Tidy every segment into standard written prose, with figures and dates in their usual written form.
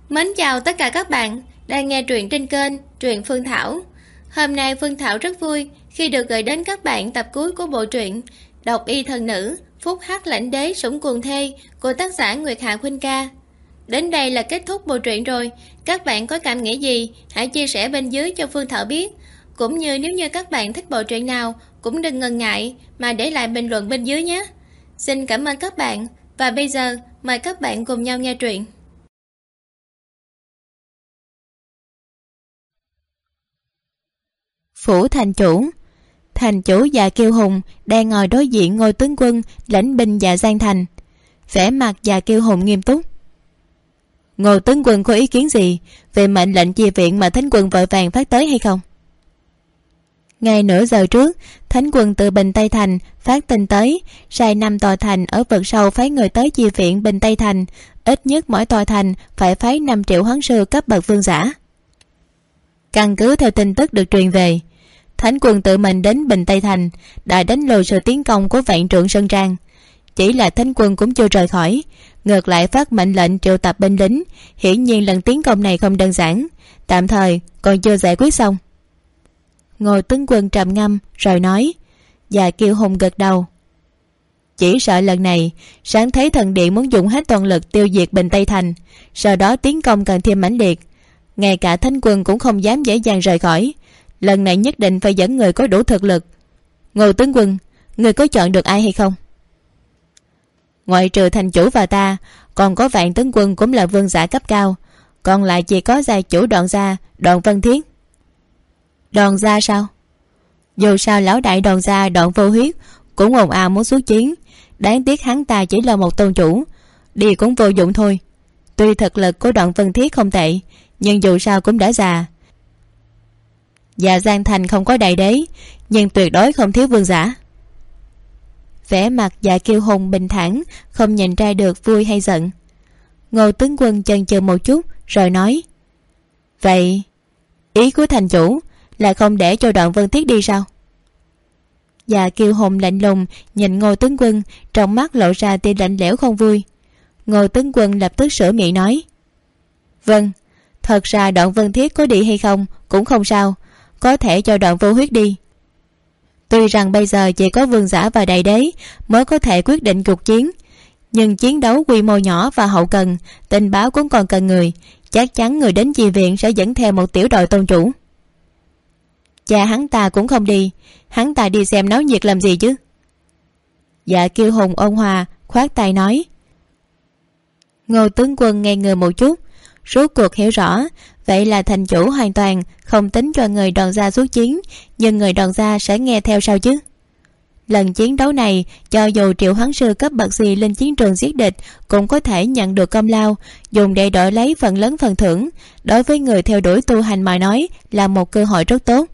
Mến chào tất cả các bạn đang nghe truyện trên kênh Truyện Phương Thảo. Hôm nay Phương Thảo rất vui khi được gửi đến các bạn tập cuối của bộ truyện Độc Y Thần Nữ Phúc Hắc Lãnh Đế Sủng Cuồng Thê của tác giả Nguyệt Hạ Khuynh Ca. Đến đây là kết thúc bộ truyện rồi. Các bạn có cảm nghĩ gì hãy chia sẻ bên dưới cho Phương Thảo biết. Cũng như nếu như các bạn thích bộ truyện nào cũng đừng ngần ngại mà để lại bình luận bên dưới nhé. Xin cảm ơn các bạn. Và bây giờ mời các bạn cùng nhau nghe truyện. Phủ thành chủ Dạ Kiêu Hùng đang ngồi đối diện Ngô tướng quân lãnh binh Dạ Giang Thành. Vẻ mặt Dạ Kiêu Hùng nghiêm túc. Ngô tướng quân có ý kiến gì về mệnh lệnh chi viện mà thánh quân vội vàng phát tới hay không? Ngay nửa giờ trước, thánh quân từ Bình Tây Thành phát tin tới, sai 5 tòa thành ở vực sâu phái người tới chi viện Bình Tây Thành. Ít nhất mỗi tòa thành phải phái 5 triệu huấn sư cấp bậc vương giả. Căn cứ theo tin tức được truyền về, thánh quân tự mình đến Bình Tây Thành đã đánh lùi sự tiến công của vạn trượng Sơn Trang. Chỉ là thánh quân cũng chưa rời khỏi, ngược lại phát mệnh lệnh triệu tập binh lính. Hiển nhiên lần tiến công này không đơn giản, tạm thời còn chưa giải quyết xong. Ngô tướng quân trầm ngâm rồi nói. Và Kiêu Hùng gật đầu. Chỉ sợ lần này sáng thấy thần điện muốn dùng hết toàn lực tiêu diệt Bình Tây Thành, sau đó tiến công càng thêm mãnh liệt. Ngay cả thánh quân cũng không dám dễ dàng rời khỏi. Lần này nhất định phải dẫn người có đủ thực lực. Ngô tướng quân, người có chọn được ai hay không? Ngoại trừ thành chủ và ta, còn có Vạn tướng quân cũng là vương giả cấp cao. Còn lại chỉ có gia chủ Đoạn gia, Đoạn Vân Thiết. Đoạn gia sao? Dù sao lão đại Đoạn gia Đoạn Vô Huyết cũng ồn ào muốn xuất chiến. Đáng tiếc hắn ta chỉ là một tôn chủ, đi cũng vô dụng thôi. Tuy thực lực của Đoạn Vân Thiết không tệ, nhưng dù sao cũng đã già. Dạ Giang Thành không có đại đế, nhưng tuyệt đối không thiếu vương giả. Vẻ mặt Dạ Kiêu Hùng bình thản, không nhìn ra được vui hay giận. Ngô tướng quân chần chừ một chút rồi nói. Vậy ý của thành chủ là không để cho Đoạn Vân Thiết đi sao? Dạ Kiêu Hùng lạnh lùng nhìn Ngô tướng quân, trong mắt lộ ra tia lạnh lẽo không vui. Ngô tướng quân lập tức sửa miệng nói. Vâng, thật ra Đoạn Vân Thiết có đi hay không cũng không sao, có thể cho Đoạn Vô Huyết đi. Tuy rằng bây giờ chỉ có vương giả và đại đế mới có thể quyết định cuộc chiến, nhưng chiến đấu quy mô nhỏ và hậu cần, tình báo cũng còn cần người. Chắc chắn người đến chi viện sẽ dẫn theo một tiểu đội tôn chủ. Cha hắn ta cũng không đi, hắn ta đi xem náo nhiệt làm gì chứ? Dạ Kiêu Hùng ôn hòa khoát tay nói. Ngô tướng quân ngây người một chút, rốt cuộc hiểu rõ. Vậy là thành chủ hoàn toàn không tính cho người Đoàn gia xuất chiến, nhưng người Đoàn gia sẽ nghe theo sao chứ? Lần chiến đấu này, cho dù triệu huấn sư cấp bậc gì lên chiến trường giết địch cũng có thể nhận được công lao, dùng để đổi lấy phần lớn phần thưởng. Đối với người theo đuổi tu hành mà nói là một cơ hội rất tốt.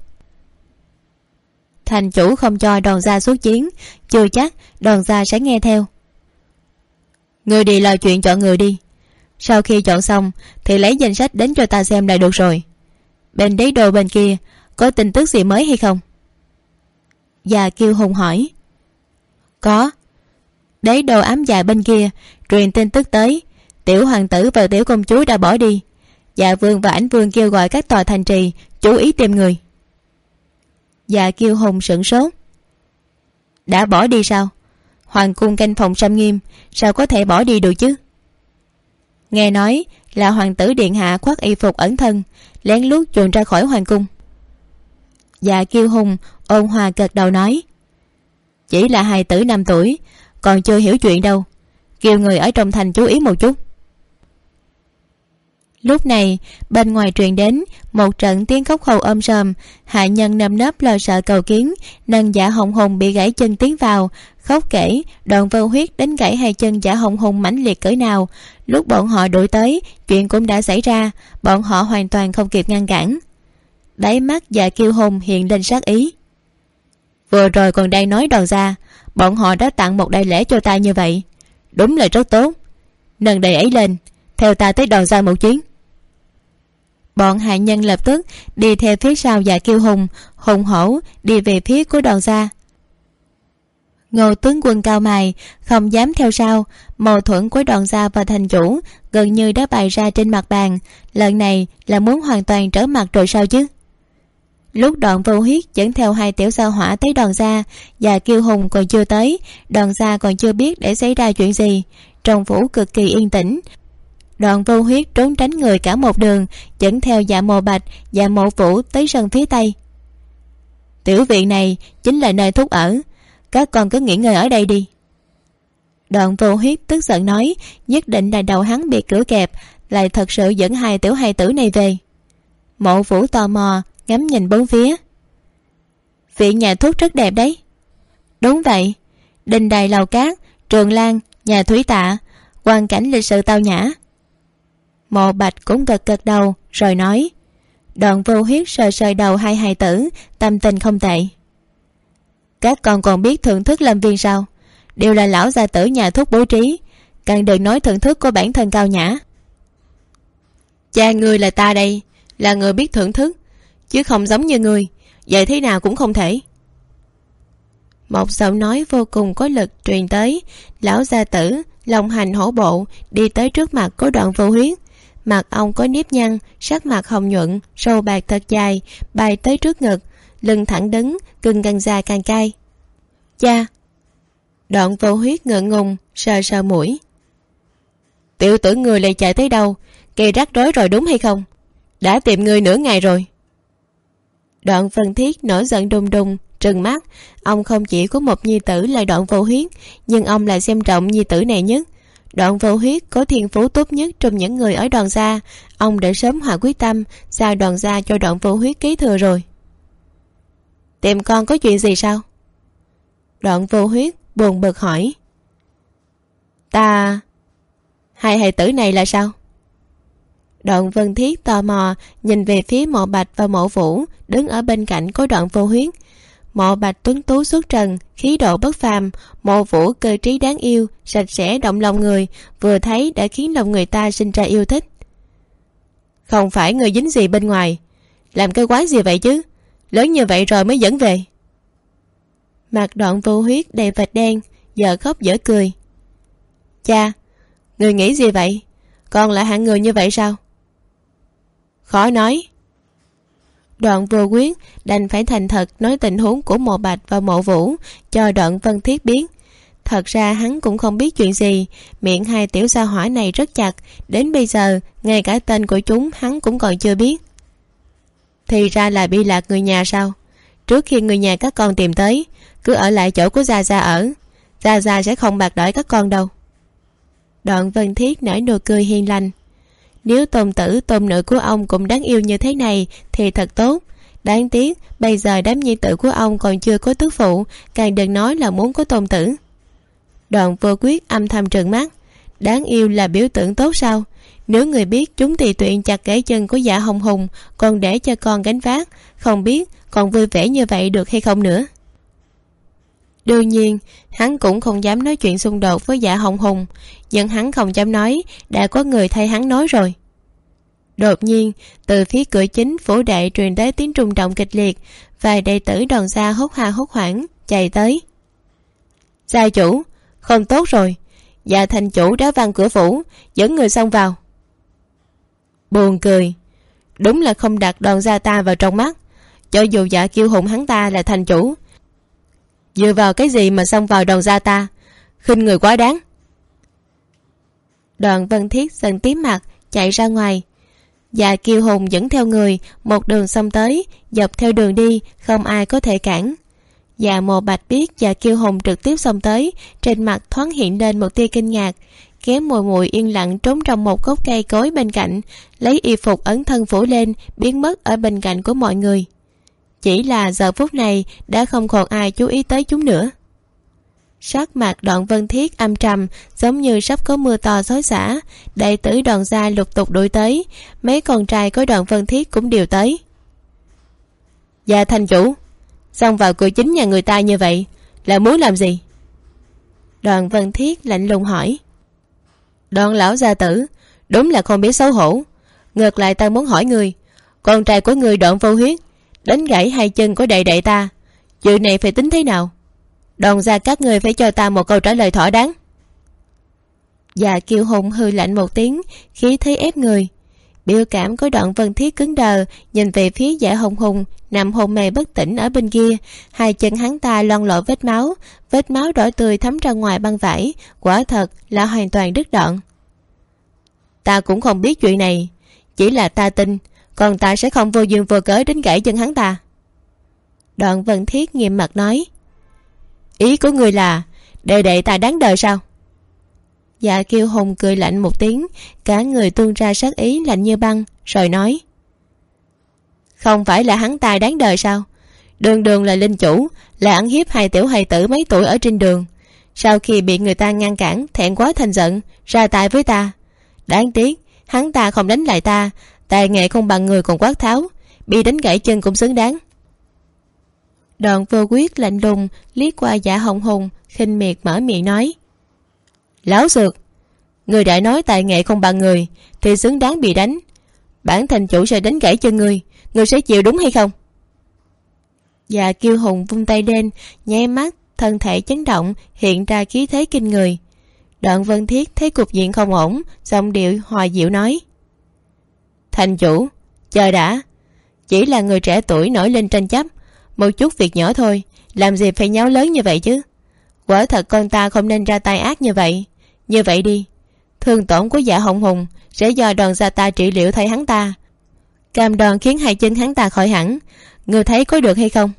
Thành chủ không cho Đoàn gia xuất chiến, chưa chắc Đoàn gia sẽ nghe theo. Người đi lo chuyện chọn người đi. Sau khi chọn xong thì lấy danh sách đến cho ta xem là được rồi. Bên đế đô bên kia có tin tức gì mới hay không? Dạ Kiêu Hùng hỏi. Có. Đế đô ám dạ bên kia truyền tin tức tới, tiểu hoàng tử và tiểu công chúa đã bỏ đi. Dạ vương và ảnh vương kêu gọi các tòa thành trì chú ý tìm người. Dạ Kiêu Hùng sửng sốt. Đã bỏ đi sao? Hoàng cung canh phòng xâm nghiêm, sao có thể bỏ đi được chứ? Nghe nói là hoàng tử điện hạ khoác y phục ẩn thân, lén lút chuồn ra khỏi hoàng cung. Dạ Kiêu Hùng ôn hòa gật đầu nói. Chỉ là hài tử 5 tuổi, còn chưa hiểu chuyện đâu, kêu người ở trong thành chú ý một chút. Lúc này bên ngoài truyền đến một trận tiếng khóc hầu ôm sòm. Hạ nhân nơm nớp lo sợ cầu kiến, nâng Dạ Hồng Hùng bị gãy chân tiến vào khóc kể Đoạn Vô Huyết đánh gãy hai chân Dạ Hồng Hùng mãnh liệt cỡ nào. Lúc bọn họ đuổi tới, chuyện cũng đã xảy ra, bọn họ hoàn toàn không kịp ngăn cản. Đáy mắt Dạ Kiêu Hùng hiện lên sát ý. Vừa rồi còn đang nói Đoàn gia, bọn họ đã tặng một đại lễ cho ta như vậy, đúng là rất tốt. Nâng đầy ấy lên, theo ta tới Đoàn gia một chuyến. Bọn hạ nhân lập tức đi theo phía sau Dạ Kiêu Hùng, hùng hổ đi về phía của Đoàn gia. Ngô tướng quân cao mày, không dám theo sau. Mâu thuẫn của Đoàn gia và thành chủ gần như đã bày ra trên mặt bàn. Lần này là muốn hoàn toàn trở mặt rồi sao chứ? Lúc Đoạn Vô Huyết dẫn theo 2 tiểu sao hỏa tới Đoàn gia và Kiêu Hùng còn chưa tới, Đoàn gia còn chưa biết để xảy ra chuyện gì. Trong phủ cực kỳ yên tĩnh. Đoạn Vô Huyết trốn tránh người cả một đường, dẫn theo Dạ Mộ Bạch và Mộ Vũ tới sân phía tây. Tiểu viện này chính là nơi thúc ở, các con cứ nghỉ ngơi ở đây đi. Đoạn Vô Huyết tức giận nói, nhất định là đầu hắn bị cửa kẹp, lại thật sự dẫn 2 tiểu hài tử này về. Mộ Vũ tò mò ngắm nhìn bốn phía. Viện nhà thuốc rất đẹp đấy. Đúng vậy, đình đài lầu cát, trường lan, nhà thủy tạ, hoàn cảnh lịch sự tao nhã. Mộ Bạch cũng gật gật đầu rồi nói. Đoạn Vô Huyết sờ sờ đầu 2 hài tử, tâm tình không tệ. Các con còn biết thưởng thức làm viên sao? Đều là lão gia tử nhà thuốc bố trí, càng đừng nói thưởng thức của bản thân cao nhã. Cha ngươi là ta đây, là người biết thưởng thức, chứ không giống như ngươi, vậy thế nào cũng không thể. Một giọng nói vô cùng có lực truyền tới. Lão gia tử long hành hổ bộ đi tới trước mặt của Đoạn Vô Huyết. Mặt ông có nếp nhăn, sắc mặt hồng nhuận, râu bạc thật dài bay tới trước ngực, lưng thẳng đứng, cưng càng già càng cay. Cha. Đoạn Vô Huyết ngượng ngùng sờ sờ mũi. Tiểu tử người lại chạy tới đâu? Gây rắc rối rồi đúng hay không? Đã tìm người nửa ngày rồi. Đoạn Vân Thiết nổi giận đùng đùng trừng mắt. Ông không chỉ có một nhi tử là Đoạn Vô Huyết, nhưng ông lại xem trọng nhi tử này nhất. Đoạn Vô Huyết có thiên phú tốt nhất trong những người ở Đoàn gia. Ông đã sớm hạ quyết tâm giao Đoàn gia cho Đoạn Vô Huyết kế thừa rồi. Tìm con có chuyện gì sao? Đoạn Vô Huyết buồn bực hỏi. Ta... 2 hài tử này là sao? Đoạn Vân Thiết tò mò nhìn về phía Mộ Bạch và Mộ Vũ đứng ở bên cạnh của Đoạn Vô Huyết. Mộ Bạch tuấn tú xuất trần, khí độ bất phàm. Mộ Vũ cơ trí đáng yêu, sạch sẽ động lòng người, vừa thấy đã khiến lòng người ta sinh ra yêu thích. Không phải người dính gì bên ngoài, làm cái quái gì vậy chứ? Lớn như vậy rồi mới dẫn về. Mặt Đoạn Vô Huyết đầy vệt đen, giờ khóc dở cười. Cha, người nghĩ gì vậy? Con là hạng người như vậy sao? Khó nói. Đoạn Vô Huyết đành phải thành thật nói tình huống của Mộ Bạch và Mộ Vũ cho Đoạn Vân Thiết biết. Thật ra hắn cũng không biết chuyện gì. Miệng 2 tiểu gia hỏa này rất chặt, đến bây giờ ngay cả tên của chúng hắn cũng còn chưa biết. Thì ra là bị lạc người nhà sao? Trước khi người nhà các con tìm tới, cứ ở lại chỗ của Gia Gia ở. Gia Gia sẽ không bạc đãi các con đâu. Đoạn Vân Thiết nở nụ cười hiền lành. Nếu tôn tử tôn nữ của ông cũng đáng yêu như thế này thì thật tốt. Đáng tiếc bây giờ đám nhi tử của ông còn chưa có tước phụ, càng đừng nói là muốn có tôn tử. Đoạn Vô Quyết âm thầm trừng mắt. Đáng yêu là biểu tượng tốt sao? Nếu người biết chúng tùy tiện chặt gãy chân của Dạ Hồng Hùng, còn để cho con gánh vác, không biết còn vui vẻ như vậy được hay không nữa. Đương nhiên hắn cũng không dám nói chuyện xung đột với Dạ Hồng Hùng, nhưng hắn không dám nói, đã có người thay hắn nói rồi. Đột nhiên từ phía cửa chính phủ đệ truyền tới tiếng rung động kịch liệt. Vài đệ tử Đoàn gia hốt ha hốt hoảng chạy tới. Gia chủ, không tốt rồi, Dạ thành chủ đã văng cửa phủ, dẫn người xông vào. Buồn cười, đúng là không đặt Đoàn gia ta vào trong mắt. Cho dù Dạ Kiêu Hùng hắn ta là thành chủ, dựa vào cái gì mà xông vào Đoàn gia ta? Khinh người quá đáng. Đoạn Vân Thiết giận tím mặt chạy ra ngoài. Dạ Kiêu Hùng dẫn theo người một đường xông tới, dọc theo đường đi không ai có thể cản. Dạ Mộ Bạch biết Dạ Kiêu Hùng trực tiếp xông tới, trên mặt thoáng hiện lên một tia kinh ngạc, kéo mùi mùi yên lặng trốn trong một gốc cây cối bên cạnh, lấy y phục ấn thân phủ lên, biến mất ở bên cạnh của mọi người. Chỉ là giờ phút này đã không còn ai chú ý tới chúng nữa. Sắc mặt Đoạn Vân Thiết âm trầm, giống như sắp có mưa to xối xả. Đệ tử Đoàn gia lục tục đuổi tới, mấy con trai của Đoạn Vân Thiết cũng đều tới. Dạ thành chủ, xông vào cửa chính nhà người ta như vậy là muốn làm gì? Đoạn Vân Thiết lạnh lùng hỏi. Đoạn lão gia tử, đúng là không biết xấu hổ. Ngược lại ta muốn hỏi người, con trai của người Đoạn Vô Huyết đánh gãy 2 chân của đệ đệ ta, chuyện này phải tính thế nào? Đoàn gia các người phải cho ta một câu trả lời thỏa đáng. Dạ Kiêu Hùng hừ lạnh một tiếng, khí thế ép người. Biểu cảm của Đoạn Vân Thiết cứng đờ, nhìn về phía Dạ Hồng Hùng nằm hôn mê bất tỉnh ở bên kia. Hai chân hắn ta loang lộ vết máu đỏ tươi thấm ra ngoài băng vải, quả thật là hoàn toàn đứt đoạn. Ta cũng không biết chuyện này, chỉ là ta tin, còn ta sẽ không vô duyên vô cớ đến gãy chân hắn ta. Đoạn Vân Thiết nghiêm mặt nói. Ý của người là đệ đệ ta đáng đời sao? Dạ Kiêu Hùng cười lạnh một tiếng, cả người tuôn ra sát ý lạnh như băng, rồi nói. Không phải là hắn ta đáng đời sao? Đường đường là linh chủ, là ăn hiếp hai tiểu hài tử mấy tuổi ở trên đường. Sau khi bị người ta ngăn cản, thẹn quá thành giận, ra tay với ta. Đáng tiếc, hắn ta không đánh lại ta, tài nghệ không bằng người còn quát tháo, bị đánh gãy chân cũng xứng đáng. Đoạn Vô Quyết lạnh lùng liếc qua Dạ Hồng Hùng, khinh miệt mở miệng nói. Láo xược, người đã nói tài nghệ không bằng người thì xứng đáng bị đánh. Bản thành chủ sẽ đánh gãy chân người sẽ chịu đúng hay không? Dạ Kiêu Hùng vung tay lên, nháy mắt, thân thể chấn động, hiện ra khí thế kinh người. Đoạn Vân Thiết thấy cục diện không ổn, giọng điệu hòa dịu nói. Thành chủ, chờ đã. Chỉ là người trẻ tuổi nổi lên tranh chấp, một chút việc nhỏ thôi, làm gì phải nháo lớn như vậy chứ? Quả thật con ta không nên ra tay ác như vậy. Như vậy đi, thương tổn của Dạ Hồng Hùng sẽ do Đoàn gia ta trị liệu thay hắn ta, cam đoan khiến hai chân hắn ta khỏi hẳn. Ngươi thấy có được hay không?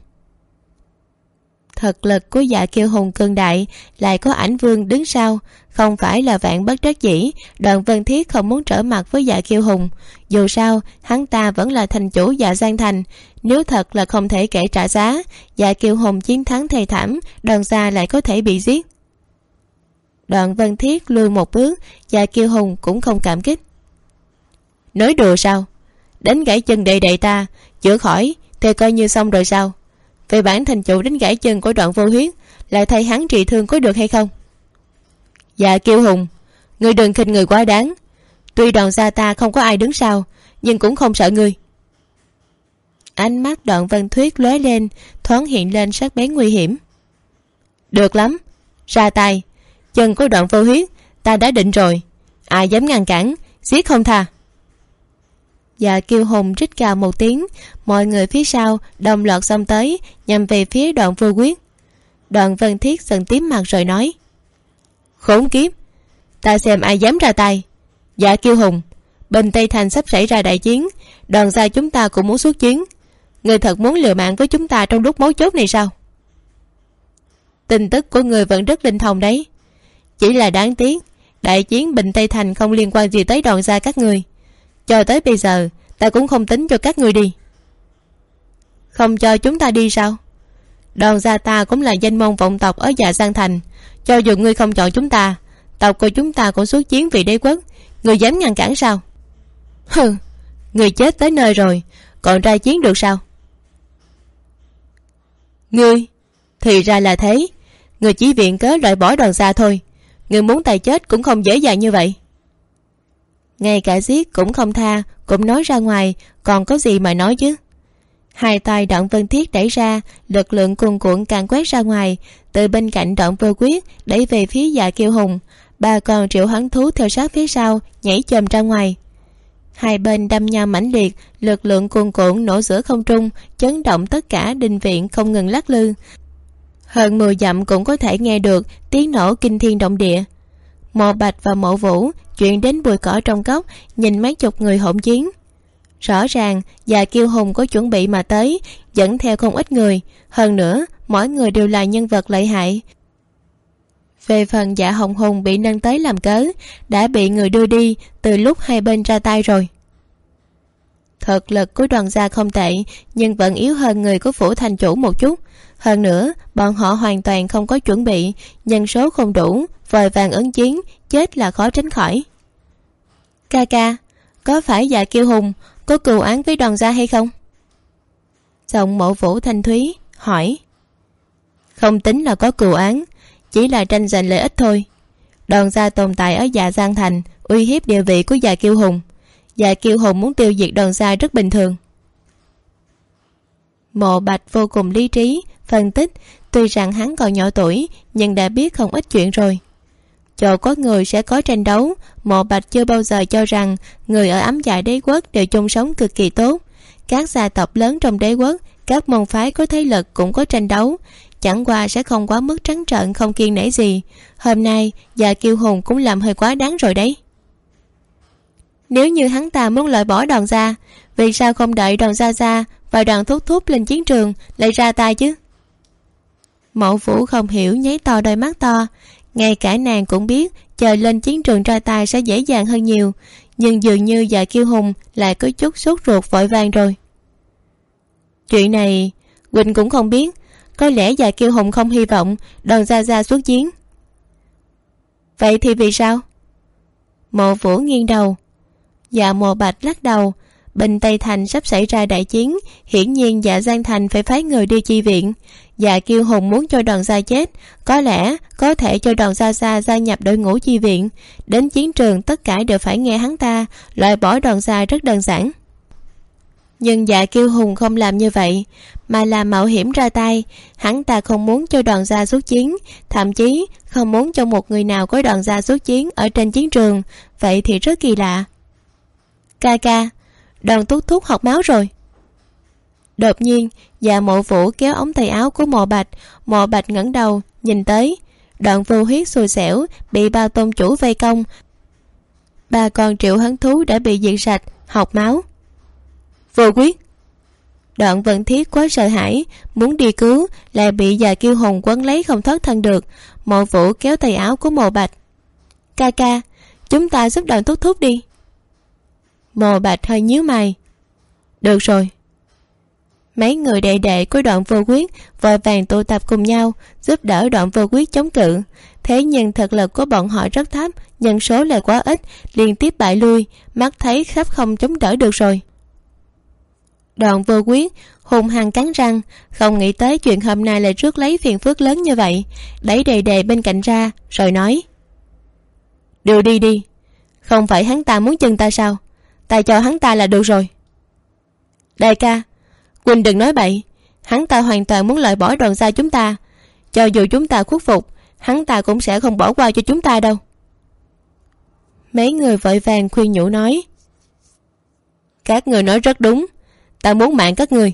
Thực lực của Dạ Kiêu Hùng cường đại, lại có Ảnh Vương đứng sau, không phải là vạn bất đắc dĩ. Đoạn Vân Thiết không muốn trở mặt với Dạ Kiêu Hùng, dù sao hắn ta vẫn là thành chủ Dạ Giang Thành. Nếu thật là không thể kể trả giá, Dạ Kiêu Hùng chiến thắng thê thảm, Đoàn gia lại có thể bị giết. Đoạn Vân Thiết lùi một bước, Dạ Kiêu Hùng cũng không cảm kích. Nói đùa sao? Đánh gãy chân đệ đệ ta, chữa khỏi thì coi như xong rồi sao? Về bản thành chủ đánh gãy chân của Đoạn Vô Huyết, lại thay hắn trị thương có được hay không? Dạ Kiêu Hùng, ngươi đừng khinh người quá đáng. Tuy Đoàn gia ta không có ai đứng sau, nhưng cũng không sợ ngươi. Ánh mắt Đoạn Vân Thuyết lóe lên, thoáng hiện lên sắc bén nguy hiểm. Được lắm, ra tay. Chân của Đoạn Vô Huyết ta đã định rồi, ai dám ngăn cản, giết không tha. Dạ Kiêu Hùng rít gào một tiếng, mọi người phía sau đồng loạt xông tới, nhằm về phía Đoạn Vô Huyết. Đoạn Vân Thiết giận tím mặt rồi nói. Khốn kiếp, ta xem ai dám ra tay. Dạ Kiêu Hùng, bên Tây Thành sắp xảy ra đại chiến, Đoàn gia chúng ta cũng muốn xuất chiến. Người thật muốn liều mạng với chúng ta trong lúc mấu chốt này sao? Tin tức của người vẫn rất linh thông đấy. Chỉ là đáng tiếc, đại chiến Bình Tây Thành không liên quan gì tới Đoàn gia các người. Cho tới bây giờ ta cũng không tính cho các người đi. Không cho chúng ta đi sao? Đoàn gia ta cũng là danh môn vọng tộc ở Dạ Giang Thành. Cho dù ngươi không chọn chúng ta, tộc của chúng ta cũng xuất chiến vì đế quốc, ngươi dám ngăn cản sao? Hừ, ngươi chết tới nơi rồi, còn ra chiến được sao? Ngươi, thì ra là thế. Ngươi chỉ viện cớ loại bỏ Đoàn gia thôi. Ngươi muốn ta chết cũng không dễ dàng như vậy. Ngay cả giết cũng không tha, cũng nói ra ngoài, còn có gì mà nói chứ? Hai tay Đoạn Vân Thiết đẩy ra, lực lượng cuồn cuộn càng quét ra ngoài, từ bên cạnh Đoạn Vô Quyết đẩy về phía Dạ Kiêu Hùng. Ba con triệu hoán thú theo sát phía sau, nhảy chồm ra ngoài. Hai bên đâm nhau mãnh liệt, lực lượng cuồn cuộn nổ giữa không trung, chấn động tất cả đình viện không ngừng lắc lư. Hơn 10 dặm cũng có thể nghe được tiếng nổ kinh thiên động địa. Mộ Bạch và Mộ Vũ chuyển đến bụi cỏ trong cốc, nhìn mấy chục người hỗn chiến. Rõ ràng Dạ Kiêu Hùng có chuẩn bị mà tới, dẫn theo không ít người, hơn nữa mỗi người đều là nhân vật lợi hại. Về phần Dạ Hồng Hùng bị nâng tới làm cớ, đã bị người đưa đi từ lúc hai bên ra tay rồi. Thực lực của Đoàn gia không tệ, nhưng vẫn yếu hơn người của phủ thành chủ một chút. Hơn nữa bọn họ hoàn toàn không có chuẩn bị, nhân số không đủ, vội vàng ứng chiến, chết là khó tránh khỏi. Ca ca, có phải Dạ Kiêu Hùng có cừu án với Đoàn gia hay không? Giọng Mộ Vũ thanh thúy hỏi. Không tính là có cừu án, chỉ là tranh giành lợi ích thôi. Đoàn gia tồn tại ở Dạ Giang Thành, uy hiếp địa vị của Dạ Kiêu Hùng. Dạ Kiêu Hùng muốn tiêu diệt Đoàn gia rất bình thường. Mộ Bạch vô cùng lý trí phân tích. Tuy rằng hắn còn nhỏ tuổi, nhưng đã biết không ít chuyện rồi. Chỗ có người sẽ có tranh đấu. Mộ Bạch chưa bao giờ cho rằng người ở Ấm Dạ Đế quốc đều chung sống cực kỳ tốt. Các gia tộc lớn trong đế quốc, các môn phái có thế lực cũng có tranh đấu, chẳng qua sẽ không quá mức trắng trợn không kiêng nể gì. Hôm nay Dạ Kiêu Hùng cũng làm hơi quá đáng rồi đấy. Nếu như hắn ta muốn loại bỏ Đoàn gia, vì sao không đợi Đoàn Gia Gia và Đoàn Thúc Thúc lên chiến trường lại ra tay chứ? Mộ Vũ không hiểu, nháy to đôi mắt to. Ngay cả nàng cũng biết chờ lên chiến trường ra tay sẽ dễ dàng hơn nhiều, nhưng dường như Dạ Kiêu Hùng lại có chút sốt ruột vội vàng rồi. Chuyện này Quỳnh cũng không biết. Có lẽ Dạ Kiêu Hùng không hy vọng Đoàn Gia Gia xuất chiến. Vậy thì vì sao? Mộ Vũ nghiêng đầu. Dạ Mộ Bạch lắc đầu. Bình Tây Thành sắp xảy ra đại chiến, hiển nhiên Dạ Giang Thành phải phái người đi chi viện. Dạ Kiêu Hùng muốn cho Đoàn gia chết, có lẽ có thể cho Đoàn Gia Gia gia nhập đội ngũ chi viện. Đến chiến trường tất cả đều phải nghe hắn ta, loại bỏ Đoàn gia rất đơn giản. Nhưng Dạ Kiêu Hùng không làm như vậy, mà là mạo hiểm ra tay. Hắn ta không muốn cho Đoàn gia xuất chiến, thậm chí không muốn cho một người nào có Đoàn gia xuất chiến ở trên chiến trường. Vậy thì rất kỳ lạ. Ca ca, Đoàn Thúc Thúc học máu rồi. Đột nhiên Dạ Mộ Vũ kéo ống tay áo của Mộ Bạch. Mộ Bạch ngẩng đầu nhìn tới. Đoạn Vô Huyết xui xẻo bị ba tôn chủ vây công. 3 con triệu hấn thú đã bị diệt sạch, học máu. Vô Huyết. Đoạn Vận Thiết quá sợ hãi, muốn đi cứu, lại bị Dạ Kiêu Hùng quấn lấy không thoát thân được. Mộ Vũ kéo tay áo của Mộ Bạch. Ca ca, chúng ta giúp Đoàn Thúc Thúc đi. Mộ Bạch hơi nhíu mày. Được rồi. Mấy người đệ đệ của Đoạn Vô Huyết vội vàng tụ tập cùng nhau giúp đỡ Đoạn Vô Huyết chống cự. Thế nhưng thực lực của bọn họ rất thấp, nhân số lại quá ít, liên tiếp bại lui, mắt thấy sắp không chống đỡ được rồi. Đoạn Vô Huyết hung hăng cắn răng, không nghĩ tới chuyện hôm nay lại rước lấy phiền phức lớn như vậy, đẩy đệ đệ bên cạnh ra rồi nói: Đưa đi đi, không phải hắn ta muốn chân ta sao? Ta cho hắn ta là được rồi. Đại ca, Quỳnh đừng nói bậy. Hắn ta hoàn toàn muốn loại bỏ Đoàn gia chúng ta. Cho dù chúng ta khuất phục, hắn ta cũng sẽ không bỏ qua cho chúng ta đâu. Mấy người vội vàng khuyên nhủ nói: Các người nói rất đúng, ta muốn mạng các người.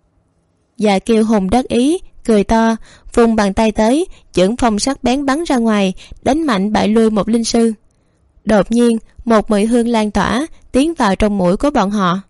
Dạ Kiêu Hùng đắc ý cười to, vung bàn tay tới, chưởng phong sắc bén bắn ra ngoài, đánh mạnh bại lui một linh sư. Đột nhiên một mùi hương lan tỏa tiến vào trong mũi của bọn họ.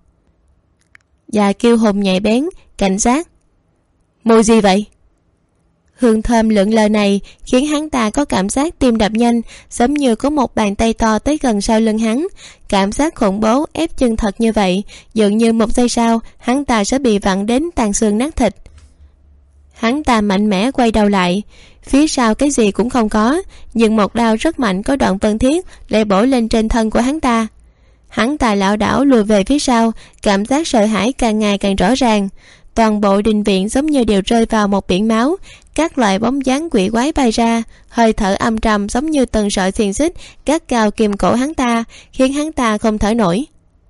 Dạ Kiêu Hùng nhạy bén cảnh giác. Mùi gì vậy? Hương thơm lượn lờ này khiến hắn ta có cảm giác tim đập nhanh, giống như có một bàn tay to tới gần sau lưng hắn. Cảm giác khủng bố ép chân thật như vậy, dường như một giây sau hắn ta sẽ bị vặn đến tàn xương nát thịt. Hắn ta mạnh mẽ quay đầu lại, phía sau cái gì cũng không có, nhưng một đao rất mạnh có Đoạn Vân Thiết lại bổ lên trên thân của hắn ta. Hắn ta lảo đảo lùi về phía sau, cảm giác sợ hãi càng ngày càng rõ ràng. Toàn bộ đình viện giống như đều rơi vào một biển máu, các loại bóng dáng quỷ quái bay ra, hơi thở âm trầm giống như từng sợi xiềng xích gắt gao kìm cổ hắn ta, khiến hắn ta không thở nổi.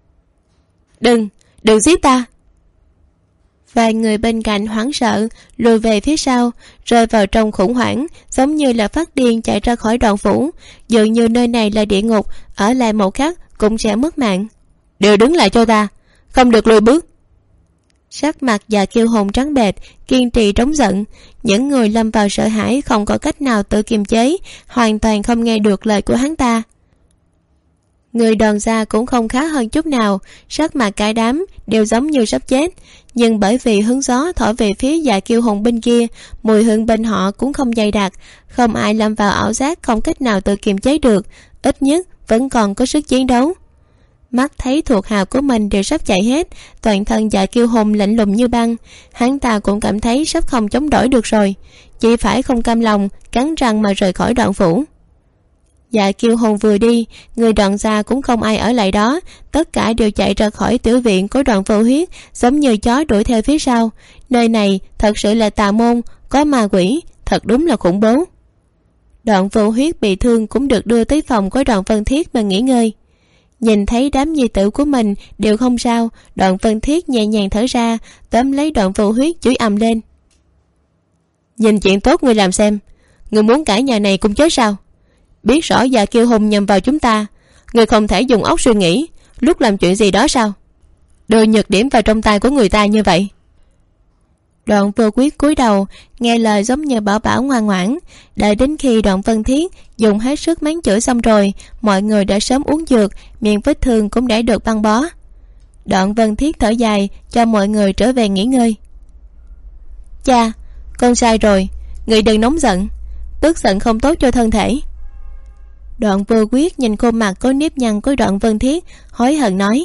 Đừng giết ta! Vài người bên cạnh hoảng sợ lùi về phía sau, rơi vào trong khủng hoảng, giống như là phát điên chạy ra khỏi Đoạn phủ. Dường như nơi này là địa ngục, ở lại một khắc cũng sẽ mất mạng. Đều đứng lại cho ta, không được lùi bước. Sắc mặt Dạ Kiêu Hùng trắng bệch, kiên trì trống giận. Những người lâm vào sợ hãi không có cách nào tự kiềm chế, hoàn toàn không nghe được lời của hắn ta. Người Đoàn gia cũng không khá hơn chút nào, sắc mặt cả đám đều giống như sắp chết. Nhưng bởi vì hướng gió thổi về phía Dạ Kiêu Hùng bên kia, mùi hương bên họ cũng không dày đặc, không ai lâm vào ảo giác không cách nào tự kiềm chế được, ít nhất vẫn còn có sức chiến đấu. Mắt thấy thuộc hạ của mình đều sắp chạy hết, toàn thân Dạ Kiêu Hùng lạnh lùng như băng. Hắn ta cũng cảm thấy sắp không chống đỡ được rồi, chỉ phải không cam lòng cắn răng mà rời khỏi Đoạn phủ. Dạ Kiêu Hùng vừa đi, người Đoạn gia cũng không ai ở lại đó, tất cả đều chạy ra khỏi tiểu viện của Đoạn Vô Huyết, giống như chó đuổi theo phía sau. Nơi này thật sự là tà môn, có ma quỷ, thật đúng là khủng bố. Đoạn Vô Huyết bị thương cũng được đưa tới phòng của Đoạn Vân Thiết mà nghỉ ngơi. Nhìn thấy đám nhi tử của mình đều không sao, Đoạn Vân Thiết nhẹ nhàng thở ra, tóm lấy Đoạn Vô Huyết chửi ầm lên. Nhìn chuyện tốt ngươi làm xem. Ngươi muốn cả nhà này cũng chết sao? Biết rõ Dạ Kiêu Hùng nhầm vào chúng ta, ngươi không thể dùng óc suy nghĩ lúc làm chuyện gì đó sao? Đưa nhược điểm vào trong tay của người ta như vậy. Đoạn Vô Quyết cúi đầu nghe lời giống như bảo bảo ngoan ngoãn. Đợi đến khi Đoạn Vân Thiết dùng hết sức mắng chửi xong rồi, mọi người đã sớm uống dược, miệng vết thương cũng đã được băng bó. Đoạn Vân Thiết thở dài cho mọi người trở về nghỉ ngơi. Cha, con sai rồi, người đừng nóng giận, tức giận không tốt cho thân thể. Đoạn Vô Quyết nhìn khuôn mặt có nếp nhăn của Đoạn Vân Thiết, hối hận nói: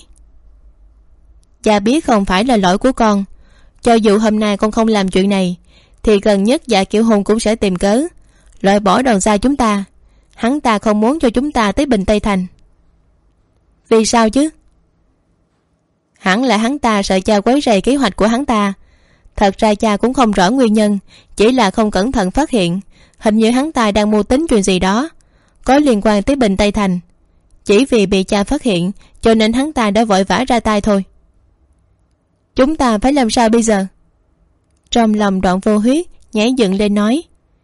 Cha biết không phải là lỗi của con. Cho dù hôm nay con không làm chuyện này, thì gần nhất Dạ Kiêu Hùng cũng sẽ tìm cớ loại bỏ đòn sai chúng ta. Hắn ta không muốn cho chúng ta tới Bình Tây Thành. Vì sao chứ? Hẳn là hắn ta sợ cha quấy rầy kế hoạch của hắn ta. Thật ra cha cũng không rõ nguyên nhân, chỉ là không cẩn thận phát hiện hình như hắn ta đang mưu tính chuyện gì đó có liên quan tới Bình Tây Thành. Chỉ vì bị cha phát hiện cho nên hắn ta đã vội vã ra tay thôi. Chúng ta phải làm sao bây giờ? Trong lòng Đoạn Vô Huyết nhảy dựng lên nói: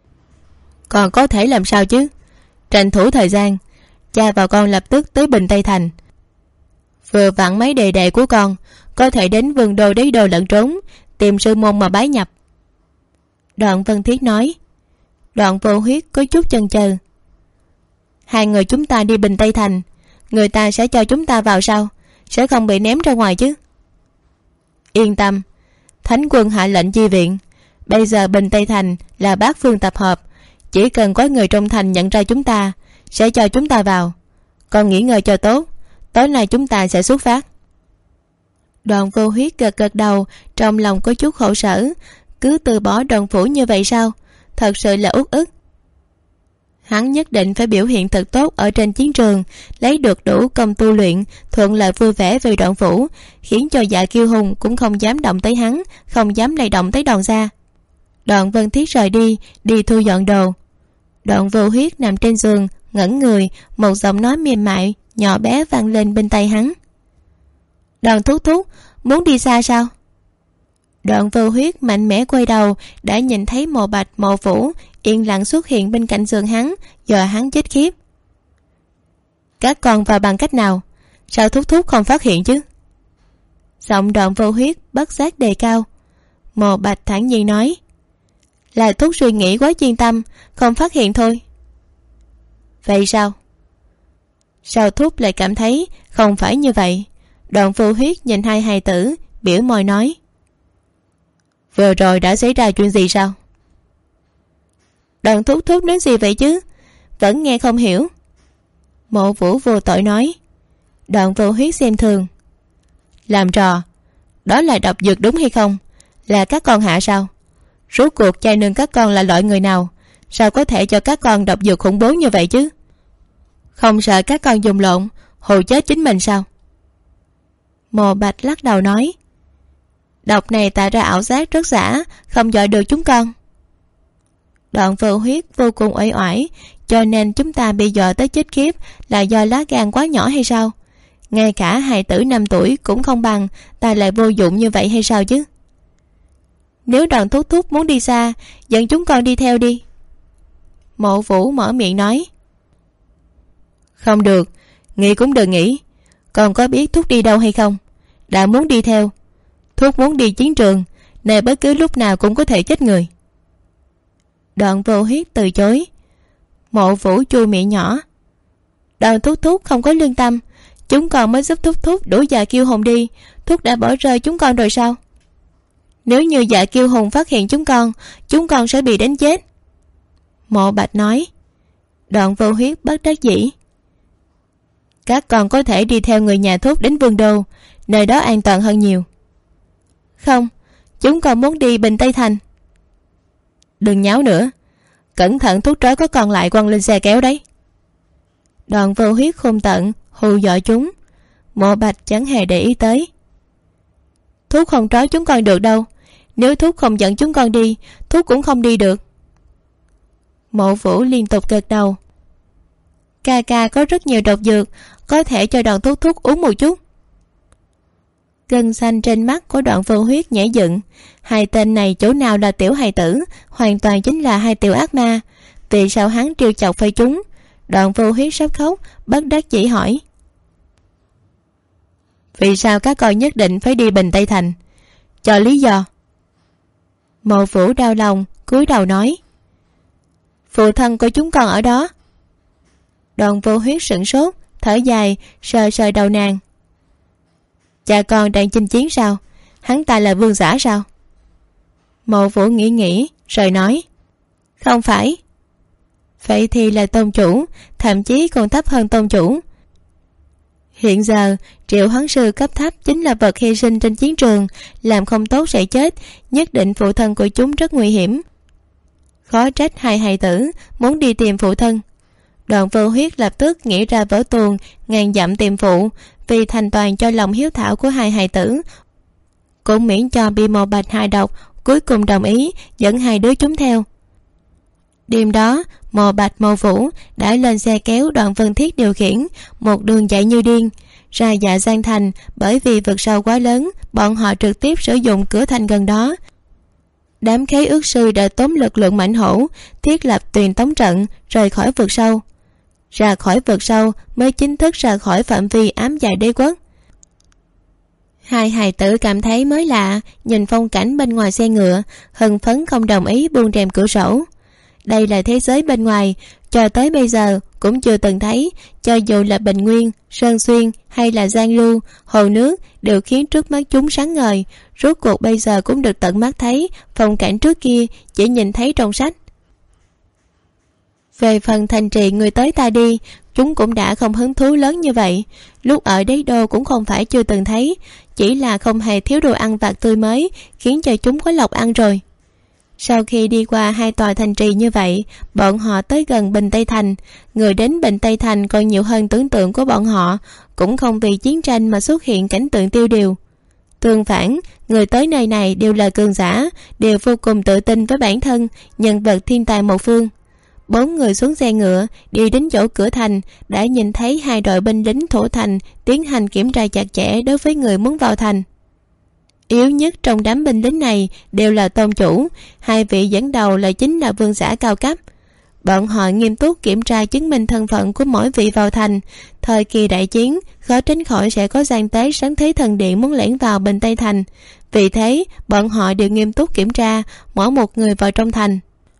Còn có thể làm sao chứ? Tranh thủ thời gian, cha và con lập tức tới Bình Tây Thành. Vừa vặn mấy đệ đệ của con có thể đến Vườn Đô Đế Đô lẫn trốn, tìm sư môn mà bái nhập. Đoạn Vân Thiết nói. Đoạn Vô Huyết có chút chần chờ. Hai người chúng ta đi Bình Tây Thành, người ta sẽ cho chúng ta vào sao? Sẽ không bị ném ra ngoài chứ? Yên tâm, Thánh quân hạ lệnh chi viện. Bây giờ Bình Tây Thành là bát phương tập hợp, chỉ cần có người trong thành nhận ra chúng ta sẽ cho chúng ta vào. Con nghỉ ngơi cho tốt, tối nay chúng ta sẽ xuất phát. Đoạn Vô Huyết gật gật đầu, trong lòng có chút khổ sở. Cứ từ bỏ Đoàn phủ như vậy sao? Thật sự là uất ức. Hắn nhất định phải biểu hiện thật tốt ở trên chiến trường, lấy được đủ công tu luyện, thuận lợi vui vẻ về Đoạn phủ, khiến cho Dạ Kiêu Hùng cũng không dám động tới hắn, không dám lay động tới Đoàn gia. Đoạn Vân Thiết rời đi thu dọn đồ. Đoạn Vô Huyết nằm trên giường ngẩn người, một giọng nói mềm mại nhỏ bé vang lên bên tai hắn. Đoàn thúc thúc, muốn đi xa sao? Đoạn Vô Huyết mạnh mẽ quay đầu, đã nhìn thấy Mộ Bạch, Mộ Vũ yên lặng xuất hiện bên cạnh giường hắn, giờ hắn chết khiếp. Các con vào bằng cách nào? Sao thúc thúc không phát hiện chứ? Giọng Đoạn Vô Huyết bất giác đề cao. Mộ Bạch thản nhiên nói: Là thúc suy nghĩ quá chuyên tâm, không phát hiện thôi. Vậy sao? Sao thúc lại cảm thấy không phải như vậy? Đoạn Vô Huyết nhìn hai hài tử, biểu môi nói: Vừa rồi đã xảy ra chuyện gì sao? Đoạn thúc thúc nói gì vậy chứ? Vẫn nghe không hiểu. Mộ Vũ vô tội nói. Đoạn Vô Huyết xem thường: Làm trò? Đó là độc dược đúng hay không? Là các con hạ sao? Rốt cuộc cha nương các con là loại người nào? Sao có thể cho các con độc dược khủng bố như vậy chứ? Không sợ các con dùng lộn hù chết chính mình sao? Mộ Bạch lắc đầu nói: Độc này tạo ra ảo giác rất giả, không dọa được chúng con. Đoạn Vô Huyết vô cùng uể oải, cho nên chúng ta bị dọa tới chết khiếp là do lá gan quá nhỏ hay sao? Ngay cả hài tử 5 tuổi cũng không bằng, ta lại vô dụng như vậy hay sao chứ? Nếu Đoàn thúc thúc muốn đi xa, dẫn chúng con đi theo đi. Mộ Vũ mở miệng nói. Không được, nghĩ cũng đừng nghĩ. Con có biết thúc đi đâu hay không? Đã muốn đi theo, thúc muốn đi chiến trường, nơi bất cứ lúc nào cũng có thể chết người. Đoạn Vô Huyết từ chối. Mộ Vũ chui miệng nhỏ. Đoàn thúc thúc không có lương tâm, chúng con mới giúp thúc thúc đuổi Dạ Kiêu Hùng đi. Thúc đã bỏ rơi chúng con rồi sao? Nếu như Dạ Kiêu Hùng phát hiện chúng con sẽ bị đánh chết. Mộ Bạch nói. Đoạn Vô Huyết bất đắc dĩ. Các con có thể đi theo người nhà thúc đến Vương Đô, nơi đó an toàn hơn nhiều. Không, chúng con muốn đi Bình Tây Thành. Đừng nháo nữa, cẩn thận thúc trói có còn lại quăng lên xe kéo đấy. Đoạn Vô Huyết khôn tận hù dọa chúng. Mộ Bạch chẳng hề để ý tới. Thúc không trói chúng con được đâu, nếu thúc không dẫn chúng con đi, thúc cũng không đi được. Mộ Vũ liên tục gật đầu. Ca ca có rất nhiều độc dược, có thể cho Đoàn thúc thúc uống một chút. Gân xanh trên mắt của Đoạn Vô Huyết nhảy dựng. Hai tên này chỗ nào là tiểu hài tử, hoàn toàn chính là hai tiểu ác ma. Vì sao hắn trêu chọc phải chúng? Đoạn Vô Huyết sắp khóc, bất đắc dĩ hỏi: vì sao các con nhất định phải đi Bình Tây Thành? Cho lý do. Mộ Vũ đau lòng cúi đầu nói: phụ thân của chúng con ở đó. Đoạn Vô Huyết sửng sốt, thở dài, sờ sờ đầu nàng. Cha con đang chinh chiến sao? Hắn ta là vương giả sao? Mộ Vũ nghĩ rồi nói: không phải. Vậy thì là tôn chủ, thậm chí còn thấp hơn tôn chủ. Hiện giờ Triệu Hoán Sư cấp thấp chính là vật hy sinh trên chiến trường, làm không tốt sẽ chết, nhất định phụ thân của chúng rất nguy hiểm. Khó trách hai hài tử muốn đi tìm phụ thân. Đoạn Vô Huyết lập tức nghĩ ra vở tuồng ngàn dặm tìm phụ, vì thành toàn cho lòng hiếu thảo của hai hài tử, cũng miễn cho bị Mộ Bạch hại độc, cuối cùng đồng ý dẫn hai đứa chúng theo. Đêm đó Mộ Bạch, Mộ Vũ đã lên xe kéo Đoạn Vân Thiết điều khiển, một đường chạy như điên ra Dạ Giang Thành. Bởi vì vực sâu quá lớn, bọn họ trực tiếp sử dụng cửa thành gần đó. Đám khế ước sư đã tóm lực lượng mãnh hổ, thiết lập truyền tống trận, rời khỏi vực sâu. Ra khỏi vực sâu mới chính thức ra khỏi phạm vi ám dạ đế quốc. Hai hài tử cảm thấy mới lạ, nhìn phong cảnh bên ngoài xe ngựa, hưng phấn không đồng ý buông rèm cửa sổ. Đây là thế giới bên ngoài, cho tới bây giờ cũng chưa từng thấy. Cho dù là Bình Nguyên, Sơn Xuyên hay là Giang Lưu, hồ nước đều khiến trước mắt chúng sáng ngời. Rốt cuộc bây giờ cũng được tận mắt thấy phong cảnh trước kia chỉ nhìn thấy trong sách. Về phần thành trì người tới ta đi, chúng cũng đã không hứng thú lớn như vậy. Lúc ở đế đô cũng không phải chưa từng thấy, chỉ là không hề thiếu đồ ăn vặt tươi mới, khiến cho chúng có lộc ăn rồi. Sau khi đi qua hai tòa thành trì như vậy, bọn họ tới gần Bình Tây Thành. Người đến Bình Tây Thành còn nhiều hơn tưởng tượng của bọn họ, cũng không vì chiến tranh mà xuất hiện cảnh tượng tiêu điều. Tương phản, người tới nơi này đều là cường giả, đều vô cùng tự tin với bản thân, nhân vật thiên tài một phương. 4 người xuống xe ngựa, đi đến chỗ cửa thành, đã nhìn thấy hai đội binh lính thổ thành tiến hành kiểm tra chặt chẽ đối với người muốn vào thành. Yếu nhất trong đám binh lính này đều là tôn chủ, hai vị dẫn đầu là chính là vương giả cao cấp. Bọn họ nghiêm túc kiểm tra chứng minh thân phận của mỗi vị vào thành. Thời kỳ đại chiến, khó tránh khỏi sẽ có gian tế sáng thế thần điện muốn lẻn vào Bình Tây Thành. Vì thế, bọn họ đều nghiêm túc kiểm tra mỗi một người vào trong thành.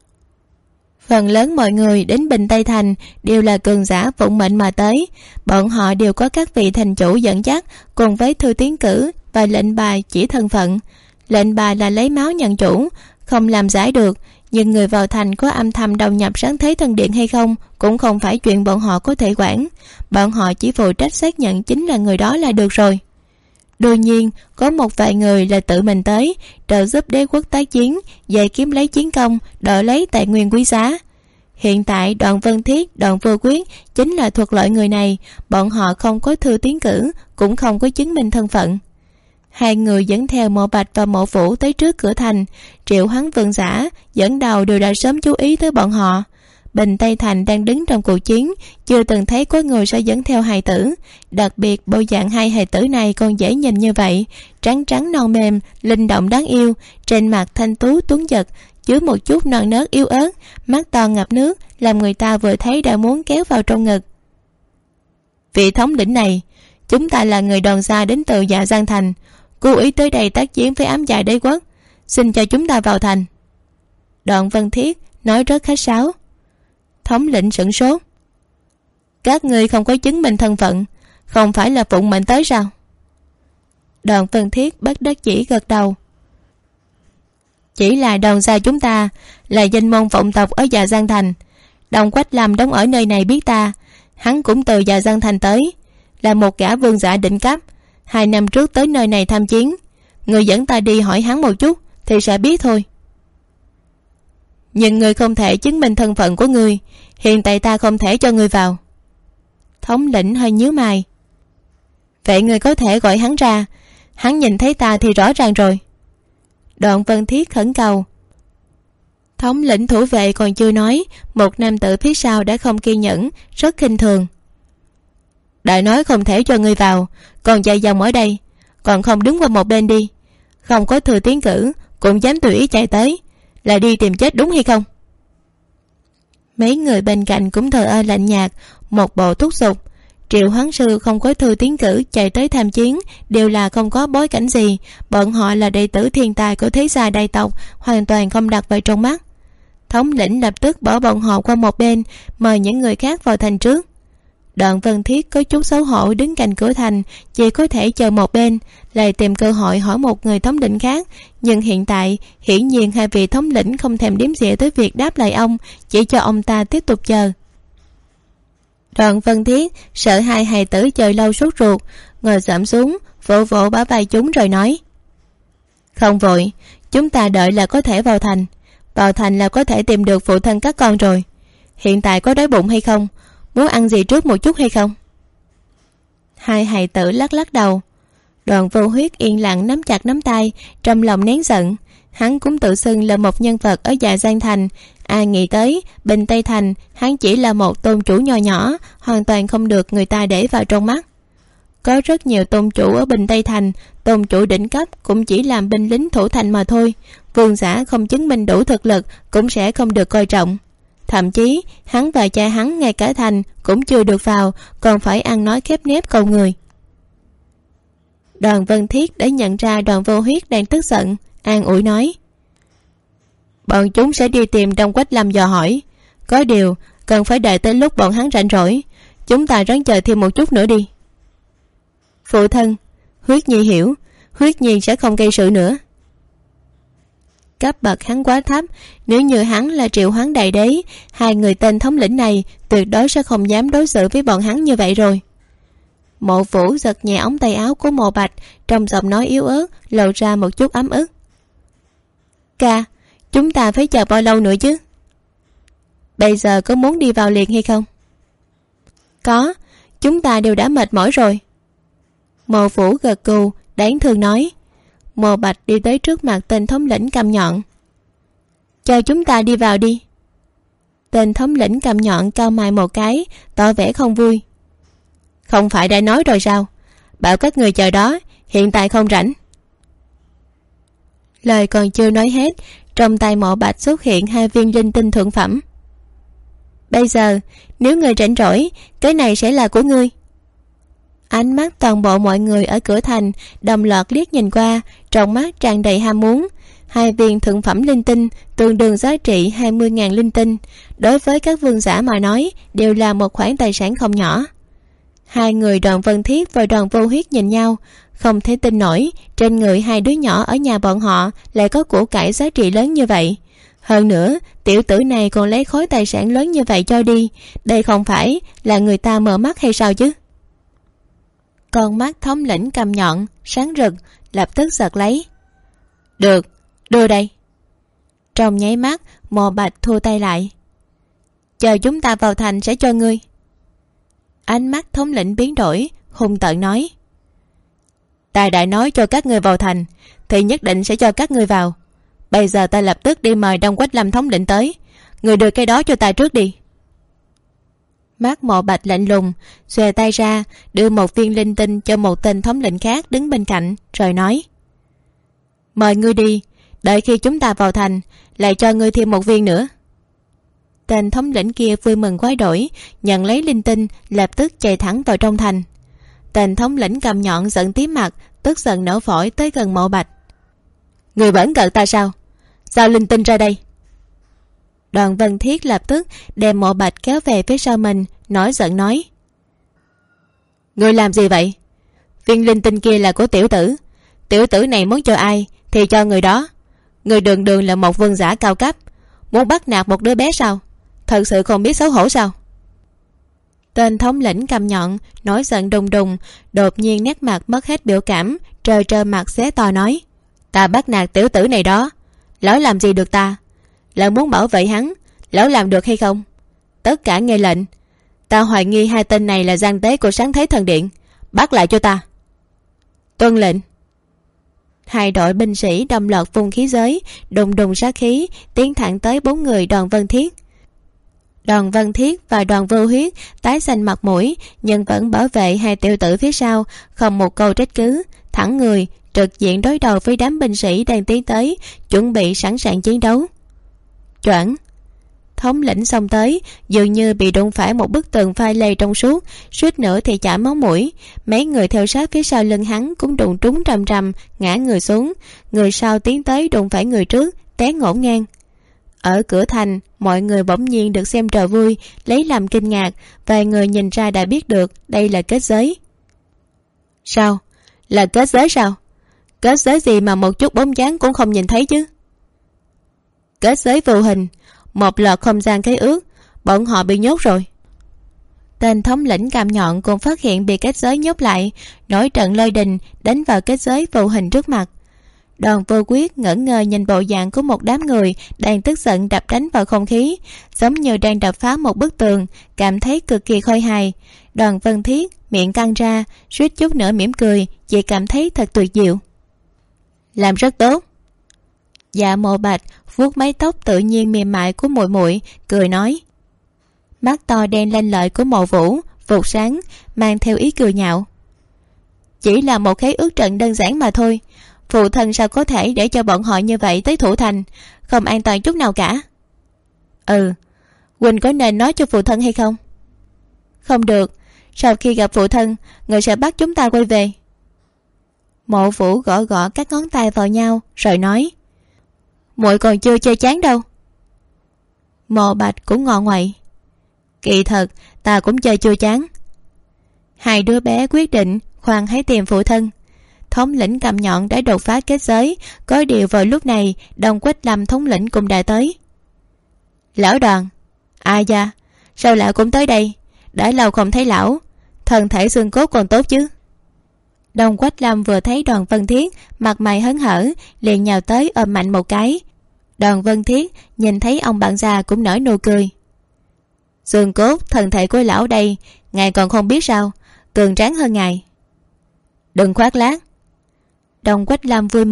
Phần lớn mọi người đến Bình Tây Thành đều là cường giả phụng mệnh mà tới. Bọn họ đều có các vị thành chủ dẫn dắt, cùng với thư tiến cử và lệnh bài chỉ thân phận. Lệnh bài là lấy máu nhận chủ, không làm giải được. Nhưng người vào thành có âm thầm đầu nhập sáng thế thần điện hay không cũng không phải chuyện bọn họ có thể quản. Bọn họ chỉ phụ trách xác nhận chính là người đó là được rồi. Đương nhiên có một vài người là tự mình tới trợ giúp đế quốc tác chiến, về kiếm lấy chiến công, đợi lấy tài nguyên quý giá. Hiện tại Đoạn Vân Thiết, Đoạn Vô Quyết chính là thuộc loại người này. Bọn họ không có thư tiến cử, cũng không có chứng minh thân phận. Hai người dẫn theo Mộ Bạch và Mộ Vũ tới trước cửa thành. Triệu Hoán vương giả dẫn đầu đều đã sớm chú ý tới bọn họ. Bình Tây Thành đang đứng trong cuộc chiến, chưa từng thấy có người sẽ dẫn theo hài tử. Đặc biệt bộ dạng hai hài tử này còn dễ nhìn như vậy, trắng trắng non mềm, linh động đáng yêu, trên mặt thanh tú tuấn giật, chứa một chút non nớt yếu ớt, mắt to ngập nước, làm người ta vừa thấy đã muốn kéo vào trong ngực. Vị thống lĩnh này, chúng ta là người đoàn xa đến từ Dạ Giang Thành, cố ý tới đây tác chiến với ám dạ đế quốc, xin cho chúng ta vào thành. Đoạn Vân Thiết nói rất khách sáo. Thống lĩnh sửng sốt. Các ngươi không có chứng minh thân phận, không phải là phụng mệnh tới sao? Đoạn Vân Thiết bất đắc dĩ gật đầu. Chỉ là đoàn xa chúng ta là danh môn vọng tộc ở Dạ Giang Thành. Đồng Quách Lâm đóng ở nơi này biết ta, hắn cũng từ Dạ Giang Thành tới, là một gã vương giả đỉnh cấp, 2 năm trước tới nơi này tham chiến. Người dẫn ta đi hỏi hắn một chút thì sẽ biết thôi. Nhưng người không thể chứng minh thân phận của người, hiện tại ta không thể cho người vào. Thống lĩnh hơi nhíu mày. Vậy người có thể gọi hắn ra, hắn nhìn thấy ta thì rõ ràng rồi. Đoạn Vân Thiết khẩn cầu. Thống lĩnh thủ vệ còn chưa nói, một nam tử phía sau đã không kiên nhẫn, rất khinh thường. Đã nói không thể cho người vào, còn chạy vòng ở đây, còn không đứng qua một bên đi. Không có thừa tiến cử cũng dám tùy ý chạy tới, là đi tìm chết đúng hay không? Mấy người bên cạnh cũng thờ ơ lạnh nhạt, một bộ thúc giục. Triệu Hoán Sư không có thư tiến cử chạy tới tham chiến đều là không có bối cảnh gì, bọn họ là đệ tử thiên tài của thế gia đại tộc, hoàn toàn không đặt vào trong mắt. Thống lĩnh lập tức bỏ bọn họ qua một bên, mời những người khác vào thành trước. Đoạn Vân Thiết có chút xấu hổ đứng cạnh cửa thành, chỉ có thể chờ một bên, lại tìm cơ hội hỏi một người thống lĩnh khác. Nhưng hiện tại hiển nhiên hai vị thống lĩnh không thèm đếm xỉa tới việc đáp lại ông, chỉ cho ông ta tiếp tục chờ. Đoạn Vân Thiết sợ hai hài tử chờ lâu sốt ruột, ngồi xổm xuống vỗ vỗ bả vai chúng rồi nói: Không vội, chúng ta đợi là có thể vào thành. Vào thành là có thể tìm được phụ thân các con rồi. Hiện tại có đói bụng hay không? Muốn ăn gì trước một chút hay không? Hai hài tử lắc lắc đầu. Đoàn Vô Huyết yên lặng nắm chặt nắm tay, trong lòng nén giận. Hắn cũng tự xưng là một nhân vật ở Dạ Giang Thành. Ai nghĩ tới Bình Tây Thành hắn chỉ là một tôn chủ nho nhỏ, hoàn toàn không được người ta để vào trong mắt. Có rất nhiều tôn chủ ở Bình Tây Thành, tôn chủ đỉnh cấp cũng chỉ làm binh lính thủ thành mà thôi. Vương giả không chứng minh đủ thực lực cũng sẽ không được coi trọng. Thậm chí hắn và cha hắn ngay cả thành cũng chưa được vào, còn phải ăn nói khép nép cầu người. Đoàn Vân Thiết đã nhận ra Đoàn Vô Huyết đang tức giận, an ủi nói: Bọn chúng sẽ đi tìm trong Quách Lâm dò hỏi. Có điều cần phải đợi tới lúc bọn hắn rảnh rỗi. Chúng ta ráng chờ thêm một chút nữa đi. Phụ thân, Huyết Nhi hiểu, Huyết Nhi sẽ không gây sự nữa. Cấp bậc hắn quá thấp, nếu như hắn là Triệu Hoán Đại Đế, hai người tên thống lĩnh này tuyệt đối sẽ không dám đối xử với bọn hắn như vậy rồi. Mộ Vũ giật nhẹ ống tay áo của Mộ Bạch, trong giọng nói yếu ớt lộ ra một chút ấm ức. Ca, chúng ta phải chờ bao lâu nữa chứ? Bây giờ có muốn đi vào liền hay không? Có, chúng ta đều đã mệt mỏi rồi. Mộ Vũ gật gù đáng thương nói. Mộ Bạch đi tới trước mặt tên thống lĩnh cầm nhọn. Cho chúng ta đi vào đi. Tên thống lĩnh cầm nhọn cau mày một cái, tỏ vẻ không vui. Không phải đã nói rồi sao? Bảo các người chờ đó, hiện tại không rảnh. Lời còn chưa nói hết, trong tay Mộ Bạch xuất hiện hai viên linh tinh thượng phẩm. Bây giờ nếu người rảnh rỗi, cái này sẽ là của ngươi. Ánh mắt toàn bộ mọi người ở cửa thành đồng loạt liếc nhìn qua, trong mắt tràn đầy ham muốn. Hai viên thượng phẩm linh tinh tương đương giá trị 20.000 linh tinh, đối với các vương giả mà nói đều là một khoản tài sản không nhỏ. Hai người Đoàn Vân Thiết và Đoàn Vô Huyết nhìn nhau, không thể tin nổi trên người hai đứa nhỏ ở nhà bọn họ lại có của cải giá trị lớn như vậy. Hơn nữa tiểu tử này còn lấy khối tài sản lớn như vậy cho đi, đây không phải là người ta mở mắt hay sao chứ? Con mắt thống lĩnh cầm nhọn sáng rực, lập tức giật lấy. Được, đưa đây. Trong nháy mắt Mộ Bạch thua tay lại. Chờ chúng ta vào thành sẽ cho ngươi. Ánh mắt thống lĩnh biến đổi, hung tợn nói: Ta đã nói cho các ngươi vào thành thì nhất định sẽ cho các ngươi vào. Bây giờ ta lập tức đi mời Đông Quách Lâm thống lĩnh tới. Người đưa cái đó cho ta trước đi. Mắt Mộ Bạch lạnh lùng, xòe tay ra đưa một viên linh tinh cho một tên thống lĩnh khác đứng bên cạnh, rồi nói: Mời ngươi đi, đợi khi chúng ta vào thành lại cho ngươi thêm một viên nữa. Tên thống lĩnh kia vui mừng quái đổi, nhận lấy linh tinh, lập tức chạy thẳng vào trong thành. Tên thống lĩnh cầm nhọn giận tím mặt, tức giận nổ phổi tới gần Mộ Bạch. Người bỡn cợt ta sao? Giao linh tinh ra đây. Đoàn Vân Thiết lập tức đem Mộ Bạch kéo về phía sau mình, nổi giận nói: Người làm gì vậy? Viên linh tinh kia là của tiểu tử. Tiểu tử này muốn cho ai thì cho người đó. Người đường đường là một vương giả cao cấp, muốn bắt nạt một đứa bé sao? Thật sự không biết xấu hổ sao? Tên thống lĩnh cầm nhọn nổi giận đùng đùng, đột nhiên nét mặt mất hết biểu cảm, trơ trơ mặt xé to nói: Ta bắt nạt tiểu tử này đó, lão làm gì được ta? Lão muốn bảo vệ hắn, lão làm được hay không? Tất cả nghe lệnh. Ta hoài nghi hai tên này là gian tế của Sáng Thế Thần Điện, bắt lại cho ta. Tuân lệnh. Hai đội binh sĩ đồng loạt vung khí giới, đùng đùng sát khí tiến thẳng tới bốn người Đoàn Vân Thiết. Đoàn Vân Thiết và Đoàn Vô Huyết tái xanh mặt mũi, nhưng vẫn bảo vệ hai tiểu tử phía sau, không một câu trách cứ, thẳng người trực diện đối đầu với đám binh sĩ đang tiến tới, chuẩn bị sẵn sàng chiến đấu. Choảng! Thống lĩnh xông tới, dường như bị đụng phải một bức tường pha lê trong suốt, suýt nữa thì chảy máu mũi. Mấy người theo sát phía sau lưng hắn cũng đụng trúng rầm rầm, ngã người xuống. Người sau tiến tới đụng phải người trước, té ngổn ngang. Ở cửa thành, mọi người bỗng nhiên được xem trò vui, lấy làm kinh ngạc. Vài người nhìn ra đã biết được đây là kết giới. Sao? Là kết giới sao? Kết giới gì mà một chút bóng dáng cũng không nhìn thấy chứ? Kết giới vô hình, một lọt không gian khế ước, bọn họ bị nhốt rồi. Tên thống lĩnh càm nhọn cũng phát hiện bị kết giới nhốt lại, nổi trận lôi đình đánh vào kết giới vô hình trước mặt. Đoàn Vô Quyết ngẩn ngơ nhìn bộ dạng của một đám người đang tức giận đập đánh vào không khí, giống như đang đập phá một bức tường, cảm thấy cực kỳ khôi hài. Đoàn Vân Thiết miệng căng ra, suýt chút nữa mỉm cười, chỉ cảm thấy thật tuyệt diệu. Làm rất tốt. Dạ Mộ Bạch vuốt mái tóc tự nhiên mềm mại của muội muội, cười nói. Mắt to đen lanh lợi của Mộ Vũ vụt sáng, mang theo ý cười nhạo. Chỉ là một khế ước trận đơn giản mà thôi, phụ thân sao có thể để cho bọn họ như vậy tới thủ thành, không an toàn chút nào cả. Quỳnh có nên nói cho phụ thân hay không? Không được, sau khi gặp phụ thân, người sẽ bắt chúng ta quay về. Mộ Vũ gõ gõ các ngón tay vào nhau rồi nói. Muội còn chưa chơi chán đâu. Mộ Bạch cũng ngọ nguậy. Kỳ thật ta cũng chơi chưa chán. Hai đứa bé quyết định khoan hãy tìm phụ thân. Thống lĩnh cầm nhọn đã đột phá kết giới, có điều vào lúc này Đông Quách Lâm thống lĩnh cũng đã tới. Lão Đoàn. Ai da, sao lão cũng tới đây? Đã lâu không thấy lão, thân thể xương cốt còn tốt chứ? Đông Quách Lâm vừa thấy Đoàn Vân Thiết, mặt mày hớn hở, liền nhào tới ôm mạnh một cái. Đoàn Vân Thiết nhìn thấy ông bạn già cũng nở nụ cười. Xương cốt thân thể của lão đây, ngài còn không biết sao, cường tráng hơn ngài. Đừng khoác lác. Đông Quách Lâm vui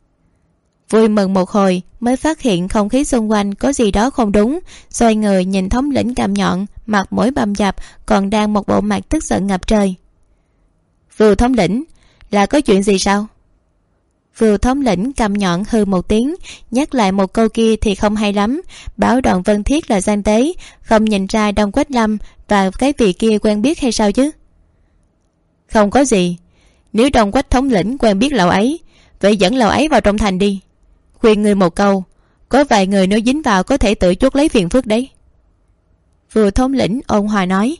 mừng một hồi mới phát hiện không khí xung quanh có gì đó không đúng, xoay người nhìn thống lĩnh cầm nhọn, mặt mũi bầm dập, còn đang một bộ mặt tức giận ngập trời. Vưu thống lĩnh, là có chuyện gì sao? Vưu thống lĩnh cầm nhọn hư một tiếng, nhắc lại một câu kia thì không hay lắm, bảo Đoàn Vân Thiết là gian tế, không nhìn ra Đông Quách Lâm và cái vị kia quen biết hay sao chứ? Không có gì, nếu Đông Quách thống lĩnh quen biết lão ấy, vậy dẫn lão ấy vào trong thành đi. Khuyên người một câu, có vài người nếu dính vào có thể tự chuốc lấy phiền phức đấy. Vưu thống lĩnh ôn hòa nói.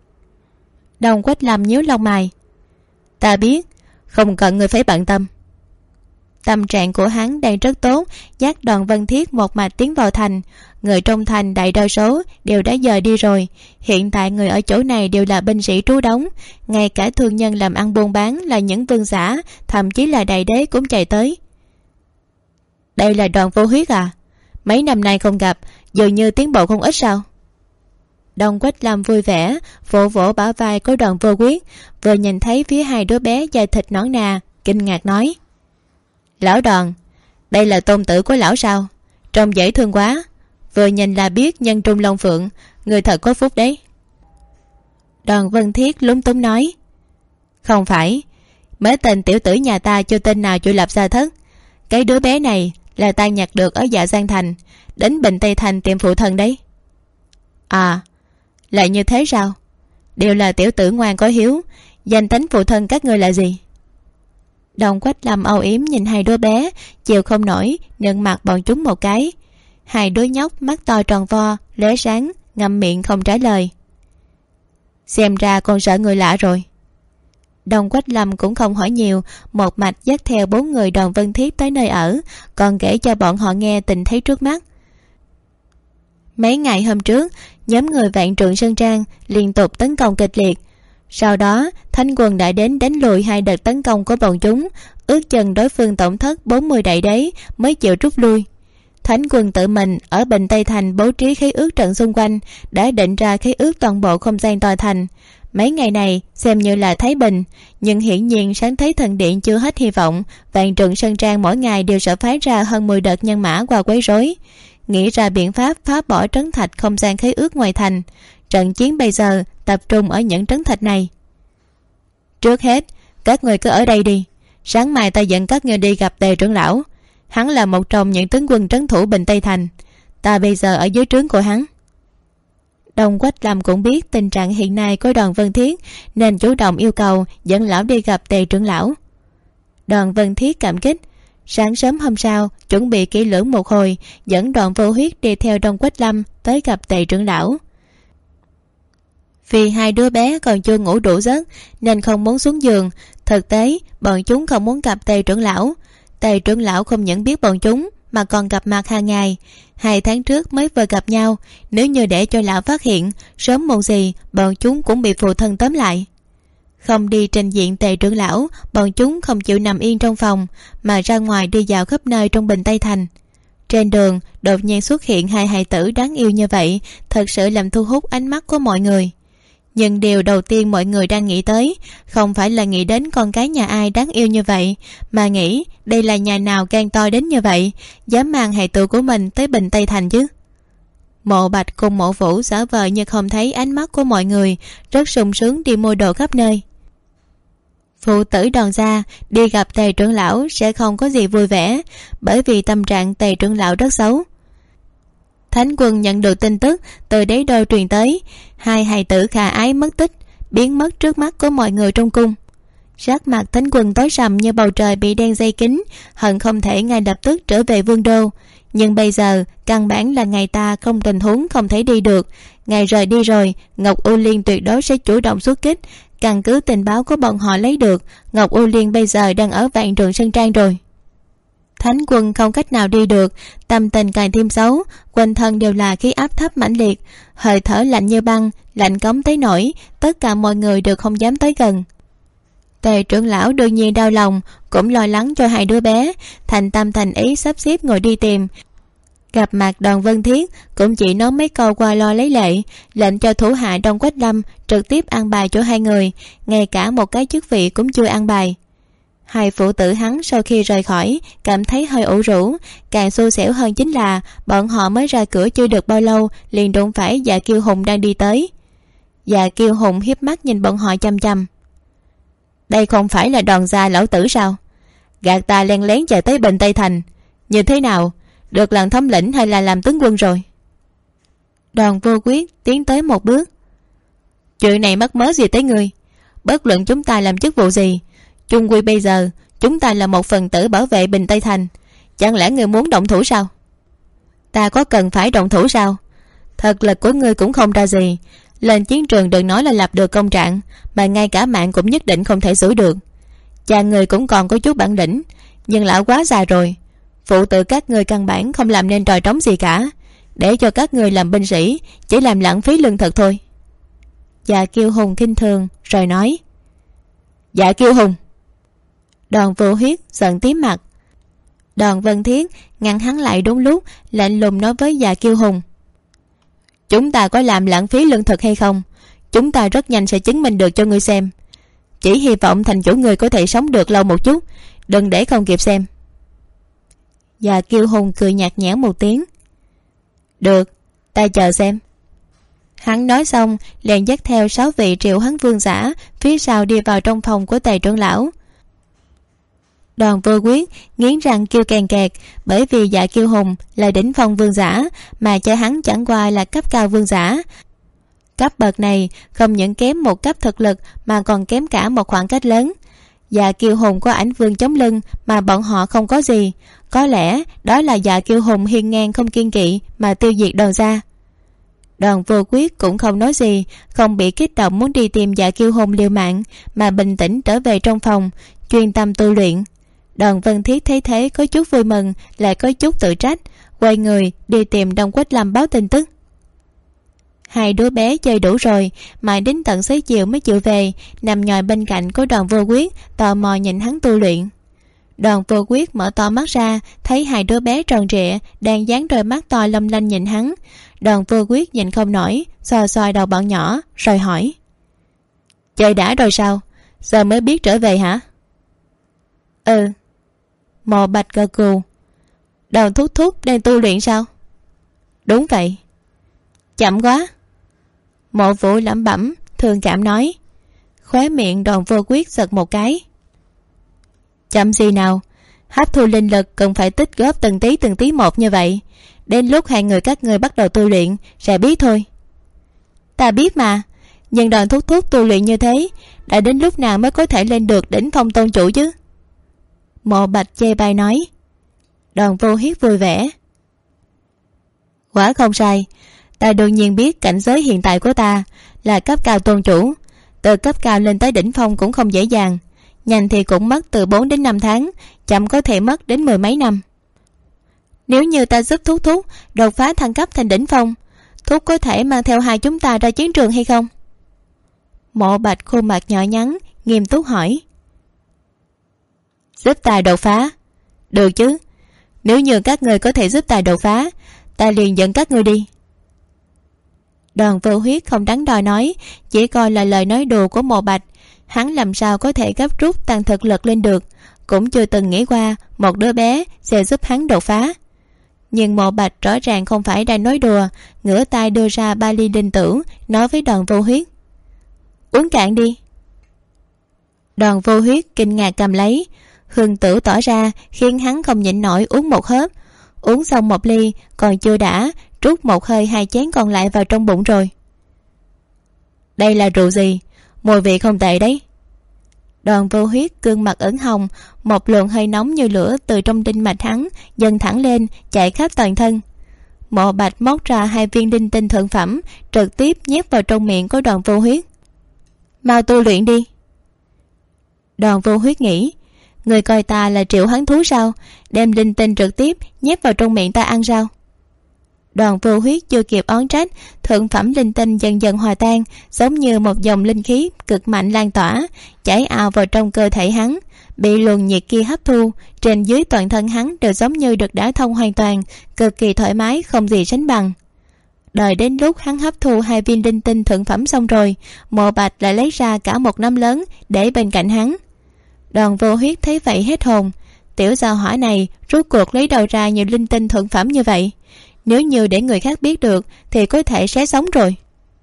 Đông Quách Lâm nhíu lông mày. Ta biết, không cần người phải bận tâm. Tâm trạng của hắn đang rất tốt, dắt Đoàn Vân Thiết một mạch tiến vào thành. Người trong thành đại đa số đều đã dời đi rồi, hiện tại người ở chỗ này đều là binh sĩ trú đóng, ngay cả thương nhân làm ăn buôn bán là những vương giả, thậm chí là đại đế cũng chạy tới. Đây là Đoàn Vô Huyết à? Mấy năm nay không gặp, dường như tiến bộ không ít sao? Đông Quách Lâm vui vẻ vỗ vỗ bả vai của Đoàn Vô Huyết, vừa nhìn thấy phía hai đứa bé da thịt nõn nà, kinh ngạc nói. Lão Đoàn, đây là tôn tử của lão sao? Trông dễ thương quá, vừa nhìn là biết nhân trung long phượng, người thật có phúc đấy. Đoàn Vân Thiết lúng túng nói. Không phải, mấy tên tiểu tử nhà ta chưa tên nào chịu lập gia thất. Cái đứa bé này là ta nhặt được ở Dạ Giang Thành, đến Bình Tây Thành tìm phụ thân đấy. À, lại như thế sao? Đều là tiểu tử ngoan có hiếu, danh tính phụ thân các ngươi là gì? Đông Quách Lâm âu yếm nhìn hai đứa bé, chịu không nổi, nựng mặt bọn chúng một cái. Hai đứa nhóc mắt to tròn vo, lóe sáng, ngậm miệng không trả lời. Xem ra con sợ người lạ rồi. Đông Quách Lâm cũng không hỏi nhiều, một mạch dắt theo 4 người Đoàn Vân Thiết tới nơi ở, còn kể cho bọn họ nghe tình thế trước mắt. Mấy ngày hôm trước, nhóm người Vạn Trượng Sơn Trang liên tục tấn công kịch liệt. Sau đó, Thánh quân đã đến đánh lùi 2 đợt tấn công của bọn chúng, ước chừng đối phương tổn thất 40 đại đế mới chịu rút lui. Thánh quân tự mình ở Bình Tây Thành bố trí khế ước trận xung quanh, đã định ra khế ước toàn bộ không gian tòa thành. Mấy ngày này xem như là thái bình, nhưng hiển nhiên sáng thấy thần điện chưa hết hy vọng. Vạn Trượng Sơn Trang mỗi ngày đều sẽ phái ra hơn 10 đợt nhân mã qua quấy rối, nghĩ ra biện pháp phá bỏ trấn thạch không gian khế ước ngoài thành. Trận chiến bây giờ tập trung ở những trấn thạch này. Trước hết, các người cứ ở đây đi, Sáng mai ta dẫn các ngươi đi gặp Tề trưởng lão. Hắn là một trong những tướng quân trấn thủ Bình Tây Thành. Ta bây giờ ở dưới trướng của hắn. Đông Quách Lâm cũng biết tình trạng hiện nay của Đoàn Vân Thiết, nên chủ động yêu cầu dẫn lão đi gặp Tề trưởng lão. Đoàn Vân Thiết cảm kích. Sáng sớm hôm sau, chuẩn bị kỹ lưỡng một hồi, dẫn Đoàn Vô Huyết đi theo Đông Quách Lâm tới gặp Tề trưởng lão. Vì hai đứa bé còn chưa ngủ đủ giấc nên không muốn xuống giường. Thực tế bọn chúng không muốn gặp Tề trưởng lão. Tề trưởng lão không những biết bọn chúng mà còn gặp mặt hàng ngày. 2 tháng trước mới vừa gặp nhau. Nếu như để cho lão phát hiện, sớm muộn gì bọn chúng cũng bị phụ thân tóm lại. Không đi trình diện Tề trưởng lão, bọn chúng không chịu nằm yên trong phòng mà ra ngoài đi dạo khắp nơi trong Bình Tây Thành. Trên đường đột nhiên xuất hiện 2 hài tử đáng yêu như vậy, thật sự làm thu hút ánh mắt của mọi người. Nhưng điều đầu tiên mọi người đang nghĩ tới không phải là nghĩ đến con cái nhà ai đáng yêu như vậy, mà nghĩ đây là nhà nào gan to đến như vậy, dám mang hài tử của mình tới Bình Tây Thành chứ. Mộ Bạch cùng Mộ Vũ giả vờ như không thấy ánh mắt của mọi người, rất sung sướng đi mua đồ khắp nơi. Phụ tử Đoàn gia đi gặp Tề trưởng lão sẽ không có gì vui vẻ, bởi vì tâm trạng Tề trưởng lão rất xấu. Thánh Quân nhận được tin tức từ đế đô truyền tới, 2 hài tử khả ái mất tích, biến mất trước mắt của mọi người trong cung. Sắc mặt Thánh Quân tối sầm như bầu trời bị đen dây kín, hận không thể ngay lập tức trở về vương đô. Nhưng bây giờ căn bản là ngày ta không tình huống không thể đi được. Ngày rời đi rồi, Ngọc U Liên tuyệt đối sẽ chủ động xuất kích. Căn cứ tình báo của bọn họ lấy được, Ngọc U Liên bây giờ đang ở Vạn Trường Sơn Trang rồi. Thánh Quân không cách nào đi được, tâm tình càng thêm xấu, quanh thân đều là khí áp thấp mãnh liệt, hơi thở lạnh như băng, lạnh cống tới nỗi tất cả mọi người đều không dám tới gần. Tề trưởng lão đương nhiên đau lòng, cũng lo lắng cho 2 đứa bé, thành tâm thành ý sắp xếp ngồi đi tìm. Gặp mặt Đoàn Vân Thiết cũng chỉ nói mấy câu qua lo lấy lệ, lệnh cho thủ hạ Đông Quách Lâm trực tiếp an bài cho 2 người, ngay cả một cái chức vị cũng chưa an bài. 2 phụ tử hắn sau khi rời khỏi cảm thấy hơi ủ rũ, càng xui xẻo hơn chính là bọn họ mới ra cửa chưa được bao lâu liền đụng phải Dạ Kiêu Hùng đang đi tới. Dạ Kiêu Hùng hiếp mắt nhìn bọn họ chăm chăm. Đây không phải là Đoàn gia lão tử sao? Gạt ta len lén chạy tới Bình Tây Thành, như thế nào, được làm thống lĩnh hay là làm tướng quân rồi? Đoàn Vô Quyết tiến tới một bước. Chuyện này mắc mớ gì tới ngươi? Bất luận chúng ta làm chức vụ gì, chung quy bây giờ chúng ta là một phần tử bảo vệ Bình Tây Thành, chẳng lẽ ngươi muốn động thủ sao? Ta có cần phải động thủ sao? Thực lực của ngươi cũng không ra gì, lên chiến trường đừng nói là lập được công trạng, mà ngay cả mạng cũng nhất định không thể giữ được. Cha ngươi cũng còn có chút bản lĩnh, nhưng lão quá già rồi. Phụ tử các ngươi căn bản không làm nên trò trống gì cả, để cho các ngươi làm binh sĩ chỉ làm lãng phí lương thực thôi. Dạ Kiêu Hùng khinh thường rồi nói. Dạ Kiêu Hùng. Đoàn Vô Huyết giận tím mặt. Đoàn Vân Thiết ngăn hắn lại đúng lúc, lạnh lùng nói với Dạ Kiêu Hùng. Chúng ta có làm lãng phí lương thực hay không, chúng ta rất nhanh sẽ chứng minh được cho ngươi xem. Chỉ hy vọng thành chủ ngươi có thể sống được lâu một chút, đừng để không kịp xem. Dạ Kiêu Hùng cười nhạt nhẽo một tiếng. Được, ta chờ xem. Hắn nói xong liền dắt theo 6 vị triệu hắn vương giả phía sau đi vào trong phòng của Tề trưởng lão. Đoàn Vô Quyết nghiến răng kêu kèn kẹt, bởi vì Dạ Kiêu Hùng là đỉnh phong vương giả, mà cha hắn chẳng qua là cấp cao vương giả. Cấp bậc này không những kém một cấp thực lực mà còn kém cả một khoảng cách lớn. Dạ Kiêu Hùng có ảnh vương chống lưng mà bọn họ không có gì, có lẽ đó là Dạ Kiêu Hùng hiên ngang không kiên kỵ mà tiêu diệt Đoàn gia. Đoàn Vô Quyết cũng không nói gì, không bị kích động muốn đi tìm Dạ Kiêu Hùng liều mạng, mà bình tĩnh trở về trong phòng chuyên tâm tu luyện. Đoàn Vân Thiết thấy thế có chút vui mừng, lại có chút tự trách, quay người đi tìm Đông Quách Lâm báo tin tức. 2 đứa bé chơi đủ rồi, mãi đến tận xế chiều mới chịu về, nằm nhòi bên cạnh của Đoàn Vô Quyết, tò mò nhìn hắn tu luyện. Đoàn Vô Quyết mở to mắt ra, thấy 2 đứa bé tròn trịa đang dán đôi mắt to long lanh nhìn hắn. Đoàn Vô Quyết nhìn không nổi, xoa xoa đầu bọn nhỏ rồi hỏi. Chơi đã rồi sao? Giờ mới biết trở về hả? Ừ. Mộ Bạch gật gù. Đoàn Thúc Thúc đang tu luyện sao? Đúng vậy. Chậm quá. Mộ Vũ lẩm bẩm thương cảm nói. Khóe miệng Đoàn Vô Quyết giật một cái. Chậm gì nào, hấp thu linh lực cần phải tích góp từng tí một như vậy. Đến lúc hai người các ngươi bắt đầu tu luyện sẽ biết thôi. Ta biết mà, nhưng Đoàn thúc thúc tu luyện như thế, đã đến lúc nào mới có thể lên được đỉnh phong tôn chủ chứ? Mộ Bạch chê bai nói. Đoàn Vô Huyết vui vẻ. Quả không sai, ta đương nhiên biết cảnh giới hiện tại của ta là cấp cao tôn chủ. Từ cấp cao lên tới đỉnh phong cũng không dễ dàng. Nhanh thì cũng mất từ 4 đến 5 tháng, chậm có thể mất đến 10 mấy năm. Nếu như ta giúp thúc thúc đột phá thăng cấp thành đỉnh phong, thúc có thể mang theo hai chúng ta ra chiến trường hay không? Mộ Bạch khuôn mặt nhỏ nhắn nghiêm túc hỏi. Giúp ta đột phá? Được chứ, nếu như các người có thể giúp ta đột phá, ta liền dẫn các người đi. Đoàn Vô Huyết không đắn đo nói, chỉ coi là lời nói đùa của Mộ Bạch. Hắn làm sao có thể gấp rút tăng thực lực lên được, cũng chưa từng nghĩ qua một đứa bé sẽ giúp hắn đột phá. Nhưng Mộ Bạch rõ ràng không phải đang nói đùa, ngửa tay đưa ra 3 ly linh tử, nói với Đoàn Vô Huyết. Uống cạn đi. Đoàn Vô Huyết kinh ngạc cầm lấy, hương tử tỏ ra khiến hắn không nhịn nổi uống một hớp. Uống xong một ly còn chưa đã, trút một hơi 2 chén còn lại vào trong bụng rồi. Đây là rượu gì? Mùi vị không tệ đấy. Đoàn Vô Huyết gương mặt ửng hồng, một luồng hơi nóng như lửa từ trong đinh mạch hắn dần thẳng lên, chạy khắp toàn thân. Mộ Bạch móc ra 2 viên linh tinh thượng phẩm, trực tiếp nhét vào trong miệng của Đoàn Vô Huyết. Mau tu luyện đi. Đoàn Vô Huyết nghĩ, người coi ta là triệu hoán thú sao, đem linh tinh trực tiếp nhét vào trong miệng ta ăn sao? Đoàn Vô Huyết chưa kịp oán trách, thượng phẩm linh tinh dần dần hòa tan, giống như một dòng linh khí cực mạnh lan tỏa, chảy ào vào trong cơ thể hắn, bị luồng nhiệt kia hấp thu. Trên dưới toàn thân hắn đều giống như được đả thông hoàn toàn, cực kỳ thoải mái, không gì sánh bằng. Đợi đến lúc hắn hấp thu 2 viên linh tinh thượng phẩm xong rồi, Mộ Bạch lại lấy ra cả một nắm lớn để bên cạnh hắn. Đoàn Vô Huyết thấy vậy hết hồn, tiểu gia hỏa này rốt cuộc lấy đầu ra nhiều linh tinh thượng phẩm như vậy, nếu như để người khác biết được thì có thể sẽ sống rồi.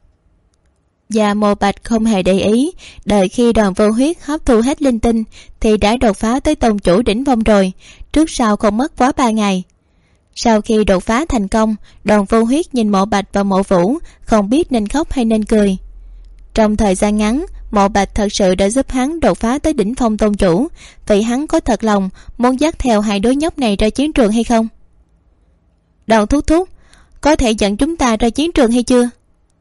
Và Mộ Bạch không hề để ý, đợi khi Đoàn Vô Huyết hấp thu hết linh tinh thì đã đột phá tới tôn chủ đỉnh phong rồi, trước sau không mất quá 3 ngày. Sau khi đột phá thành công, Đoàn Vô Huyết nhìn Mộ Bạch và Mộ Vũ, không biết nên khóc hay nên cười. Trong thời gian ngắn, Mộ Bạch thật sự đã giúp hắn đột phá tới đỉnh phong tôn chủ, vậy hắn có thật lòng muốn dắt theo 2 đứa nhóc này ra chiến trường hay không? Đoàn thúc thúc, có thể dẫn chúng ta ra chiến trường hay chưa?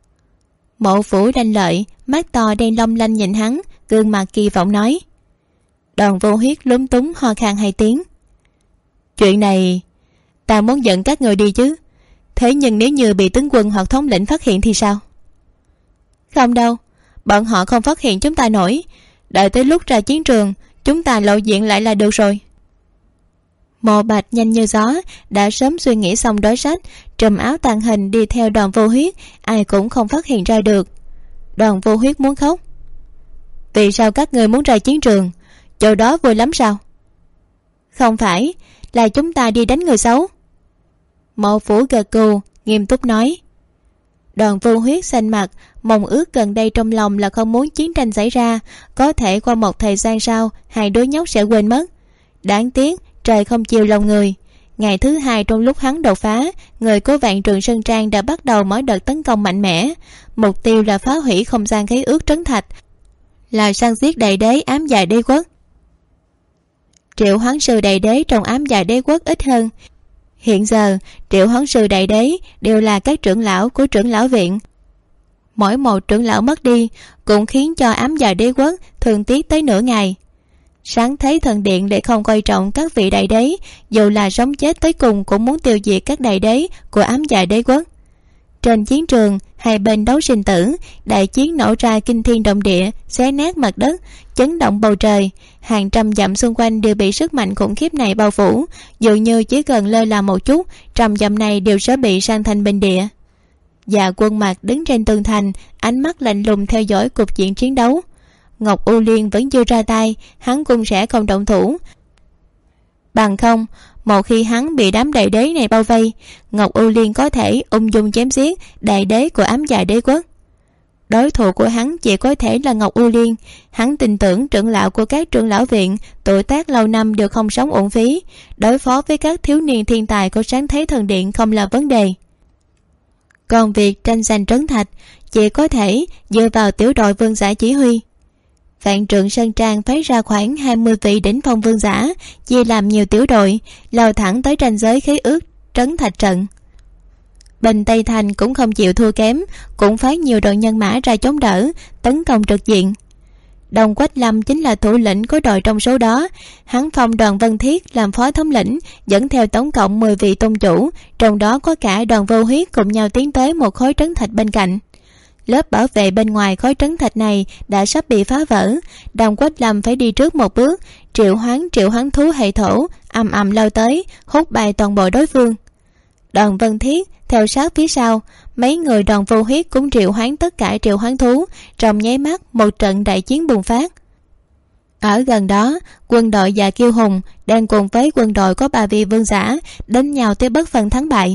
Mộ Vũ đanh lợi, mắt to đen long lanh nhìn hắn, gương mặt kỳ vọng nói. Đoàn Vô Huyết lúng túng ho khan 2 tiếng. Chuyện này ta muốn dẫn các người đi chứ, thế nhưng nếu như bị tướng quân hoặc thống lĩnh phát hiện thì sao? Không đâu, bọn họ không phát hiện chúng ta nổi, đợi tới lúc ra chiến trường chúng ta lộ diện lại là được rồi. Mộ Bạch nhanh như gió, đã sớm suy nghĩ xong đối sách, trùm áo tàng hình đi theo Đoàn Vô Huyết, ai cũng không phát hiện ra được. Đoàn Vô Huyết muốn khóc. Vì sao các người muốn ra chiến trường? Chỗ đó vui lắm sao? Không phải, là chúng ta đi đánh người xấu. Mộ Phủ gật gù, nghiêm túc nói. Đoàn Vô Huyết xanh mặt, mong ước gần đây trong lòng là không muốn chiến tranh xảy ra, có thể qua một thời gian sau 2 đứa nhóc sẽ quên mất. Đáng tiếc trời không chiều lòng người. Ngày thứ 2 trong lúc hắn đột phá, người của Vạn Trường Sơn Trang đã bắt đầu mở đợt tấn công mạnh mẽ. Mục tiêu là phá hủy không gian khế ước trấn thạch, là săn giết đại đế ám dạ đế quốc. Triệu hoán sư đại đế trong ám dạ đế quốc ít hơn. Hiện giờ triệu hoán sư đại đế đều là các trưởng lão của trưởng lão viện. Mỗi một trưởng lão mất đi cũng khiến cho ám dạ đế quốc thường tiếc tới nửa ngày. Sáng thấy thần điện để không coi trọng các vị đại đế, dù là sống chết tới cùng cũng muốn tiêu diệt các đại đế của ám dạ đế quốc. Trên chiến trường, hai bên đấu sinh tử, đại chiến nổ ra kinh thiên động địa, xé nát mặt đất, chấn động bầu trời. Hàng trăm dặm xung quanh đều bị sức mạnh khủng khiếp này bao phủ, dường như chỉ cần lơ là một chút, trăm dặm này đều sẽ bị san thành bình địa. Dạ Quân Mạc đứng trên tường thành, ánh mắt lạnh lùng theo dõi cục diện chiến đấu. Ngọc U Liên vẫn chưa ra tay, hắn cũng sẽ không động thủ. Bằng không, một khi hắn bị đám đại đế này bao vây, Ngọc U Liên có thể ung dung chém giết đại đế của ám dạ đế quốc. Đối thủ của hắn chỉ có thể là Ngọc U Liên. Hắn tin tưởng trưởng lão của các trưởng lão viện tuổi tác lâu năm đều không sống uổng phí, đối phó với các thiếu niên thiên tài của Sáng Thế Thần Điện không là vấn đề. Còn việc tranh giành trấn thạch chỉ có thể dựa vào tiểu đội vương giả chỉ huy. Vạn Trượng Sơn Trang phái ra khoảng 20 vị đỉnh phong vương giả, chia làm nhiều tiểu đội, lao thẳng tới ranh giới khế ước trấn thạch trận. Bình Tây Thành cũng không chịu thua kém, cũng phái nhiều đội nhân mã ra chống đỡ, tấn công trực diện. Đồng Quách Lâm chính là thủ lĩnh của đội trong số đó. Hắn phong Đoàn Vân Thiết làm phó thống lĩnh, dẫn theo tổng cộng 10 vị tôn chủ, trong đó có cả Đoàn Vô Huyết, cùng nhau tiến tới một khối trấn thạch bên cạnh. Lớp bảo vệ bên ngoài khối trấn thạch này đã sắp bị phá vỡ. Đồng Quách Lâm phải đi trước một bước, triệu hoán thú hệ thổ ầm ầm lao tới, hút bay toàn bộ đối phương. Đoàn Vân Thiết theo sát phía sau, mấy người Đoàn Vô Huyết cũng triệu hoán tất cả triệu hoán thú. Trong nháy mắt, một trận đại chiến bùng phát. Ở gần đó, quân đội Dạ Kiêu Hùng đang cùng với quân đội có 3 vị vương giả đánh nhau tới bất phân thắng bại.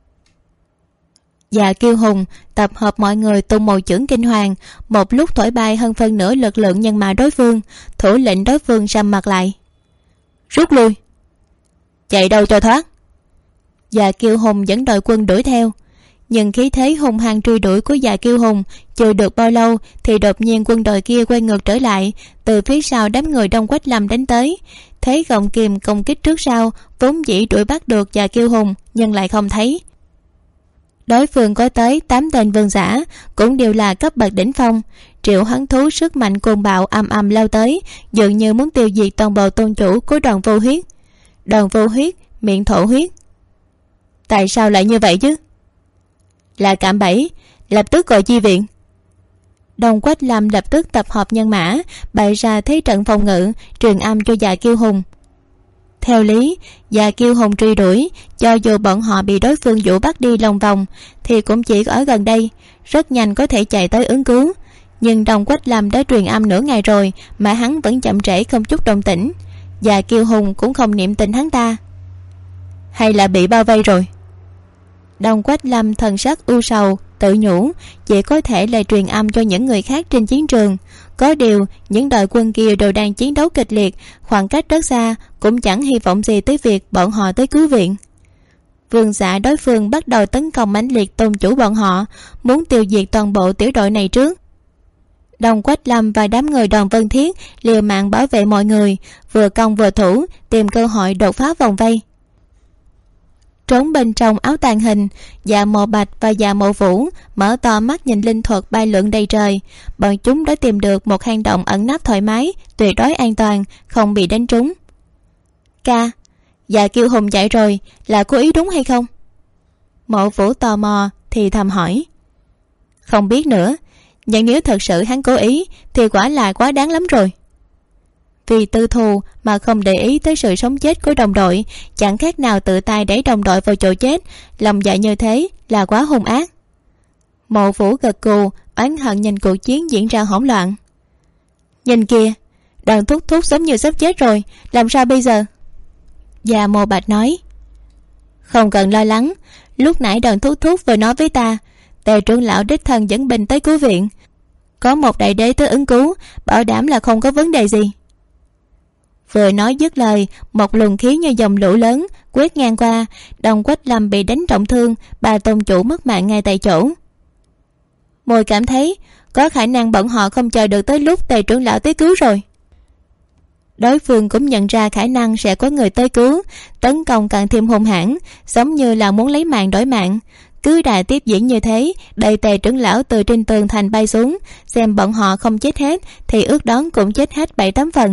Dạ Kiêu Hùng tập hợp mọi người tung một chưởng kinh hoàng, một lúc thổi bay hơn phân nửa lực lượng nhân mã đối phương. Thủ lĩnh đối phương sầm mặt lại: rút lui, chạy đâu cho thoát. Dạ Kiêu Hùng dẫn đội quân đuổi theo, nhưng khí thế hung hăng truy đuổi của Dạ Kiêu Hùng chưa được bao lâu thì đột nhiên quân đội kia quay ngược trở lại, từ phía sau đám người Đông Quách Lâm đánh tới. Thế gọng kìm công kích trước sau, vốn dĩ đuổi bắt được Dạ Kiêu Hùng nhưng lại không thấy. Đối phương có tới 8 tên vương giả, cũng đều là cấp bậc đỉnh phong. Triệu hoán thú sức mạnh cuồng bạo ầm ầm lao tới, dường như muốn tiêu diệt toàn bộ tôn chủ của Đoàn Vô Huyết. Đoàn Vô Huyết miệng thổ huyết: tại sao lại như vậy chứ? Là cạm bẫy, lập tức gọi chi viện. Đông Quách Lâm lập tức tập hợp nhân mã, bày ra thế trận phòng ngự, truyền âm cho Dạ Kiêu Hùng. Theo lý, Dạ Kiêu Hùng truy đuổi, cho dù bọn họ bị đối phương dụ bắt đi lòng vòng thì cũng chỉ ở gần đây, rất nhanh có thể chạy tới ứng cứu. Nhưng Đông Quách Lâm đã truyền âm nửa ngày rồi mà hắn vẫn chậm trễ không chút động tĩnh. Dạ Kiêu Hùng cũng không niệm tình hắn ta. Hay là bị bao vây rồi? Đông Quách Lâm thần sắc u sầu, tự nhủ chỉ có thể là truyền âm cho những người khác trên chiến trường. Có điều những đội quân kia đều đang chiến đấu kịch liệt, khoảng cách rất xa, cũng chẳng hy vọng gì tới việc bọn họ tới cứu viện. Vương giả đối phương bắt đầu tấn công mãnh liệt tôn chủ bọn họ, muốn tiêu diệt toàn bộ tiểu đội này trước. Đông Quách Lâm và đám người Đoàn Vân Thiết liều mạng bảo vệ mọi người, vừa công vừa thủ, tìm cơ hội đột phá vòng vây. Trốn bên trong áo tàng hình, Dạ Mộ Bạch và Dạ Mộ Vũ mở to mắt nhìn linh thuật bay lượn đầy trời. Bọn chúng đã tìm được một hang động ẩn nấp thoải mái, tuyệt đối an toàn, không bị đánh trúng. Ca, Dạ Kiêu Hùng chạy rồi, là cố ý đúng hay không? Mộ Vũ tò mò thì thầm hỏi. Không biết nữa, nhưng nếu thật sự hắn cố ý thì quả là quá đáng lắm rồi. Vì tư thù mà không để ý tới sự sống chết của đồng đội, chẳng khác nào tự tay đẩy đồng đội vào chỗ chết. Lòng dạ như thế là quá hung ác. Mộ Vũ gật gù, oán hận nhìn cuộc chiến diễn ra hỗn loạn. Nhìn kìa, Đoàn Thúc Thúc giống như sắp chết rồi, làm sao bây giờ? Dạ Mộ Bạch nói. Không cần lo lắng, lúc nãy Đoàn Thúc Thúc vừa nói với ta, Tề trưởng lão đích thân dẫn binh tới cứu viện, có một đại đế tới ứng cứu, bảo đảm là không có vấn đề gì. Vừa nói dứt lời, một luồng khí như dòng lũ lớn quét ngang qua. Đông Quách Lâm bị đánh trọng thương, 3 tôn chủ mất mạng ngay tại chỗ. Mùi cảm thấy có khả năng bọn họ không chờ được tới lúc Tề trưởng lão tới cứu rồi. Đối phương cũng nhận ra khả năng sẽ có người tới cứu, tấn công càng thêm hung hãn, giống như là muốn lấy mạng đổi mạng. Cứ đà tiếp diễn như thế, đợi Tề trưởng lão từ trên tường thành bay xuống, xem bọn họ không chết hết thì ước đoán cũng chết hết 7-8 phần.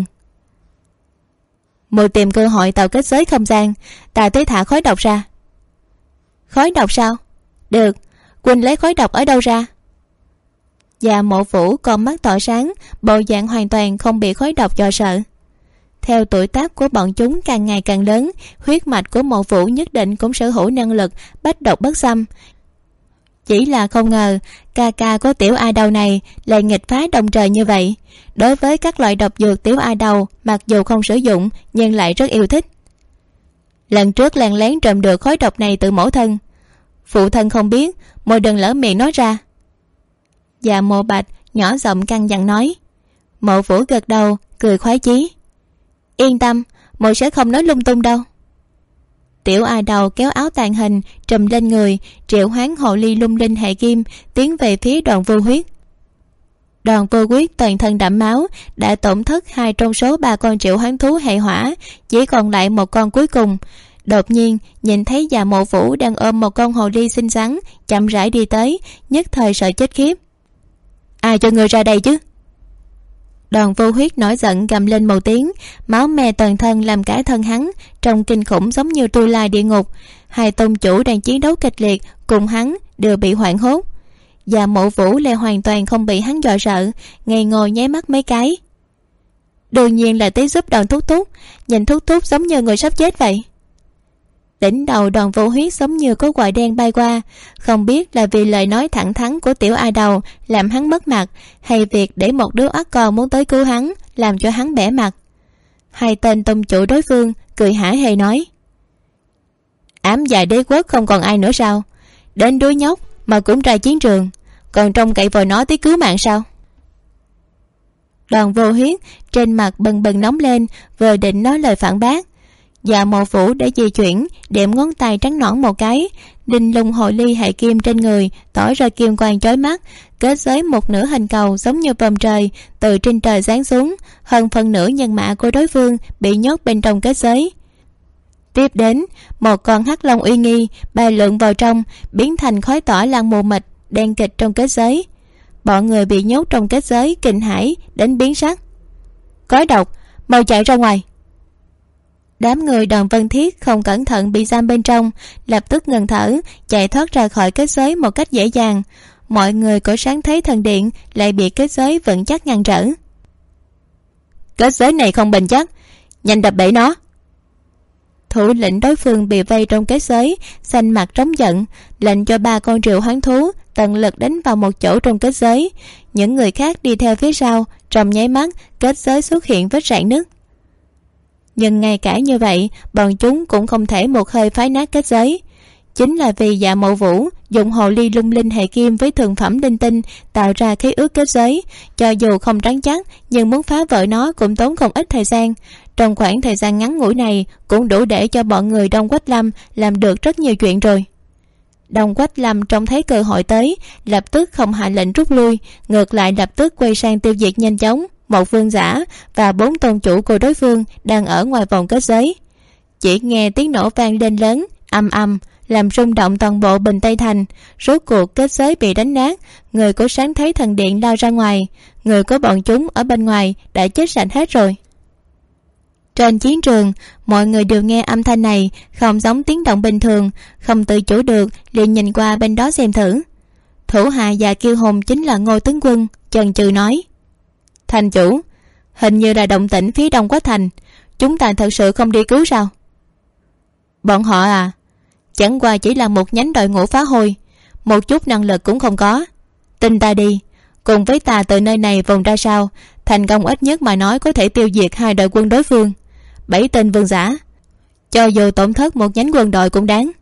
Mùi tìm cơ hội tạo kết giới không gian, ta tới thả khói độc ra. Khói độc sao? Được, Quỳnh lấy khói độc ở đâu ra? Dạ Mộ Vũ con mắt tỏa sáng, bộ dạng hoàn toàn không bị khói độc dọa sợ. Theo tuổi tác của bọn chúng càng ngày càng lớn, huyết mạch của Mộ Vũ nhất định cũng sở hữu năng lực bách độc bất xâm. Chỉ là không ngờ ca ca của tiểu A Đầu này lại nghịch phá đồng trời như vậy. Đối với các loại độc dược tiểu A Đầu mặc dù không sử dụng nhưng lại rất yêu thích. Lần trước lén lén trộm được khói độc này từ mẫu thân, phụ thân không biết, môi đừng lỡ miệng nói ra. Dạ Mộ Bạch nhỏ giọng căn dặn nói. Mộ Vũ gật đầu cười khoái chí. Yên tâm, muội sẽ không nói lung tung đâu. Tiểu A Đầu kéo áo tàn hình trùm lên người, triệu hoán hồ ly lung linh hệ kim tiến về phía Đoàn Vô Huyết. Đoàn Vô Huyết toàn thân đẫm máu, đã tổn thất 2 trong số 3 con triệu hoán thú hệ hỏa, chỉ còn lại một con cuối cùng. Đột nhiên nhìn thấy Dạ Mộ Vũ đang ôm một con hồ ly xinh xắn chậm rãi đi tới, nhất thời sợ chết khiếp. Ai cho người ra đây chứ? Đoàn Vô Huyết nổi giận gầm lên một tiếng, máu me toàn thân làm cả thân hắn trông kinh khủng giống như tu la địa ngục. 2 tông chủ đang chiến đấu kịch liệt cùng hắn đều bị hoảng hốt. Dạ Mộ Vũ lại hoàn toàn không bị hắn dọa sợ, ngây ngồi nháy mắt mấy cái. Đương nhiên là tới giúp Đoàn Thúc Thúc, nhìn Thúc Thúc giống như người sắp chết vậy. Đỉnh đầu Đoàn Vô Huyết giống như có quạ đen bay qua, không biết là vì lời nói thẳng thắn của Tiểu A Đầu làm hắn mất mặt, hay việc để một đứa oắt con muốn tới cứu hắn làm cho hắn bẻ mặt. 2 tên tông chủ đối phương cười hả hê nói. Ám Dạ Đế Quốc không còn ai nữa sao? Đến đứa nhóc mà cũng ra chiến trường, còn trông cậy vào nó tới cứu mạng sao? Đoàn Vô Huyết trên mặt bần bần nóng lên, vừa định nói lời phản bác. Dạ Mộ Vũ để di chuyển, điểm ngón tay trắng nõn một cái, linh lung hồ ly hệ kim trên người tỏ ra kim quang chói mắt, kết giới một nửa hình cầu giống như vòm trời từ trên trời giáng xuống, hơn phần nửa nhân mã của đối phương bị nhốt bên trong kết giới. Tiếp đến, một con hắc long uy nghi bay lượn vào trong, biến thành khói tỏa lan mù mịt đen kịt trong kết giới. Bọn người bị nhốt trong kết giới kinh hãi đến biến sắc. Cói độc, mau chạy ra ngoài! Đám người Đoàn Vân Thiết không cẩn thận bị giam bên trong, lập tức ngừng thở, chạy thoát ra khỏi kết giới một cách dễ dàng. Mọi người của Sáng Thế Thần Điện lại bị kết giới vững chắc ngăn trở. Kết giới này không bền chắc, nhanh đập bể nó! Thủ lĩnh đối phương bị vây trong kết giới xanh mặt trống giận, lệnh cho 3 con triệu hoán thú tận lực đánh vào một chỗ trong kết giới. Những người khác đi theo phía sau, trong nháy mắt kết giới xuất hiện vết rạn nứt. Nhưng ngay cả như vậy, bọn chúng cũng không thể một hơi phá nát kết giới. Chính là vì Dạ Mộ Vũ dùng hồ ly lung linh hệ kim với thường phẩm linh tinh tạo ra khí ước kết giới, cho dù không trắng chắc nhưng muốn phá vỡ nó cũng tốn không ít thời gian. Trong khoảng thời gian ngắn ngủi này cũng đủ để cho bọn người Đông Quách Lâm làm được rất nhiều chuyện rồi. Đông Quách Lâm trông thấy cơ hội tới, lập tức không hạ lệnh rút lui, ngược lại lập tức quay sang tiêu diệt nhanh chóng một vương giả và 4 tôn chủ của đối phương đang ở ngoài vòng kết giới. Chỉ nghe tiếng nổ vang lên lớn, ầm ầm, làm rung động toàn bộ Bình Tây Thành. Rốt cuộc kết giới bị đánh nát, người của Sáng Thế Thần Điện lao ra ngoài, người của bọn chúng ở bên ngoài đã chết sạch hết rồi. Trên chiến trường, mọi người đều nghe âm thanh này, không giống tiếng động bình thường, không tự chủ được liền nhìn qua bên đó xem thử. Thủ hạ Dạ Kiêu Hùng chính là Ngô Tướng Quân, chần chừ nói. Thành chủ, hình như là động tĩnh phía đông Quách Thành, chúng ta thật sự không đi cứu sao? Bọn họ à, chẳng qua chỉ là một nhánh đội ngũ phá hôi, một chút năng lực cũng không có. Tin ta đi, cùng với ta từ nơi này vòng ra sao, thành công ít nhất mà nói có thể tiêu diệt 2 đội quân đối phương, 7 tên vương giả, cho dù tổn thất một nhánh quân đội cũng đáng.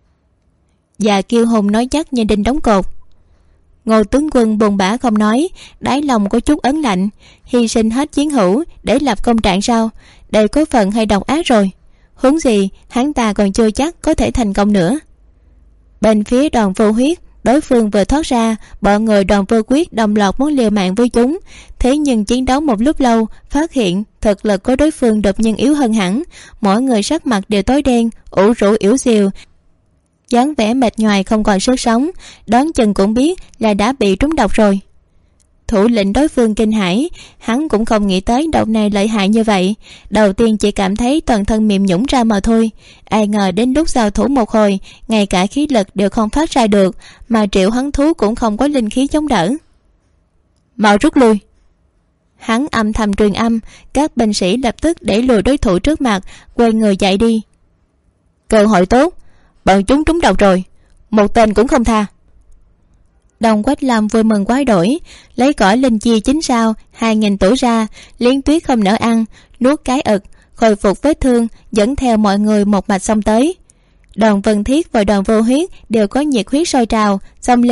Dạ Kiêu Hùng nói chắc như đinh đóng cột. Ngô Tướng Quân buồn bã không nói, đáy lòng có chút ấn lạnh. Hy sinh hết chiến hữu để lập công trạng sao? Đây có phần hay độc ác rồi. Huống gì hắn ta còn chưa chắc có thể thành công nữa. Bên phía Đoàn Vô Huyết, đối phương vừa thoát ra, bọn người Đoàn Vô Quyết đồng loạt muốn liều mạng với chúng. Thế nhưng chiến đấu một lúc lâu, phát hiện thực lực của đối phương đột nhiên yếu hơn hẳn. Mỗi người sắc mặt đều tối đen, ủ rũ yếu xìu, dáng vẻ mệt nhoài không còn sức sống, đoán chừng cũng biết là đã bị trúng độc rồi. Thủ lĩnh đối phương kinh hãi, hắn cũng không nghĩ tới độc này lợi hại như vậy. Đầu tiên chỉ cảm thấy toàn thân mềm nhũn ra mà thôi, ai ngờ đến lúc giao thủ một hồi, ngay cả khí lực đều không phát ra được, mà triệu hắn thú cũng không có linh khí chống đỡ. Mau rút lui! Hắn âm thầm truyền âm, các binh sĩ lập tức đẩy lùi đối thủ trước mặt, quay người chạy đi. Cơ hội tốt, bọn chúng trúng độc rồi, một tên cũng không tha. Đông Quách Lâm vui mừng quái đổi, lấy cỏ linh chi 9 sao 2000 tuổi ra, Liên Tuyết không nỡ ăn, nuốt cái ực, khôi phục vết thương, dẫn theo mọi người một mạch xông tới. Đoàn Vân Thiết và Đoàn Vô Huyết đều có nhiệt huyết sôi trào, xông lên,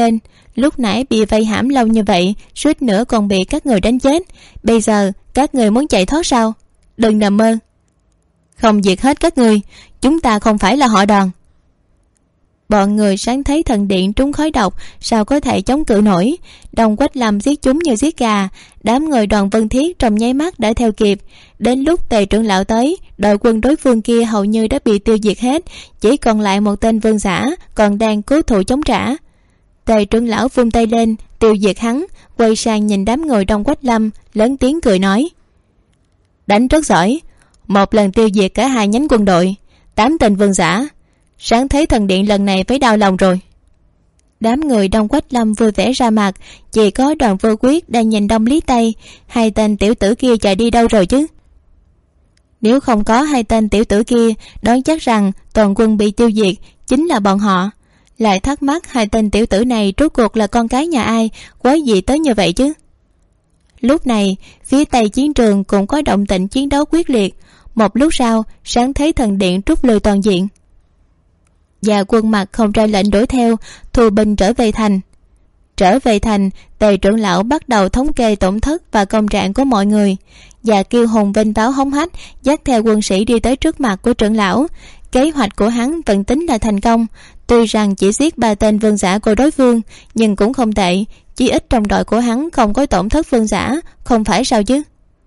Lúc nãy bị vây hãm lâu như vậy, suýt nữa còn bị các người đánh chết. Bây giờ các người muốn chạy thoát sao? Đừng nằm mơ. Không diệt hết các người, chúng ta không phải là họ Đoàn. Bọn người sáng thấy thần điện trúng khói độc, sao có thể chống cự nổi. Đồng Quách Lâm giết chúng như giết gà. Đám người Đoàn Vân Thiết trong nháy mắt đã theo kịp. Đến lúc Tề trưởng lão tới, đội quân đối phương kia hầu như đã bị tiêu diệt hết, chỉ còn lại một tên vương giả còn đang cố thủ chống trả. Tề trưởng lão vung tay lên tiêu diệt hắn, quay sang nhìn đám người Đồng Quách Lâm, lớn tiếng cười nói: đánh rất giỏi, một lần tiêu diệt cả 2 nhánh quân đội, 8 tên vương giả. Sáng thấy thần điện lần này phải đau lòng rồi. Đám người Đông Quách Lâm vui vẻ ra mặt, chỉ có Đoàn Vô Quyết đang nhìn Đông Lý Tây. 2 tên tiểu tử kia chạy đi đâu rồi chứ? Nếu không có 2 tên tiểu tử kia, đoán chắc rằng toàn quân bị tiêu diệt chính là bọn họ. Lại thắc mắc 2 tên tiểu tử này rốt cuộc là con cái nhà ai, quái gì tới như vậy chứ? Lúc này phía tây chiến trường cũng có động tĩnh chiến đấu quyết liệt. Một lúc sau, sáng thấy thần điện rút lui toàn diện. Và quân Mặt không ra lệnh đuổi theo, thu binh trở về thành. Trở về thành, Tề trưởng lão bắt đầu thống kê tổn thất và công trạng của mọi người. Và Kiêu Hùng vênh váo hống hách dắt theo quân sĩ đi tới trước mặt của trưởng lão. Kế hoạch của hắn vẫn tính là thành công. Tuy rằng chỉ giết 3 tên vương giả của đối phương, nhưng cũng không tệ. Chỉ ít trong đội của hắn không có tổn thất vương giả, không phải sao chứ?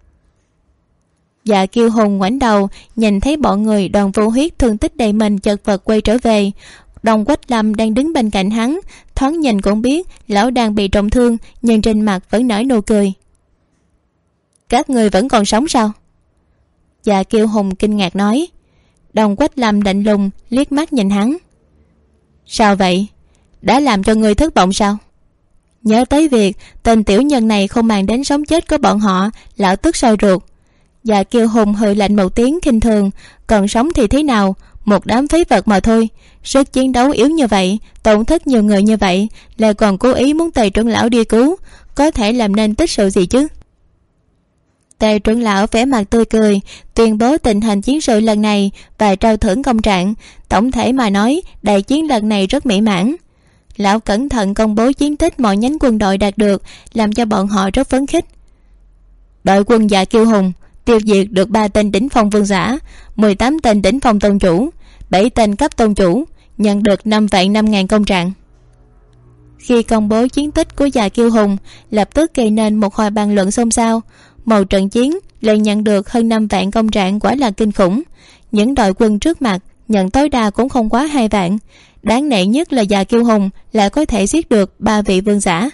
Dạ Kiêu Hùng ngoảnh đầu nhìn thấy bọn người Đoàn Vô Huyết thương tích đầy mình chật vật quay trở về. Đồng Quách Lâm đang đứng bên cạnh hắn, thoáng nhìn cũng biết lão đang bị trọng thương, nhưng trên mặt vẫn nở nụ cười. Các người vẫn còn sống sao? Dạ Kiêu Hùng kinh ngạc nói. Đồng Quách Lâm lạnh lùng liếc mắt nhìn hắn. Sao vậy? Đã làm cho người thất vọng sao? Nhớ tới việc tên tiểu nhân này không màng đến sống chết của bọn họ, lão tức sôi ruột. Dạ Kiêu Hùng hừ lạnh một tiếng khinh thường. Còn sống thì thế nào, một đám phế vật mà thôi. Sức chiến đấu yếu như vậy, tổn thất nhiều người như vậy, lại còn cố ý muốn Tề trưởng lão đi cứu, có thể làm nên tích sự gì chứ? Tề trưởng lão vẻ mặt tươi cười, tuyên bố tình hình chiến sự lần này và trao thưởng công trạng. Tổng thể mà nói, đại chiến lần này rất mỹ mãn. Lão cẩn thận công bố chiến tích mọi nhánh quân đội đạt được, làm cho bọn họ rất phấn khích. Đội quân Dạ Kiêu Hùng tiêu diệt được 3 tên đỉnh phong vương giả, 18 tên đỉnh phong tôn chủ, 7 tên cấp tôn chủ, nhận được 5.000 công trạng. Khi công bố chiến tích của Dạ Kiêu Hùng, lập tức gây nên một hồi bàn luận xôn xao. Một trận chiến lại nhận được hơn 5 vạn công trạng quả là kinh khủng. Những đội quân trước mặt nhận tối đa cũng không quá 2 vạn. Đáng nể nhất là Dạ Kiêu Hùng lại có thể giết được 3 vị vương giả.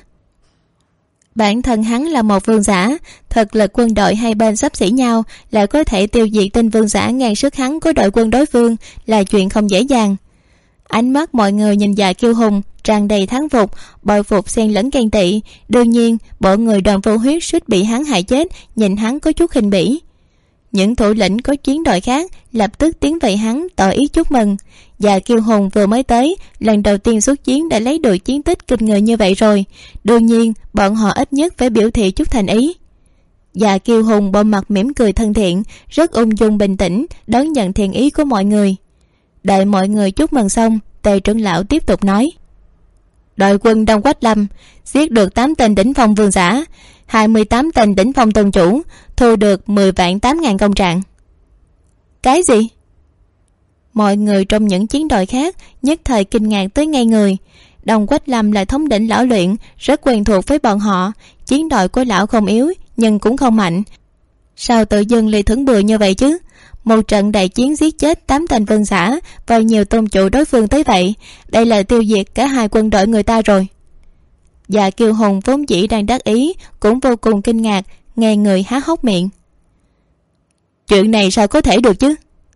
Bản thân hắn là một vương giả, thực lực quân đội hai bên xấp xỉ nhau, lại có thể tiêu diệt tên vương giả ngang sức hắn của đội quân đối phương là chuyện không dễ dàng. Ánh mắt mọi người nhìn Dạ Kiêu Hùng tràn đầy thán phục, bội phục xen lẫn ghen tị. Đương nhiên bọn người Đoàn Vô Huyết suýt bị hắn hại chết, nhìn hắn có chút khinh bỉ. Những thủ lĩnh có chiến đội khác lập tức tiến về hắn tỏ ý chúc mừng. Dạ Kiêu Hùng vừa mới tới, lần đầu tiên xuất chiến đã lấy được chiến tích kinh người như vậy rồi, đương nhiên bọn họ ít nhất phải biểu thị chút thành ý. Dạ Kiêu Hùng bộ mặt mỉm cười thân thiện, rất ung dung bình tĩnh đón nhận thiện ý của mọi người. Đợi mọi người chúc mừng xong, Tề trưởng lão tiếp tục nói: đội quân Đông Quách Lâm giết được 8 tên đỉnh phong vương giả, 28 tên đỉnh phong tôn chủ, thu được 10.800.000 công trạng. Cái gì? Mọi người trong những chiến đội khác nhất thời kinh ngạc tới ngay người. Đông Quách Lâm là thống lĩnh lão luyện, rất quen thuộc với bọn họ. Chiến đội của lão không yếu nhưng cũng không mạnh, sao tự dưng lại thưởng bừa như vậy chứ? Một trận đại chiến giết chết 8 tên vương giả và nhiều tôn chủ đối phương tới vậy, đây là tiêu diệt cả 2 quân đội người ta rồi. Dạ Kiêu Hùng vốn dĩ đang đắc ý cũng vô cùng kinh ngạc, nghe người há hốc miệng. Chuyện này sao có thể được chứ?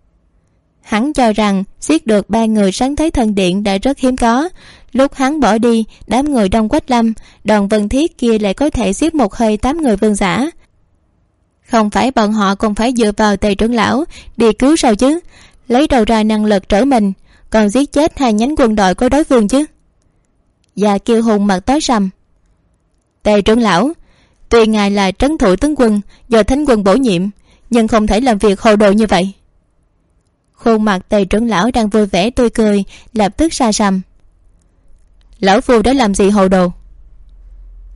Hắn cho rằng giết được 3 người sáng thế thần điện đã rất hiếm có. Lúc hắn bỏ đi, đám người Đông Quách Lâm, Đoàn Vân Thiết kia lại có thể giết một hơi 8 người vương giả. Không phải bọn họ còn phải dựa vào Tề trưởng lão đi cứu sao chứ? Lấy đầu ra năng lực trở mình, còn giết chết 2 nhánh quân đội của đối phương chứ? Dạ Kiêu Hùng mặt tối sầm. Tề trưởng lão, tuy ngài là trấn thủ tướng quân do thánh quân bổ nhiệm, nhưng không thể làm việc hồ đồ như vậy. Khuôn mặt Tề trưởng lão đang vui vẻ tươi cười lập tức xa sầm. Lão phu đã làm gì hồ đồ?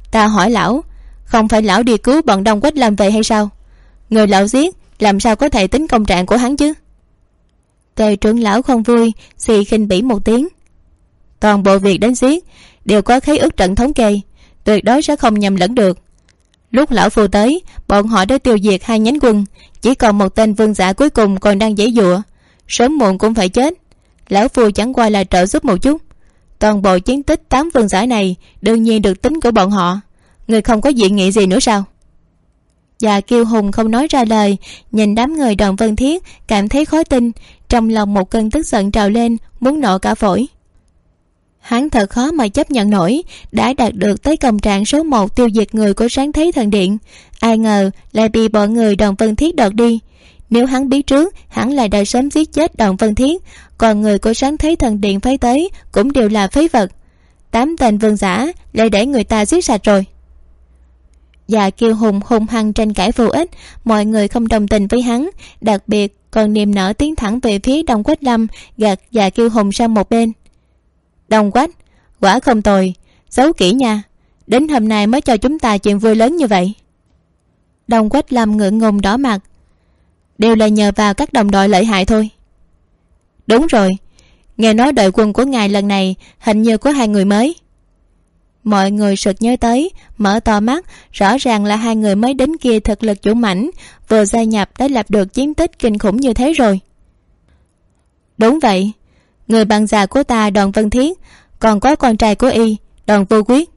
Ta hỏi lão, không phải lão đi cứu bọn Đông Quách Lâm về hay sao? Người lão giết làm sao có thể tính công trạng của hắn chứ? Tề trưởng lão không vui, xì khinh bỉ một tiếng. Toàn bộ việc đến giết đều có khế ước trận thống kê, tuyệt đối sẽ không nhầm lẫn được. Lúc lão phu tới, bọn họ đã tiêu diệt 2 nhánh quân, chỉ còn một tên vương giả cuối cùng còn đang giãy giụa, sớm muộn cũng phải chết. Lão phu chẳng qua là trợ giúp một chút. Toàn bộ chiến tích 8 vương giả này đương nhiên được tính của bọn họ. Người không có dị nghị gì nữa sao? Và Kiêu Hùng không nói ra lời, nhìn đám người Đoàn Vân Thiết cảm thấy khó tin, trong lòng một cơn tức giận trào lên, muốn nổ cả phổi. Hắn thật khó mà chấp nhận nổi, đã đạt được tới công trạng số 1 tiêu diệt người của Sáng Thế Thần Điện, ai ngờ lại bị bọn người Đoàn Vân Thiết đoạt đi. Nếu hắn biết trước, hắn là đã sớm giết chết Đoàn Vân Thiết, còn người của Sáng Thế Thần Điện phái tới cũng đều là phế vật. 8 tên vương giả lại để người ta giết sạch rồi. Và Kiêu Hùng hung hăng tranh cãi vô ích, mọi người không đồng tình với hắn, đặc biệt còn niềm nở tiến thẳng về phía Đông Quách Lâm, gạt và Kiêu Hùng sang một bên. Đông Quách, quả không tồi, giấu kỹ nha, đến hôm nay mới cho chúng ta chuyện vui lớn như vậy. Đông Quách Lâm ngượng ngùng đỏ mặt. Đều là nhờ vào các đồng đội lợi hại thôi. Đúng rồi, nghe nói đội quân của ngài lần này hình như có 2 người mới. Mọi người sực nhớ tới, mở to mắt, rõ ràng là 2 người mới đến kia thực lực dũng mãnh, vừa gia nhập đã lập được chiến tích kinh khủng như thế rồi. Đúng vậy, người bạn già của ta Đoàn Vân Thiết, còn có con trai của y, Đoàn Vô Quyết.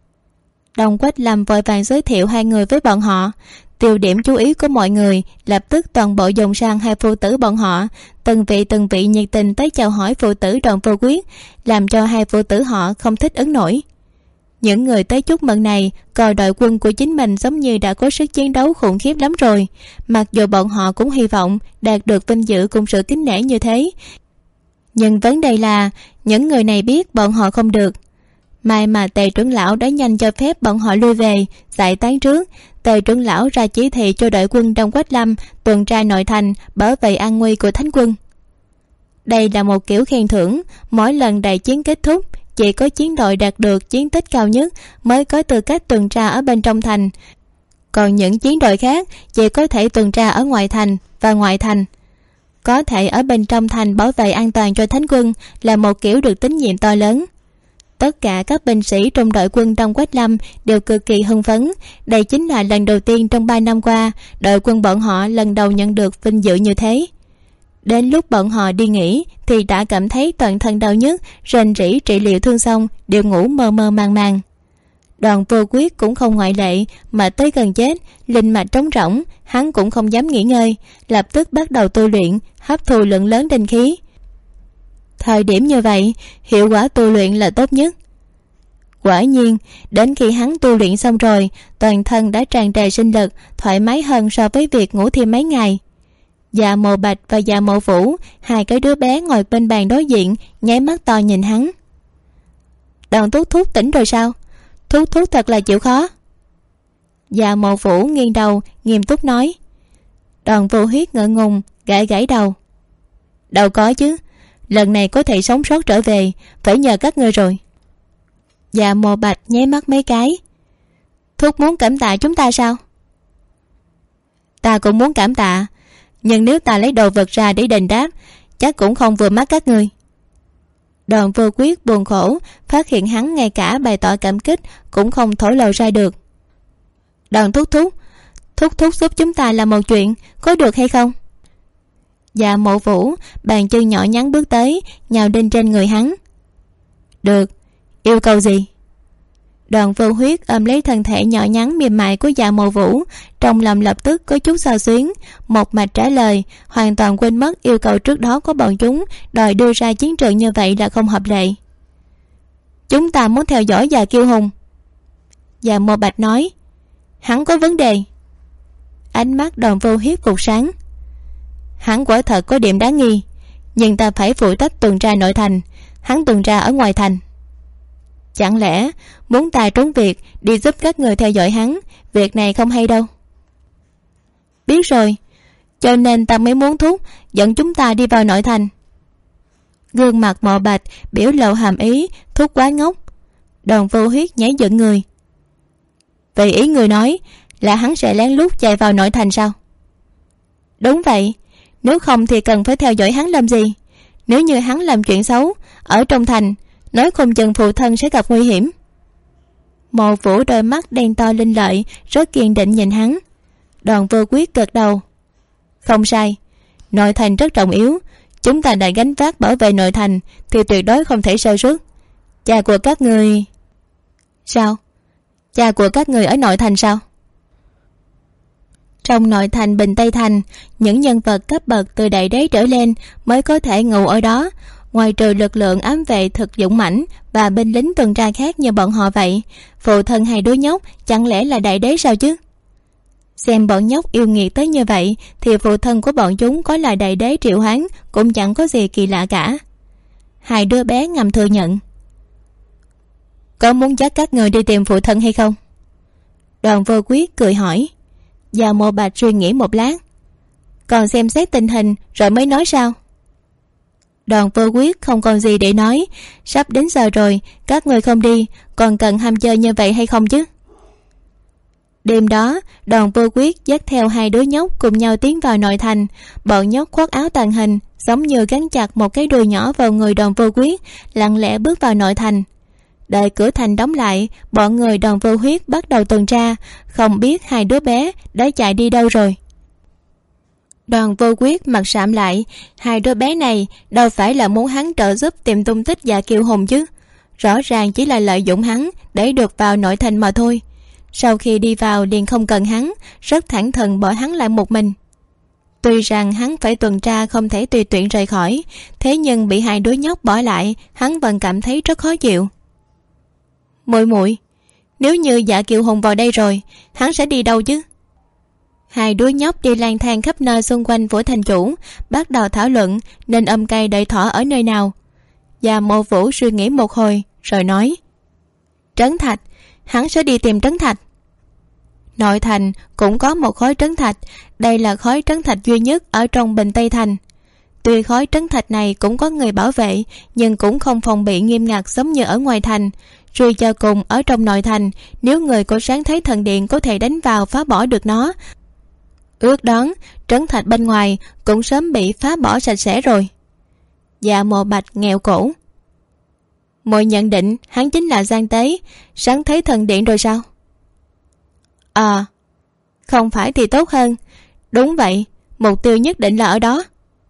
Đông Quách Lâm vội vàng giới thiệu 2 người với bọn họ. Tiêu điểm chú ý của mọi người lập tức toàn bộ dồn sang 2 phụ tử bọn họ, từng vị nhiệt tình tới chào hỏi phụ tử Đoàn Vô Quyết, làm cho 2 phụ tử họ không thích ứng nổi. Những người tới chúc mừng này coi đội quân của chính mình giống như đã có sức chiến đấu khủng khiếp lắm rồi, mặc dù bọn họ cũng hy vọng đạt được vinh dự cùng sự kính nể như thế. Nhưng vấn đề là những người này biết bọn họ không được. May mà Tề trưởng lão đã nhanh cho phép bọn họ lui về, giải tán trước. Tề trưởng lão ra chỉ thị cho đội quân Đông Quách Lâm tuần tra nội thành, bảo vệ an nguy của thánh quân. Đây là một kiểu khen thưởng, mỗi lần đại chiến kết thúc chỉ có chiến đội đạt được chiến tích cao nhất mới có tư cách tuần tra ở bên trong thành, còn những chiến đội khác chỉ có thể tuần tra ở ngoại thành và ngoại thành. Có thể ở bên trong thành bảo vệ an toàn cho thánh quân là một kiểu được tín nhiệm to lớn. Tất cả các binh sĩ trong đội quân Đông Quách Lâm đều cực kỳ hưng phấn. Đây chính là lần đầu tiên trong 3 năm qua đội quân bọn họ lần đầu nhận được vinh dự như thế. Đến lúc bọn họ đi nghỉ thì đã cảm thấy toàn thân đau nhức, rền rĩ trị liệu thương xong đều ngủ mơ mơ màng màng. Đoàn Vô Quyết cũng không ngoại lệ, mà tới gần chết, linh mạch trống rỗng, hắn cũng không dám nghỉ ngơi, lập tức bắt đầu tu luyện, hấp thu lượng lớn linh khí. Thời điểm như vậy, hiệu quả tu luyện là tốt nhất. Quả nhiên, đến khi hắn tu luyện xong rồi, toàn thân đã tràn trề sinh lực, thoải mái hơn so với việc ngủ thêm mấy ngày. Dạ Mộ Bạch và Dạ Mộ Vũ, 2 cái đứa bé ngồi bên bàn đối diện, nháy mắt to nhìn hắn. Đoàn Thúc Thúc tỉnh rồi sao? Thúc Thúc thật là chịu khó. Dạ Mộ Vũ nghiêng đầu, nghiêm túc nói. Đoàn Vô Huyết ngượng ngùng, gãi gãi đầu. Đâu có chứ, lần này có thể sống sót trở về, phải nhờ các ngươi rồi. Dạ Mộ Bạch nháy mắt mấy cái. Thúc muốn cảm tạ chúng ta sao? Ta cũng muốn cảm tạ, nhưng nếu ta lấy đồ vật ra để đền đáp, chắc cũng không vừa mắt các ngươi. Đoàn Vô Quyết buồn khổ, phát hiện hắn ngay cả bày tỏ cảm kích cũng không thổ lộ ra được. Đoàn Thúc Thúc, Thúc Thúc giúp chúng ta làm một chuyện, có được hay không? Dạ Mộ Vũ bàn chân nhỏ nhắn bước tới, nhào lên trên người hắn. Được, yêu cầu gì? Đoàn Vô Huyết ôm lấy thân thể nhỏ nhắn mềm mại của Dạ Mộ Vũ, trong lòng lập tức có chút xao xuyến, một mạch trả lời, hoàn toàn quên mất yêu cầu trước đó của bọn chúng, đòi đưa ra chiến trường như vậy là không hợp lệ. Chúng ta muốn theo dõi Dạ Kiêu Hùng. Dạ Mộ Bạch nói. Hắn có vấn đề. Ánh mắt Đoàn Vô Huyết vụt sáng. Hắn quả thật có điểm đáng nghi, nhưng ta phải phụ trách tuần tra nội thành, hắn tuần tra ở ngoài thành. Chẳng lẽ muốn ta trốn việc đi giúp các người theo dõi hắn? Việc này không hay đâu. Biết rồi, cho nên ta mới muốn Thúc dẫn chúng ta đi vào nội thành. Gương mặt Mộ Bạch biểu lộ hàm ý, Thúc quá ngốc. Đoàn Vô Huyết nhảy dựng người. Vậy ý người nói là hắn sẽ lén lút chạy vào nội thành sao? Đúng vậy, nếu không thì cần phải theo dõi hắn làm gì? Nếu như hắn làm chuyện xấu ở trong thành, nói không chừng phụ thân sẽ gặp nguy hiểm. Mộ Vũ đôi mắt đen to linh lợi, rất kiên định nhìn hắn. Đoàn Vô Quyết gật đầu. Không sai, nội thành rất trọng yếu, chúng ta đã gánh vác bảo vệ nội thành thì tuyệt đối không thể sơ suất. Cha của các người... Sao? Cha của các người ở nội thành sao? Trong nội thành Bình Tây Thành, những nhân vật cấp bậc từ đại đế trở lên mới có thể ngủ ở đó. Ngoài trừ lực lượng ám vệ thực dũng mãnh và binh lính tuần tra khác như bọn họ vậy, phụ thân hai đứa nhóc chẳng lẽ là đại đế sao chứ? Xem bọn nhóc yêu nghiệt tới như vậy thì phụ thân của bọn chúng có là đại đế triệu hoán cũng chẳng có gì kỳ lạ cả. Hai đứa bé ngầm thừa nhận. Có muốn dắt các người đi tìm phụ thân hay không? Đoàn Vô Quyết cười hỏi. Và Mộ Bạch suy nghĩ một lát. Còn xem xét tình hình rồi mới nói sao? Đoàn Vô Quyết không còn gì để nói. Sắp đến giờ rồi, các người không đi còn cần ham chơi như vậy hay không chứ? Đêm đó, Đoàn Vô Quyết dắt theo hai đứa nhóc cùng nhau tiến vào nội thành. Bọn nhóc khoác áo tàng hình, giống như gắn chặt một cái đuôi nhỏ vào người Đoàn Vô Quyết, lặng lẽ bước vào nội thành. Đợi cửa thành đóng lại, bọn người Đoàn Vô Huyết bắt đầu tuần tra, không biết hai đứa bé đã chạy đi đâu rồi. Đoàn Vô Quyết mặt sạm lại. Hai đứa bé này đâu phải là muốn hắn trợ giúp tìm tung tích Dạ Kiều Hùng chứ. Rõ ràng chỉ là lợi dụng hắn để được vào nội thành mà thôi. Sau khi đi vào liền không cần hắn, rất thẳng thừng bỏ hắn lại một mình. Tuy rằng hắn phải tuần tra không thể tùy tiện rời khỏi, thế nhưng bị hai đứa nhóc bỏ lại, hắn vẫn cảm thấy rất khó chịu. Muội muội, nếu như Dạ Kiều Hùng vào đây rồi, hắn sẽ đi đâu chứ? Hai đứa nhóc đi lang thang khắp nơi xung quanh phủ thành chủ, bắt đầu thảo luận nên âm cây đợi thỏ ở nơi nào. Và Mộ Vũ suy nghĩ một hồi rồi nói. Trấn Thạch, hắn sẽ đi tìm Trấn Thạch. Nội thành cũng có một khối trấn thạch, đây là khối trấn thạch duy nhất ở trong Bình Tây Thành. Tuy khối trấn thạch này cũng có người bảo vệ, nhưng cũng không phòng bị nghiêm ngặt giống như ở ngoài thành. Rồi cho cùng ở trong nội thành, nếu người của Sáng Thế Thần Điện có thể đánh vào phá bỏ được nó, ước đoán trấn thạch bên ngoài cũng sớm bị phá bỏ sạch sẽ rồi. Dạ Mộ Bạch nghẹo cổ. Mọi nhận định hắn chính là gian tế Sáng Thế Thần Điện rồi sao? Không phải thì tốt hơn. Đúng vậy, mục tiêu nhất định là ở đó.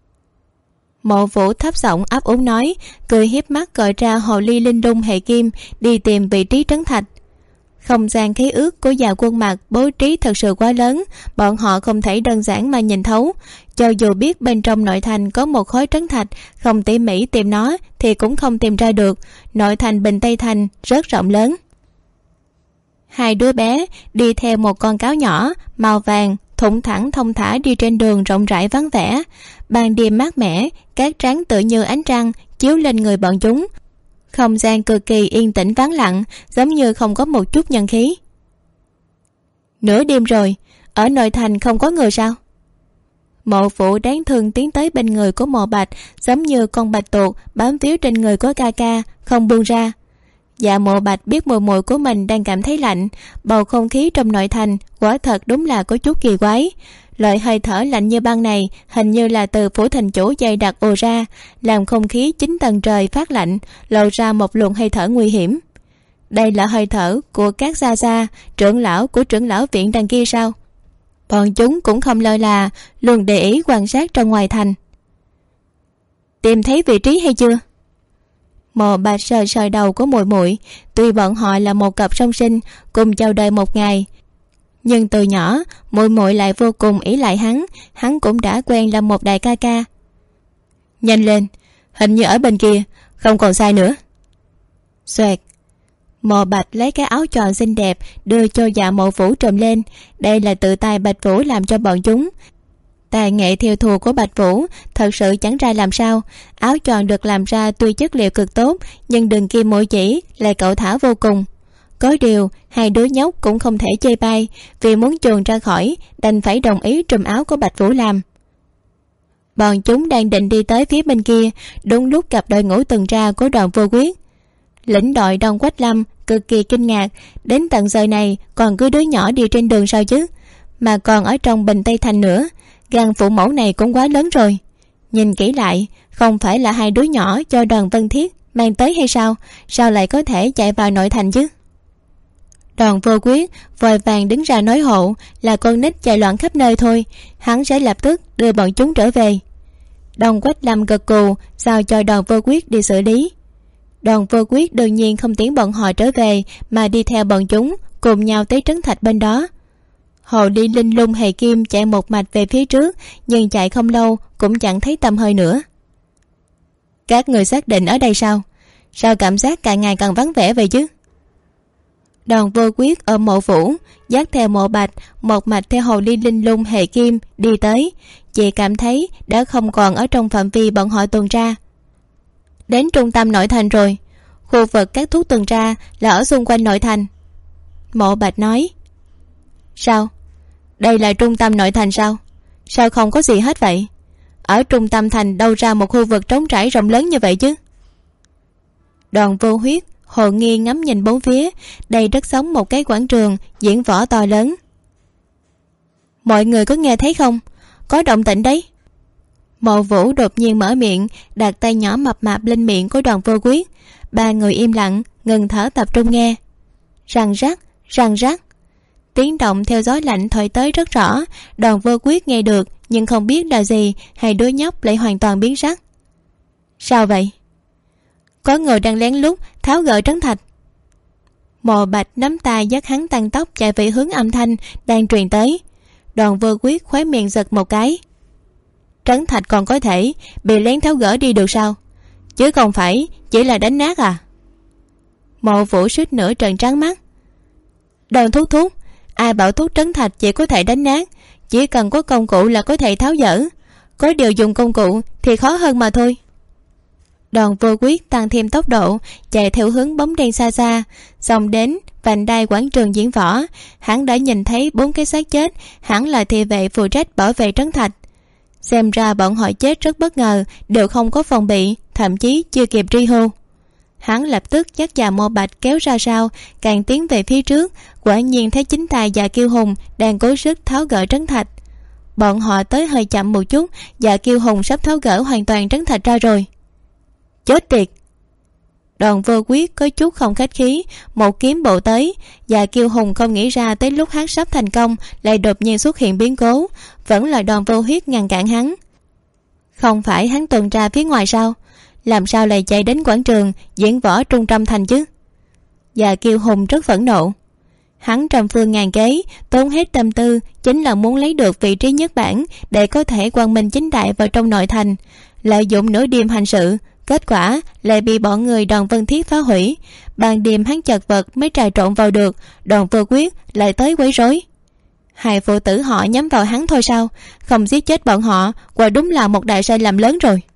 Mộ Vũ thấp giọng ấp úng nói, cười hiếp mắt gọi ra hồ ly linh lung hệ kim đi tìm vị trí trấn thạch. Không gian khí ước của Dạ Quân Mạc bố trí thật sự quá lớn, bọn họ không thể đơn giản mà nhìn thấu. Cho dù biết bên trong nội thành có một khối trấn thạch, không tỉ mỉ tìm nó thì cũng không tìm ra được. Nội thành Bình Tây Thành rất rộng lớn. Hai đứa bé đi theo một con cáo nhỏ màu vàng thủng thẳng thông thả đi trên đường rộng rãi vắng vẻ. Ban đêm mát mẻ, cát trắng tựa như ánh trăng chiếu lên người bọn chúng. Không gian cực kỳ yên tĩnh vắng lặng, giống như không có một chút nhân khí. Nửa đêm rồi, ở nội thành không có người sao? Mộ Vũ đáng thương tiến tới bên người của Mộ Bạch, giống như con bạch tuộc bám víu trên người của ca ca, không buông ra. Dạ Mộ Bạch biết muội muội của mình đang cảm thấy lạnh. Bầu không khí trong nội thành quả thật đúng là có chút kỳ quái. Loại hơi thở lạnh như băng này hình như là từ phủ thành chủ dày đặc ùa ra, làm không khí 9 tầng trời phát lạnh, lộ ra một luồng hơi thở nguy hiểm. Đây là hơi thở của các gia gia, trưởng lão của trưởng lão viện đằng kia sao? Bọn chúng cũng không lơ là, luôn để ý quan sát trong ngoài thành. Tìm thấy vị trí hay chưa? Mộ Bạch sờ sờ đầu của muội muội. Tuy bọn họ là một cặp song sinh cùng chào đời một ngày, nhưng từ nhỏ muội muội lại vô cùng ỷ lại hắn. Hắn cũng đã quen làm một đại ca ca. Nhanh lên, hình như ở bên kia, không còn sai nữa. Xoẹt. Mộ Bạch lấy cái áo choàng xinh đẹp đưa cho Dạ Mộ Vũ trùm lên. Đây là tự tay Bạch Vũ làm cho bọn chúng. Tài nghệ thêu thùa của Bạch Vũ thật sự chẳng ra làm sao. Áo choàng được làm ra tuy chất liệu cực tốt, nhưng đường kim mỗi chỉ lại cẩu thả vô cùng. Có điều hai đứa nhóc cũng không thể chê bai, vì muốn chuồn ra khỏi đành phải đồng ý trùm áo của Bạch Vũ làm. Bọn chúng đang định đi tới phía bên kia, đúng lúc gặp đội ngũ tuần tra của Đoàn Vô Quyết. Lĩnh đội Đông Quách Lâm cực kỳ kinh ngạc. Đến tận giờ này còn cứ đứa nhỏ đi trên đường sao chứ, mà còn ở trong Bình Tây Thành nữa. Gan phụ mẫu này cũng quá lớn rồi. Nhìn kỹ lại, không phải là hai đứa nhỏ cho Đoàn Vân Thiết mang tới hay sao? Sao lại có thể chạy vào nội thành chứ? Đoàn Vô Quyết vội vàng đứng ra nói hộ, là con nít chạy loạn khắp nơi thôi, hắn sẽ lập tức đưa bọn chúng trở về. Đoàn Quách Lâm gật gù, giao cho Đoàn Vô Quyết đi xử lý. Đoàn Vô Quyết đương nhiên không tiễn bọn họ trở về, mà đi theo bọn chúng cùng nhau tới trấn thạch bên đó. Hồ Ly Linh Lung Hề Kim chạy một mạch về phía trước, nhưng chạy không lâu cũng chẳng thấy tăm hơi nữa. Các người xác định ở đây sao? Sao cảm giác càng ngày càng vắng vẻ vậy chứ? Đoàn Vô Quyết ở Mộ Vũ dắt theo Mộ Bạch một mạch theo Hồ Ly Linh Lung Hề Kim đi tới. Chị cảm thấy đã không còn ở trong phạm vi bọn họ tuần tra. Đến trung tâm nội thành rồi. Khu vực các thuốc tuần tra là ở xung quanh nội thành. Mộ Bạch nói. Sao? Đây là trung tâm nội thành sao? Sao không có gì hết vậy? Ở trung tâm thành đâu ra một khu vực trống trải rộng lớn như vậy chứ? Đoàn Vô Huyết hồ nghi ngắm nhìn bốn phía. Đây rất giống một cái quảng trường diễn võ to lớn. Mọi người có nghe thấy không? Có động tĩnh đấy. Mộ Vũ đột nhiên mở miệng, đặt tay nhỏ mập mạp lên miệng của Đoàn Vô Quyết. Ba người im lặng ngừng thở tập trung nghe. Răng rắc, răng rắc. Tiếng động theo gió lạnh thổi tới rất rõ. Đoàn Vô Quyết nghe được nhưng không biết là gì. Hai đứa nhóc lại hoàn toàn biến sắc. Sao vậy? Có người đang lén lút tháo gỡ trấn thạch. Mộ Bạch nắm tay dắt hắn tăng tốc chạy về hướng âm thanh đang truyền tới. Đoàn Vô Quyết khóe miệng giật một cái. Trấn thạch còn có thể bị lén tháo gỡ đi được sao? Chứ không phải chỉ là đánh nát à? Mộ Vũ suýt nữa trợn trắng mắt. Đoàn thúc thúc, ai bảo thuốc trấn thạch chỉ có thể đánh nát? Chỉ cần có công cụ là có thể tháo dỡ. Có điều dùng công cụ thì khó hơn mà thôi. Đoàn Vô Quyết tăng thêm tốc độ chạy theo hướng bóng đen xa xa, xong đến vành đai quảng trường diễn võ. Hắn đã nhìn thấy 4 cái xác chết, hẳn là thị vệ phụ trách bảo vệ trấn thạch. Xem ra bọn họ chết rất bất ngờ, đều không có phòng bị, thậm chí chưa kịp truy hô. Hắn lập tức dắt già Mộ Bạch kéo ra sau, càng tiến về phía trước. Quả nhiên thấy chính tài Dạ Kiêu Hùng đang cố sức tháo gỡ trấn thạch. Bọn họ tới hơi chậm một chút, Dạ Kiêu Hùng sắp tháo gỡ hoàn toàn trấn thạch ra rồi. Chết tiệt! Đoàn Vô Quyết có chút không khách khí, một kiếm bộ tới. Dạ Kiêu Hùng không nghĩ ra tới lúc hắn sắp thành công lại đột nhiên xuất hiện biến cố. Vẫn là Đoàn Vô Huyết ngăn cản hắn. Không phải hắn tuần tra phía ngoài sao? Làm sao lại chạy đến quảng trường diễn võ trung tâm thành chứ? Dạ Kiêu Hùng rất phẫn nộ. Hắn trăm phương ngàn kế, tốn hết tâm tư, chính là muốn lấy được vị trí nhất bản để có thể quang minh chính đại vào trong nội thành. Lợi dụng nửa đêm hành sự, kết quả lại bị bọn người Đoàn Vân Thiết phá hủy. Ban đêm hắn chật vật mới trà trộn vào được, Đoàn Vô Quyết lại tới quấy rối. Hai phụ tử họ nhắm vào hắn thôi sao? Không giết chết bọn họ quả đúng là một đại sai lầm lớn rồi.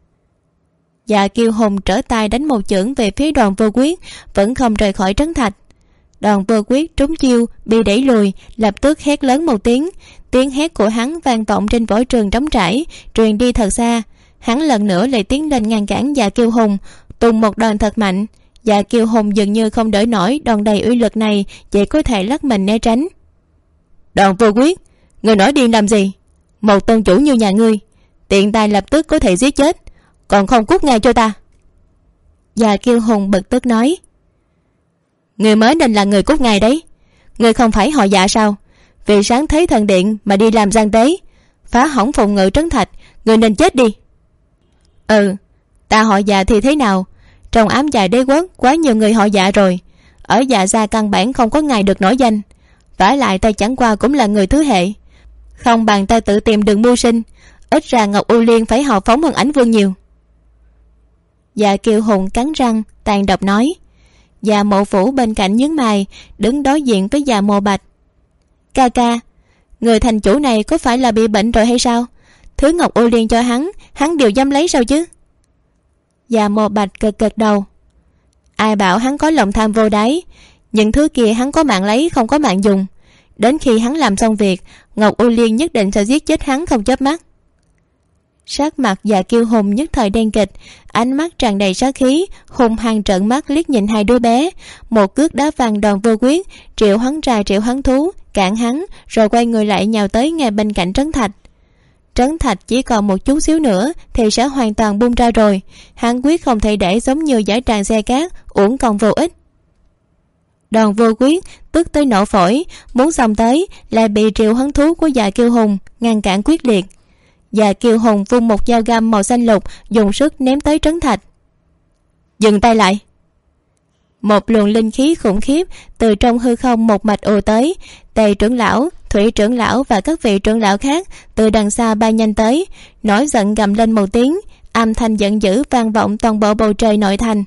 Dạ Kiêu Hùng trở tay đánh một chưởng về phía Đoàn Vô Quyết, vẫn không rời khỏi trấn thạch. Đoàn Vô Quyết trúng chiêu bị đẩy lùi, lập tức hét lớn một tiếng. Tiếng hét của hắn vang vọng trên võ trường trống trải, truyền đi thật xa. Hắn lần nữa lại tiến lên ngăn cản Dạ Kiêu Hùng, tung một đòn thật mạnh. Dạ Kiêu Hùng dường như không đỡ nổi đòn đầy uy lực này, chỉ có thể lắc mình né tránh. Đoàn Vô Quyết, người nói điên làm gì? Một tôn chủ như nhà ngươi, tiện tay lập tức có thể giết chết, còn không cút ngay cho ta. Dạ Kiêu Hùng bực tức nói. Người mới nên là người cút ngay đấy. Người không phải họ Dạ sao? Vì sáng thấy thần điện mà đi làm gian tế, phá hỏng phòng ngự trấn thạch, người nên chết đi. Ừ, ta họ Dạ thì thế nào? Trong ám dạ đế quốc quá nhiều người họ Dạ rồi. Ở Dạ gia căn bản không có ngày được nổi danh. Vả lại ta chẳng qua cũng là người thứ hệ, không bằng ta tự tìm đường mưu sinh. Ít ra Ngọc U Liên phải hào phóng hơn Ảnh Vương nhiều. Dạ Kiêu Hùng cắn răng tàn độc nói. Dạ Mộ Vũ bên cạnh nhướng mày, đứng đối diện với Dạ Mộ Bạch. Ca ca, người thành chủ này có phải là bị bệnh rồi hay sao? Thứ Ngọc U Liên cho hắn đều dám lấy sao chứ? Dạ Mộ Bạch gật gật đầu. Ai bảo hắn có lòng tham vô đáy. Những thứ kia hắn có mạng lấy không có mạng dùng. Đến khi hắn làm xong việc, Ngọc U Liên nhất định sẽ giết chết hắn không chớp mắt. Sắc mặt Dạ Kiêu Hùng nhất thời đen kịch, ánh mắt tràn đầy sát khí, hung hăng trợn mắt liếc nhìn hai đứa bé. Một cước đá văng Đòn Vô Quyết, triệu hắn ra triệu hắn thú, cản hắn, rồi quay người lại nhào tới ngay bên cạnh Trấn Thạch. Trấn Thạch chỉ còn một chút xíu nữa thì sẽ hoàn toàn bung ra rồi, hắn quyết không thể để giống như giải tràn xe cát uổng công vô ích. Đòn Vô Quyết tức tới nổ phổi, muốn xông tới lại bị triệu hắn thú của Dạ Kiêu Hùng ngăn cản quyết liệt. Dạ Kiêu Hùng vung một dao găm màu xanh lục, dùng sức ném tới Trấn Thạch. Dừng tay lại. Một luồng linh khí khủng khiếp từ trong hư không một mạch ùa tới. Tề trưởng lão, Thủy trưởng lão và các vị trưởng lão khác từ đằng xa bay nhanh tới, nổi giận gầm lên một tiếng, âm thanh giận dữ vang vọng toàn bộ bầu trời nội thành.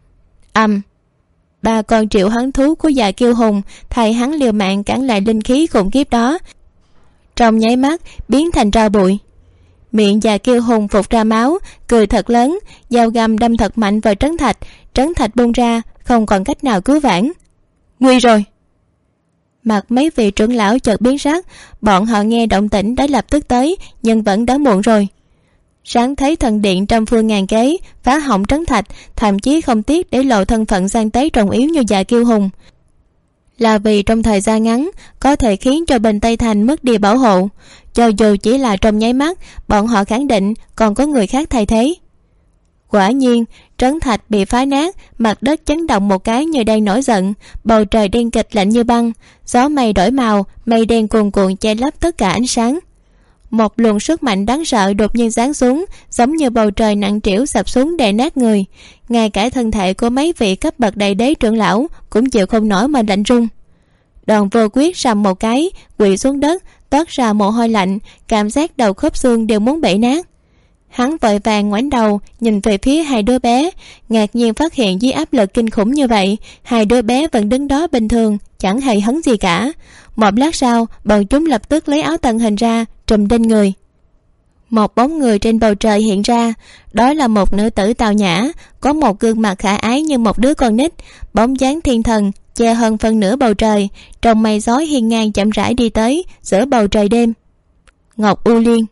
Ba con triệu hắn thú của Dạ Kiêu Hùng thay hắn liều mạng cản lại linh khí khủng khiếp đó, trong nháy mắt biến thành tro bụi. Miệng Dạ Kiêu Hùng phụt ra máu, cười thật lớn, dao găm đâm thật mạnh vào Trấn Thạch. Trấn Thạch bung ra, không còn cách nào cứu vãn. Nguy rồi. Mặt mấy vị trưởng lão chợt biến sắc, bọn họ nghe động tĩnh đã lập tức tới, nhưng vẫn đã muộn rồi. Sáng thấy thần điện trăm phương ngàn kế phá hỏng Trấn Thạch, thậm chí không tiếc để lộ thân phận gian tế trọng yếu như Dạ Kiêu Hùng, là vì trong thời gian ngắn có thể khiến cho bên Tây Thành mất đi bảo hộ. Cho dù chỉ là trong nháy mắt, bọn họ khẳng định còn có người khác thay thế. Quả nhiên Trấn Thạch bị phá nát, mặt đất chấn động một cái như đang nổi giận, bầu trời đen kịch lạnh như băng, gió mây đổi màu, mây đen cuồn cuộn che lấp tất cả ánh sáng. Một luồng sức mạnh đáng sợ đột nhiên giáng xuống, giống như bầu trời nặng trĩu sập xuống đè nát người. Ngay cả thân thể của mấy vị cấp bậc đại đế trưởng lão cũng chịu không nổi mà lạnh run. Đòn Vô Quyết rầm một cái, quỵ xuống đất, toát ra mồ hôi lạnh, cảm giác đầu khớp xương đều muốn bể nát. Hắn vội vàng ngoảnh đầu nhìn về phía hai đứa bé, ngạc nhiên phát hiện dưới áp lực kinh khủng như vậy, hai đứa bé vẫn đứng đó bình thường, chẳng hề hấn gì cả. Một lát sau, bọn chúng lập tức lấy áo tàng hình ra trùm lên người. Một bóng người trên bầu trời hiện ra, đó là một nữ tử tào nhã, có một gương mặt khả ái như một đứa con nít, bóng dáng thiên thần che hơn phân nửa bầu trời, trong mây gió hiên ngang chậm rãi đi tới giữa bầu trời đêm. Ngọc U Liên.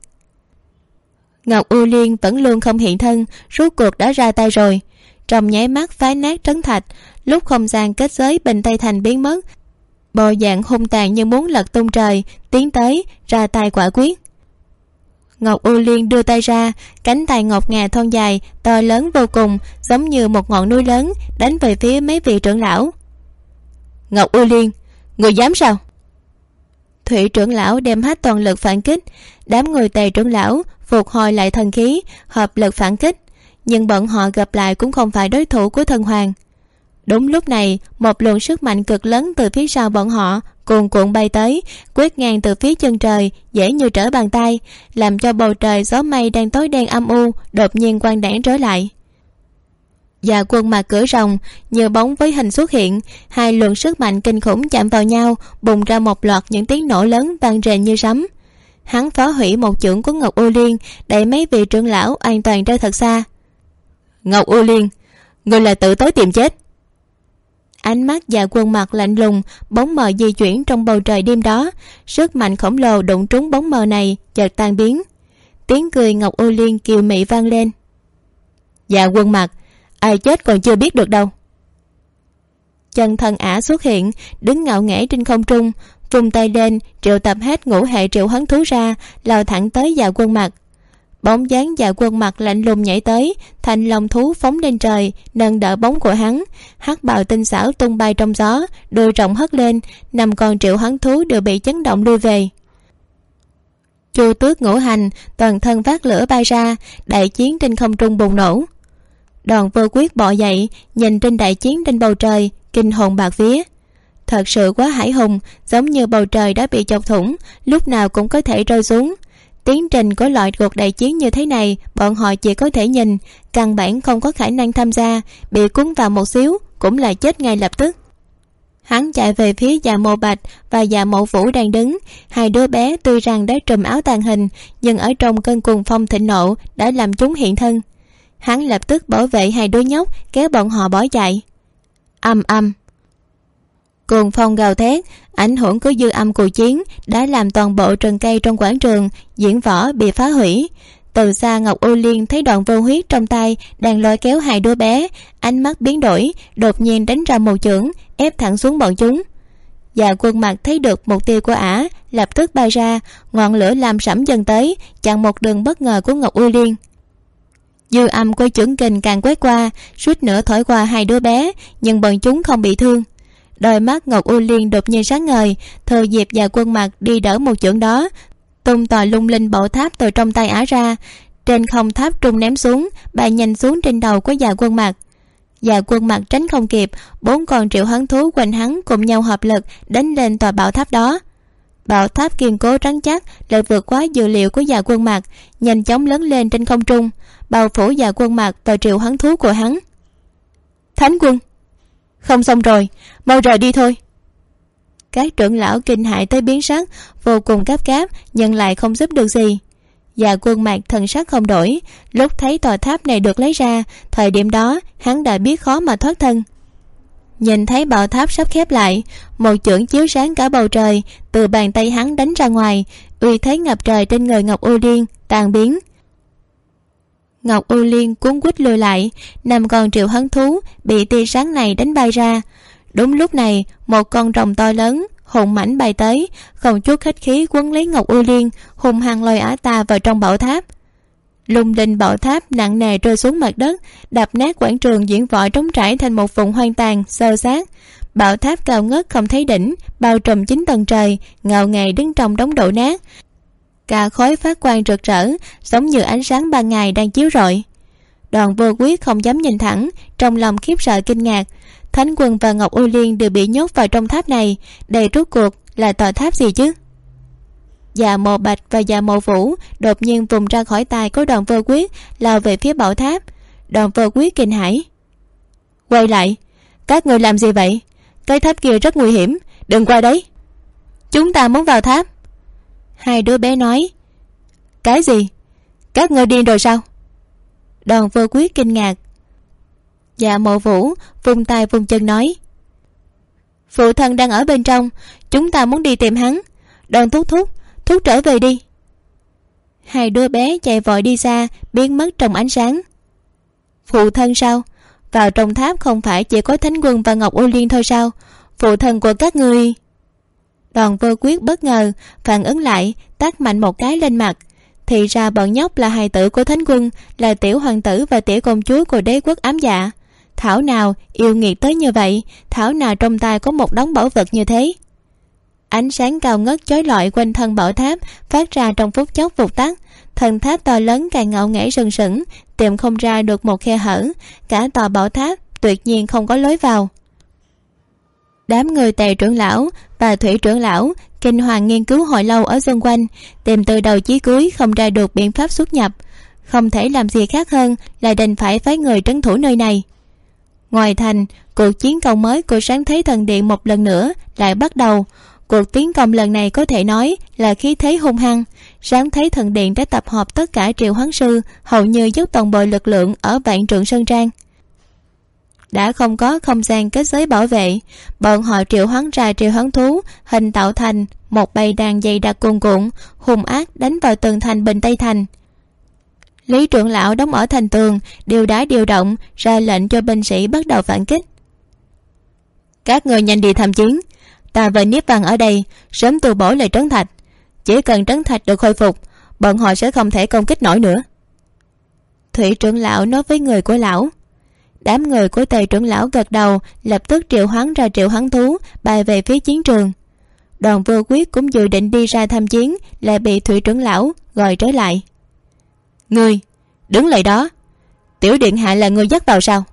Ngọc U Liên vẫn luôn không hiện thân, rốt cuộc đã ra tay rồi. Trong nháy mắt phá nát Trấn Thạch, lúc không gian kết giới bên Tây Thành biến mất, bộ dạng hung tàn như muốn lật tung trời, tiến tới ra tay quả quyết. Ngọc U Liên đưa tay ra, cánh tay ngọc ngà thon dài to lớn vô cùng, giống như một ngọn núi lớn, đánh về phía mấy vị trưởng lão. Ngọc U Liên, người dám sao? Thủy trưởng lão đem hết toàn lực phản kích, đám người Tề trưởng lão phục hồi lại thần khí, hợp lực phản kích, nhưng bọn họ gặp lại cũng không phải đối thủ của thần hoàng. Đúng lúc này, một luồng sức mạnh cực lớn từ phía sau bọn họ cuồn cuộn bay tới, quét ngang từ phía chân trời, dễ như trở bàn tay, làm cho bầu trời gió mây đang tối đen âm u đột nhiên quang đãng trở lại. Dạ Quân Mạc Cửa Rồng như bóng với hình xuất hiện, hai luồng sức mạnh kinh khủng chạm vào nhau, bùng ra một loạt những tiếng nổ lớn vang rền như sấm. Hắn phá hủy một chưởng của Ngọc U Liên, đẩy mấy vị trưởng lão an toàn ra thật xa. Ngọc U Liên, người là tự tới tìm chết. Ánh mắt Dạ Quân Mạc lạnh lùng, bóng mờ di chuyển trong bầu trời đêm đó, sức mạnh khổng lồ đụng trúng bóng mờ này chợt tan biến. Tiếng cười Ngọc U Liên kiều mị vang lên. Dạ Quân Mạc, ai chết còn chưa biết được đâu. Chân thần ả xuất hiện, đứng ngạo nghễ trên không trung, vung tay lên triệu tập hết ngũ hệ triệu hắn thú ra, lao thẳng tới Dạ Quân Mạc. Bóng dáng Dạ Quân Mạc lạnh lùng nhảy tới, thành long thú phóng lên trời, nâng đỡ bóng của hắn. Hắc bào tinh xảo tung bay trong gió, đuôi rộng hất lên, 5 con triệu hắn thú đều bị chấn động lui về. Chu Tước Ngũ Hành toàn thân phát lửa bay ra, đại chiến trên không trung bùng nổ. Đòn Vô Quyết bò dậy, nhìn trên đại chiến trên bầu trời, kinh hồn bạt vía. Thật sự quá hãi hùng, giống như bầu trời đã bị chọc thủng, lúc nào cũng có thể rơi xuống. Tiến trình của loại cuộc đại chiến như thế này, bọn họ chỉ có thể nhìn, căn bản không có khả năng tham gia, bị cuốn vào một xíu cũng là chết ngay lập tức. Hắn chạy về phía Dạ Mộ Bạch và Dạ Mộ Vũ đang đứng, hai đứa bé tuy rằng đã trùm áo tàng hình, nhưng ở trong cơn cuồng phong thịnh nộ đã làm chúng hiện thân. Hắn lập tức bảo vệ hai đứa nhóc, kéo bọn họ bỏ chạy. Âm âm. Cuồng phong gào thét, ảnh hưởng của dư âm cuộc chiến đã làm toàn bộ rừng cây trong quảng trường diễn võ bị phá hủy. Từ xa Ngọc U Liên thấy Đoạn Vô Huyết trong tay đang lôi kéo hai đứa bé, ánh mắt biến đổi, đột nhiên đánh ra một chưởng ép thẳng xuống bọn chúng. Dạ Quân Mặc thấy được mục tiêu của ả, lập tức bay ra, ngọn lửa lam sẫm dần tới, chặn một đường bất ngờ của Ngọc U Liên. Dư âm của chưởng kình càng quét qua, suýt nữa thổi qua hai đứa bé, nhưng bọn chúng không bị thương. Đôi mắt Ngọc U Liên đột nhiên sáng ngời, thừa dịp Dạ Quân Mặc đi đỡ một chưởng đó, tung tòa lung linh bảo tháp từ trong tay ả ra, trên không tháp trung ném xuống, bay nhanh xuống trên đầu của Dạ Quân Mặc. Dạ Quân Mặc tránh không kịp, 4 con triệu hoán thú quanh hắn cùng nhau hợp lực đánh lên tòa bảo tháp đó. Bảo tháp kiên cố rắn chắc lại vượt quá dự liệu của Dạ Quân Mặc, nhanh chóng lớn lên trên không trung, bao phủ Dạ Quân Mặc và triệu hoán thú của hắn. Thánh quân, không xong rồi, mau rời đi thôi. Các trưởng lão kinh hãi tới biến sắc, vô cùng gấp gáp nhưng lại không giúp được gì. Dạ Quân Mặc thần sắc không đổi, lúc thấy tòa tháp này được lấy ra, thời điểm đó hắn đã biết khó mà thoát thân. Nhìn thấy bảo tháp sắp khép lại, một chưởng chiếu sáng cả bầu trời từ bàn tay hắn đánh ra ngoài, uy thế ngập trời trên người Ngọc U Liên tan biến. Ngọc U Liên cuốn quýt lùi lại, 5 con triệu hoán thú bị tia sáng này đánh bay ra. Đúng lúc này, một con rồng to lớn hùng mãnh bay tới, không chút khách khí quấn lấy Ngọc U Liên, hung hăng lôi ả ta vào trong bảo tháp. Lung linh bảo tháp nặng nề rơi xuống mặt đất, đập nát quảng trường diễn võ trống trải thành một vùng hoang tàn xơ xác. Bảo tháp cao ngất không thấy đỉnh, bao trùm 9 tầng trời, ngạo nghễ đứng trong đống đổ nát. Cả khói phát quang rực rỡ, giống như ánh sáng ban ngày đang chiếu rọi. Đoàn Vô Quyết không dám nhìn thẳng, trong lòng khiếp sợ kinh ngạc. Thánh quân và Ngọc U Liên đều bị nhốt vào trong tháp này, đây rốt cuộc là tòa tháp gì chứ? Dạ Mộ Bạch và Dạ Mộ Vũ đột nhiên vùng ra khỏi tay của Đoàn Vô Quyết, lao về phía bảo tháp. Đoàn Vô Quyết kinh hãi. Quay lại, các người làm gì vậy? Cái tháp kia rất nguy hiểm, đừng qua đấy. Chúng ta muốn vào tháp. Hai đứa bé nói. Cái gì? Các người điên rồi sao? Đoàn Vô Quyết kinh ngạc. Dạ Mộ Vũ vùng tay vùng chân nói. Phụ thân đang ở bên trong, chúng ta muốn đi tìm hắn. Đoàn thúc thúc trở về đi. Hai đứa bé chạy vội đi xa, biến mất trong ánh sáng. Phụ thân sao? Vào trong tháp không phải chỉ có Thánh quân và Ngọc U Liên thôi sao? Phụ thân của các ngươi... Đoàn Vô Quyết bất ngờ phản ứng lại, tát mạnh một cái lên mặt. Thì ra bọn nhóc là hài tử của Thánh quân, là tiểu hoàng tử và tiểu công chúa của đế quốc ám dạ. Thảo nào yêu nghiệt tới như vậy, thảo nào trong tay có một đống bảo vật như thế. Ánh sáng cao ngất chói lọi quanh thân bảo tháp phát ra trong phút chốc vụt tắt. Thần tháp to lớn càng ngạo nghễ sừng sững, tìm không ra được một khe hở. Cả tòa bảo tháp tuyệt nhiên không có lối vào. Đám người Tề trưởng lão và Thủy trưởng lão kinh hoàng nghiên cứu hồi lâu ở xung quanh, tìm từ đầu chí cuối không ra được biện pháp xuất nhập. Không thể làm gì khác hơn là đành phải phái người trấn thủ nơi này. Ngoài thành, cuộc chiến công mới của Sáng Thế Thần Điện một lần nữa lại bắt đầu. Cuộc tiến công lần này có thể nói là khí thế hung hăng. Sáng Thế Thần Điện đã tập hợp tất cả triệu hoán sư, hầu như dốc toàn bộ lực lượng ở Vạn Trượng Sơn Trang. Đã không có không gian kết giới bảo vệ, bọn họ triệu hoán ra triệu hoán thú, hình tạo thành một bầy đàn dày đặc cuồn cuộn, hung ác đánh vào tường thành bên Tây Thành. Lý trưởng lão đóng ở thành tường, điều động ra lệnh cho binh sĩ bắt đầu phản kích. Các người nhanh đi tham chiến, ta và Niếp Văn ở đây sớm tu bổ lại trấn thạch. Chỉ cần trấn thạch được khôi phục, bọn họ sẽ không thể công kích nổi nữa. Thủy trưởng lão nói với người của lão. Đám người của Tề trưởng lão gật đầu, lập tức triệu hoán ra triệu hoán thú bay về phía chiến trường. Đoàn Vô Quyết cũng dự định đi ra tham chiến, lại bị Thủy trưởng lão gọi trở lại. Ngươi đứng lại đó, tiểu điện hạ là người dắt vào sao?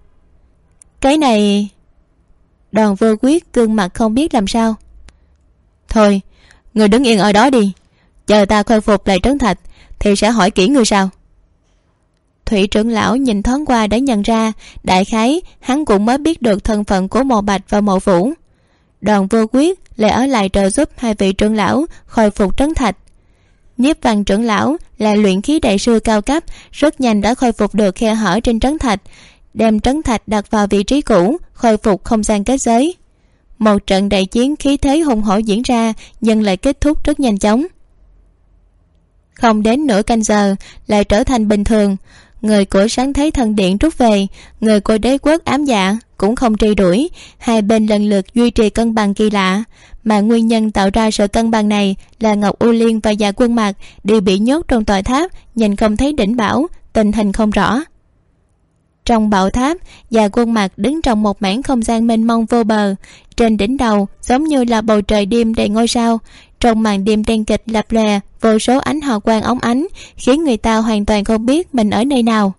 Cái này... Đoàn Vô Quyết gương mặt không biết làm sao. Thôi, người đứng yên ở đó đi, chờ ta khôi phục lại trấn thạch thì sẽ hỏi kỹ người sao. Thủy trưởng lão nhìn thoáng qua đã nhận ra, đại khái hắn cũng mới biết được thân phận của Mộ Bạch và Mộ Vũ. Đoàn Vô Quyết lại ở lại trợ giúp hai vị trưởng lão khôi phục trấn thạch. Niếp Văn trưởng lão là luyện khí đại sư cao cấp, rất nhanh đã khôi phục được khe hở trên trấn thạch, đem trấn thạch đặt vào vị trí cũ, khôi phục không gian kết giới. Một trận đại chiến khí thế hùng hổ diễn ra, nhưng lại kết thúc rất nhanh chóng. Không đến nửa canh giờ lại trở thành bình thường. Người của sáng thế thần điện rút về, người của đế quốc ám dạ cũng không truy đuổi. Hai bên lần lượt duy trì cân bằng kỳ lạ, mà nguyên nhân tạo ra sự cân bằng này là Ngọc U Liên và Dạ Quân Mạc đều bị nhốt trong tòa tháp, nhìn không thấy đỉnh bảo, tình hình không rõ. Trong bảo tháp, Dạ Quân Mạc đứng trong một mảng không gian mênh mông vô bờ. Trên đỉnh đầu giống như là bầu trời đêm đầy ngôi sao, trong màn đêm đen kịch lập lòe vô số ánh hào quang óng ánh, khiến người ta hoàn toàn không biết mình ở nơi nào.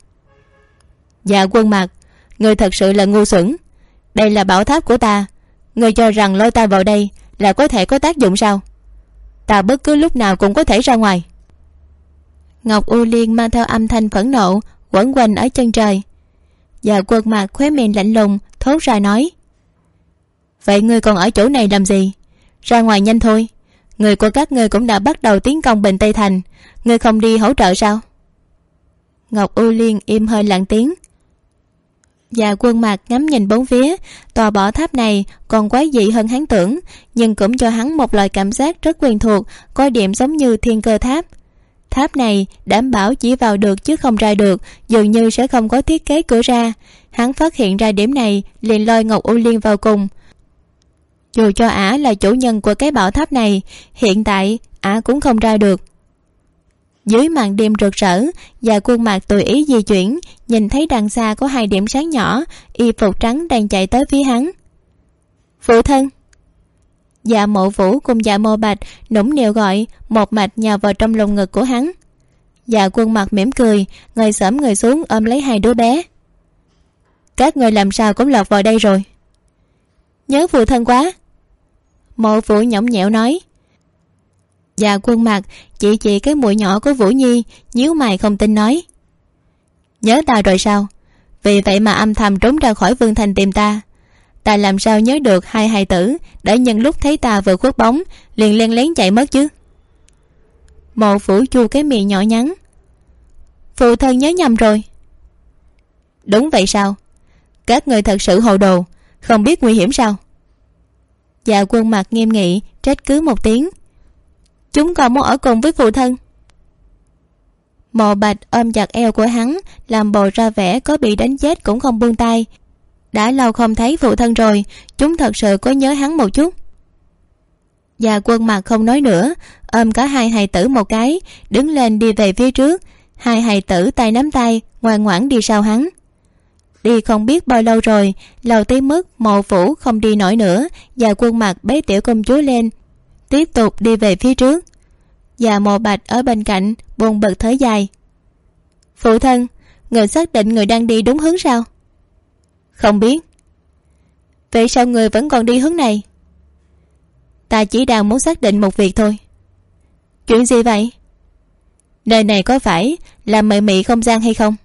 Dạ Quân Mạc, người thật sự là ngu xuẩn. Đây là bảo tháp của ta, người cho rằng lôi ta vào đây là có thể có tác dụng sao? Ta bất cứ lúc nào cũng có thể ra ngoài. Ngọc U Liên mang theo âm thanh phẫn nộ quẩn quanh ở chân trời. Dạ Quân Mạc khóe miệng lạnh lùng thốt ra nói: Vậy ngươi còn ở chỗ này làm gì? Ra ngoài nhanh thôi, người của các ngươi cũng đã bắt đầu tiến công Bình Tây Thành, ngươi không đi hỗ trợ sao? Ngọc U Liên im hơi lặng tiếng. Dạ Quân Mạc ngắm nhìn bốn phía. Tòa bảo tháp này còn quái dị hơn hắn tưởng, nhưng cũng cho hắn một loại cảm giác rất quen thuộc, có điểm giống như Thiên Cơ Tháp. Tháp này đảm bảo chỉ vào được chứ không ra được, dường như sẽ không có thiết kế cửa ra. Hắn phát hiện ra điểm này liền lôi Ngọc U Liên vào cùng. Dù cho ả là chủ nhân của cái bảo tháp này, hiện tại ả cũng không ra được. Dưới màn đêm rực rỡ, Dạ Quân Mạc tùy ý di chuyển, nhìn thấy đằng xa có hai điểm sáng nhỏ, y phục trắng đang chạy tới phía hắn. Phụ thân! Dạ Mộ Vũ cùng Dạ Mộ Bạch nũng nịu gọi, một mạch nhào vào trong lồng ngực của hắn. Dạ Quân Mạc mỉm cười, ngồi xổm người xuống ôm lấy hai đứa bé. Các người làm sao cũng lọt vào đây rồi? Nhớ phụ thân quá. Mộ Vũ nhõng nhẽo nói. Dạ Quân Mạc chỉ cái mũi nhỏ của Vũ Nhi, nhíu mày không tin nói: Nhớ ta rồi sao? Vì vậy mà âm thầm trốn ra khỏi Vương Thành tìm ta. Ta làm sao nhớ được hai hài tử đã nhân lúc thấy ta vừa khuất bóng liền len lén chạy mất chứ? Mộ Vũ chu cái miệng nhỏ nhắn. Phụ thân nhớ nhầm rồi. Đúng vậy sao? Các người thật sự hồ đồ, không biết nguy hiểm sao? Dạ Quân Mạc nghiêm nghị trách cứ một tiếng. Chúng còn muốn ở cùng với phụ thân. Mộ Bạch ôm chặt eo của hắn, làm bộ ra vẻ có bị đánh chết cũng không buông tay. Đã lâu không thấy phụ thân rồi, chúng thật sự có nhớ hắn một chút. Dạ Quân Mạc không nói nữa, ôm cả hai hài tử một cái, đứng lên đi về phía trước. Hai hài tử tay nắm tay ngoan ngoãn đi sau hắn. Đi không biết bao lâu rồi, lâu tới mức Mộ Vũ không đi nổi nữa. Dạ Quân Mạc bế tiểu công chúa lên, tiếp tục đi về phía trước. Dạ Mộ Bạch ở bên cạnh buồn bực thở dài. Phụ thân, người xác định người đang đi đúng hướng sao? Không biết. Vậy sao người vẫn còn đi hướng này? Ta chỉ đang muốn xác định một việc thôi. Chuyện gì vậy? Nơi này có phải là mị mị không gian hay không?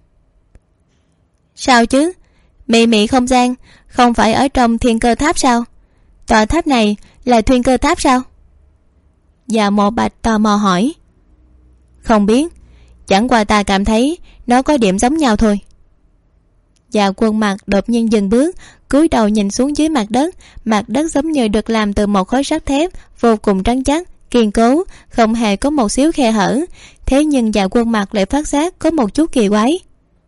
Sao chứ? Mị mị không gian không phải ở trong Thiên Cơ Tháp sao? Tòa tháp này là Thiên Cơ Tháp sao? Dạ Mộ Bạch tò mò hỏi. Không biết, chẳng qua ta cảm thấy nó có điểm giống nhau thôi. Dạ Quân Mạc đột nhiên dừng bước, cúi đầu nhìn xuống dưới mặt đất giống như được làm từ một khối sắt thép vô cùng trắng chắc, kiên cố, không hề có một xíu khe hở. Thế nhưng Dạ Quân Mạc lại phát giác có một chút kỳ quái.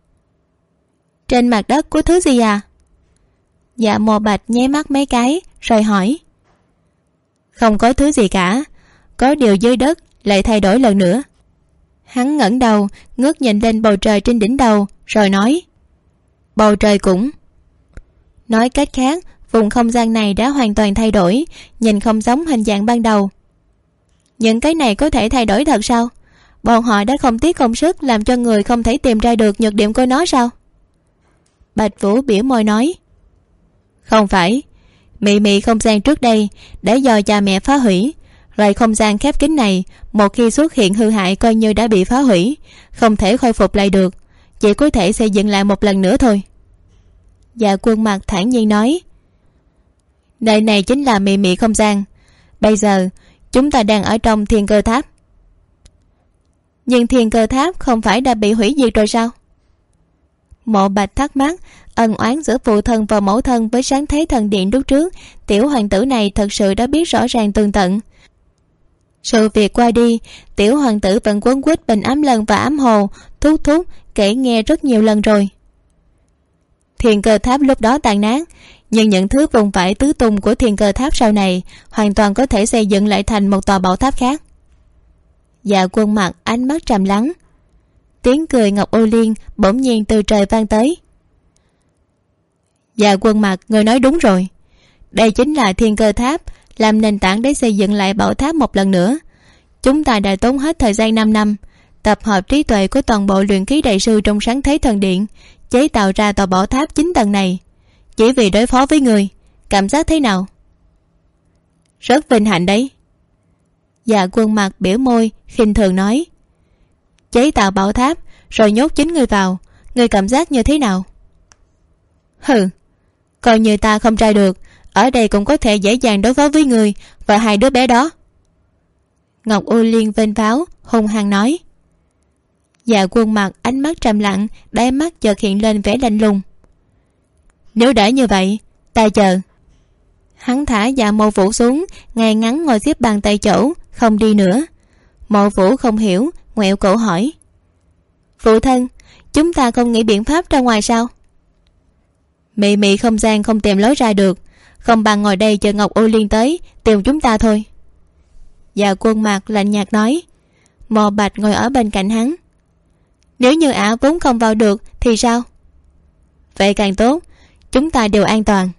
Trên mặt đất có thứ gì à? Dạ Mộ Bạch nháy mắt mấy cái rồi hỏi. Không có thứ gì cả, có điều dưới đất lại thay đổi lần nữa. Hắn ngẩng đầu ngước nhìn lên bầu trời trên đỉnh đầu rồi nói. Bầu trời cũng. Nói cách khác, vùng không gian này đã hoàn toàn thay đổi, nhìn không giống hình dạng ban đầu. Những cái này có thể thay đổi thật sao? Bọn họ đã không tiếc công sức làm cho người không thể tìm ra được nhược điểm của nó sao? Bạch Vũ biểu môi nói. Không phải, mị mị không gian trước đây đã do cha mẹ phá hủy. Loại không gian khép kín này một khi xuất hiện hư hại coi như đã bị phá hủy, không thể khôi phục lại được, chỉ có thể xây dựng lại một lần nữa thôi. Dạ Quân Mạc thản nhiên nói. Nơi này chính là mị mị không gian. Bây giờ chúng ta đang ở trong Thiên Cơ Tháp. Nhưng Thiên Cơ Tháp không phải đã bị hủy diệt rồi sao? Mộ Bạch thắc mắc. Ân oán giữa phụ thân và mẫu thân với sáng thế thần điện lúc trước, tiểu hoàng tử này thật sự đã biết rõ ràng tường tận. Sự việc qua đi, tiểu hoàng tử vẫn quấn quýt bình ám lân và ám hồ, thúc thúc kể nghe rất nhiều lần rồi. Thiên Cơ Tháp lúc đó tàn nát, nhưng những thứ vùng vãi tứ tung của Thiên Cơ Tháp sau này hoàn toàn có thể xây dựng lại thành một tòa bảo tháp khác. Dạ Quân Mặc ánh mắt trầm lắng. Tiếng cười Ngọc Ô Liên bỗng nhiên từ trời vang tới. Dạ Quân Mặc, người nói đúng rồi. Đây chính là Thiên Cơ Tháp, làm nền tảng để xây dựng lại bảo tháp một lần nữa. Chúng ta đã tốn hết thời gian 5 năm, tập hợp trí tuệ của toàn bộ luyện khí đại sư trong Sáng Thế Thần Điện, chế tạo ra tòa bảo tháp 9 tầng này, chỉ vì đối phó với người. Cảm giác thế nào? Rất vinh hạnh đấy. Dạ Quân Mặc biểu môi khinh thường nói. Chế tạo bảo tháp rồi nhốt 9 người vào, người cảm giác như thế nào? Hừ, coi như ta không tra được, ở đây cũng có thể dễ dàng đối phó với người và hai đứa bé đó. Ngọc Ô Liên vênh váo hung hăng nói. Dạ Quân Mặc ánh mắt trầm lặng, đáy mắt chợt hiện lên vẻ lạnh lùng. Nếu đã như vậy, ta chờ. Hắn thả Dạ Mộ Vũ xuống, ngay ngắn ngồi xếp bằng tại chỗ, không đi nữa. Mộ Vũ không hiểu, ngoẹo cổ hỏi. Phụ thân, chúng ta không nghĩ biện pháp ra ngoài sao? Mị mị không gian không tìm lối ra được, không bằng ngồi đây chờ Ngọc Ô Liên tới tìm chúng ta thôi. Dạ Quân Mặc lạnh nhạt nói. Mộ Bạch ngồi ở bên cạnh hắn. Nếu như ả vốn không vào được thì sao? Vậy càng tốt, chúng ta đều an toàn.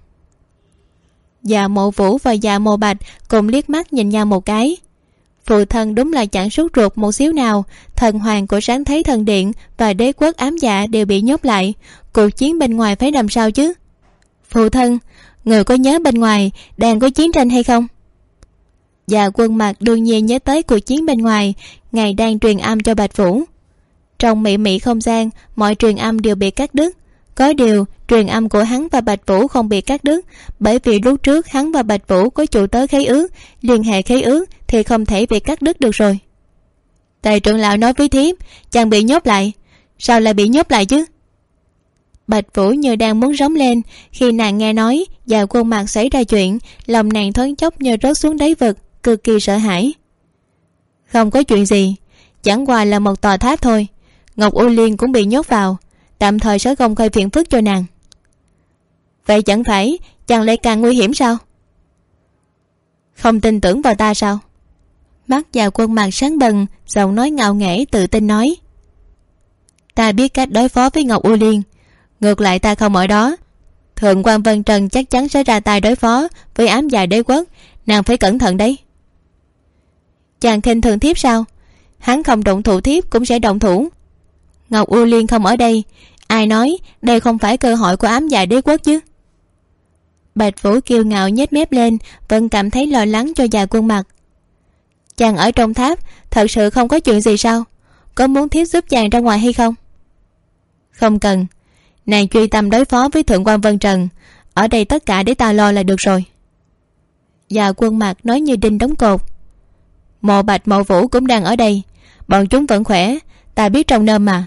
Dạ Mộ Vũ và Dạ Mộ Bạch cùng liếc mắt nhìn nhau một cái. Phụ thân đúng là chẳng sốt ruột một xíu nào. Thần hoàng của Sáng Thế Thần Điện và đế quốc ám dạ đều bị nhốt lại, cuộc chiến bên ngoài phải làm sao chứ? Phụ thân, người có nhớ bên ngoài đang có chiến tranh hay không? Dạ Quân Mặc đương nhiên nhớ tới cuộc chiến bên ngoài, ngài đang truyền âm cho Bạch Vũ. Trong mị mị không gian, mọi truyền âm đều bị cắt đứt. Có điều truyền âm của hắn và Bạch Vũ không bị cắt đứt, bởi vì lúc trước hắn và Bạch Vũ có chủ tớ khế ước, liên hệ khế ước thì không thể bị cắt đứt được rồi. Tề trưởng lão nói với thiếp, chàng bị nhốt lại. Sao lại bị nhốt lại chứ? Bạch Vũ như đang muốn rống lên. Khi nàng nghe nói Dạ Quân Mặc xảy ra chuyện, lòng nàng thoáng chốc như rớt xuống đáy vực, cực kỳ sợ hãi. Không có chuyện gì, chẳng qua là một tòa tháp thôi. Ngọc Ô Liên cũng bị nhốt vào, tạm thời sẽ không gây phiền phức cho nàng. Vậy chẳng phải chàng lại càng nguy hiểm sao? Không tin tưởng vào ta sao? Mắt Dạ Quân Mặc sáng bừng, giọng nói ngạo nghễ tự tin nói. Ta biết cách đối phó với Ngọc Ô Liên. Ngược lại ta không ở đó, Thượng quan Vân Trần chắc chắn sẽ ra tay đối phó với ám dạ đế quốc. Nàng phải cẩn thận đấy. Chàng khinh thường thiếp sao? Hắn không động thủ thiếp cũng sẽ động thủ. Ngọc Ô Liên không ở đây, ai nói đây không phải cơ hội của ám dạ đế quốc chứ? Bạch Vũ kiêu ngạo nhếch mép lên, vẫn cảm thấy lo lắng cho Dạ Quân Mặc. Chàng ở trong tháp thật sự không có chuyện gì sao? Có muốn thiếp giúp chàng ra ngoài hay không? Không cần, nàng truy tâm đối phó với Thượng quan Vân Trần, ở đây tất cả để ta lo là được rồi. Dạ Quân Mặc nói như đinh đóng cột. Mộ Bạch Mộ Vũ cũng đang ở đây, bọn chúng vẫn khỏe, ta biết trong nơm mà.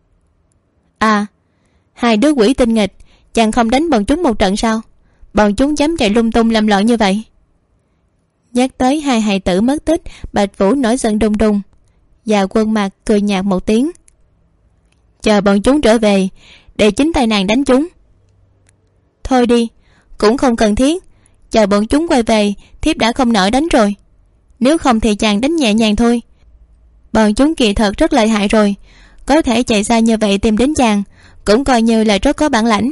À, hai đứa quỷ tinh nghịch, chàng không đánh bọn chúng một trận sao? Bọn chúng dám chạy lung tung làm loạn như vậy. Nhắc tới hai hài tử mất tích, Bạch Vũ nổi giận đùng đùng. Dạ Quân Mặc cười nhạt một tiếng. Chờ bọn chúng trở về, để chính tay nàng đánh chúng. Thôi đi, cũng không cần thiết. Chờ bọn chúng quay về, thiếp đã không nỡ đánh rồi. Nếu không thì chàng đánh nhẹ nhàng thôi. Bọn chúng kỳ thật rất lợi hại rồi, có thể chạy xa như vậy tìm đến chàng, cũng coi như là rất có bản lãnh.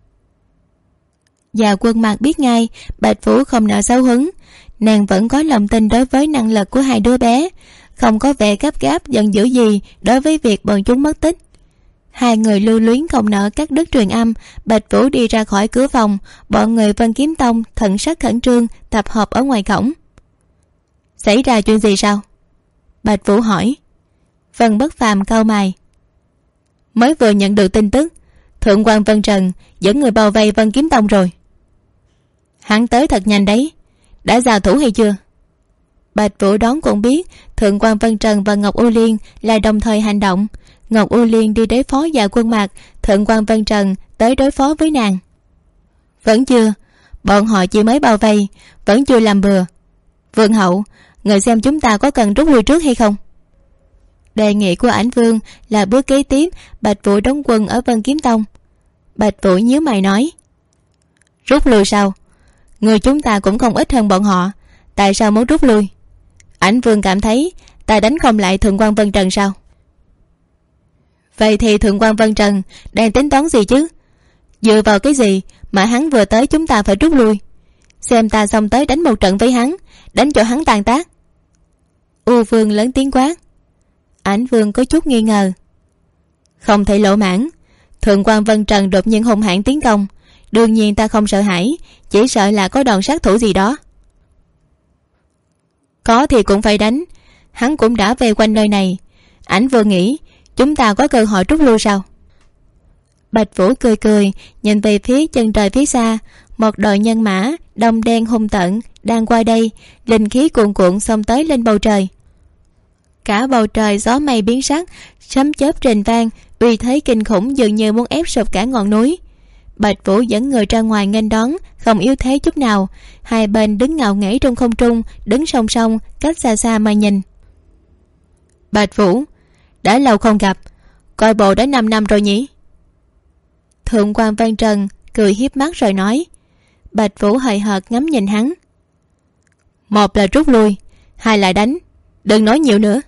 Dạ Quân Mặc biết ngay Bạch Vũ không nỡ xấu hứng. Nàng vẫn có lòng tin đối với năng lực của hai đứa bé, không có vẻ gấp gáp giận dữ gì đối với việc bọn chúng mất tích. Hai người lưu luyến không nỡ cắt đứt truyền âm. Bạch Vũ đi ra khỏi cửa phòng, bọn người Vân Kiếm Tông thần sắc khẩn trương tập hợp ở ngoài cổng. Xảy ra chuyện gì sao? Bạch Vũ hỏi. Vân Bất Phàm cau mày. Mới vừa nhận được tin tức, Thượng quan Vân Trần dẫn người bao vây Vân Kiếm Tông rồi. Hắn tới thật nhanh đấy, đã giao thủ hay chưa? Bạch Vũ đón cũng biết Thượng quan Vân Trần và Ngọc Ô Liên là đồng thời hành động. Ngọc Ô Liên đi đối phó Dạ Quân Mặc, Thượng quan Vân Trần tới đối phó với nàng. Vẫn chưa, bọn họ chỉ mới bao vây, vẫn chưa làm bừa. Vương hậu, người xem chúng ta có cần rút lui trước hay không? Đề nghị của Ảnh Vương là bước kế tiếp Bạch Vũ đóng quân ở Vân Kiếm Tông. Bạch Vũ nhíu mày nói: Rút lui sao? Người chúng ta cũng không ít hơn bọn họ, tại sao muốn rút lui? Ảnh Vương cảm thấy ta đánh không lại Thượng quan Vân Trần sao? Vậy thì Thượng quan Vân Trần đang tính toán gì chứ? Dựa vào cái gì mà hắn vừa tới chúng ta phải rút lui? Xem ta xông tới đánh một trận với hắn, đánh cho hắn tan tác. U Vương lớn tiếng quát. Ảnh Vương có chút nghi ngờ. Không thể lỗ mãn. Thượng quan Vân Trần đột nhiên hung hãn tiến công, đương nhiên ta không sợ hãi, chỉ sợ là có đòn sát thủ gì đó. Có thì cũng phải đánh. Hắn cũng đã về quanh nơi này. Ảnh Vương nghĩ chúng ta có cơ hội rút lui sao? Bạch Vũ cười cười nhìn về phía chân trời phía xa. Một đội nhân mã đông đen hung tợn đang qua đây, linh khí cuồn cuộn xông tới lên bầu trời. Cả bầu trời gió mây biến sắc, sấm chớp rền vang, uy thế kinh khủng dường như muốn ép sụp cả ngọn núi. Bạch Vũ dẫn người ra ngoài nghênh đón, không yếu thế chút nào. Hai bên đứng ngạo nghễ trong không trung, đứng song song, cách xa xa mà nhìn. Bạch Vũ, đã lâu không gặp, coi bộ đã 5 năm rồi nhỉ? Thượng quan Văn Trần cười hiếp mắt rồi nói. Bạch Vũ hời hợt ngắm nhìn hắn. Một là rút lui, hai là đánh, đừng nói nhiều nữa.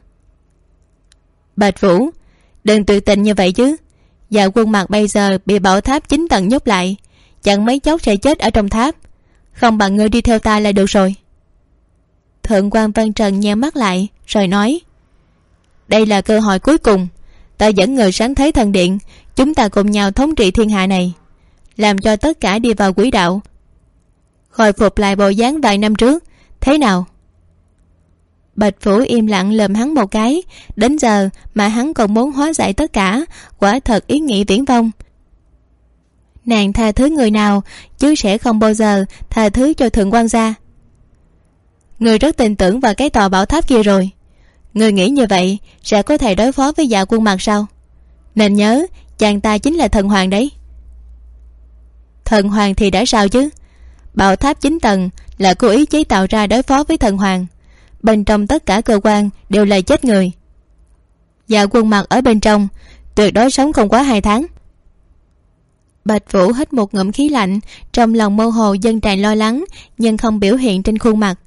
Bạch Vũ, đừng tuyệt tình như vậy chứ. Dạ quân Mạc bây giờ bị bảo tháp 9 tầng nhốt lại, chẳng mấy chốc sẽ chết ở trong tháp. Không bằng ngươi đi theo ta là được rồi. Thượng quan Văn Trần nheo mắt lại rồi nói. Đây là cơ hội cuối cùng. Ta dẫn người sáng thế thần điện, chúng ta cùng nhau thống trị thiên hạ này, làm cho tất cả đi vào quỹ đạo, hồi phục lại bộ dáng vài năm trước. Thế nào? Bạch Vũ im lặng lườm hắn một cái. Đến giờ mà hắn còn muốn hóa giải tất cả, quả thật ý nghĩ viển vông. Nàng tha thứ người nào, chứ sẽ không bao giờ tha thứ cho Thượng quan gia. Người rất tin tưởng vào cái tòa bảo tháp kia rồi. Người nghĩ như vậy sẽ có thể đối phó với Dạ quân Mạc sao? Nên nhớ, chàng ta chính là thần hoàng đấy. Thần hoàng thì đã sao chứ? Bảo tháp 9 tầng là cố ý chế tạo ra đối phó với thần hoàng. Bên trong tất cả cơ quan đều là chết người. Dạ quân Mạc ở bên trong tuyệt đối sống không quá 2 tháng. Bạch Vũ hít một ngụm khí lạnh, trong lòng mơ hồ dâng tràn lo lắng, nhưng không biểu hiện trên khuôn mặt.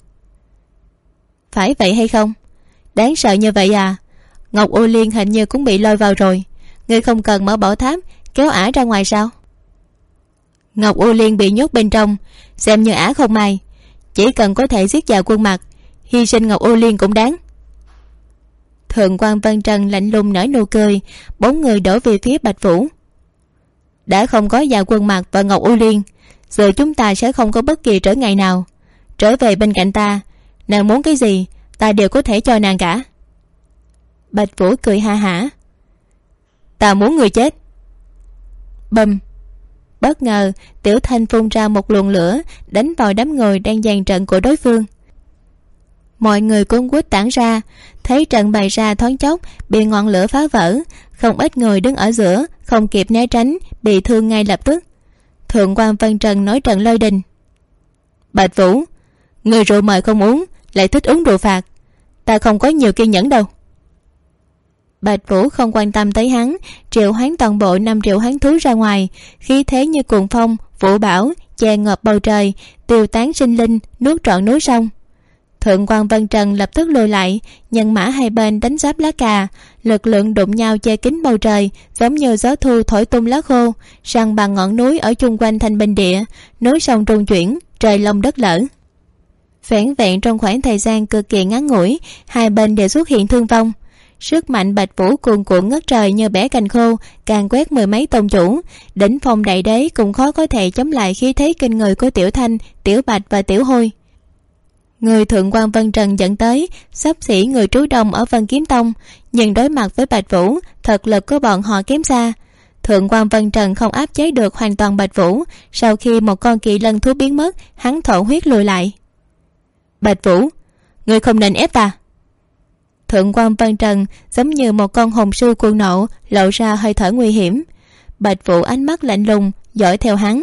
Phải vậy hay không? Đáng sợ như vậy à? Ngọc U Liên hình như cũng bị lôi vào rồi. Ngươi không cần mở bảo tháp kéo ả ra ngoài sao? Ngọc U Liên bị nhốt bên trong, xem như ả không may. Chỉ cần có thể giết Dạ quân Mạc, hy sinh Ngọc U Liên cũng đáng. Thượng quan Văn Trần lạnh lùng nở nụ cười. 4 người đổ về phía Bạch Vũ. Đã không có Dạ quân Mạc và Ngọc U Liên, giờ chúng ta sẽ không có bất kỳ trở ngại nào. Trở về bên cạnh ta, nàng muốn cái gì ta đều có thể cho nàng cả. Bạch Vũ cười ha hả. Ta muốn người chết. Bầm. Bất ngờ Tiểu Thanh phun ra một luồng lửa, đánh vào đám người đang dàn trận của đối phương. Mọi người cuốn quýt tản ra, thấy trận bày ra thoáng chốc bị ngọn lửa phá vỡ. Không ít người đứng ở giữa không kịp né tránh, bị thương ngay lập tức. Thượng quan Văn Trần nói trận lôi đình. Bạch Vũ, người rượu mời không uống, lại thích uống rượu phạt. Ta không có nhiều kiên nhẫn đâu. Bạch Vũ không quan tâm tới hắn, triệu hoán toàn bộ 5 triệu hoán thú ra ngoài, khí thế như cuồng phong vũ bão che ngập bầu trời, tiêu tán sinh linh, nuốt trọn núi sông. Thượng quan Văn Trần lập tức lùi lại, nhân mã hai bên đánh giáp lá cà, lực lượng đụng nhau che kín bầu trời, giống như gió thu thổi tung lá khô, săn bằng ngọn núi ở chung quanh Thanh Bình Địa, núi sông trung chuyển, trời long đất lở. Vẻn vẹn trong khoảng thời gian cực kỳ ngắn ngủi, hai bên đều xuất hiện thương vong. Sức mạnh Bạch Vũ cuồn cuộn ngất trời như bẻ cành khô, càng quét 10 mấy tông chủ. Đỉnh phong đại đế cũng khó có thể chống lại khí thế kinh người của Tiểu Thanh, Tiểu Bạch và Tiểu Hôi. Người Thượng quan Vân Trần dẫn tới xấp xỉ người trú đông ở Vân Kiếm Tông, nhưng đối mặt với Bạch Vũ, thực lực của bọn họ kém xa. Thượng quan Vân Trần không áp chế được hoàn toàn Bạch Vũ. Sau khi một con kỳ lân thú biến mất, hắn thổ huyết lùi lại. Bạch Vũ, người không nên ép ta. Thượng quan Văn Trần giống như một con hùng sư cuồng nộ, lộ ra hơi thở nguy hiểm. Bạch Vũ ánh mắt lạnh lùng dõi theo hắn.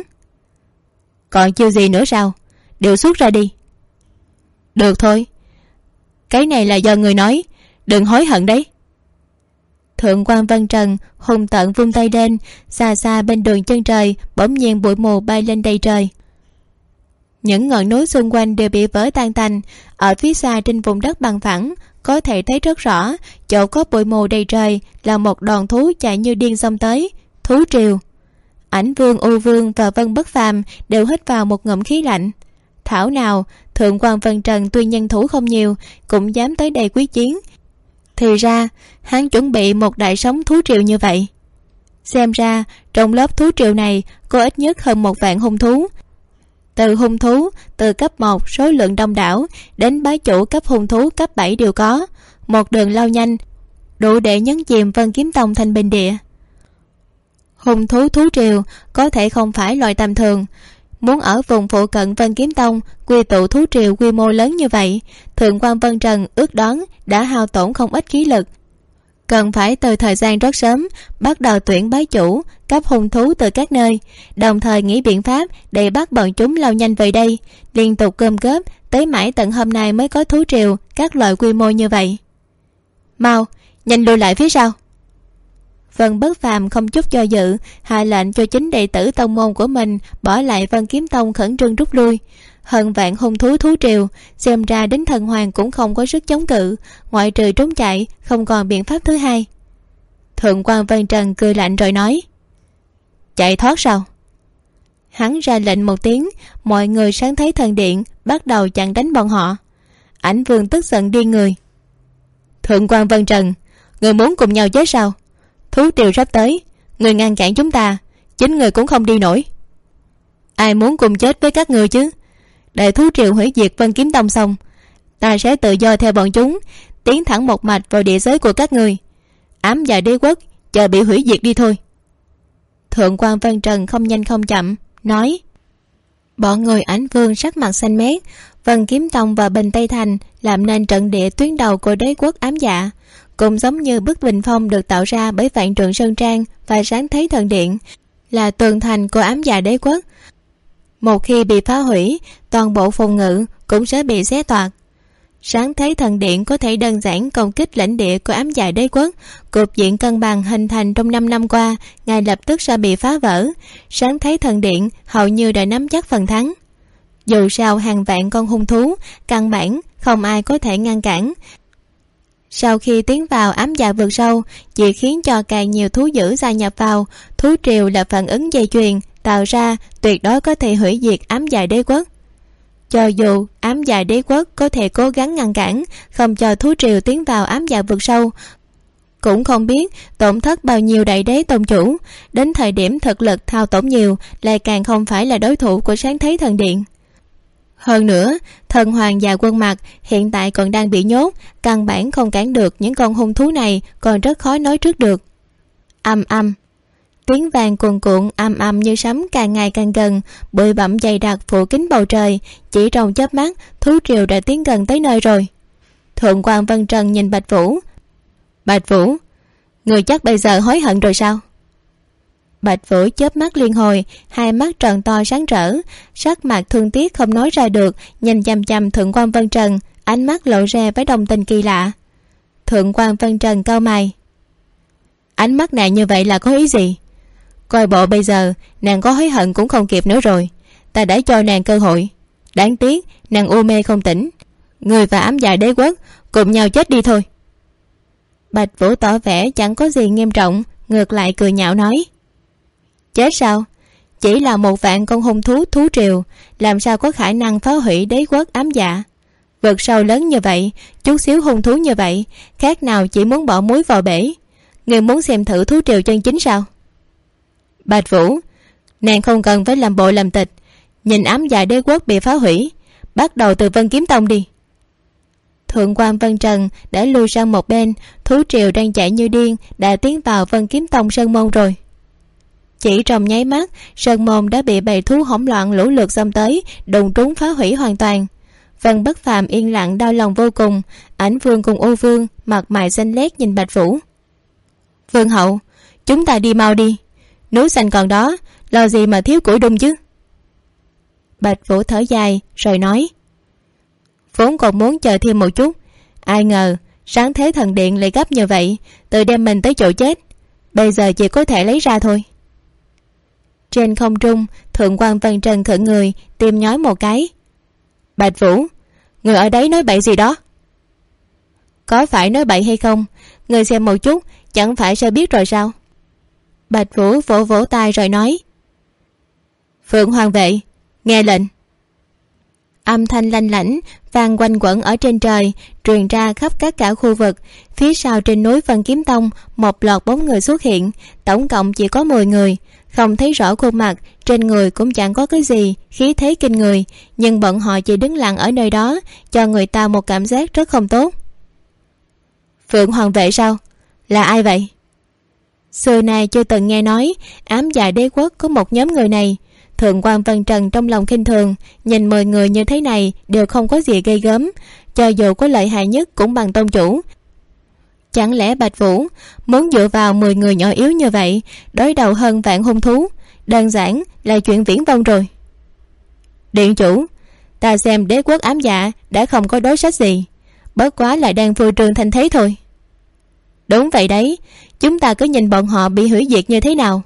Còn chiêu gì nữa sao? Đều xuất ra đi. Được thôi. Cái này là do người nói, đừng hối hận đấy. Thượng quan Vân Trần hung tợn vung tay lên, xa xa bên đường chân trời bỗng nhiên bụi mù bay lên đầy trời. Những ngọn núi xung quanh đều bị vỡ tan tành. Ở phía xa trên vùng đất bằng phẳng có thể thấy rất rõ, chỗ có bụi mù đầy trời là một đoàn thú chạy như điên xông tới. Thú triều. Ảnh Vương, U Vương và Vân Bất Phàm đều hít vào một ngụm khí lạnh. Thảo nào Thượng quan Vân Trần tuy nhân thủ không nhiều cũng dám tới đây quyết chiến. Thì ra hắn chuẩn bị một đại sóng thú triều như vậy. Xem ra trong lớp thú triều này có ít nhất hơn 1 vạn hung thú. Từ hung thú từ cấp 1 số lượng đông đảo đến bá chủ cấp hung thú cấp 7 đều có. Một đường lao nhanh đủ để nhấn chìm Vân Kiếm Tông thành bình địa. Hung thú thú triều có thể không phải loại tầm thường. Muốn ở vùng phụ cận Vân Kiếm Tông quy tụ thú triều quy mô lớn như vậy, Thượng quan Vân Trần ước đoán đã hao tổn không ít khí lực. Cần phải từ thời gian rất sớm bắt đầu tuyển bá chủ cấp hung thú từ các nơi, đồng thời nghĩ biện pháp để bắt bọn chúng lao nhanh về đây, liên tục gom góp tới mãi tận hôm nay mới có thú triều các loại quy mô như vậy. Mau, nhanh lùi lại phía sau. Vân Bất Phàm không chút do dự hạ lệnh cho chính đệ tử tông môn của mình bỏ lại Vân Kiếm Tông khẩn trương rút lui. Hơn vạn hung thú thú triều, xem ra đến thần hoàng cũng không có sức chống cự, ngoại trừ trốn chạy, không còn biện pháp thứ hai. Thượng quan Vân Trần cười lạnh rồi nói: chạy thoát sao? Hắn ra lệnh một tiếng, mọi người sáng thấy thần điện bắt đầu chặn đánh bọn họ. Ảnh Vương tức giận điên người: Thượng quan Vân Trần, người muốn cùng nhau chết sao? Thú triều sắp tới, người ngăn cản chúng ta, chính người cũng không đi nổi. Ai muốn cùng chết với các người chứ? Để thú triều hủy diệt Vân Kiếm Tông xong, ta sẽ tự do theo bọn chúng tiến thẳng một mạch vào địa giới của các người. Ám Dạ Đế Quốc chờ bị hủy diệt đi thôi. Thượng quan Vân Trần không nhanh không chậm nói. Bọn người Ảnh Vương sắc mặt xanh mét. Vân Kiếm Tông và Bình Tây Thành làm nên trận địa tuyến đầu của đế quốc ám dạ, cũng giống như bức bình phong được tạo ra bởi Vạn Trượng Sơn Trang và Sáng Thế Thần Điện, là tường thành của ám dạ đế quốc. Một khi bị phá hủy, toàn bộ phòng ngự cũng sẽ bị xé toạc. Sáng Thế Thần Điện có thể đơn giản công kích lãnh địa của ám dạ đế quốc. Cục diện cân bằng hình thành trong 5 năm qua ngay lập tức sẽ bị phá vỡ. Sáng Thế Thần Điện hầu như đã nắm chắc phần thắng. Dù sao hàng vạn con hung thú, căn bản không ai có thể ngăn cản. Sau khi tiến vào ám dạ vượt sâu, chỉ khiến cho càng nhiều thú dữ gia nhập vào. Thú triều là phản ứng dây chuyền tạo ra, tuyệt đối có thể hủy diệt ám dạ đế quốc. Cho dù ám dạ đế quốc có thể cố gắng ngăn cản, không cho thú triều tiến vào ám dạ vượt sâu, cũng không biết tổn thất bao nhiêu đại đế tôn chủ. Đến thời điểm thực lực thao tổn nhiều, lại càng không phải là đối thủ của Sáng Thế Thần Điện. Hơn nữa, thần hoàng và quân Mạc hiện tại còn đang bị nhốt, căn bản không cản được những con hung thú này, còn rất khó nói trước được. Âm âm, tiếng vàng cuồn cuộn âm âm như sấm càng ngày càng gần, bụi bặm dày đặc phủ kín bầu trời. Chỉ trong chớp mắt, thú triều đã tiến gần tới nơi rồi. Thượng quan Vân Trần nhìn Bạch Vũ. Bạch Vũ, người chắc bây giờ hối hận rồi sao? Bạch Vũ chớp mắt liên hồi, hai mắt tròn to sáng rỡ, sắc mặt thương tiếc không nói ra được, nhìn chằm chằm Thượng quan Vân Trần, ánh mắt lộ ra với đồng tình kỳ lạ. Thượng quan Vân Trần cau mày. Ánh mắt nàng như vậy là có ý gì? Coi bộ bây giờ nàng có hối hận cũng không kịp nữa rồi. Ta đã cho nàng cơ hội, đáng tiếc nàng u mê không tỉnh. Người và ám dạ đế quốc cùng nhau chết đi thôi. Bạch Vũ tỏ vẻ chẳng có gì nghiêm trọng, ngược lại cười nhạo nói. Chết sao? Chỉ là 1 vạn con hung thú thú triều, làm sao có khả năng phá hủy đế quốc ám dạ? Vực sâu lớn như vậy, chút xíu hung thú như vậy, khác nào chỉ muốn bỏ muối vào bể. Người muốn xem thử thú triều chân chính sao? Bạch Vũ, nàng không cần phải làm bộ làm tịch. Nhìn ám dạ đế quốc bị phá hủy, bắt đầu từ Vân Kiếm Tông đi. Thượng quan Vân Trần đã lui sang một bên. Thú triều đang chạy như điên đã tiến vào Vân Kiếm Tông sơn môn rồi. Chỉ trong nháy mắt, sơn môn đã bị bầy thú hỗn loạn lũ lượt xông tới, đụng trúng phá hủy hoàn toàn. Vân Bất Phàm yên lặng đau lòng vô cùng. Ảnh Vương cùng U Vương mặt mày xanh lét nhìn Bạch Vũ. Vương hậu, chúng ta đi mau đi, núi xanh còn đó, lo gì mà thiếu củi đun chứ? Bạch Vũ thở dài rồi nói. Vốn còn muốn chờ thêm một chút, Ai ngờ Sáng Thế Thần Điện lại gấp như vậy, tự đem mình tới chỗ chết. Bây giờ chỉ có thể lấy ra thôi. Trên không trung, Thượng quan Vân Trần khựng người, tim nhói một cái. Bạch Vũ, người ở đấy nói bậy gì đó? Có phải nói bậy hay không, người xem một chút chẳng phải sẽ biết rồi sao? Bạch Vũ vỗ vỗ tay rồi nói. Phượng Hoàng vệ, nghe lệnh. Âm thanh lanh lảnh vang quanh quẩn ở trên trời, truyền ra khắp các cả khu vực. Phía sau trên núi Vân Kiếm Tông, một loạt bóng người xuất hiện, tổng cộng chỉ có 10 người. Không thấy rõ khuôn mặt, trên người cũng chẳng có cái gì khí thế kinh người, nhưng bọn họ chỉ đứng lặng ở nơi đó, cho người ta một cảm giác rất không tốt. Phượng Hoàng vệ sao? Là ai vậy? Xưa nay chưa từng nghe nói Ám Dạ Đế Quốc có một nhóm người này. Thượng quan Vân Trần trong lòng khinh thường, nhìn 10 người như thế này đều không có gì gây gớm, cho dù có lợi hại nhất cũng bằng tông chủ. Chẳng lẽ Bạch Vũ muốn dựa vào 10 người nhỏ yếu như vậy đối đầu hơn vạn hung thú? Đơn giản là chuyện viển vông rồi. Điện chủ, ta xem Đế Quốc Ám Dạ đã không có đối sách gì, bất quá là đang phô trương thanh thế thôi. Đúng vậy đấy, chúng ta cứ nhìn bọn họ bị hủy diệt như thế nào.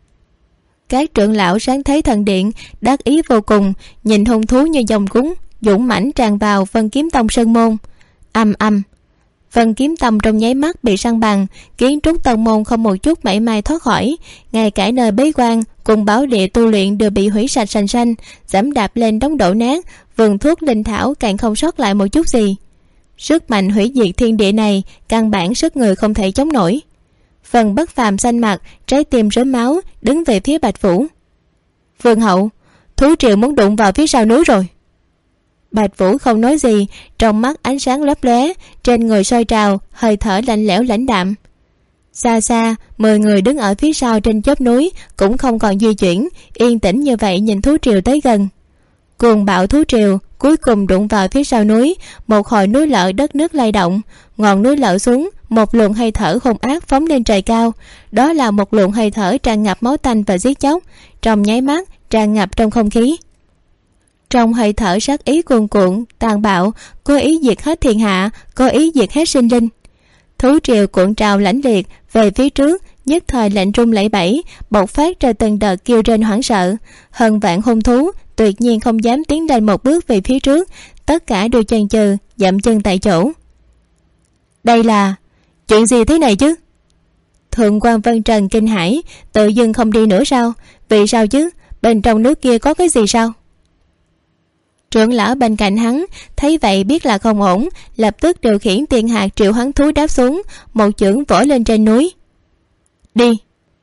Các trưởng lão Sáng Thế Thần Điện đắc ý vô cùng, nhìn hung thú như dòng cúng dũng mãnh tràn vào Vân Kiếm Tông sơn môn. Ầm ầm, Vân Kiếm Tông trong nháy mắt bị san bằng, kiến trúc tông môn không một chút mảy may thoát khỏi. Ngay cả nơi bế quan cùng bảo địa tu luyện đều bị hủy sạch sành xanh, giẫm đạp lên đống đổ nát. Vườn thuốc linh thảo càng không sót lại một chút gì. Sức mạnh hủy diệt thiên địa này căn bản sức người không thể chống nổi. Phần Bất Phàm xanh mặt, trái tim rớm máu, đứng về phía Bạch Vũ. Vương hậu, thú triều muốn đụng vào phía sau núi rồi. Bạch Vũ không nói gì, trong mắt ánh sáng lấp lóe, trên người sôi trào, hơi thở lạnh lẽo lãnh đạm. Xa xa, 10 người đứng ở phía sau trên chóp núi cũng không còn di chuyển, yên tĩnh như vậy nhìn thú triều tới gần. Cuồng bạo thú triều cuối cùng đụng vào phía sau núi, một hồi núi lở đất nước lay động, ngọn núi lở xuống, một luồng hơi thở hung ác phóng lên trời cao. Đó là một luồng hơi thở tràn ngập máu tanh và giết chóc, trong nháy mắt tràn ngập trong không khí. Trong hơi thở sát ý cuồn cuộn tàn bạo, cố ý diệt hết thiên hạ, cố ý diệt hết sinh linh. Thú triều cuộn trào lãnh liệt về phía trước, nhất thời lạnh rung lẫy bẫy, bộc phát ra từng đợt kêu rên hoảng sợ. Hơn vạn hung thú tuyệt nhiên không dám tiến lên một bước về phía trước, tất cả đều chần chừ dậm chân tại chỗ. Đây là chuyện gì thế này chứ? Thượng quan Vân Trần kinh hãi, tự dưng không đi nữa sao? Vì sao chứ? Bên trong nước kia có cái gì sao? Trưởng lão bên cạnh hắn thấy vậy biết là không ổn, lập tức điều khiển tiền hạt triệu hoán thú đáp xuống, một chưởng vỗ lên trên núi. Đi!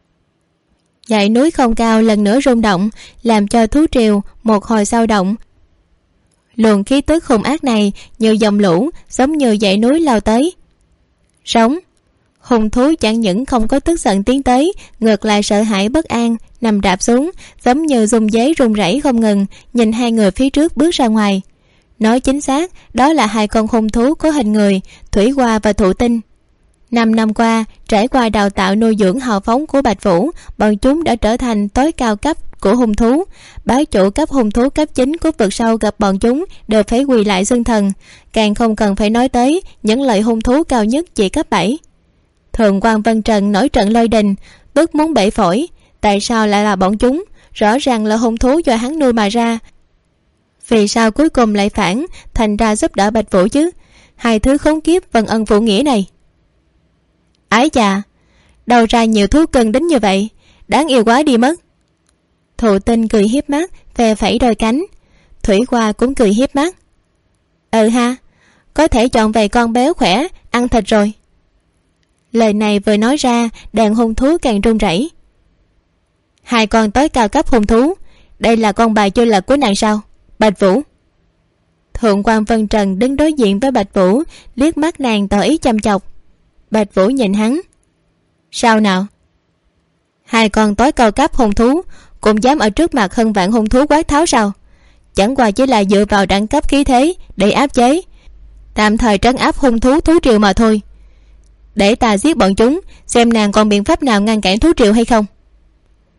Dãy núi không cao lần nữa rung động, làm cho thú triều một hồi sao động. Luồng khí tức hung ác này như dòng lũ, giống như dãy núi lao tới. Sống! Hung thú chẳng những không có tức giận tiến tới, ngược lại sợ hãi bất an, nằm đạp xuống, giống như dung giấy rung rẩy không ngừng, nhìn hai người phía trước bước ra ngoài. Nói chính xác, đó là hai con hung thú có hình người, Thủy Hoa và Thụ Tinh. 5 năm qua, trải qua đào tạo nuôi dưỡng hào phóng của Bạch Vũ, bọn chúng đã trở thành tối cao cấp của hung thú. Bá chủ cấp hung thú cấp 9 của vực sâu gặp bọn chúng đều phải quỳ lại xưng thần, càng không cần phải nói tới những loại hung thú cao nhất chỉ cấp 7. Thượng quan Vân Trần nổi trận lôi đình, tức muốn bể phổi. Tại sao lại là bọn chúng? Rõ ràng là hung thú do hắn nuôi mà ra, vì sao cuối cùng lại phản thành ra giúp đỡ Bạch Vũ chứ? Hai thứ khốn kiếp vân ân phụ nghĩa này. Ái chà, đâu ra nhiều thú cưng đến như vậy, đáng yêu quá đi mất. Thụ Tinh cười hiếp mắt, phe phẩy đôi cánh. Thủy Hoa cũng cười hiếp mắt. Ừ ha, có thể chọn về con béo khỏe ăn thịt rồi. Lời này vừa nói ra, đàn hung thú càng run rẩy. Hai con tối cao cấp hung thú, đây là con bài chơi lật của nàng sao? Bạch Vũ. Thượng quan Vân Trần đứng đối diện với Bạch Vũ, liếc mắt nàng tỏ ý chăm chọc. Bạch Vũ nhìn hắn. Sao nào? Hai con tối cao cấp hung thú cũng dám ở trước mặt hơn vạn hung thú quát tháo sao? Chẳng qua chỉ là dựa vào đẳng cấp khí thế để áp chế, tạm thời trấn áp hung thú thú triều mà thôi. Để ta giết bọn chúng, xem nàng còn biện pháp nào ngăn cản thú triều hay không.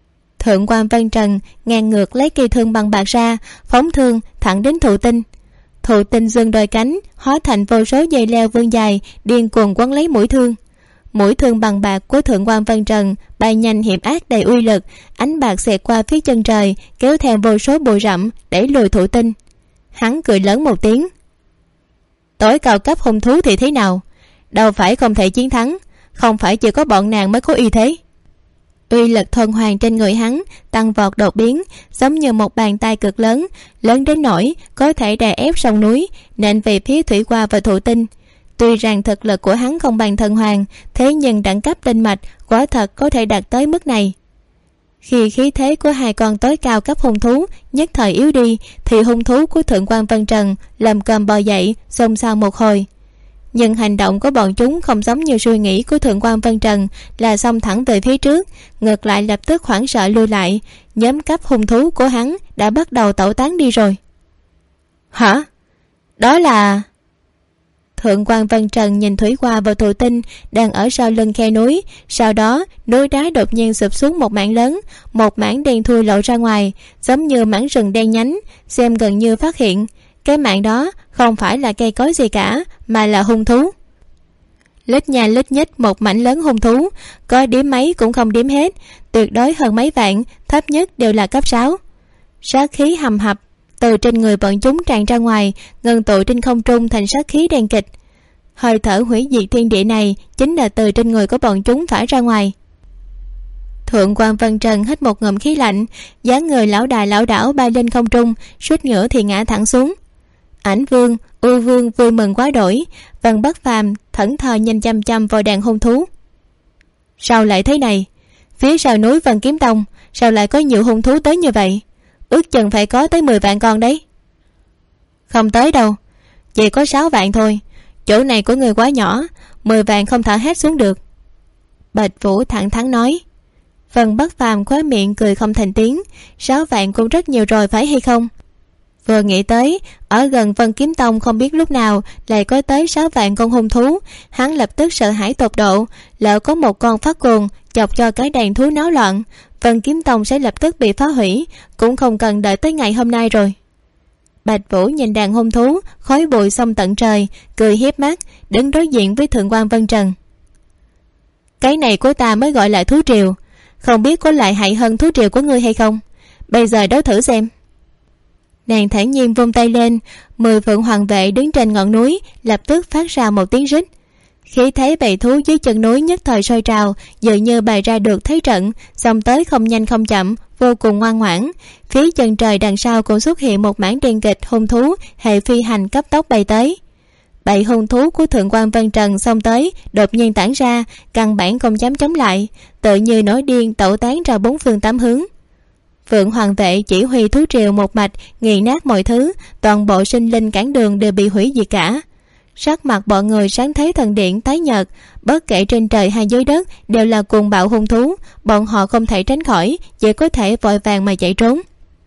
Thượng quan Vân Trần ngang ngược lấy cây thương bằng bạc ra, phóng thương thẳng đến Thụ Tinh. Thụ tinh giương đôi cánh, hóa thành vô số dây leo vươn dài, điên cuồng quấn lấy mũi thương. Mũi thương bằng bạc của thượng quan Vân Trần bay nhanh hiểm ác đầy uy lực, ánh bạc xẹt qua phía chân trời, kéo theo vô số bụi rậm đẩy lùi thụ tinh. Hắn cười lớn một tiếng. Tối cao cấp hung thú thì thế nào? Đâu phải không thể chiến thắng, không phải chỉ có bọn nàng mới có uy thế. Uy lực thuần hoàng trên người hắn tăng vọt đột biến, giống như một bàn tay cực lớn, lớn đến nỗi có thể đè ép sông núi, nện về phía thủy qua và thụ tinh. Tuy rằng thực lực của hắn không bằng thần hoàng, thế nhưng đẳng cấp tinh mạch quả thật có thể đạt tới mức này. Khi khí thế của hai con tối cao cấp hung thú nhất thời yếu đi, thì hung thú của thượng quan Vân Trần làm còm bò dậy, xôn xao một hồi. Nhưng hành động của bọn chúng không giống như suy nghĩ của thượng quan Vân Trần là xông thẳng về phía trước, ngược lại lập tức hoảng sợ lui lại. Nhóm cấp hung thú của hắn đã bắt đầu tẩu tán đi rồi. Hả? Đó là... Thượng quan Vân Trần nhìn thủy qua và thụ tinh đang ở sau lưng khe núi, sau đó núi đá đột nhiên sụp xuống một mảng lớn, một mảng đen thui lộ ra ngoài, giống như mảng rừng đen nhánh. Xem gần như phát hiện cái mảng đó không phải là cây cối gì cả, mà là hung thú. Lít nha lít nhít một mảnh lớn hung thú, có đếm mấy cũng không đếm hết, tuyệt đối hơn mấy vạn, thấp nhất đều là cấp 6. Sát khí hầm hập từ trên người bọn chúng tràn ra ngoài, ngưng tụ trên không trung thành sát khí đen kịch. Hơi thở hủy diệt thiên địa này chính là từ trên người của bọn chúng phả ra ngoài. Thượng quan Vân Trần hít một ngụm khí lạnh, dáng người lão đà lão đảo bay lên không trung, suýt nữa thì ngã thẳng xuống. Ảnh Vương, U Vương vui mừng quá đổi, Vân Bất Phàm thẫn thờ nhìn chăm chăm vào đàn hung thú. Sao lại thế này? Phía sau núi Vân Kiếm Tông sao lại có nhiều hung thú tới như vậy? Ước chừng phải có tới 10 vạn con đấy. Không tới đâu, chỉ có 6 vạn thôi. Chỗ này của người quá nhỏ, 10 vạn không thở hết xuống được. Bạch Vũ thẳng thắn nói. Vân Bất Phàm khóe miệng cười không thành tiếng. 6 vạn cũng rất nhiều rồi phải hay không? Vừa nghĩ tới ở gần Vân Kiếm Tông không biết lúc nào lại có tới 6 vạn con hung thú, hắn lập tức sợ hãi tột độ. Lỡ có một con phát cuồng chọc cho cái đàn thú náo loạn, Vân Kiếm Tông sẽ lập tức bị phá hủy, cũng không cần đợi tới ngày hôm nay rồi. Bạch Vũ nhìn đàn hung thú khói bụi xông tận trời, cười hiếp mắt đứng đối diện với thượng quan Vân Trần. Cái này của ta mới gọi là thú triều, không biết có lại hại hơn thú triều của ngươi hay không. Bây giờ đấu thử xem. Nàng thản nhiên vung tay lên, 10 phượng hoàng vệ đứng trên ngọn núi lập tức phát ra một tiếng rít. Khí thế bầy thú dưới chân núi nhất thời sôi trào, dường như bày ra được thế trận, xông tới không nhanh không chậm, vô cùng ngoan ngoãn. Phía chân trời đằng sau cũng xuất hiện một mảng đen kịch hung thú hệ phi hành cấp tốc bay tới. Bầy hung thú của thượng quan Vân Trần xông tới đột nhiên tản ra, căn bản không dám chống lại, tự như nổi điên tẩu tán ra 4 phương 8 hướng. Phượng hoàng vệ chỉ huy thú triều một mạch nghiền nát mọi thứ, toàn bộ sinh linh cản đường đều bị hủy diệt cả. Sắc mặt bọn người sáng thấy thần điện tái nhợt, bất kể trên trời hay dưới đất đều là cuồng bạo hung thú, bọn họ không thể tránh khỏi, chỉ có thể vội vàng mà chạy trốn.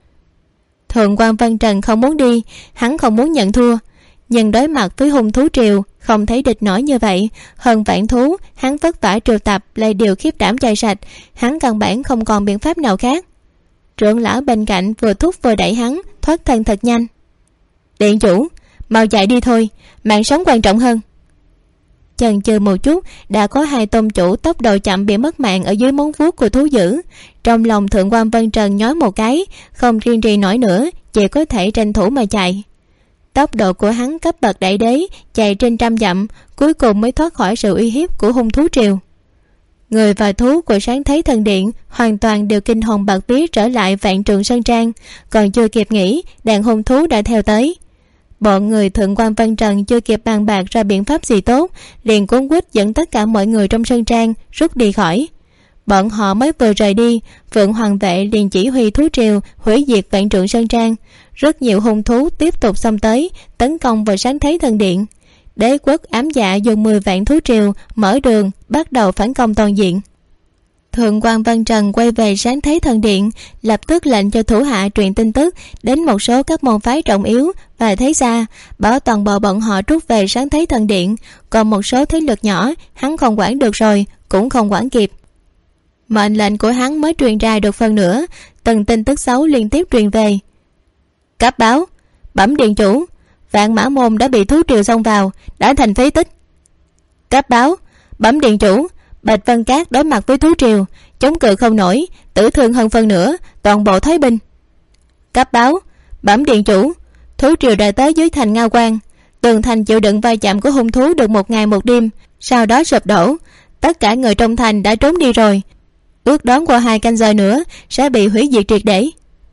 Thượng quan Vân Trần không muốn đi, hắn không muốn nhận thua, nhưng đối mặt với hung thú triều không thấy địch nổi như vậy, hơn vạn thú hắn vất vả triệu tập lại đều khiếp đảm chạy sạch, hắn căn bản không còn biện pháp nào khác. Trưởng lão bên cạnh vừa thúc vừa đẩy hắn thoát thân thật nhanh. Điện chủ, mau chạy đi thôi, mạng sống quan trọng hơn. Chần chừ một chút, đã có 2 tôn chủ tốc độ chậm bị mất mạng ở dưới móng vuốt của thú dữ. Trong lòng thượng quan Vân Trần nhói một cái, không kiên trì nổi nữa, chỉ có thể tranh thủ mà chạy. Tốc độ của hắn cấp bậc đại đế, chạy trên 100 dặm, cuối cùng mới thoát khỏi sự uy hiếp của hung thú triều. Người và thú của sáng thấy thần điện hoàn toàn đều kinh hồn bạt vía trở lại Vạn Trượng Sơn Trang, còn chưa kịp nghĩ, đàn hung thú đã theo tới. Bọn người thượng quan Vân Trần chưa kịp bàn bạc ra biện pháp gì tốt, liền cuốn quýt dẫn tất cả mọi người trong sơn trang rút đi khỏi. Bọn họ mới vừa rời đi, Phượng hoàng vệ liền chỉ huy thú triều hủy diệt Vạn Trượng Sơn Trang. Rất nhiều hung thú tiếp tục xông tới tấn công vào sáng thấy thần điện. Đế quốc ám dạ dùng 10 vạn thú triều mở đường, bắt đầu phản công toàn diện. Thượng quan Vân Trần quay về sáng thấy thần điện, lập tức lệnh cho thủ hạ truyền tin tức đến một số các môn phái trọng yếu và thế gia, bảo toàn bộ bọn họ rút về sáng thấy thần điện. Còn một số thế lực nhỏ hắn không quản được rồi, cũng không quản kịp. Mệnh lệnh của hắn mới truyền ra được phần nữa, từng tin tức xấu liên tiếp truyền về. Cấp báo, bẩm điện chủ, Vạn Mã Môn đã bị thú triều xông vào, đã thành phế tích. Cấp báo, bẩm điện chủ, Bạch Vân Cát đối mặt với thú triều, chống cự không nổi, tử thương hơn phân nửa, toàn bộ thoái binh. Cấp báo, bẩm điện chủ, thú triều đã tới dưới thành Ngao Quan, tường thành chịu đựng va chạm của hung thú được 1 ngày 1 đêm, sau đó sụp đổ. Tất cả người trong thành đã trốn đi rồi, ước đoán qua 2 canh giờ nữa sẽ bị hủy diệt triệt để.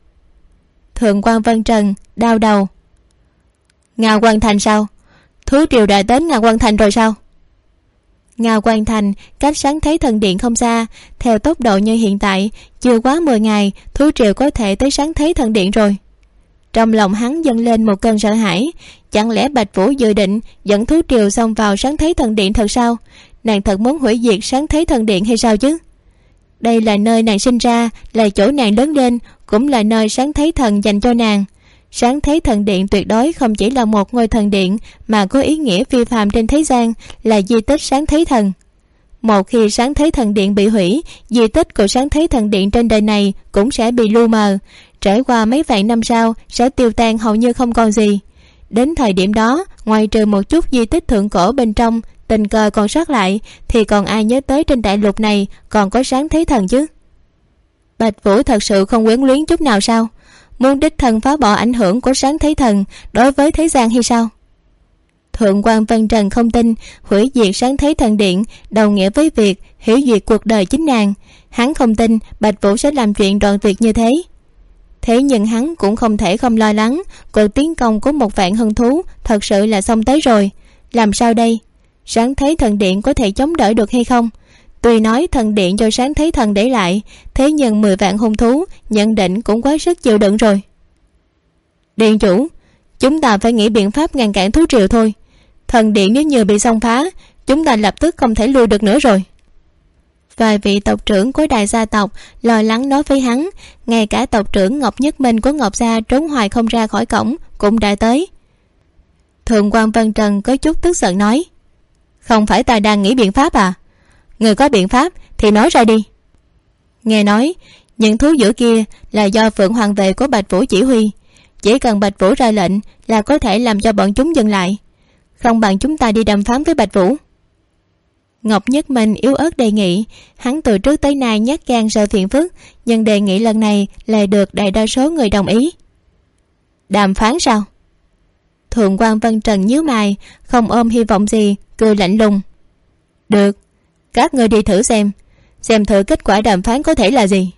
Thượng quan Vân Trần đau đầu. Ngao Quan thành sao? Thú triều đã đến Ngao Quan thành rồi sao? Ngao Quan thành cách Sáng Thế Thần Điện không xa, theo tốc độ như hiện tại, chưa quá 10 ngày thú triều có thể tới Sáng Thế Thần Điện rồi. Trong lòng hắn dâng lên một cơn sợ hãi. Chẳng lẽ Bạch Vũ dự định dẫn thú triều xông vào Sáng Thế Thần Điện thật sao? Nàng thật muốn hủy diệt Sáng Thế Thần Điện hay sao chứ? Đây là nơi nàng sinh ra, là chỗ nàng lớn lên, cũng là nơi Sáng Thế Thần dành cho nàng. Sáng Thế Thần Điện tuyệt đối không chỉ là một ngôi thần điện, mà có ý nghĩa phi phàm trên thế gian, là di tích Sáng Thế Thần. Một khi Sáng Thế Thần Điện bị hủy, di tích của Sáng Thế Thần Điện trên đời này cũng sẽ bị lu mờ, trải qua mấy vạn năm sau sẽ tiêu tan hầu như không còn gì. Đến thời điểm đó, ngoài trừ một chút di tích thượng cổ bên trong tình cờ còn sót lại, thì còn ai nhớ tới trên đại lục này còn có Sáng Thế Thần chứ? Bạch Vũ thật sự không quyến luyến chút nào sao? Muốn đích thân phá bỏ ảnh hưởng của Sáng Thế Thần đối với thế gian hay sao? Thượng quan Vân Trần không tin hủy diệt Sáng Thế Thần Điện đồng nghĩa với việc hủy diệt cuộc đời chính nàng. Hắn không tin Bạch Vũ sẽ làm chuyện đoạn tuyệt như thế. Thế nhưng hắn cũng không thể không lo lắng, cuộc tiến công của 1 vạn hung thú thật sự là xong tới rồi. Làm sao đây? Sáng Thế Thần Điện có thể chống đỡ được hay không? Tuy nói thần điện do Sáng Thế Thần để lại, thế nhưng 10 vạn hung thú nhận định cũng quá sức chịu đựng rồi. Điện chủ, chúng ta phải nghĩ biện pháp ngăn cản thú triều thôi. Thần điện nếu như bị xông phá, chúng ta lập tức không thể lui được nữa rồi. Vài vị tộc trưởng của đại gia tộc lo lắng nói với hắn. Ngay cả tộc trưởng Ngọc Nhất Minh của Ngọc gia trốn hoài không ra khỏi cổng cũng đã tới. Thượng quan Vân Trần có chút tức giận nói: Không phải ta đang nghĩ biện pháp à? Người có biện pháp thì nói ra đi. Nghe nói những thú dữ kia là do Phượng Hoàng vệ của Bạch Vũ chỉ huy, chỉ cần Bạch Vũ ra lệnh là có thể làm cho bọn chúng dừng lại. Không bằng chúng ta đi đàm phán với Bạch Vũ. Ngọc Nhất Minh yếu ớt đề nghị. Hắn từ trước tới nay nhát gan sợ phiền phức, nhưng đề nghị lần này lại được đại đa số người đồng ý. Đàm phán sao? Thượng quan Vân Trần nhíu mày, không ôm hy vọng gì, cười lạnh lùng. Được, các ngươi đi thử xem thử kết quả đàm phán có thể là gì.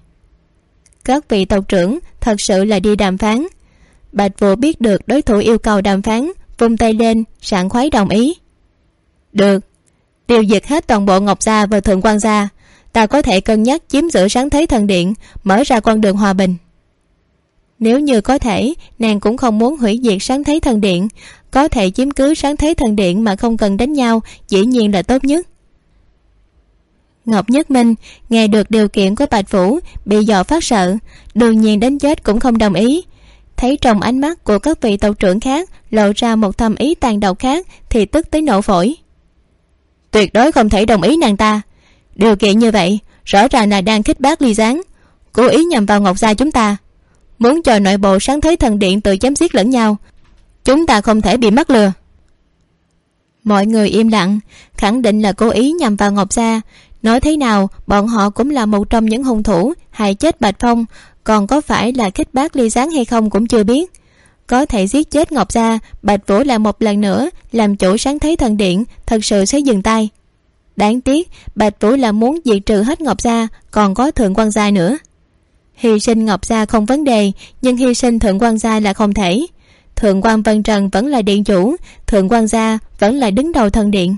Các vị tộc trưởng thật sự là đi đàm phán. Bạch Vũ biết được đối thủ yêu cầu đàm phán, vung tay lên sảng khoái đồng ý. Được, tiêu diệt hết toàn bộ Ngọc gia và Thượng quan gia, ta có thể cân nhắc chiếm giữ Sáng Thế Thần Điện, mở ra con đường hòa bình. Nếu như có thể, nàng cũng không muốn hủy diệt Sáng Thế Thần Điện. Có thể chiếm cứ Sáng Thế Thần Điện mà không cần đánh nhau, dĩ nhiên là tốt nhất. Ngọc Nhất Minh nghe được điều kiện của Bạch Vũ, bị dọa phát sợ, đương nhiên đến chết cũng không đồng ý. Thấy trong ánh mắt của các vị tộc trưởng khác lộ ra một thâm ý tàn độc khác, thì tức tới nổ phổi. Tuyệt đối không thể đồng ý nàng ta. Điều kiện như vậy rõ ràng là đang khích bác ly gián, cố ý nhằm vào Ngọc gia chúng ta, muốn cho nội bộ Sáng Thế Thần Điện tự chém giết lẫn nhau. Chúng ta không thể bị mắc lừa. Mọi người im lặng, khẳng định là cố ý nhằm vào Ngọc gia. Nói thế nào bọn họ cũng là một trong những hung thủ hại chết Bạch Phong, còn có phải là khích bác ly gián hay không cũng chưa biết. Có thể giết chết Ngọc gia, Bạch Vũ lại một lần nữa làm chủ Sáng Thế Thần Điện, thật sự sẽ dừng tay. Đáng tiếc Bạch Vũ là muốn diệt trừ hết Ngọc gia, còn có Thượng quan gia nữa. Hy sinh Ngọc gia không vấn đề, nhưng hy sinh Thượng quan gia là không thể. Thượng quan Vân Trần vẫn là điện chủ, Thượng quan gia vẫn là đứng đầu thần điện.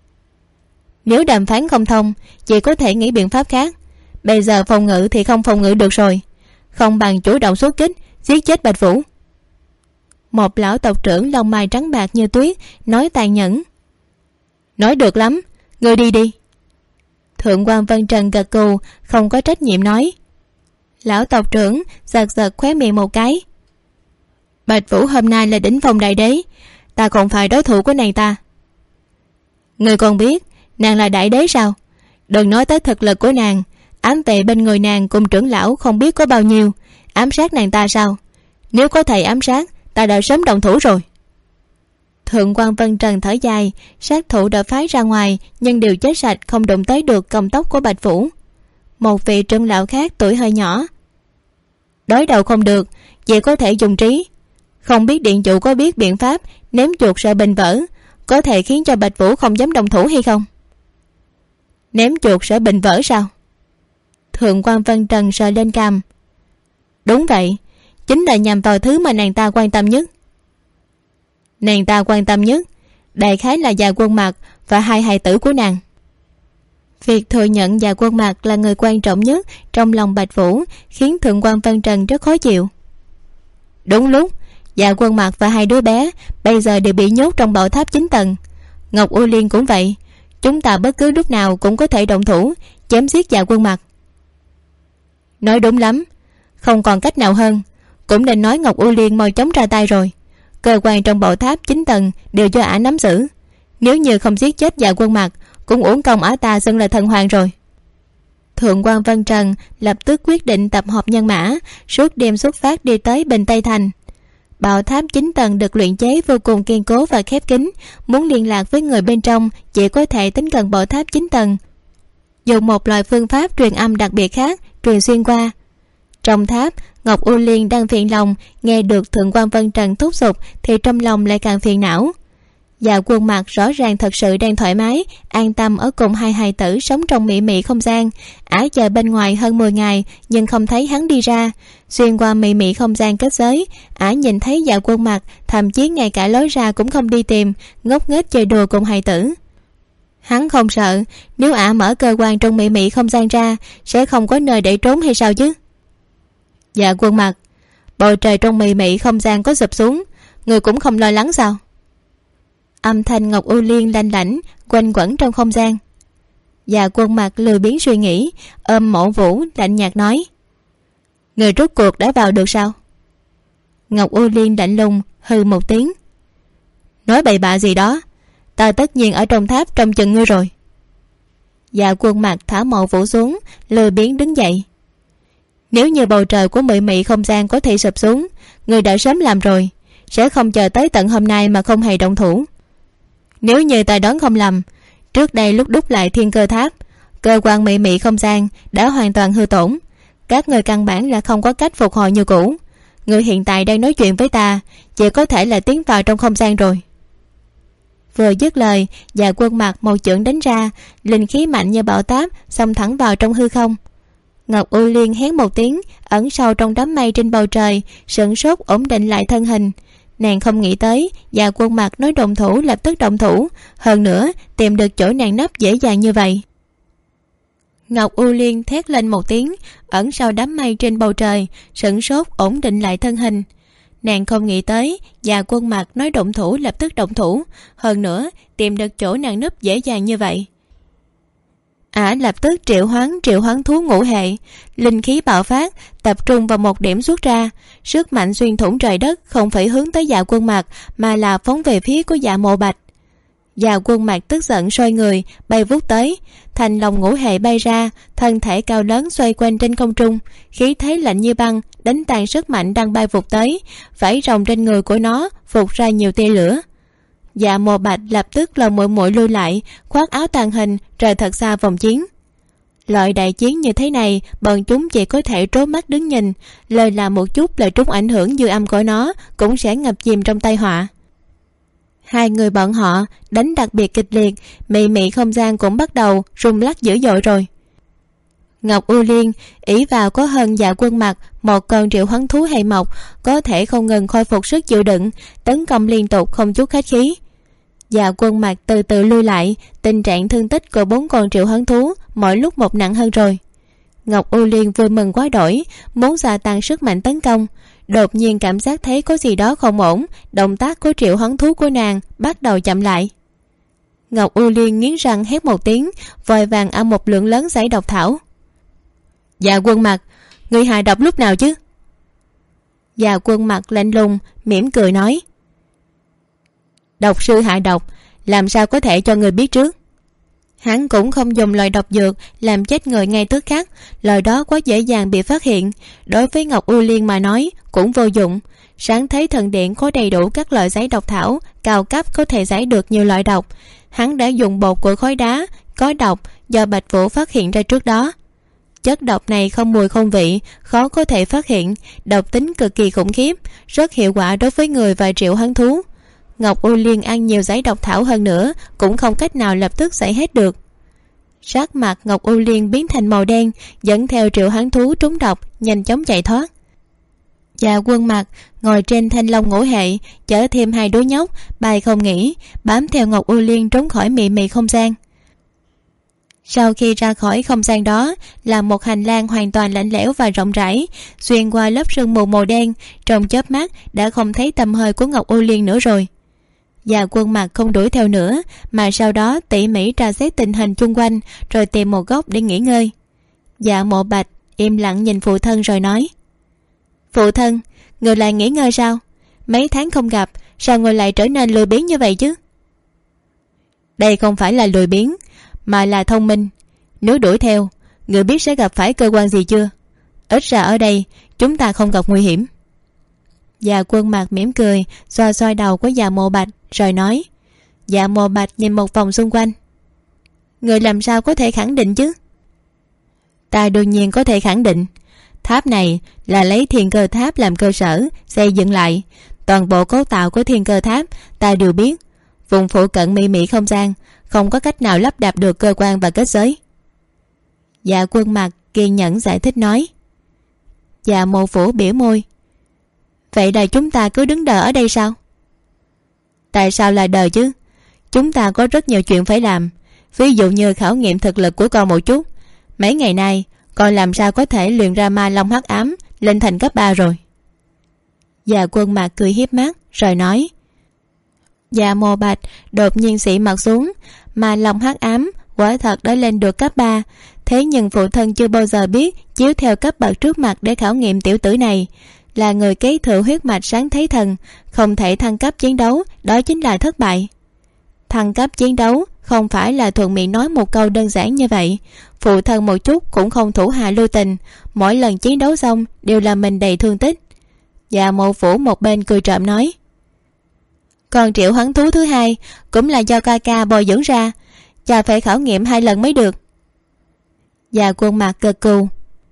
Nếu đàm phán không thông, chỉ có thể nghĩ biện pháp khác. Bây giờ phòng ngự thì không phòng ngự được rồi, không bằng chủ động xuất kích, giết chết Bạch Vũ. Một lão tộc trưởng lông mày trắng bạc như tuyết nói tàn nhẫn. Nói được lắm, ngươi đi đi. Thượng quan Vân Trần gật gù, không có trách nhiệm nói. Lão tộc trưởng giật giật khóe miệng một cái. Bạch Vũ hôm nay là đỉnh phong đại đế, ta còn phải đối thủ của nàng ta. Ngươi còn biết nàng là đại đế sao? Đừng nói tới thực lực của nàng, ám vệ bên người nàng cùng trưởng lão không biết có bao nhiêu, ám sát nàng ta sao? Nếu có thể ám sát, ta đã sớm động thủ rồi. Thượng quan Vân Trần thở dài, sát thủ đã phái ra ngoài nhưng đều chết sạch, không đụng tới được công tóc của Bạch Vũ. Một vị trưởng lão khác tuổi hơi nhỏ: đối đầu không được, chỉ có thể dùng trí. Không biết điện chủ có biết biện pháp ném chuột sợ bình vỡ, có thể khiến cho Bạch Vũ không dám động thủ hay không? Ném chuột sợ bình vỡ sao? Thượng quan Vân Trần sờ lên cằm. Đúng vậy, chính là nhằm vào thứ mà nàng ta quan tâm nhất. Nàng ta quan tâm nhất đại khái là Dạ Quân Mặc và hai hài tử của nàng. Việc thừa nhận Dạ Quân Mặc là người quan trọng nhất trong lòng Bạch Vũ khiến Thượng quan Vân Trần rất khó chịu. Đúng lúc, Dạ Quân Mặc và hai đứa bé bây giờ đều bị nhốt trong bảo tháp 9 tầng. Ngọc U Liên cũng vậy, chúng ta bất cứ lúc nào cũng có thể động thủ chém giết Dạ Quân Mặc. Nói đúng lắm, không còn cách nào hơn, cũng nên nói Ngọc U Liên mau chóng ra tay rồi. Cơ quan trong bảo tháp 9 tầng đều do ả nắm giữ, nếu như không giết chết Dạ Quân Mặc cũng uổng công ả ta xưng là thần hoàng rồi. Thượng quan Vân Trần lập tức quyết định tập hợp nhân mã, suốt đêm xuất phát đi tới Bình Tây Thành. Bảo tháp 9 tầng được luyện chế vô cùng kiên cố và khép kín, muốn liên lạc với người bên trong chỉ có thể tính gần bảo tháp 9 tầng, dùng một loại phương pháp truyền âm đặc biệt khác truyền xuyên qua. Trong tháp, Ngọc U Liên đang phiền lòng, nghe được Thượng quan Vân Trần thúc giục thì trong lòng lại càng phiền não. Dạ Quân Mặc rõ ràng thật sự đang thoải mái an tâm ở cùng hai hài tử sống trong mị mị không gian. Ả chờ bên ngoài hơn 10 ngày nhưng không thấy hắn đi ra. Xuyên qua mị mị không gian kết giới, Ả nhìn thấy Dạ Quân Mặc thậm chí ngay cả lối ra cũng không đi tìm, ngốc nghếch chơi đùa cùng hài tử. Hắn không sợ nếu Ả mở cơ quan trong mị mị không gian ra sẽ không có nơi để trốn hay sao chứ? Dạ Quân Mặc, bầu trời trong mị mị không gian có sụp xuống, người cũng không lo lắng sao? Âm thanh Ngọc U Liên lanh lảnh quanh quẩn trong không gian. Dạ Quân Mặc lười biếng suy nghĩ, ôm Mộ Vũ lạnh nhạt nói: người rốt cuộc đã vào được sao? Ngọc U Liên lạnh lùng hừ một tiếng: nói bậy bạ gì đó, ta tất nhiên ở trong tháp trông chừng ngươi rồi. Dạ Quân Mặc thả Mộ Vũ xuống, lười biếng đứng dậy: nếu như bầu trời của mị mị không gian có thể sụp xuống, người đã sớm làm rồi, sẽ không chờ tới tận hôm nay mà không hề động thủ. Nếu như ta đoán không lầm, trước đây lúc đúc lại thiên cơ tháp, cơ quan mị mị không gian đã hoàn toàn hư tổn, các người căn bản là không có cách phục hồi như cũ. Người hiện tại đang nói chuyện với ta chỉ có thể là tiến vào trong không gian rồi. Vừa dứt lời, Dạ Quân Mặc một chưởng đánh ra, linh khí mạnh như bão táp xông thẳng vào trong hư không. Ngọc U Liên hét một tiếng, ẩn sâu trong đám mây trên bầu trời, sửng sốt ổn định lại thân hình. Nàng không nghĩ tới Dạ Quân Mặc nói động thủ lập tức động thủ, hơn nữa tìm được chỗ nàng nấp dễ dàng như vậy. Ngọc U Liên thét lên một tiếng, ẩn sau đám mây trên bầu trời, sửng sốt ổn định lại thân hình. Nàng không nghĩ tới Dạ Quân Mặc nói động thủ lập tức động thủ, hơn nữa tìm được chỗ nàng nấp dễ dàng như vậy. Ả lập tức triệu hoán thú ngũ hệ, linh khí bạo phát tập trung vào một điểm xuất ra, sức mạnh xuyên thủng trời đất, không phải hướng tới Dạ Quân Mặc mà là phóng về phía của Dạ Mộ Bạch. Dạ Quân Mặc tức giận xoay người bay vút tới, thành lòng ngũ hệ bay ra, thân thể cao lớn xoay quanh trên không trung, khí thế lạnh như băng đánh tan sức mạnh đang bay vụt tới, vảy rồng trên người của nó vụt ra nhiều tia lửa. Dạ Mộ Bạch lập tức lờ muội muội lui lại, khoác áo tàng hình rời thật xa vòng chiến. Loại đại chiến như thế này bọn chúng chỉ có thể trố mắt đứng nhìn, lời là một chút lời trúng ảnh hưởng dư âm của nó cũng sẽ ngập chìm trong tai họa. Hai người bọn họ đánh đặc biệt kịch liệt, mị mị không gian cũng bắt đầu rung lắc dữ dội rồi. Ngọc U Liên ỷ vào có hơn Dạ Quân Mặc một con triệu hoán thú hệ mộc, có thể không ngừng khôi phục sức chịu đựng, tấn công liên tục không chút khách khí. Dạ Quân Mặc từ từ lui lại, tình trạng thương tích của 4 con triệu hoán thú mỗi lúc một nặng hơn rồi. Ngọc U Liên vui mừng quá đổi, muốn gia tăng sức mạnh tấn công, đột nhiên cảm giác thấy có gì đó không ổn, động tác của triệu hoán thú của nàng bắt đầu chậm lại. Ngọc U Liên nghiến răng hét một tiếng, vội vàng ăn một lượng lớn giải độc thảo. Dạ Quân Mặc, người hại độc lúc nào chứ? Dạ Quân Mặc lạnh lùng mỉm cười nói: độc sư hại độc làm sao có thể cho người biết trước? Hắn cũng không dùng loại độc dược làm chết người ngay tức khắc, lời đó quá dễ dàng bị phát hiện, đối với Ngọc U Liên mà nói cũng vô dụng. Sáng thấy thần điện có đầy đủ các loại giấy độc thảo cao cấp có thể giải được nhiều loại độc. Hắn đã dùng bột của khối đá có độc do Bạch Vũ phát hiện ra trước đó. Chất độc này không mùi không vị, khó có thể phát hiện, độc tính cực kỳ khủng khiếp, rất hiệu quả đối với người và triệu hoán thú. Ngọc U Liên ăn nhiều giấy độc thảo hơn nữa cũng không cách nào lập tức giải hết được. Sắc mặt Ngọc U Liên biến thành màu đen, dẫn theo triệu hoán thú trúng độc nhanh chóng chạy thoát. Dạ Quân Mặc ngồi trên thanh long ngũ hệ, chở thêm 2 đứa nhóc bay không nghỉ, bám theo Ngọc U Liên trốn khỏi mị mị không gian. Sau khi ra khỏi không gian đó là một hành lang hoàn toàn lạnh lẽo và rộng rãi, xuyên qua lớp sương mù màu đen, trong chớp mắt đã không thấy tầm hơi của Ngọc U Liên nữa rồi. Dạ Quân Mặc không đuổi theo nữa, mà sau đó tỉ mỉ tra xét tình hình chung quanh, rồi tìm một góc để nghỉ ngơi. Dạ Mộ Bạch im lặng nhìn phụ thân rồi nói: Phụ thân, người lại nghỉ ngơi sao? Mấy tháng không gặp, sao người lại trở nên lười biếng như vậy chứ? Đây không phải là lười biếng, mà là thông minh. Nếu đuổi theo, người biết sẽ gặp phải cơ quan gì chưa? Ít ra ở đây chúng ta không gặp nguy hiểm. Dạ Quân Mặc mỉm cười, xoa xoa đầu của Dạ Mộ Bạch rồi nói. Dạ Mộ Bạch nhìn một vòng xung quanh. Người làm sao có thể khẳng định chứ? Ta đương nhiên có thể khẳng định. Tháp này là lấy Thiên Cơ Tháp làm cơ sở xây dựng lại. Toàn bộ cấu tạo của Thiên Cơ Tháp ta đều biết. Vùng phụ cận mị mị không gian không có cách nào lắp đặt được cơ quan và kết giới. Dạ Quân Mặc kiên nhẫn giải thích nói. Dạ Mộ Phủ biểu môi. Vậy là chúng ta cứ đứng đợi ở đây sao? Tại sao là đợi chứ? Chúng ta có rất nhiều chuyện phải làm. Ví dụ như khảo nghiệm thực lực của con một chút. Mấy ngày nay con làm sao có thể luyện ra ma long hắc ám lên thành cấp 3 rồi? Dạ Quân Mặc cười hiếp mắt rồi nói. Dạ Mộ Bạch đột nhiên xị mặt xuống. Ma long hắc ám quả thật đã lên được cấp 3. Thế nhưng phụ thân chưa bao giờ biết chiếu theo cấp bậc trước mặt để khảo nghiệm tiểu tử này. Là người kế thừa huyết mạch sáng thấy thần, không thể thăng cấp chiến đấu, đó chính là thất bại. Thăng cấp chiến đấu không phải là thuận miệng nói một câu đơn giản như vậy. Phụ thân một chút cũng không thủ hạ lưu tình, mỗi lần chiến đấu xong đều làm mình đầy thương tích. Dạ Mộ Phủ một bên cười trộm nói. Còn triệu hoán thú thứ 2 cũng là do ca ca bồi dưỡng ra, cha phải khảo nghiệm 2 lần mới được. Dạ Quân Mặc gật gù.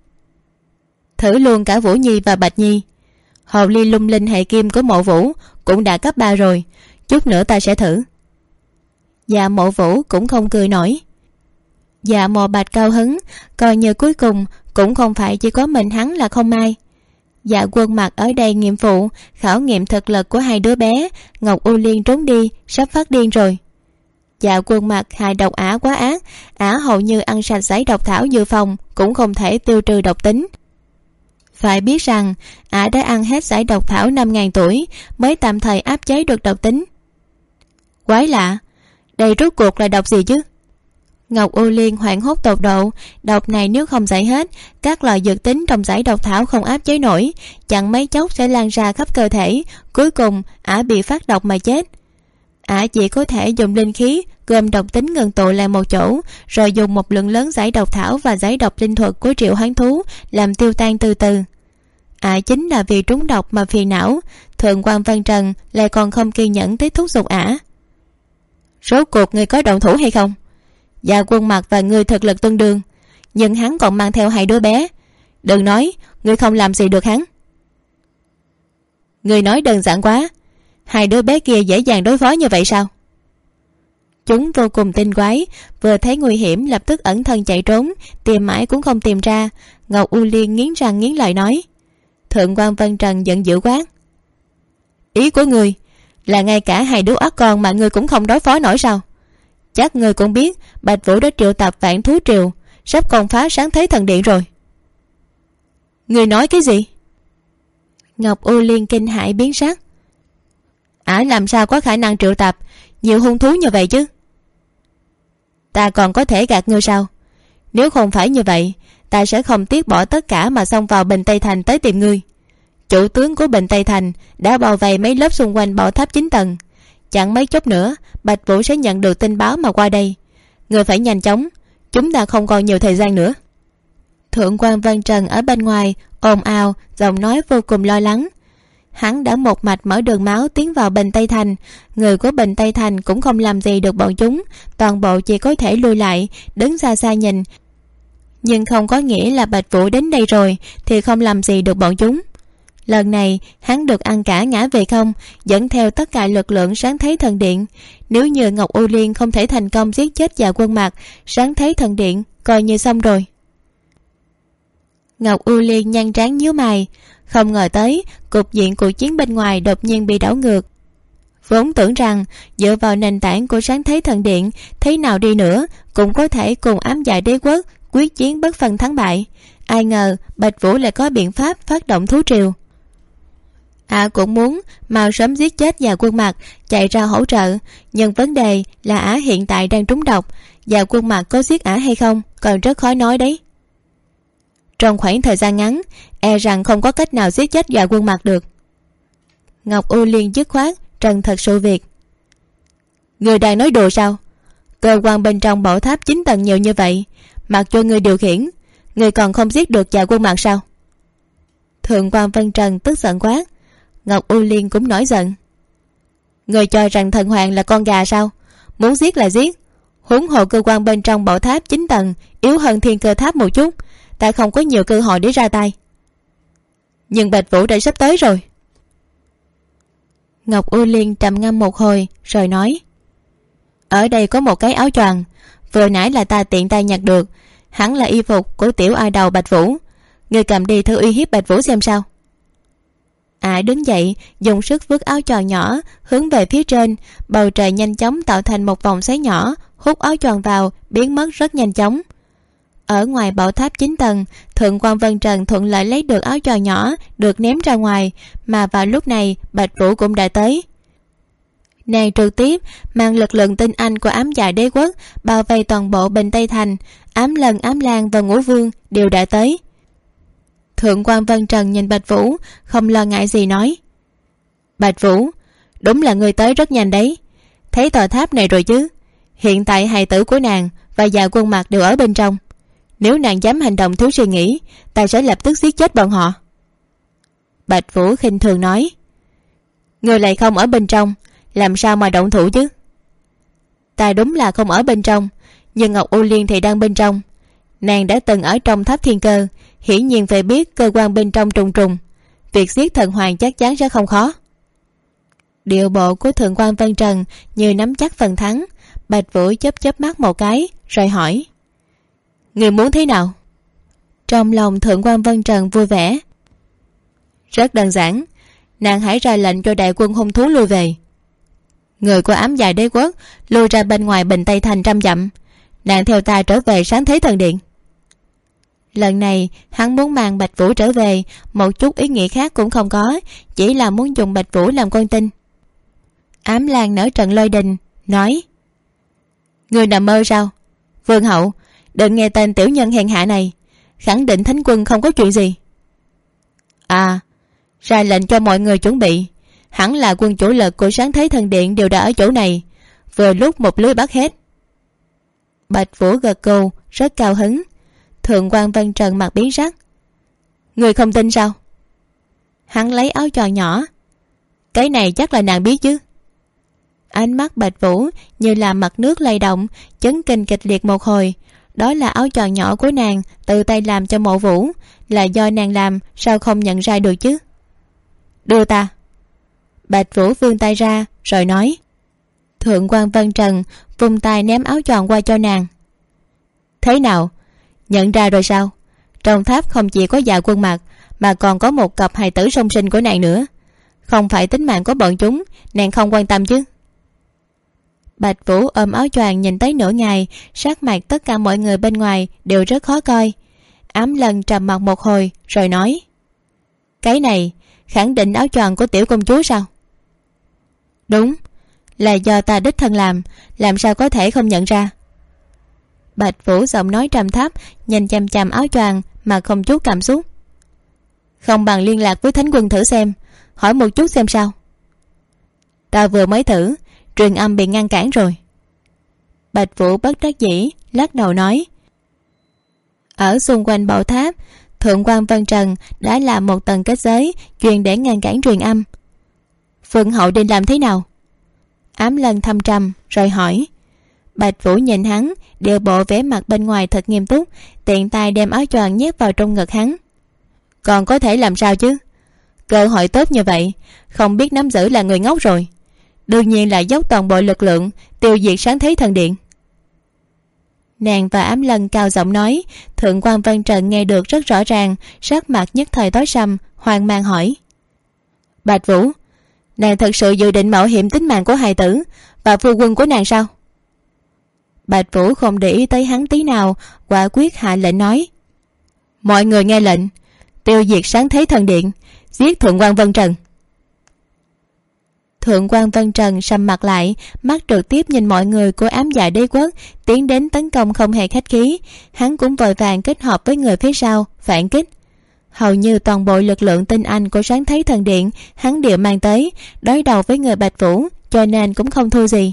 Thử luôn cả Vũ Nhi và Bạch Nhi. Hồ ly lung linh hệ kim của Mộ Vũ cũng đã cấp 3 rồi, chút nữa ta sẽ thử. Dạ Mộ Vũ cũng không cười nổi. Dạ Mộ Bạch cao hứng, coi như cuối cùng cũng không phải chỉ có mình hắn là không may. Dạ Quân Mặc ở đây nghiệm phụ khảo nghiệm thực lực của 2 đứa bé. Ngọc U Liên trốn đi, sắp phát điên rồi. Dạ Quân Mặc hại độc ả quá ác, ả hầu như ăn sạch giấy độc thảo dự phòng cũng không thể tiêu trừ độc tính. Phải biết rằng ả đã ăn hết giải độc thảo 5.000 tuổi mới tạm thời áp chế được độc tính. Quái lạ, đây rốt cuộc là độc gì chứ? Ngọc U Liên hoảng hốt tột độ. Độc này nếu không giải hết, các loại dược tính trong giải độc thảo không áp chế nổi, chẳng mấy chốc sẽ lan ra khắp cơ thể. Cuối cùng ả bị phát độc mà chết. Ả chỉ có thể dùng linh khí gom độc tính ngừng tụ lại một chỗ, rồi dùng một lượng lớn giải độc thảo và giải độc linh thuật của triệu hoán thú làm tiêu tan từ từ. Ả chính là vì trúng độc mà phiền não. Thượng quan Văn Trần lại còn không kiên nhẫn tới thúc giục ả. Rốt cuộc người có động thủ hay không? Dạ Quân Mặc và người thực lực tương đương, nhưng hắn còn mang theo 2 đứa bé. Đừng nói người không làm gì được hắn. Người nói đơn giản quá. 2 đứa bé kia dễ dàng đối phó như vậy sao? Chúng vô cùng tinh quái, vừa thấy nguy hiểm lập tức ẩn thân chạy trốn, tìm mãi cũng không tìm ra. Ngọc U Liên nghiến răng nghiến lợi nói. Thượng quan Vân Trần giận dữ quát. Ý của người là ngay cả 2 đứa ác con mà người cũng không đối phó nổi sao? Chắc người cũng biết Bạch Vũ đã triệu tập vạn thú triều, sắp công phá sáng thế thần điện rồi. Người nói cái gì? Ngọc U Liên kinh hãi biến sắc. Ả làm sao có khả năng triệu tập nhiều hung thú như vậy chứ? Ta còn có thể gạt ngươi sao? Nếu không phải như vậy, ta sẽ không tiếc bỏ tất cả mà xông vào Bình Tây Thành tới tìm ngươi. Chủ tướng của Bình Tây Thành đã bao vây mấy lớp xung quanh bảo tháp 9 tầng. Chẳng mấy chốc nữa Bạch Vũ sẽ nhận được tin báo mà qua đây. Ngươi phải nhanh chóng, chúng ta không còn nhiều thời gian nữa. Thượng quan Văn Trần ở bên ngoài ồn ào, giọng nói vô cùng lo lắng. hắn đã một mạch mở đường máu tiến vào Bình Tây Thành. Người của Bình Tây Thành cũng không làm gì được bọn chúng, toàn bộ chỉ có thể lùi lại đứng xa xa nhìn, nhưng không có nghĩa là Bạch Vũ đến đây rồi thì không làm gì được bọn chúng. Lần này hắn được ăn cả ngã về không, dẫn theo tất cả lực lượng Sáng Thế Thần Điện. Nếu như Ngọc U Liên không thể thành công giết chết Dạ Quân Mạc, Sáng Thế Thần Điện coi như xong rồi. Ngọc U Liên nhăn trán nhíu mày, không ngờ tới cục diện cuộc chiến bên ngoài đột nhiên bị đảo ngược. Vốn tưởng rằng dựa vào nền tảng của Sáng Thế Thần Điện, thế nào đi nữa cũng có thể cùng Ám Dạ Đế Quốc quyết chiến bất phân thắng bại. Ai ngờ Bạch Vũ lại có biện pháp phát động thú triều. Cũng muốn mau sớm giết chết Dạ Quân Mạc, chạy ra hỗ trợ, nhưng vấn đề là hiện tại đang trúng độc. Dạ Quân Mạc có giết hay không còn rất khó nói đấy. Trong khoảng thời gian ngắn, e rằng không có cách nào giết chết Dạ Quân Mạc được. Ngọc U Liên dứt khoát trần thật sự việc. Người đang nói đùa sao? Cơ quan bên trong bảo tháp 9 tầng nhiều như vậy, mặc cho người điều khiển, người còn không giết được Dạ Quân Mạc sao? Thượng quan Vân Trần tức giận quát. Ngọc U Liên cũng nổi giận. Người cho rằng thần hoàng là con gà sao? Muốn giết là giết. Huống hồ cơ quan bên trong bảo tháp 9 tầng yếu hơn thiên cơ tháp một chút, ta không có nhiều cơ hội để ra tay. Nhưng Bạch Vũ đã sắp tới rồi. Ngọc U Liên trầm ngâm một hồi rồi nói. Ở đây có một cái áo choàng, vừa nãy là ta tiện tay nhặt được, hẳn là y phục của tiểu ai đầu Bạch Vũ. Người cầm đi thử uy hiếp Bạch Vũ xem sao. Đứng dậy dùng sức vứt áo choàng nhỏ hướng về phía trên. Bầu trời nhanh chóng tạo thành một vòng xoáy nhỏ, hút áo choàng vào, biến mất rất nhanh chóng. Ở ngoài bảo tháp 9 tầng, Thượng quan Vân Trần thuận lợi lấy được áo choàng nhỏ được ném ra ngoài, mà vào lúc này Bạch Vũ cũng đã tới. Nàng trực tiếp mang lực lượng tinh anh của Ám Dạ Đế Quốc bao vây toàn bộ Bình Tây Thành. Ám Lân, Ám Lan và Ngũ Vương đều đã tới. Thượng quan Vân Trần nhìn Bạch Vũ không lo ngại gì nói. Bạch Vũ, đúng là người tới rất nhanh đấy. Thấy tòa tháp này rồi chứ? Hiện tại hài tử của nàng và Dạ Quân Mạc đều ở bên trong. Nếu nàng dám hành động thiếu suy nghĩ, ta sẽ lập tức giết chết bọn họ. Bạch Vũ khinh thường nói. Người lại không ở bên trong, làm sao mà động thủ chứ? Ta đúng là không ở bên trong, nhưng Ngọc U Liên thì đang bên trong. Nàng đã từng ở trong tháp thiên cơ, hiển nhiên phải biết cơ quan bên trong trùng trùng. Việc giết thần hoàng chắc chắn sẽ không khó. Điệu bộ của Thượng quan Vân Trần như nắm chắc phần thắng. Bạch Vũ chớp mắt một cái rồi hỏi. Người muốn thế nào? Trong lòng Thượng quan Vân Trần vui vẻ. Rất đơn giản, nàng hãy ra lệnh cho đại quân hung thú lui về. Người của Ám Dạ Đế Quốc lui ra bên ngoài Bình Tây Thành 100 dặm. Nàng theo ta trở về Sáng Thế Thần Điện. Lần này hắn muốn mang Bạch Vũ trở về, một chút ý nghĩa khác cũng không có, chỉ là muốn dùng Bạch Vũ làm con tin. Ám Lan nở trận lôi đình nói. Người nằm mơ sao? Vương hậu, đừng nghe tên tiểu nhân hèn hạ này, khẳng định thánh quân không có chuyện gì. Ra lệnh cho mọi người chuẩn bị, hẳn là quân chủ lực của Sáng Thế Thần Điện đều đã ở chỗ này, vừa lúc một lưới bắt hết. Bạch Vũ gật gù rất cao hứng. Thượng quan Vân Trần mặt biến sắc. Người không tin sao? Hắn lấy áo choàng nhỏ. Cái này chắc là nàng biết chứ. Ánh mắt Bạch Vũ như là mặt nước lay động, chấn kinh kịch liệt một hồi. Đó là áo choàng nhỏ của nàng tự tay làm cho Mộ Vũ, là do nàng làm, sao không nhận ra được chứ? Đưa ta. Bạch Vũ vươn tay ra rồi nói. Thượng quan Vân Trần vung tay ném áo choàng qua cho nàng. Thế nào? Nhận ra rồi sao? Trong tháp không chỉ có Dạ Quân Mạc, mà còn có một cặp hài tử song sinh của nàng nữa. Không phải tính mạng của bọn chúng nàng không quan tâm chứ? Bạch Vũ ôm áo choàng nhìn tới nửa ngày, sắc mặt tất cả mọi người bên ngoài đều rất khó coi. Ám Lân trầm mặc một hồi rồi nói. Cái này khẳng định áo choàng của tiểu công chúa sao? Đúng, là do ta đích thân làm sao có thể không nhận ra? Bạch Vũ giọng nói trầm thấp, nhìn chằm chằm áo choàng mà không chút cảm xúc. Không bằng liên lạc với thánh quân thử xem, hỏi một chút xem sao. Ta vừa mới thử, truyền âm bị ngăn cản rồi. Bạch Vũ bất đắc dĩ lắc đầu nói. Ở xung quanh bảo tháp, Thượng quan Vân Trần đã làm một tầng kết giới chuyên để ngăn cản truyền âm. Phượng hậu định làm thế nào? Ám Lân thâm trầm rồi hỏi. Bạch Vũ nhìn hắn, điệu bộ vẻ mặt bên ngoài thật nghiêm túc, tiện tay đem áo choàng nhét vào trong ngực hắn. Còn có thể làm sao chứ? Cơ hội tốt như vậy, không biết nắm giữ là người ngốc rồi. Đương nhiên là dốc toàn bộ lực lượng tiêu diệt Sáng Thế Thần Điện. Nàng và Ám Lân cao giọng nói. Thượng quan Vân Trần nghe được rất rõ ràng, sắc mặt nhất thời tối sầm, hoang mang hỏi. Bạch Vũ, nàng thật sự dự định mạo hiểm tính mạng của hài tử và phu quân của nàng sao? Bạch Vũ không để ý tới hắn tí nào, quả quyết hạ lệnh nói. Mọi người nghe lệnh, tiêu diệt Sáng Thế Thần Điện, giết Thượng quan Vân Trần. Thượng quan Vân Trần sầm mặt lại, mắt trực tiếp nhìn mọi người của Ám Dạ Đế Quốc tiến đến tấn công không hề khách khí. Hắn cũng vội vàng kết hợp với người phía sau phản kích. Hầu như toàn bộ lực lượng tinh anh của Sáng Thế Thần Điện hắn đều mang tới, đối đầu với người Bạch Vũ, cho nên cũng không thua gì.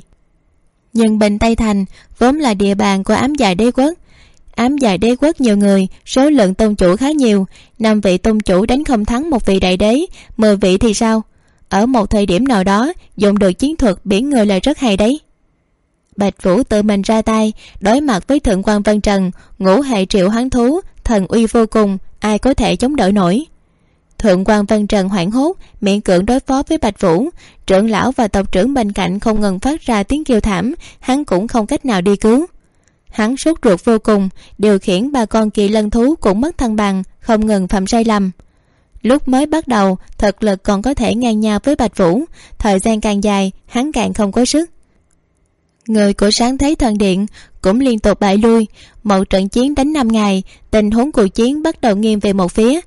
Nhưng bên Tây Thành vốn là địa bàn của Ám Dạ Đế Quốc. Ám Dạ Đế Quốc nhiều người, số lượng tôn chủ khá nhiều, 5 vị tôn chủ đánh không thắng một vị đại đế, 10 vị thì sao? Ở một thời điểm nào đó dùng được chiến thuật biển người là rất hay đấy. Bạch Vũ tự mình ra tay đối mặt với Thượng quan Vân Trần, ngũ hệ triệu hoán thú, thần uy vô cùng, ai có thể chống đỡ nổi. Thượng quan Vân Trần hoảng hốt, miễn cưỡng đối phó với Bạch Vũ. Trưởng lão và tộc trưởng bên cạnh không ngừng phát ra tiếng kêu thảm, hắn cũng không cách nào đi cứu. Hắn sốt ruột vô cùng, điều khiển 3 con kỳ lân thú cũng mất thăng bằng, không ngừng phạm sai lầm. Lúc mới bắt đầu, thực lực còn có thể ngang nhau với Bạch Vũ, thời gian càng dài, hắn càng không có sức. Người của Sáng Thế Thần Điện cũng liên tục bại lui, một trận chiến đánh 5 ngày, tình huống cuộc chiến bắt đầu nghiêng về một phía.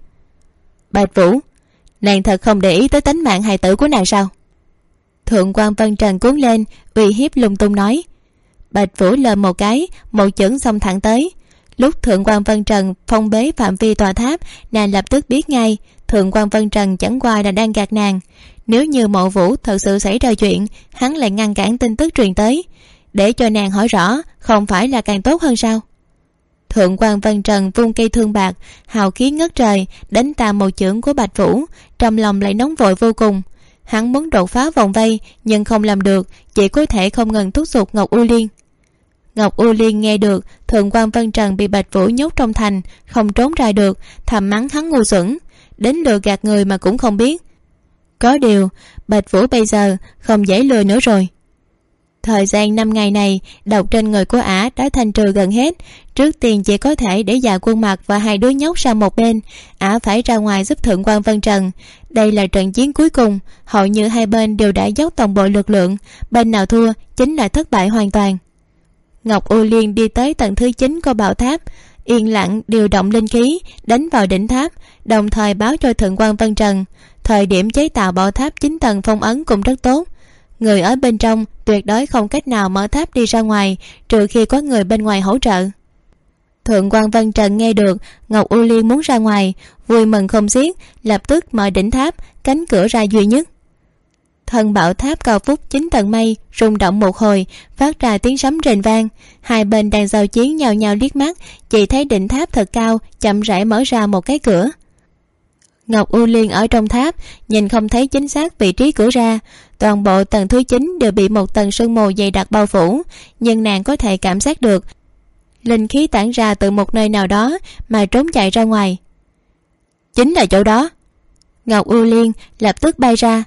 Bạch Vũ, nàng thật không để ý tới tính mạng hài tử của nàng sao? Thượng quan Vân Trần cuốn lên, uy hiếp lung tung nói. Bạch Vũ lờ một cái, một chưởng xông thẳng tới. Lúc Thượng quan Vân Trần phong bế phạm vi tòa tháp, nàng lập tức biết ngay Thượng quan Vân Trần chẳng qua là đang gạt nàng. Nếu như Mộ Vũ thật sự xảy ra chuyện, hắn lại ngăn cản tin tức truyền tới, để cho nàng hỏi rõ, không phải là càng tốt hơn sao? Thượng quan Vân Trần vung cây thương bạc, hào khí ngất trời, đánh ta một chưởng của Bạch Vũ, trong lòng lại nóng vội vô cùng. Hắn muốn đột phá vòng vây nhưng không làm được, chỉ có thể không ngừng thúc giục Ngọc U Liên. Ngọc U Liên nghe được Thượng quan Vân Trần bị Bạch Vũ nhốt trong thành, không trốn ra được, thầm mắng hắn ngu xuẩn, đến lừa gạt người mà cũng không biết. Có điều Bạch Vũ bây giờ không dễ lừa nữa rồi. Thời gian 5 ngày này, độc trên người của ả đã thanh trừ gần hết. Trước tiên chỉ có thể để Dạ Quân Mặc và 2 đứa nhóc sang một bên, ả phải ra ngoài giúp Thượng quan Vân Trần. Đây là trận chiến cuối cùng, hầu như hai bên đều đã dốc toàn bộ lực lượng, bên nào thua chính là thất bại hoàn toàn. Ngọc U Liên đi tới tầng thứ 9 của bảo tháp, yên lặng điều động linh khí đánh vào đỉnh tháp, đồng thời báo cho Thượng quan Vân Trần thời điểm chế tạo bảo tháp 9 tầng phong ấn cũng rất tốt. Người ở bên trong tuyệt đối không cách nào mở tháp đi ra ngoài, trừ khi có người bên ngoài hỗ trợ. Thượng quan Vân Trần nghe được Ngọc U Liên muốn ra ngoài, vui mừng không xiết, lập tức mở đỉnh tháp, cánh cửa ra duy nhất. Thân bảo tháp cao vút 9 tầng mây rung động một hồi, phát ra tiếng sấm rền vang. Hai bên đang giao chiến nhào nhào liếc mắt, chỉ thấy đỉnh tháp thật cao chậm rãi mở ra một cái cửa. Ngọc U Liên ở trong tháp nhìn không thấy chính xác vị trí cửa ra, toàn bộ tầng thứ 9 đều bị một tầng sương mù dày đặc bao phủ, nhưng nàng có thể cảm giác được linh khí tản ra từ một nơi nào đó mà trốn chạy ra ngoài. Chính là chỗ đó. Ngọc U Liên lập tức bay ra.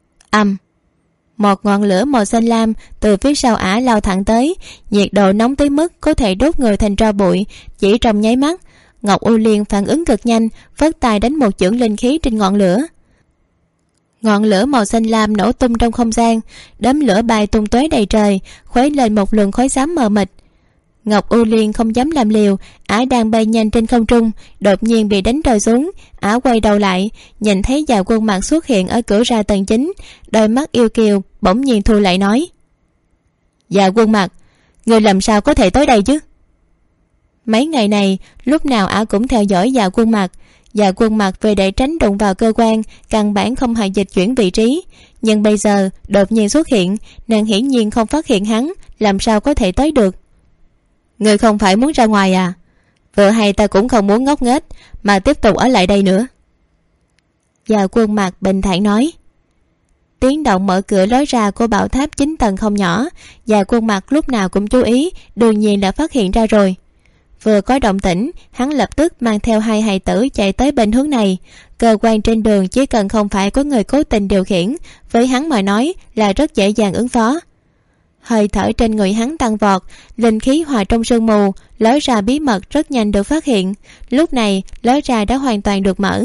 Một ngọn lửa màu xanh lam từ phía sau ả lao thẳng tới, nhiệt độ nóng tới mức có thể đốt người thành tro bụi. Chỉ trong nháy mắt, Ngọc U Liên phản ứng cực nhanh, phất tay đánh một chưởng linh khí trên ngọn lửa. Ngọn lửa màu xanh lam nổ tung trong không gian, đốm lửa bay tung tóe đầy trời, khuấy lên một luồng khói xám mờ mịt. Ngọc U Liên không dám làm liều, ả đang bay nhanh trên không trung, đột nhiên bị đánh rơi xuống. Ả quay đầu lại, nhìn thấy Dạ Quân Mặc xuất hiện ở cửa ra tầng 9, đôi mắt yêu kiều bỗng nhiên thu lại nói: Dạ Quân Mặc, người làm sao có thể tới đây chứ? Mấy ngày này lúc nào ả cũng theo dõi Dạ Quân Mặc. Dạ Quân Mặc về để tránh đụng vào cơ quan, căn bản không hề dịch chuyển vị trí, nhưng bây giờ đột nhiên xuất hiện, nàng hiển nhiên không phát hiện hắn, làm sao có thể tới được. Người không phải muốn ra ngoài à? vừa hay ta cũng không muốn ngốc nghếch mà tiếp tục ở lại đây nữa. Và Quân Mặc bình thản nói. Tiếng động mở cửa lối ra của bảo tháp 9 tầng không nhỏ, và Quân Mặc lúc nào cũng chú ý, đương nhiên đã phát hiện ra rồi. Vừa có động tĩnh, hắn lập tức mang theo 2 hài tử chạy tới bên hướng này. Cơ quan trên đường chỉ cần không phải có người cố tình điều khiển, với hắn mà nói là rất dễ dàng ứng phó. Hơi thở trên người hắn tăng vọt, linh khí hòa trong sương mù, lối ra bí mật rất nhanh được phát hiện. Lúc này lối ra đã hoàn toàn được mở.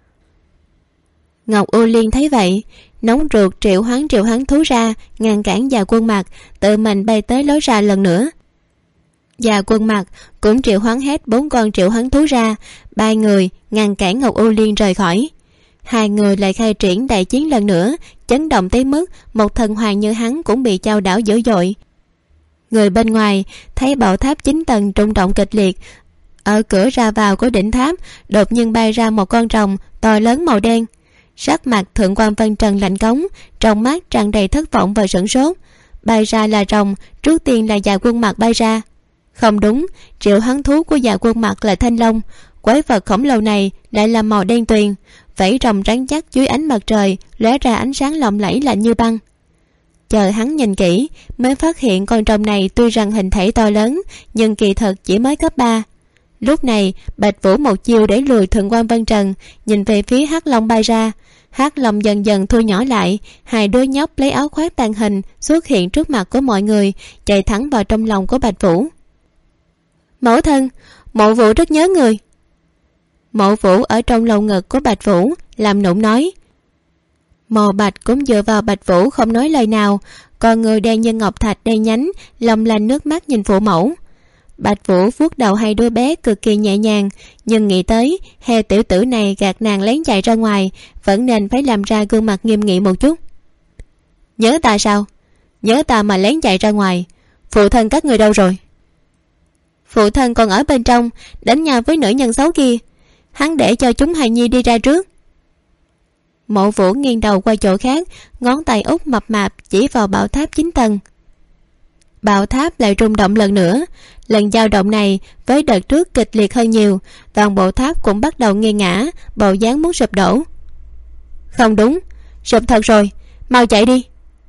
Ngọc U Liên thấy vậy, nóng ruột triệu hoán thú ra, ngăn cản Và Quân Mặc, tự mình bay tới lối ra lần nữa. Và Quân Mặc cũng triệu hoán hết 4 con triệu hoán thú ra, 3 người ngăn cản Ngọc U Liên rời khỏi. 2 người lại khai triển đại chiến lần nữa, chấn động tới mức một thần hoàng như hắn cũng bị chao đảo dữ dội. Người bên ngoài thấy bảo tháp 9 tầng rung động kịch liệt. Ở cửa ra vào của đỉnh tháp đột nhiên bay ra một con rồng to lớn màu đen. Sắc mặt Thượng quan Vân Trần lạnh cống, trong mắt tràn đầy thất vọng và sửng sốt. Bay ra là rồng, trước tiên là Dạ Quân Mặc bay ra. Không đúng, triệu hoán thú của Dạ Quân Mặc là thanh long, quái vật khổng lồ này lại là màu đen tuyền, vảy rồng rắn chắc dưới ánh mặt trời lóe ra ánh sáng lộng lẫy lạnh như băng. Chờ hắn nhìn kỹ mới phát hiện con rồng này tuy rằng hình thể to lớn nhưng kỳ thật chỉ mới cấp 3. Lúc này Bạch Vũ một chiêu để lùi Thượng quan Vân Trần, nhìn về phía Hắc Long bay ra. Hắc Long dần dần thu nhỏ lại, 2 đứa nhóc lấy áo khoác tàng hình xuất hiện trước mặt của mọi người, chạy thẳng vào trong lòng của Bạch Vũ. Mẫu thân, Mộ Vũ rất nhớ người. Mộ Vũ ở trong lồng ngực của Bạch Vũ làm nũng nói. Mộ Bạch cũng dựa vào Bạch Vũ không nói lời nào, còn người đen như ngọc thạch đen nhánh, long lanh nước mắt nhìn phụ mẫu. Bạch Vũ vuốt đầu 2 đứa bé cực kỳ nhẹ nhàng, nhưng nghĩ tới he tiểu tử này gạt nàng lén chạy ra ngoài, vẫn nên phải làm ra gương mặt nghiêm nghị một chút. Nhớ ta sao? Nhớ ta mà lén chạy ra ngoài. Phụ thân các người đâu rồi? Phụ thân còn ở bên trong đánh nhau với nữ nhân xấu kia, hắn để cho chúng hài nhi đi ra trước. Mộ Vũ nghiêng đầu qua chỗ khác, ngón tay út mập mạp chỉ vào bảo tháp 9 tầng. Bảo tháp lại rung động lần nữa. Lần dao động này với đợt trước kịch liệt hơn nhiều, toàn bộ tháp cũng bắt đầu nghiêng ngã, bộ dáng muốn sụp đổ. Không đúng, sụp thật rồi, mau chạy đi.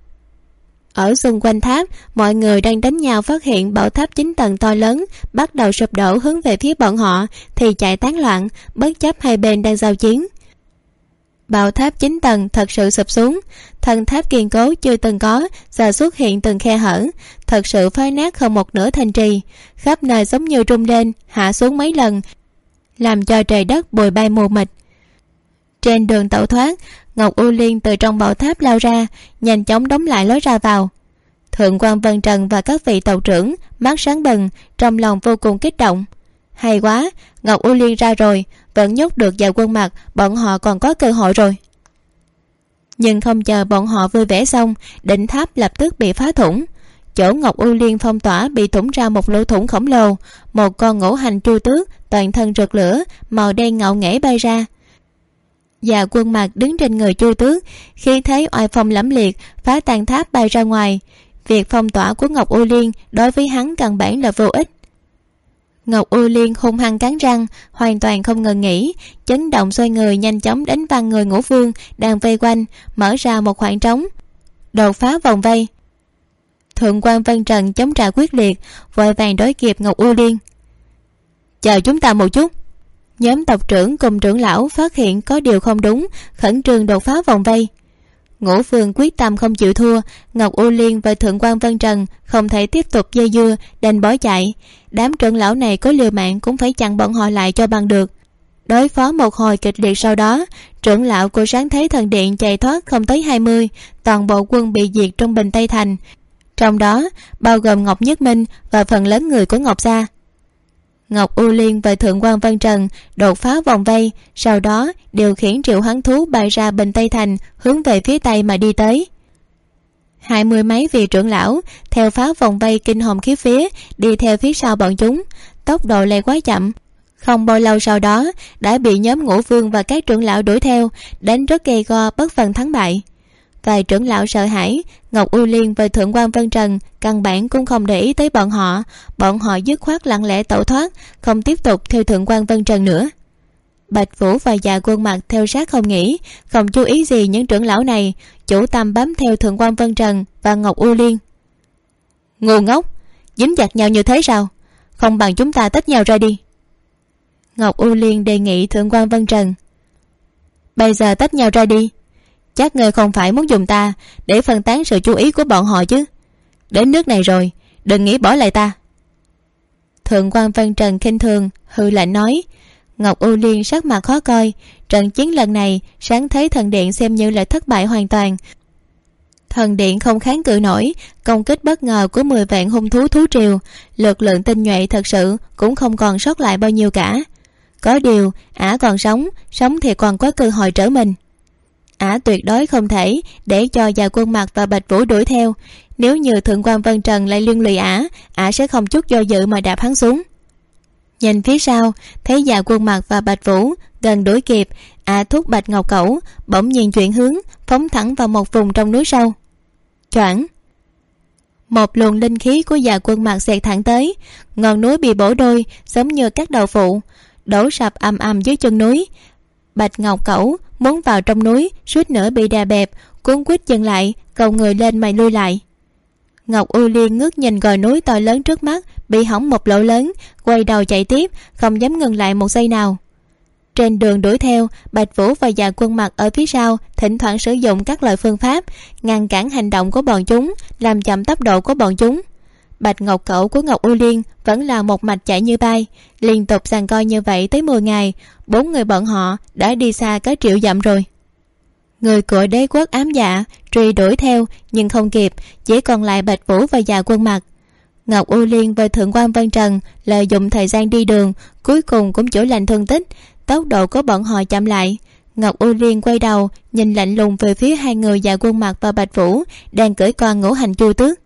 Ở xung quanh tháp, mọi người đang đánh nhau phát hiện bảo tháp 9 tầng to lớn bắt đầu sụp đổ hướng về phía bọn họ thì chạy tán loạn, bất chấp hai bên đang giao chiến. Bảo tháp 9 tầng thật sự sụp xuống, thân tháp kiên cố chưa từng có giờ xuất hiện từng khe hở, thật sự phá nát không một nửa thành trì, khắp nơi giống như rung lên hạ xuống mấy lần, làm cho trời đất bụi bay mù mịt. Trên đường tẩu thoát, Ngọc U Liên từ trong bảo tháp lao ra, nhanh chóng đóng lại lối ra vào. Thượng quan Vân Trần và các vị tộc trưởng mắt sáng bừng, trong lòng vô cùng kích động. Hay quá, Ngọc U Liên ra rồi, vẫn nhốt được Dạ Quân Mặc, bọn họ còn có cơ hội rồi. Nhưng không chờ bọn họ vui vẻ xong, đỉnh tháp lập tức bị phá thủng. Chỗ Ngọc U Liên phong tỏa bị thủng ra một lỗ thủng khổng lồ, một con ngũ hành chu tước toàn thân rực lửa, màu đen ngạo nghễ bay ra. Dạ Quân Mặc đứng trên người chu tước, khi thấy oai phong lẫm liệt, phá tan tháp bay ra ngoài. Việc phong tỏa của Ngọc U Liên đối với hắn căn bản là vô ích. Ngọc U Liên hung hăng cắn răng, hoàn toàn không ngừng nghỉ, chấn động xoay người nhanh chóng đánh văng người Ngũ Vương đang vây quanh, mở ra một khoảng trống, đột phá vòng vây. Thượng quan Vân Trần chống trả quyết liệt, vội vàng đối kịp Ngọc U Liên. Chờ chúng ta một chút. Nhóm tộc trưởng cùng trưởng lão phát hiện có điều không đúng, khẩn trương đột phá vòng vây. Ngũ Vương quyết tâm không chịu thua, Ngọc U Liên và Thượng quan Vân Trần không thể tiếp tục dây dưa, đành bỏ chạy. Đám trưởng lão này có liều mạng cũng phải chặn bọn họ lại cho bằng được. Đối phó một hồi kịch liệt sau đó, trưởng lão của Sáng Thế Thần Điện chạy thoát không tới 20, toàn bộ quân bị diệt trong Bình Tây Thành, trong đó bao gồm Ngọc Nhất Minh và phần lớn người của Ngọc gia. Ngọc U Liên và Thượng quan Vân Trần đột phá vòng vây, sau đó điều khiển triệu hoán thú bay ra Bình Tây Thành, hướng về phía tây mà đi tới. 20 mấy vị trưởng lão theo phá vòng vây kinh hồn khiếp vía, đi theo phía sau bọn chúng, tốc độ lại quá chậm. Không bao lâu sau đó đã bị nhóm Ngũ Vương và các trưởng lão đuổi theo, đánh rất gay go bất phân thắng bại. Vài trưởng lão sợ hãi, Ngọc U Liên và Thượng quan Vân Trần căn bản cũng không để ý tới bọn họ dứt khoát lặng lẽ tẩu thoát, không tiếp tục theo Thượng quan Vân Trần nữa. Bạch Vũ và Dạ Quân Mặc theo sát không nghĩ, không chú ý gì những trưởng lão này, chủ tâm bám theo Thượng quan Vân Trần và Ngọc U Liên. Ngu ngốc, dính chặt nhau như thế sao? Không bằng chúng ta tách nhau ra đi. Ngọc U Liên đề nghị Thượng quan Vân Trần. Bây giờ tách nhau ra đi, chắc ngươi không phải muốn dùng ta để phân tán sự chú ý của bọn họ chứ? Đến nước này rồi, đừng nghĩ bỏ lại ta. Thượng quan Vân Trần khinh thường hừ lạnh nói. Ngọc U Liên sắc mặt khó coi. Trận chiến lần này sáng thấy thần điện xem như là thất bại hoàn toàn. Thần điện không kháng cự nổi công kích bất ngờ của 10 vạn hung thú thú triều, lực lượng tinh nhuệ thật sự cũng không còn sót lại bao nhiêu cả. Có điều ả còn sống thì còn có cơ hội trở mình. Ả tuyệt đối không thể để cho Dạ Quân Mặc và Bạch Vũ đuổi theo. Nếu như Thượng quan Vân Trần lại liên lụy ả sẽ không chút do dự mà đạp hắn xuống. Nhìn phía sau thấy Dạ Quân Mặc và Bạch Vũ gần đuổi kịp, ả thúc Bạch Ngọc Cẩu bỗng nhiên chuyển hướng, phóng thẳng vào một vùng trong núi sâu. Choảng, một luồng linh khí của Dạ Quân Mặc xẹt thẳng tới, ngọn núi bị bổ đôi giống như các đầu phụ, đổ sập ầm ầm dưới chân núi. Bạch Ngọc Cẩu muốn vào trong núi, suýt nữa bị đè bẹp, cuốn quýt dừng lại, cầu người lên mà lui lại. Ngọc U Liên ngước nhìn gò núi to lớn trước mắt bị hỏng một lỗ lớn, quay đầu chạy tiếp, không dám ngừng lại một giây nào. Trên đường đuổi theo, Bạch Vũ và Dạ Quân Mặc ở phía sau thỉnh thoảng sử dụng các loại phương pháp ngăn cản hành động của bọn chúng, làm chậm tốc độ của bọn chúng. Bạch Ngọc Cẩu của Ngọc U Liên vẫn là một mạch chạy như bay, liên tục giằng co như vậy tới 10 ngày. 4 người bọn họ đã đi xa cả triệu dặm rồi. Người của đế quốc ám dạ truy đuổi theo nhưng không kịp, chỉ còn lại Bạch Vũ và Dạ Quân Mặc. Ngọc U Liên và Thượng quan Vân Trần lợi dụng thời gian đi đường, cuối cùng cũng chữa lành thương tích. Tốc độ của bọn họ chậm lại. Ngọc U Liên quay đầu nhìn lạnh lùng về phía hai người Dạ Quân Mặc và Bạch Vũ đang cưỡi con ngũ hành chu tước.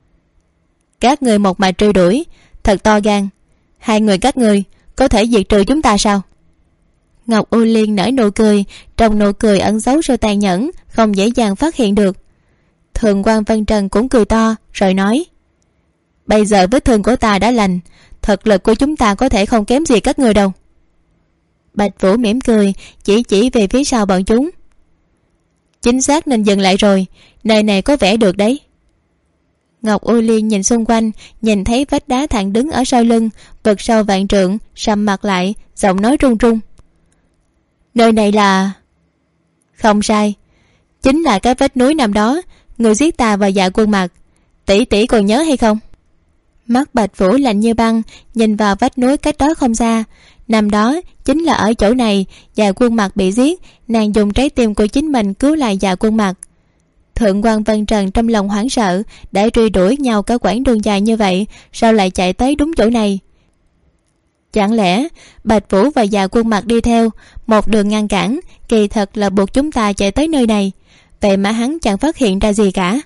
Các người một mạch truy đuổi, thật to gan. Hai người các người có thể diệt trừ chúng ta sao? Ngọc U Liên nở nụ cười, trong nụ cười ẩn giấu sự tàn nhẫn, không dễ dàng phát hiện được. Thượng quan Vân Trần cũng cười to rồi nói. Bây giờ vết thương của ta đã lành, thực lực của chúng ta có thể không kém gì các người đâu. Bạch Vũ mỉm cười, chỉ về phía sau bọn chúng. Chính xác nên dừng lại rồi, nơi này có vẻ được đấy. Ngọc U Liên nhìn xung quanh, nhìn thấy vách đá thẳng đứng ở sau lưng, vực sâu vạn trượng, sầm mặt lại, giọng nói run run. Nơi này là... Không sai, chính là cái vách núi năm đó người giết ta và Dạ Quân Mặc. Tỷ tỷ còn nhớ hay không? Mắt Bạch Vũ lạnh như băng, nhìn vào vách núi cách đó không xa. Năm đó chính là ở chỗ này Dạ Quân Mặc bị giết, nàng dùng trái tim của chính mình cứu lại Dạ Quân Mặc. Thượng quan Vân Trần trong lòng hoảng sợ, đã truy đuổi nhau cả quãng đường dài như vậy, sao lại chạy tới đúng chỗ này? Chẳng lẽ Bạch Vũ và Dạ Quân Mặc đi theo một đường ngăn cản, kỳ thật là buộc chúng ta chạy tới nơi này, vậy mà hắn chẳng phát hiện ra gì cả.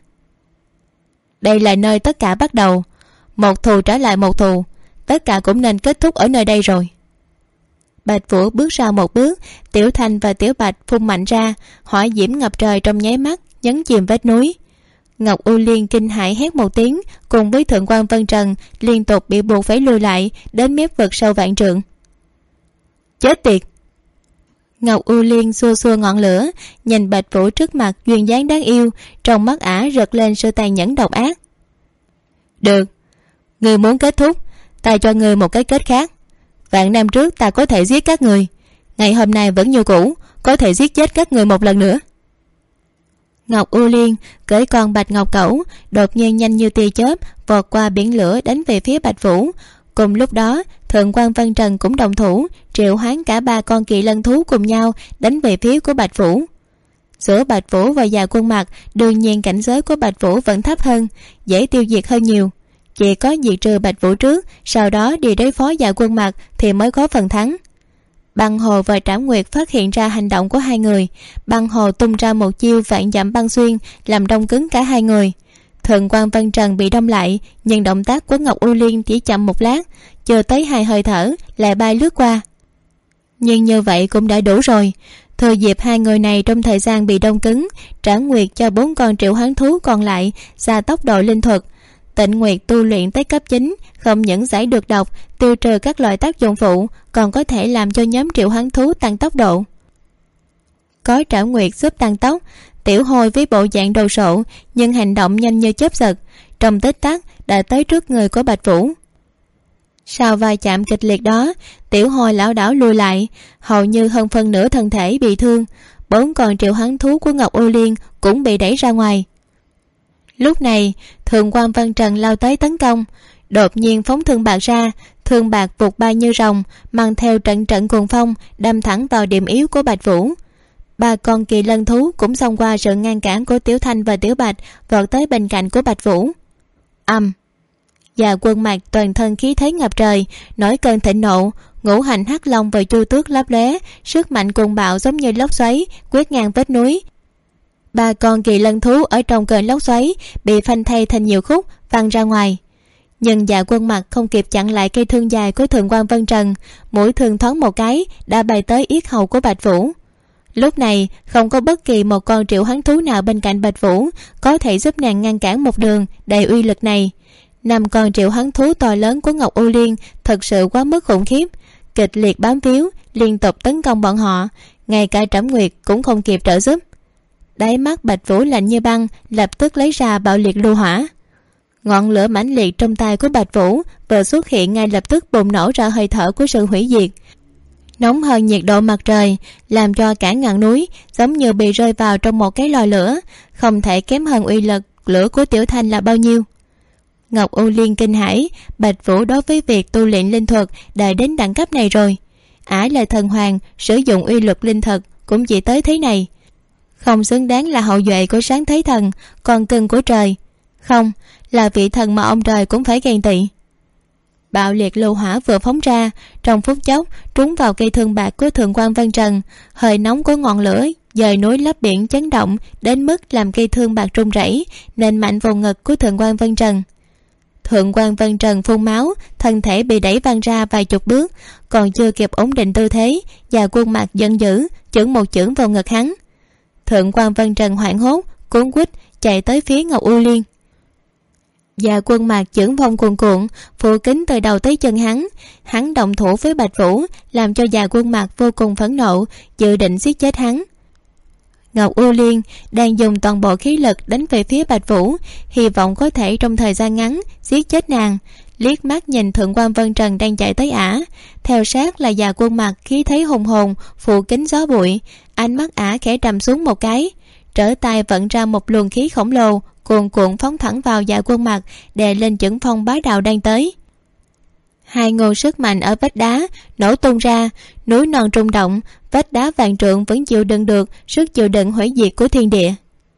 Đây là nơi tất cả bắt đầu, một thù trả lại một thù, tất cả cũng nên kết thúc ở nơi đây rồi. Bạch Vũ bước ra một bước, Tiểu Thanh và Tiểu Bạch phun mạnh ra, hỏa diễm ngập trời trong nháy mắt nhấn chìm vách núi. Ngọc U Liên kinh hãi hét một tiếng, cùng với Thượng quan Vân Trần liên tục bị buộc phải lùi lại đến mép vực sâu vạn trượng. Chết tiệt! Ngọc U Liên xua xua ngọn lửa, nhìn Bạch Vũ trước mặt duyên dáng đáng yêu, trong mắt ả rực lên sự tàn nhẫn độc ác. Được, người muốn kết thúc, ta cho người một cái kết khác. Vạn năm trước ta có thể giết các người, ngày hôm nay vẫn như cũ, có thể giết chết các người một lần nữa. Ngọc U Liên cưỡi con Bạch Ngọc Cẩu đột nhiên nhanh như tia chớp vọt qua biển lửa đánh về phía Bạch Vũ. Cùng lúc đó Thượng quan Vân Trần cũng đồng thủ, triệu hoán cả 3 con kỳ lân thú cùng nhau đánh về phía của Bạch Vũ. Giữa Bạch Vũ và Dạ Quân Mặc đương nhiên cảnh giới của Bạch Vũ vẫn thấp hơn, dễ tiêu diệt hơn nhiều. Chỉ có diệt trừ Bạch Vũ trước, sau đó đi đối phó Dạ Quân Mặc thì mới có phần thắng. Băng Hồ và Trảm Nguyệt phát hiện ra hành động của hai người. Băng Hồ tung ra một chiêu vạn dặm băng xuyên, làm đông cứng cả hai người. Thượng quan Vân Trần bị đông lại, nhưng động tác của Ngọc U Liên chỉ chậm một lát, chưa tới 2 hơi thở lại bay lướt qua. Nhưng như vậy cũng đã đủ rồi. Thừa dịp hai người này trong thời gian bị đông cứng, Trảm Nguyệt cho 4 con triệu hoán thú còn lại ra tốc độ linh thuật. Tịnh Nguyệt tu luyện tới cấp 9, không những giải được độc, tiêu trừ các loại tác dụng phụ, còn có thể làm cho nhóm triệu hoán thú tăng tốc độ. Có Trảm Nguyệt giúp tăng tốc, Tiểu Hôi với bộ dạng đồ sộ nhưng hành động nhanh như chớp giật, trong tích tắc đã tới trước người của Bạch Vũ. Sau va chạm kịch liệt đó, Tiểu Hôi lảo đảo lùi lại, hầu như hơn phân nửa thân thể bị thương. 4 con triệu hoán thú của Ngọc U Liên cũng bị đẩy ra ngoài. Lúc này Thượng quan Vân Trần lao tới tấn công, đột nhiên phóng thương bạc ra, thương bạc vụt bay như rồng, mang theo trận trận cuồng phong đâm thẳng vào điểm yếu của Bạch Vũ. 3 con kỳ lân thú cũng xông qua sự ngăn cản của Tiểu Thanh và Tiểu Bạch, vọt tới bên cạnh của Bạch Vũ. Và Quân Mạc toàn thân khí thế ngập trời, nổi cơn thịnh nộ, ngũ hành hắc long và chu tước lấp lóe, sức mạnh cuồng bạo giống như lốc xoáy quét ngang vách núi. 3 con kỳ lân thú ở trong cơn lốc xoáy bị phanh thay thành nhiều khúc, văng ra ngoài. Nhưng Dạ Quân Mạc không kịp chặn lại cây thương dài của Thượng quan Vân Trần, mũi thương thoáng một cái đã bay tới yết hầu của Bạch Vũ. Lúc này không có bất kỳ một con triệu hoán thú nào bên cạnh Bạch Vũ có thể giúp nàng ngăn cản một đường đầy uy lực này. 5 con triệu hoán thú to lớn của Ngọc U Liên thật sự quá mức khủng khiếp, kịch liệt bám víu liên tục tấn công bọn họ, ngay cả Trảm Nguyệt cũng không kịp trợ giúp. Đáy mắt Bạch Vũ lạnh như băng, lập tức lấy ra bạo liệt lưu hỏa. Ngọn lửa mãnh liệt trong tay của Bạch Vũ vừa xuất hiện ngay lập tức bùng nổ ra hơi thở của sự hủy diệt, nóng hơn nhiệt độ mặt trời, làm cho cả ngọn núi giống như bị rơi vào trong một cái lò lửa, không thể kém hơn uy lực lửa của Tiểu Thanh là bao nhiêu. Ngọc U Liên kinh hãi, Bạch Vũ đối với việc tu luyện linh thuật đã đến đẳng cấp này rồi. Ả là thần hoàng, sử dụng uy lực linh thuật cũng chỉ tới thế này, không xứng đáng là hậu duệ của Sáng Thế Thần, con cưng của trời, không, là vị thần mà ông trời cũng phải ghen tị. Bạo liệt lưu hỏa vừa phóng ra, trong phút chốc trúng vào cây thương bạc của Thượng quan Vân Trần. Hơi nóng của ngọn lửa dời núi lấp biển chấn động đến mức làm cây thương bạc rung rẩy, nện mạnh vào ngực của Thượng quan Vân Trần. Thượng quan Vân Trần phun máu, thân thể bị đẩy văng ra vài chục bước, còn chưa kịp ổn định tư thế, và Quân Mạc giận dữ chưởng một chưởng vào ngực hắn. Thượng quan Vân Trần hoảng hốt cuốn quýt chạy tới phía Ngọc U Liên. Và Quân Mạc chưởng phong cuồn cuộn phủ kín từ đầu tới chân hắn động thủ với Bạch Vũ, làm cho Dạ Quân Mạc vô cùng phẫn nộ, dự định giết chết hắn. Ngọc U Liên đang dùng toàn bộ khí lực đánh về phía Bạch Vũ, hy vọng có thể trong thời gian ngắn giết chết nàng. Liếc mắt nhìn Thượng quan Vân Trần đang chạy tới ả, theo sát là Dạ Quân Mạc khí thế hùng hồn phủ kín gió bụi, ánh mắt ả khẽ trầm xuống một cái, trở tay vận ra một luồng khí khổng lồ cuồn cuộn phóng thẳng vào Dạ Quân Mạc, đè lên chưởng phong bá đạo đang tới. Hai nguồn sức mạnh ở vách đá nổ tung ra, núi non rung động, vách đá vạn trượng vẫn chịu đựng được sức chịu đựng hủy diệt của thiên địa.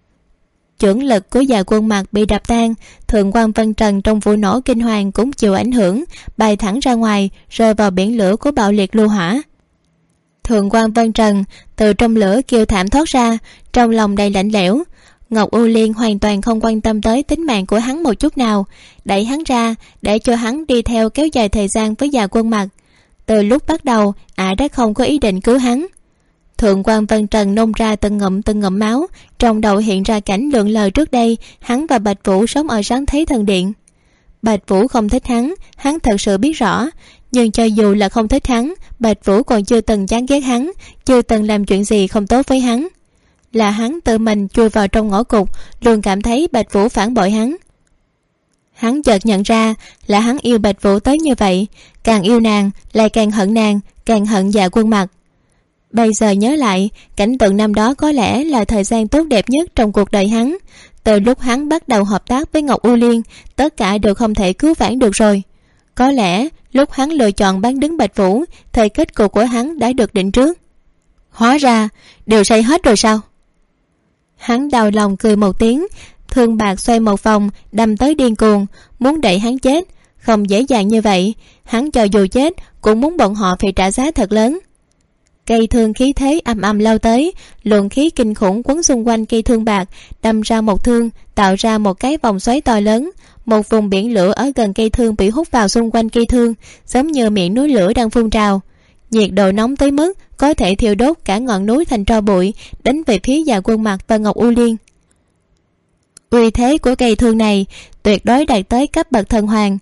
Chưởng lực của Dạ Quân Mạc bị đập tan, Thượng quan Vân Trần trong vụ nổ kinh hoàng cũng chịu ảnh hưởng, bay thẳng ra ngoài, rơi vào biển lửa của bạo liệt lưu hỏa. Thượng quan Vân Trần từ trong lửa kêu thảm thoát ra, trong lòng đầy lạnh lẽo. Ngọc U Liên hoàn toàn không quan tâm tới tính mạng của hắn một chút nào, đẩy hắn ra để cho hắn đi theo kéo dài thời gian với Dạ Quân Mạc. Từ lúc bắt đầu ả đã không có ý định cứu hắn. Thượng quan Vân Trần nôn ra từng ngụm máu, trong đầu hiện ra cảnh lượn lờ trước đây hắn và Bạch Vũ sống ở Sáng Thế Thần Điện. Bạch Vũ không thích hắn thật sự biết rõ, nhưng cho dù là không thích hắn, Bạch Vũ còn chưa từng chán ghét hắn, chưa từng làm chuyện gì không tốt với hắn. Là hắn tự mình chui vào trong ngõ cụt, luôn cảm thấy Bạch Vũ phản bội hắn. Hắn chợt nhận ra là hắn yêu Bạch Vũ tới như vậy, càng yêu nàng lại càng hận Dạ Quân Mạc. Bây giờ nhớ lại, cảnh tượng năm đó có lẽ là thời gian tốt đẹp nhất trong cuộc đời hắn. Từ lúc hắn bắt đầu hợp tác với Ngọc U Liên, tất cả đều không thể cứu vãn được rồi. Có lẽ lúc hắn lựa chọn bán đứng Bạch Vũ, thời kết cục của hắn đã được định trước. Hóa ra đều say hết rồi sao? Hắn đau lòng cười một tiếng, thương bạc xoay một vòng đâm tới điên cuồng, muốn đẩy hắn chết. Không dễ dàng như vậy, hắn cho dù chết cũng muốn bọn họ phải trả giá thật lớn. Cây thương khí thế ầm lao tới, luồng khí kinh khủng quấn xung quanh cây thương bạc, đâm ra một thương, tạo ra một cái vòng xoáy to lớn. Một vùng biển lửa ở gần cây thương bị hút vào xung quanh cây thương, giống như miệng núi lửa đang phun trào. Nhiệt độ nóng tới mức có thể thiêu đốt cả ngọn núi thành tro bụi, đánh về phía Dạ Quân Mặc và Ngọc U Liên. Uy thế của cây thương này tuyệt đối đạt tới cấp bậc thần hoàng.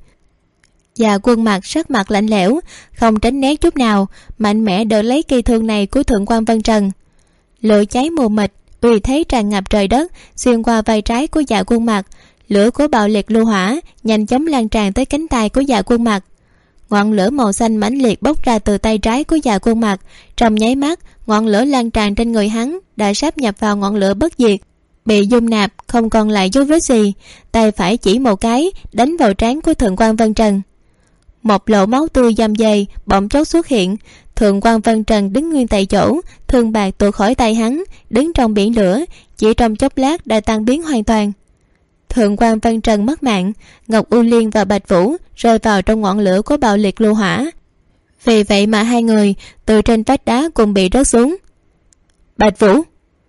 Dạ Quân Mặc sắc mặt lạnh lẽo, không tránh né chút nào, mạnh mẽ đỡ lấy cây thương này của Thượng quan Vân Trần. Lửa cháy mù mịt, uy thế tràn ngập trời đất, xuyên qua vai trái của Dạ Quân Mặc. Lửa của bạo liệt lưu hỏa nhanh chóng lan tràn tới cánh tay của Dạ Quân Mặc. Ngọn lửa màu xanh mãnh liệt bốc ra từ tay trái của Dạ Quân Mặc. Trong nháy mắt, ngọn lửa lan tràn trên người hắn đã sáp nhập vào ngọn lửa bất diệt, bị dung nạp không còn lại dấu vết gì. Tay phải chỉ một cái đánh vào trán của Thượng quan Vân Trần. Một lỗ máu tươi dầm dày bỗng chốc xuất hiện. Thượng quan Vân Trần đứng nguyên tại chỗ, thương bạc tuột khỏi tay hắn, đứng trong biển lửa, chỉ trong chốc lát đã tan biến hoàn toàn. Thượng quan Vân Trần mất mạng, Ngọc U Liên và Bạch Vũ rơi vào trong ngọn lửa của bạo liệt lưu hỏa. Vì vậy mà hai người từ trên vách đá cùng bị rớt xuống. Bạch Vũ!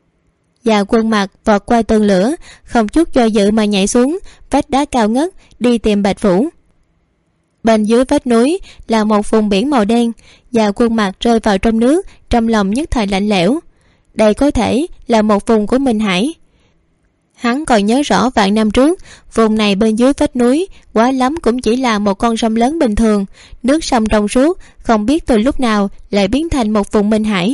Dạ Quân Mặc vọt qua tường lửa, không chút do dự mà nhảy xuống vách đá cao ngất đi tìm Bạch Vũ. Bên dưới vách núi là một vùng biển màu đen. Dạ Quân Mặc rơi vào trong nước, trong lòng nhất thời lạnh lẽo. Đây có thể là một vùng của Minh Hải. Hắn còn nhớ rõ vạn năm trước, vùng này bên dưới vách núi quá lắm cũng chỉ là một con sông lớn bình thường, nước sông trong suốt, không biết từ lúc nào lại biến thành một vùng Minh Hải.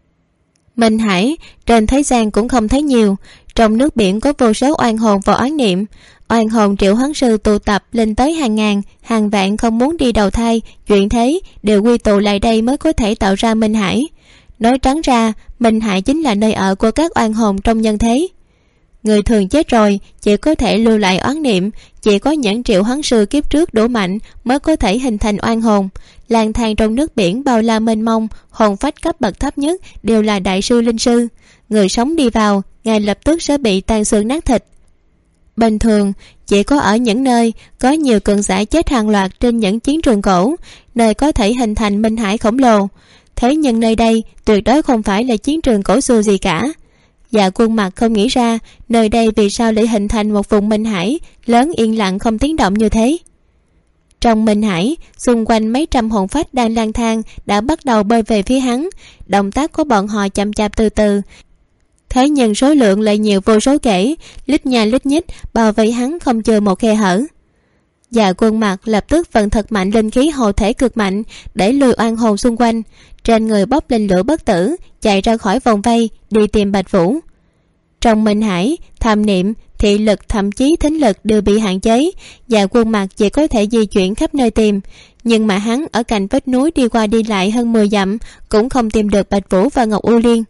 Minh Hải trên thế gian cũng không thấy nhiều, trong nước biển có vô số oan hồn và oán niệm. Oan hồn triệu hoán sư tụ tập lên tới hàng ngàn, hàng vạn không muốn đi đầu thai, chuyện thế đều quy tụ lại đây mới có thể tạo ra Minh Hải. Nói trắng ra, Minh Hải chính là nơi ở của các oan hồn trong nhân thế. Người thường chết rồi chỉ có thể lưu lại oán niệm, chỉ có những triệu hoán sư kiếp trước đủ mạnh mới có thể hình thành oan hồn. Lang thang trong nước biển bao la mênh mông, hồn phách cấp bậc thấp nhất đều là đại sư linh sư. Người sống đi vào ngay lập tức sẽ bị tan xương nát thịt. Bình thường chỉ có ở những nơi có nhiều cường giả chết hàng loạt trên những chiến trường cổ, nơi có thể hình thành Minh Hải khổng lồ. Thế nhưng nơi đây tuyệt đối không phải là chiến trường cổ xưa gì cả. Dạ Quân Mặc không nghĩ ra nơi đây vì sao lại hình thành một vùng Minh Hải lớn yên lặng không tiếng động như thế. Trong Minh Hải, xung quanh mấy trăm hồn phách đang lang thang đã bắt đầu bơi về phía hắn. Động tác của bọn họ chậm chạp từ từ, thế nhưng số lượng lại nhiều vô số kể, lít nha lít nhít bao vây hắn không chừa một khe hở. Dạ Quân Mặc lập tức vận thật mạnh linh khí hộ thể cực mạnh để lùi oan hồn xung quanh, trên người bốc lên lửa bất tử, chạy ra khỏi vòng vây đi tìm Bạch Vũ. Trong Minh Hải, tham niệm, thị lực thậm chí thính lực đều bị hạn chế. Dạ Quân Mặc chỉ có thể di chuyển khắp nơi tìm, nhưng mà hắn ở cạnh vách núi đi qua đi lại hơn 10 dặm cũng không tìm được Bạch Vũ và Ngọc U Liên.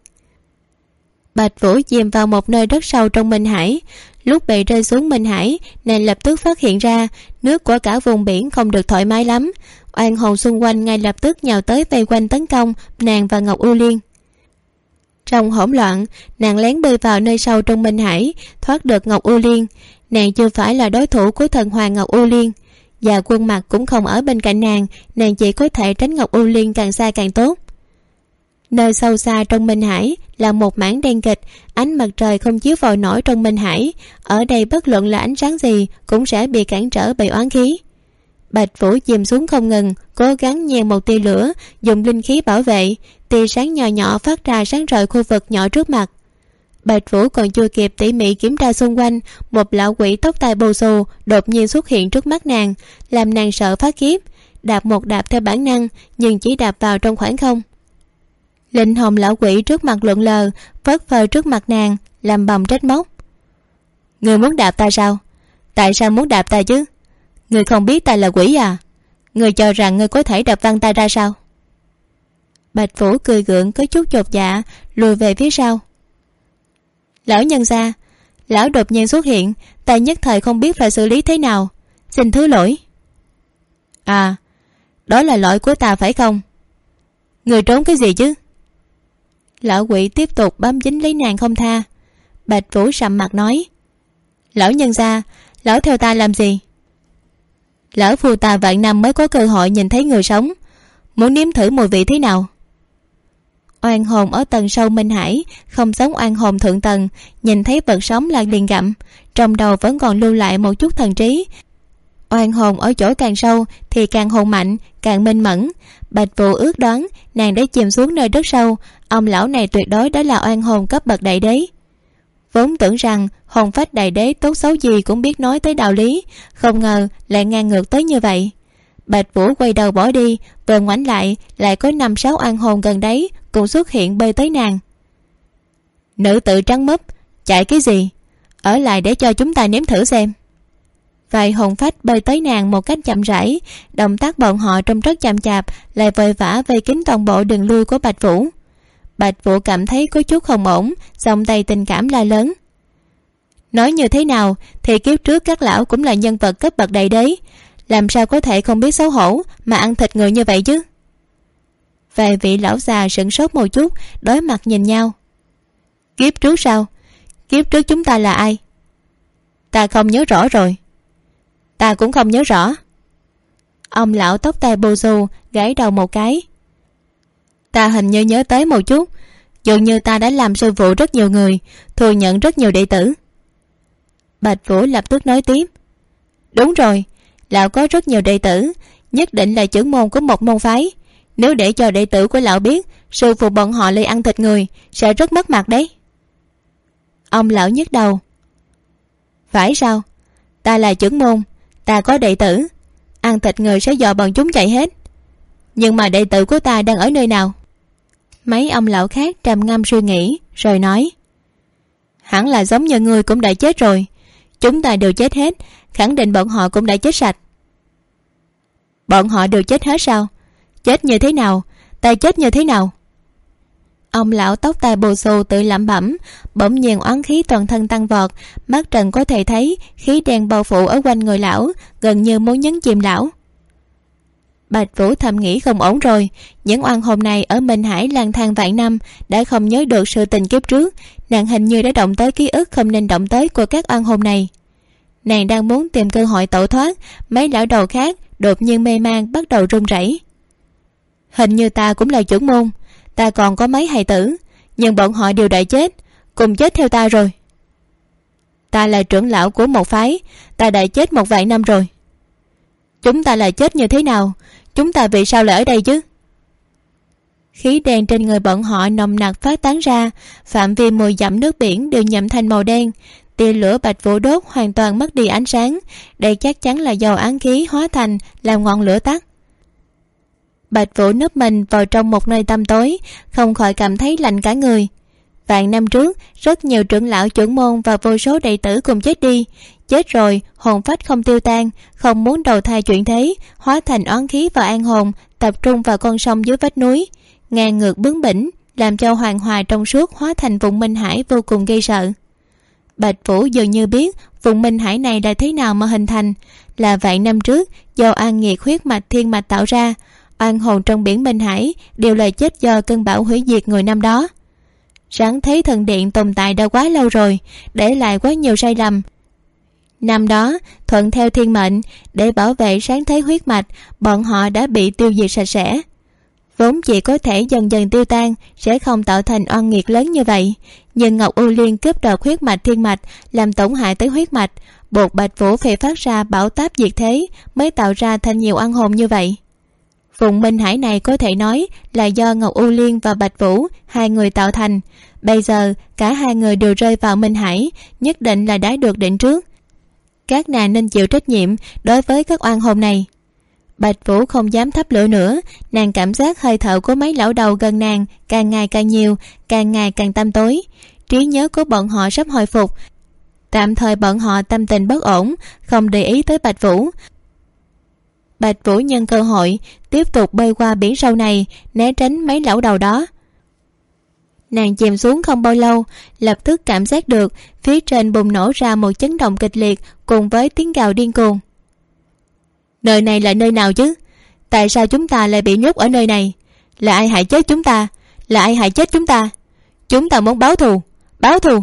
Bạch Vũ chìm vào một nơi rất sâu trong Minh Hải. Lúc bị rơi xuống Minh Hải, nàng lập tức phát hiện ra nước của cả vùng biển không được thoải mái lắm. Oan hồn xung quanh ngay lập tức nhào tới vây quanh tấn công nàng và Ngọc U Liên. Trong hỗn loạn, nàng lén bơi vào nơi sâu trong Minh Hải, thoát được Ngọc U Liên. Nàng chưa phải là đối thủ của thần hoàng Ngọc U Liên. Và Quân Mặc cũng không ở bên cạnh nàng chỉ có thể tránh Ngọc U Liên càng xa càng tốt. Nơi sâu xa trong Minh Hải là một mảng đen kịch, ánh mặt trời không chiếu vào nổi trong Minh Hải. Ở đây bất luận là ánh sáng gì cũng sẽ bị cản trở bởi oán khí. Bạch Vũ chìm xuống không ngừng, cố gắng nhen một tia lửa, dùng linh khí bảo vệ. Tia sáng nhỏ nhỏ phát ra sáng rọi khu vực nhỏ trước mặt. Bạch Vũ còn chưa kịp tỉ mỉ kiểm tra xung quanh, một lão quỷ tóc tai bù xù đột nhiên xuất hiện trước mắt nàng, làm nàng sợ phát khiếp. Đạp một đạp theo bản năng, nhưng chỉ đạp vào trong khoảng không. Linh hồn lão quỷ trước mặt lượn lờ, phớt phơ trước mặt nàng, làm bầm trách móc. Người muốn đạp ta sao? Tại sao muốn đạp ta chứ? Người không biết ta là quỷ à? Người cho rằng người có thể đập văng ta ra sao? Bạch Vũ cười gượng có chút chột dạ, lùi về phía sau. Lão nhân gia, lão đột nhiên xuất hiện, ta nhất thời không biết phải xử lý thế nào, xin thứ lỗi. À, đó là lỗi của ta phải không? Người trốn cái gì chứ? Lão quỷ tiếp tục bám dính lấy nàng không tha. Bạch Vũ sầm mặt nói, lão nhân gia, lão theo ta làm gì? Lão phu ta vạn năm mới có cơ hội nhìn thấy người sống, muốn nếm thử mùi vị thế nào. Oan hồn ở tầng sâu Minh Hải không giống oan hồn thượng tầng, nhìn thấy vật sống là liền gặm, trong đầu vẫn còn lưu lại một chút thần trí. Oan hồn ở chỗ càng sâu thì càng hồn mạnh, càng minh mẫn. Bạch Vũ ước đoán nàng đã chìm xuống nơi đất sâu, ông lão này tuyệt đối đó là oan hồn cấp bậc đại đế. Vốn tưởng rằng hồn phách đại đế tốt xấu gì cũng biết nói tới đạo lý, không ngờ lại ngang ngược tới như vậy. Bạch Vũ quay đầu bỏ đi, vừa ngoảnh lại có 5-6 oan hồn gần đấy cũng xuất hiện bơi tới nàng. Nữ tự trắng mấp, chạy cái gì? Ở lại để cho chúng ta nếm thử xem. Vài hồn phách bơi tới nàng một cách chậm rãi, động tác bọn họ trông rất chậm chạp, lại vội vã vây kín toàn bộ đường lui của Bạch Vũ. Bạch Vũ cảm thấy có chút không ổn, giọng đầy tình cảm la lớn. Nói như thế nào thì kiếp trước các lão cũng là nhân vật cấp bậc đại đế, làm sao có thể không biết xấu hổ mà ăn thịt người như vậy chứ? Vài vị lão già sửng sốt một chút, đối mặt nhìn nhau. Kiếp trước sao? Kiếp trước chúng ta là ai? Ta không nhớ rõ rồi. Ta cũng không nhớ rõ. Ông lão tóc tai bù xù gãi đầu một cái. Ta hình như nhớ tới một chút, dường như ta đã làm sư phụ rất nhiều người, thừa nhận rất nhiều đệ tử. Bạch Vũ lập tức nói tiếp. Đúng rồi, lão có rất nhiều đệ tử, nhất định là trưởng môn của một môn phái. Nếu để cho đệ tử của lão biết sư phụ bọn họ lại ăn thịt người, sẽ rất mất mặt đấy. Ông lão nhức đầu. Phải sao? Ta là trưởng môn, ta có đệ tử, ăn thịt người sẽ dò bọn chúng chạy hết. Nhưng mà đệ tử của ta đang ở nơi nào? Mấy ông lão khác trầm ngâm suy nghĩ rồi nói. Hẳn là giống như ngươi cũng đã chết rồi. Chúng ta đều chết hết, khẳng định bọn họ cũng đã chết sạch. Bọn họ đều chết hết sao? Chết như thế nào? Ta chết như thế nào? Ông lão tóc tai bù xù tự lẩm bẩm, bỗng nhiên oán khí toàn thân tăng vọt, mắt trần có thể thấy khí đen bao phủ ở quanh người lão, gần như muốn nhấn chìm lão. Bạch Vũ thầm nghĩ không ổn rồi, những oan hồn này ở Minh Hải lang thang vạn năm đã không nhớ được sự tình kiếp trước, nàng hình như đã động tới ký ức không nên động tới của các oan hồn này. Nàng đang muốn tìm cơ hội tẩu thoát, mấy lão đầu khác đột nhiên mê man bắt đầu run rẩy. Hình như ta cũng là trưởng môn, ta còn có mấy hài tử, nhưng bọn họ đều đã chết, cùng chết theo ta rồi. Ta là trưởng lão của một phái, ta đã chết 1 vạn năm rồi. Chúng ta là chết như thế nào? Chúng ta vì sao lại ở đây chứ? Khí đen trên người bọn họ nồng nặc phát tán ra, phạm vi 10 dặm nước biển đều nhuộm thành màu đen. Tia lửa Bạch Vũ đốt hoàn toàn mất đi ánh sáng, đây chắc chắn là dầu án khí hóa thành làm ngọn lửa tắt. Bạch Vũ núp mình vào trong một nơi tăm tối, không khỏi cảm thấy lạnh cả người. Vạn năm trước, rất nhiều trưởng lão trưởng môn và vô số đệ tử cùng chết đi. Chết rồi, hồn phách không tiêu tan, không muốn đầu thai chuyển thế, hóa thành oán khí và an hồn, tập trung vào con sông dưới vách núi, ngang ngược bướng bỉnh, làm cho hoàng hòa trong suốt hóa thành vùng Minh Hải vô cùng gây sợ. Bạch Vũ dường như biết vùng Minh Hải này là thế nào mà hình thành, là vạn năm trước do oan nghiệt huyết mạch thiên mạch tạo ra. Oan hồn trong biển Minh Hải đều là chết do cơn bão hủy diệt người năm đó. Sáng thế thần điện tồn tại đã quá lâu rồi, để lại quá nhiều sai lầm. Năm đó, thuận theo thiên mệnh, để bảo vệ sáng thế huyết mạch, bọn họ đã bị tiêu diệt sạch sẽ. Vốn chỉ có thể dần dần tiêu tan, sẽ không tạo thành oan nghiệt lớn như vậy. Nhưng Ngọc U Liên cướp đoạt huyết mạch thiên mạch, làm tổn hại tới huyết mạch, buộc Bạch Vũ phải phát ra bão táp diệt thế, mới tạo ra thành nhiều oan hồn như vậy. Vùng Minh Hải này có thể nói là do Ngọc U Liên và Bạch Vũ hai người tạo thành. Bây giờ cả hai người đều rơi vào Minh Hải, nhất định là đã được định trước. Các nàng nên chịu trách nhiệm đối với các oan hồn này. Bạch Vũ không dám thắp lửa nữa, nàng cảm giác hơi thở của mấy lão đầu gần nàng càng ngày càng nhiều, càng ngày càng tăm tối. Trí nhớ của bọn họ sắp hồi phục. Tạm thời bọn họ tâm tình bất ổn, không để ý tới Bạch Vũ. Bạch Vũ nhân cơ hội tiếp tục bơi qua biển sâu này, né tránh mấy lão đầu đó. Nàng chìm xuống không bao lâu, lập tức cảm giác được phía trên bùng nổ ra một chấn động kịch liệt cùng với tiếng gào điên cuồng. Nơi này là nơi nào chứ? Tại sao chúng ta lại bị nhốt ở nơi này? Là ai hại chết chúng ta? Là ai hại chết chúng ta? Chúng ta muốn báo thù, báo thù.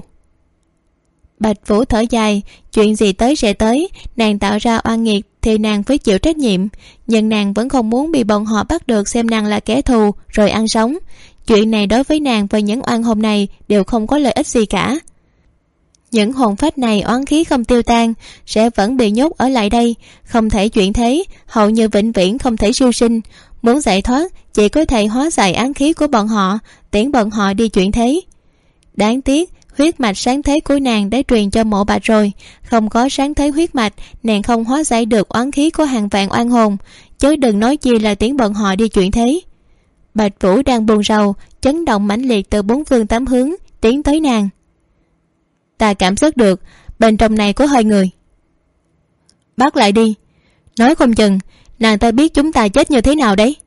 Bạch Vũ thở dài, chuyện gì tới sẽ tới, nàng tạo ra oan nghiệt thì nàng phải chịu trách nhiệm, nhưng nàng vẫn không muốn bị bọn họ bắt được xem nàng là kẻ thù rồi ăn sống. Chuyện này đối với nàng và những oan hồn này đều không có lợi ích gì cả. Những hồn phách này oán khí không tiêu tan, sẽ vẫn bị nhốt ở lại đây, không thể chuyển thế, hầu như vĩnh viễn không thể siêu sinh. Muốn giải thoát chỉ có thể hóa giải án khí của bọn họ, tiễn bọn họ đi chuyển thế. Đáng tiếc huyết mạch sáng thế của nàng đã truyền cho Mộ Bạch rồi, không có sáng thế huyết mạch, nàng không hóa giải được oán khí của hàng vạn oan hồn, chớ đừng nói chi là tiễn bọn họ đi chuyển thế. Bạch Vũ đang buồn rầu, chấn động mãnh liệt từ bốn phương tám hướng tiến tới nàng. Ta cảm giác được bên trong này có hơi người. Bắt lại đi, nói không chừng nàng ta biết chúng ta chết như thế nào đấy.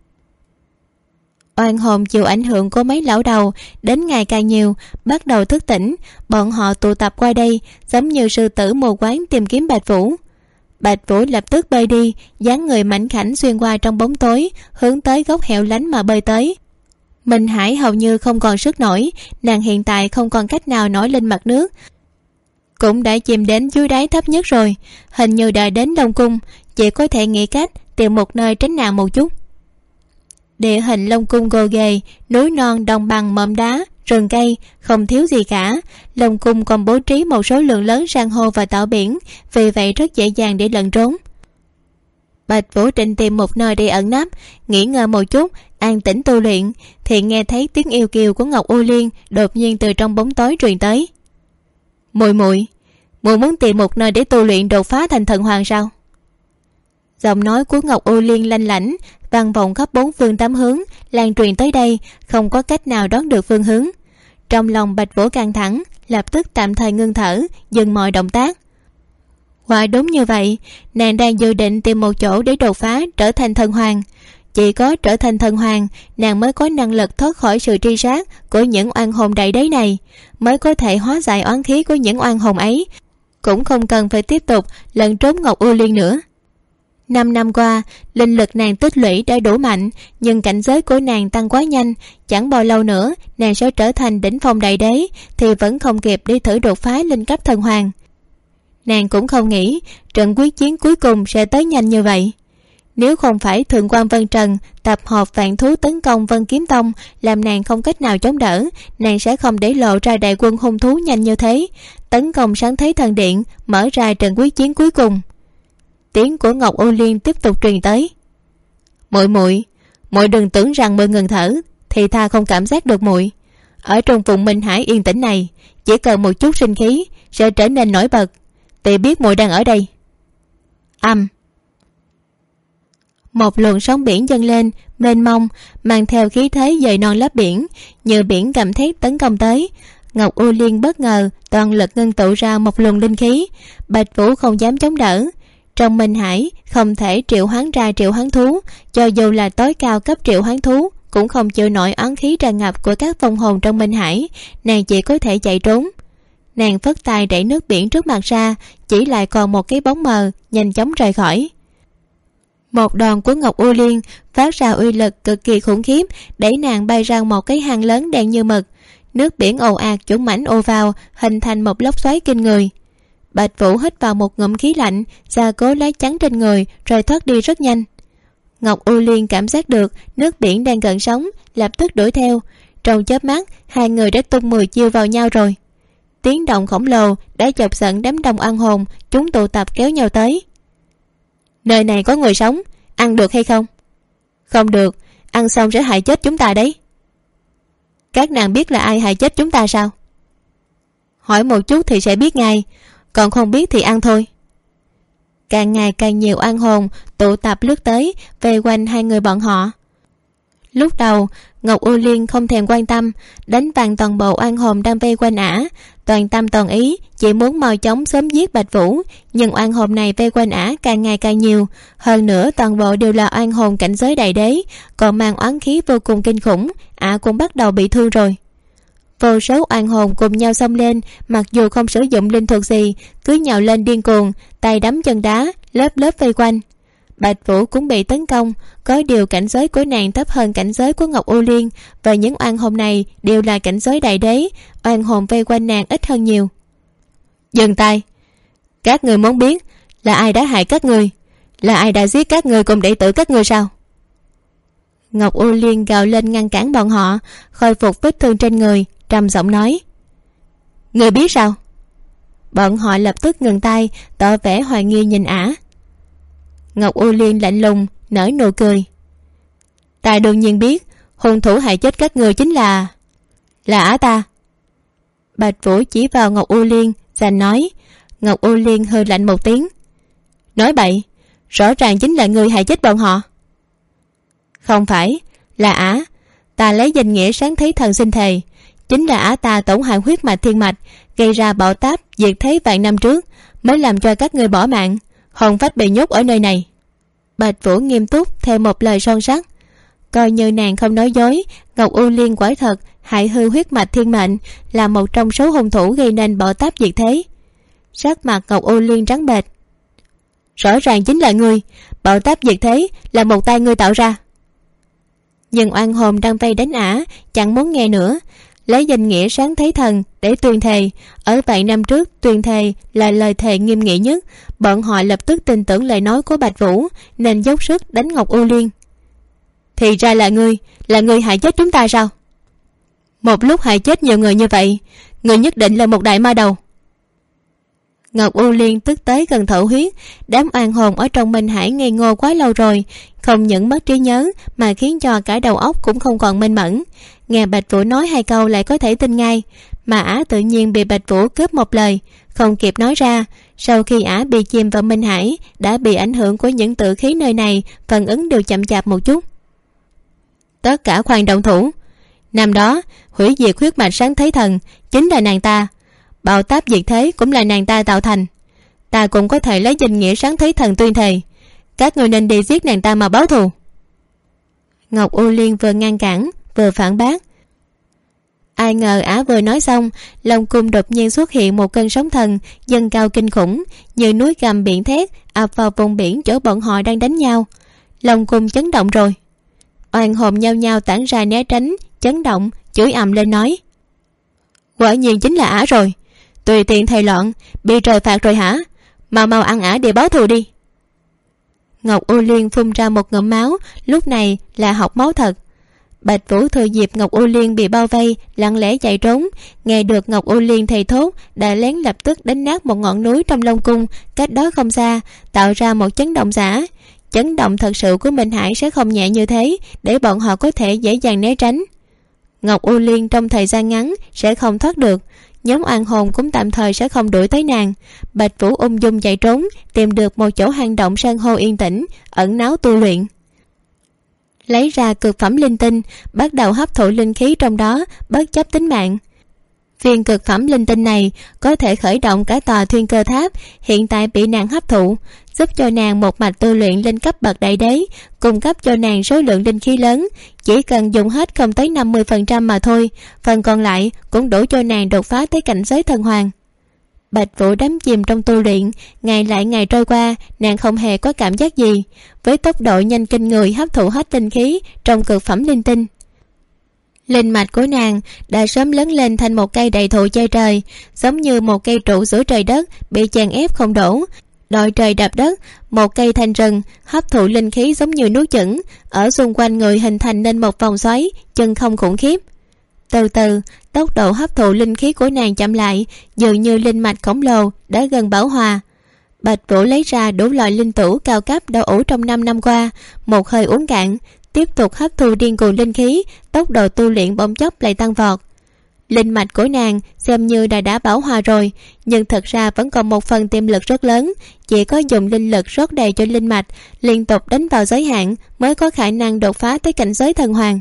Oan hồn chịu ảnh hưởng của mấy lão đầu đến ngày càng nhiều, bắt đầu thức tỉnh. Bọn họ tụ tập qua đây giống như sư tử mù quáng tìm kiếm Bạch Vũ. Bạch Vũ lập tức bơi đi, dáng người mảnh khảnh xuyên qua trong bóng tối, hướng tới góc hẻo lánh mà bơi tới. Minh Hải hầu như không còn sức nổi, nàng hiện tại không còn cách nào nổi lên mặt nước, cũng đã chìm đến dưới đáy thấp nhất rồi. Hình như đã đến Đông Cung, chỉ có thể nghĩ cách tìm một nơi tránh nạn một chút. Địa hình Long Cung gồ ghề, núi non đồng bằng mỏm đá, rừng cây, không thiếu gì cả. Long Cung còn bố trí một số lượng lớn san hô và tảo biển, vì vậy rất dễ dàng để lẩn trốn. Bạch Vũ định tìm một nơi để ẩn nấp, nghỉ ngơi một chút, an tĩnh tu luyện, thì nghe thấy tiếng yêu kiều của Ngọc U Liên đột nhiên từ trong bóng tối truyền tới. Muội muốn tìm một nơi để tu luyện đột phá thành thần hoàng sao? Giọng nói của Ngọc U Liên lanh lảnh vang vọng khắp bốn phương tám hướng, lan truyền tới đây, không có cách nào đoán được phương hướng. Trong lòng Bạch Vũ căng thẳng, lập tức tạm thời ngưng thở, dừng mọi động tác. Quả đúng như vậy, nàng đang dự định tìm một chỗ để đột phá trở thành thần hoàng. Chỉ có trở thành thần hoàng, nàng mới có năng lực thoát khỏi sự truy sát của những oan hồn đại đế này, mới có thể hóa giải oán khí của những oan hồn ấy, cũng không cần phải tiếp tục lẩn trốn Ngọc U Liên nữa. 5 năm qua, linh lực nàng tích lũy đã đủ mạnh, nhưng cảnh giới của nàng tăng quá nhanh, chẳng bao lâu nữa nàng sẽ trở thành đỉnh phong đại đế, thì vẫn không kịp đi thử đột phá lên cấp thần hoàng. Nàng cũng không nghĩ trận quyết chiến cuối cùng sẽ tới nhanh như vậy. Nếu không phải Thượng quan Vân Trần tập hợp vạn thú tấn công Vân Kiếm Tông, làm nàng không cách nào chống đỡ, nàng sẽ không để lộ ra đại quân hung thú nhanh như thế, tấn công sáng thế thần điện, mở ra trận quyết chiến cuối cùng. Tiếng của Ngọc U Liên tiếp tục truyền tới. Muội đừng tưởng rằng muội ngừng thở thì tha không cảm giác được muội. Ở trong vùng Minh Hải yên tĩnh này, chỉ cần một chút sinh khí sẽ trở nên nổi bật. Tỷ biết muội đang ở đây. Một luồng sóng biển dâng lên mênh mông, mang theo khí thế dời non lấp biển, như biển gầm thét tấn công tới. Ngọc U Liên bất ngờ toàn lực ngưng tụ ra một luồng linh khí. Bạch Vũ không dám chống đỡ. Trong Minh Hải không thể triệu hoán ra triệu hoán thú, cho dù là tối cao cấp triệu hoán thú cũng không chịu nổi oán khí tràn ngập của các vong hồn trong Minh Hải. Nàng chỉ có thể chạy trốn. Nàng phất tay đẩy nước biển trước mặt ra, chỉ lại còn một cái bóng mờ, nhanh chóng rời khỏi. Một đòn của Ngọc U Liên phát ra uy lực cực kỳ khủng khiếp, đẩy nàng bay ra một cái hang lớn đen như mực. Nước biển ồ ạt dũng mãnh ồ vào, hình thành một lốc xoáy kinh người. Bạch Vũ hít vào một ngụm khí lạnh, gia cố lá chắn trên người rồi thoát đi rất nhanh. Ngọc U Liên cảm giác được nước biển đang gần sóng, lập tức đuổi theo. Trong chớp mắt, hai người đã tung 10 chiêu vào nhau rồi. Tiếng động khổng lồ đã chọc giận đám đông oan hồn, chúng tụ tập kéo nhau tới. Nơi này có người sống, ăn được hay không? Không được, ăn xong sẽ hại chết chúng ta đấy. Các nàng biết là ai hại chết chúng ta sao? Hỏi một chút thì sẽ biết ngay, còn không biết thì ăn thôi. Càng ngày càng nhiều oan hồn tụ tập lướt tới, vây quanh hai người bọn họ. Lúc đầu Ngọc U Liên không thèm quan tâm, đánh vàng toàn bộ oan hồn đang vây quanh ả, toàn tâm toàn ý chỉ muốn mau chóng sớm giết Bạch Vũ. Nhưng oan hồn này vây quanh ả càng ngày càng nhiều, hơn nữa toàn bộ đều là oan hồn cảnh giới đại đế, còn mang oán khí vô cùng kinh khủng. Ả cũng bắt đầu bị thương rồi. Vô số oan hồn cùng nhau xông lên, mặc dù không sử dụng linh thuật gì, cứ nhào lên điên cuồng, tay đấm chân đá, lớp lớp vây quanh. Bạch Vũ cũng bị tấn công, có điều cảnh giới của nàng thấp hơn cảnh giới của Ngọc U Liên, và những oan hồn này đều là cảnh giới đại đế, oan hồn vây quanh nàng ít hơn nhiều. Dừng tay! Các người muốn biết là ai đã hại các người, là ai đã giết các người cùng đệ tử các người sao? Ngọc U Liên gào lên ngăn cản bọn họ, khôi phục vết thương trên người, trầm giọng nói. Người biết sao? Bọn họ lập tức ngừng tay, tỏ vẻ hoài nghi nhìn ả. Ngọc U Liên lạnh lùng nở nụ cười. Ta đương nhiên biết hung thủ hại chết các người chính là ả ta. Bạch Vũ chỉ vào Ngọc U Liên giành nói. Ngọc U Liên hừ lạnh một tiếng. Nói bậy, rõ ràng chính là người hại chết bọn họ. Không phải, là ả. Ta lấy danh nghĩa sáng thấy thần sinh thề, chính là ả ta tổn hại huyết mạch thiên mạch, gây ra bạo táp diệt thế vạn năm trước, mới làm cho các ngươi bỏ mạng, hồn phách bị nhốt ở nơi này. Bạch Vũ nghiêm túc theo một lời son sắt. Coi như nàng không nói dối, Ngọc U Liên quả thật hại hư huyết mạch thiên mệnh, là một trong số hung thủ gây nên bạo táp diệt thế. Sắc mặt Ngọc U Liên trắng bệch. Rõ ràng chính là ngươi, bạo táp diệt thế là một tay ngươi tạo ra. Nhưng oan hồn đang vây đánh ả chẳng muốn nghe nữa, lấy danh nghĩa sáng thấy thần để tuyên thề. Ở vạn năm trước tuyên thề là lời thề nghiêm nghị nhất. Bọn họ lập tức tin tưởng lời nói của Bạch Vũ, nên dốc sức đánh Ngọc U Liên. Thì ra là ngươi hại chết chúng ta sao? Một lúc hại chết nhiều người như vậy, ngươi nhất định là một đại ma đầu. Ngọc U Liên tức tới gần thở huyết. Đám oan hồn ở trong Minh Hải ngây ngô quá lâu rồi, không những mất trí nhớ mà khiến cho cả đầu óc cũng không còn minh mẫn. Nghe Bạch Vũ nói hai câu lại có thể tin ngay, mà ả tự nhiên bị Bạch Vũ cướp một lời, không kịp nói ra. Sau khi ả bị chìm vào Minh Hải, đã bị ảnh hưởng của những tự khí nơi này, phản ứng đều chậm chạp một chút. Tất cả khoan động thủ. Năm đó hủy diệt huyết mạch sáng thấy thần chính là nàng ta, bạo táp diệt thế cũng là nàng ta tạo thành. Ta cũng có thể lấy danh nghĩa sáng thấy thần tuyên thề, các người nên đi giết nàng ta mà báo thù. Ngọc U Liên vừa ngăn cản vừa phản bác. Ai ngờ ả vừa nói xong, lòng cung đột nhiên xuất hiện một cơn sóng thần dâng cao kinh khủng, như núi gầm biển thét ập vào vùng biển chỗ bọn họ đang đánh nhau. Lòng cung chấn động rồi. Oan hồn nhao nhao tản ra né tránh, chấn động chửi ầm lên nói. Quả nhiên chính là ả rồi, tùy tiện thầy loạn bị trời phạt rồi hả? Mau ăn ả để báo thù đi. Ngọc U Liên phun ra một ngụm máu, lúc này là học máu thật. Bạch Vũ thừa dịp Ngọc U Liên bị bao vây lặng lẽ chạy trốn, nghe được Ngọc U Liên thầy thốt đã lén lập tức đánh nát một ngọn núi trong Long Cung cách đó không xa, tạo ra một chấn động giả. Chấn động thật sự của Minh Hải sẽ không nhẹ như thế, để bọn họ có thể dễ dàng né tránh. Ngọc U Liên trong thời gian ngắn sẽ không thoát được, nhóm oan hồn cũng tạm thời sẽ không đuổi tới nàng. Bạch Vũ ung dung chạy trốn, tìm được một chỗ hang động san hô yên tĩnh, ẩn náu tu luyện. Lấy ra cực phẩm linh tinh, bắt đầu hấp thụ linh khí trong đó, bất chấp tính mạng. Viên cực phẩm linh tinh này có thể khởi động cả tòa Thiên Cơ Tháp, hiện tại bị nàng hấp thụ, giúp cho nàng một mạch tu luyện lên cấp bậc đại đế, cung cấp cho nàng số lượng linh khí lớn. Chỉ cần dùng hết không tới 50% mà thôi, phần còn lại cũng đủ cho nàng đột phá tới cảnh giới thần hoàng. Bạch Vũ đắm chìm trong tu luyện, ngày lại ngày trôi qua, nàng không hề có cảm giác gì. Với tốc độ nhanh kinh người hấp thụ hết linh khí trong cực phẩm linh tinh, linh mạch của nàng đã sớm lớn lên thành một cây đại thụ che trời, giống như một cây trụ giữa trời đất bị chèn ép không đổ, đòi trời đạp đất. Một cây thanh rừng hấp thụ linh khí giống như nuốt chửng, ở xung quanh người hình thành nên một vòng xoáy chân không khủng khiếp. Từ từ, tốc độ hấp thụ linh khí của nàng chậm lại, dường như linh mạch khổng lồ đã gần bão hòa. Bạch Vũ lấy ra đủ loại linh tửu cao cấp đã ủ trong 5 năm qua, một hơi uống cạn, tiếp tục hấp thu điên cuồng linh khí, tốc độ tu luyện bỗng chốc lại tăng vọt. Linh mạch của nàng xem như đã bão hòa rồi, nhưng thật ra vẫn còn một phần tiềm lực rất lớn, chỉ có dùng linh lực rót đầy cho linh mạch, liên tục đánh vào giới hạn mới có khả năng đột phá tới cảnh giới thần hoàng.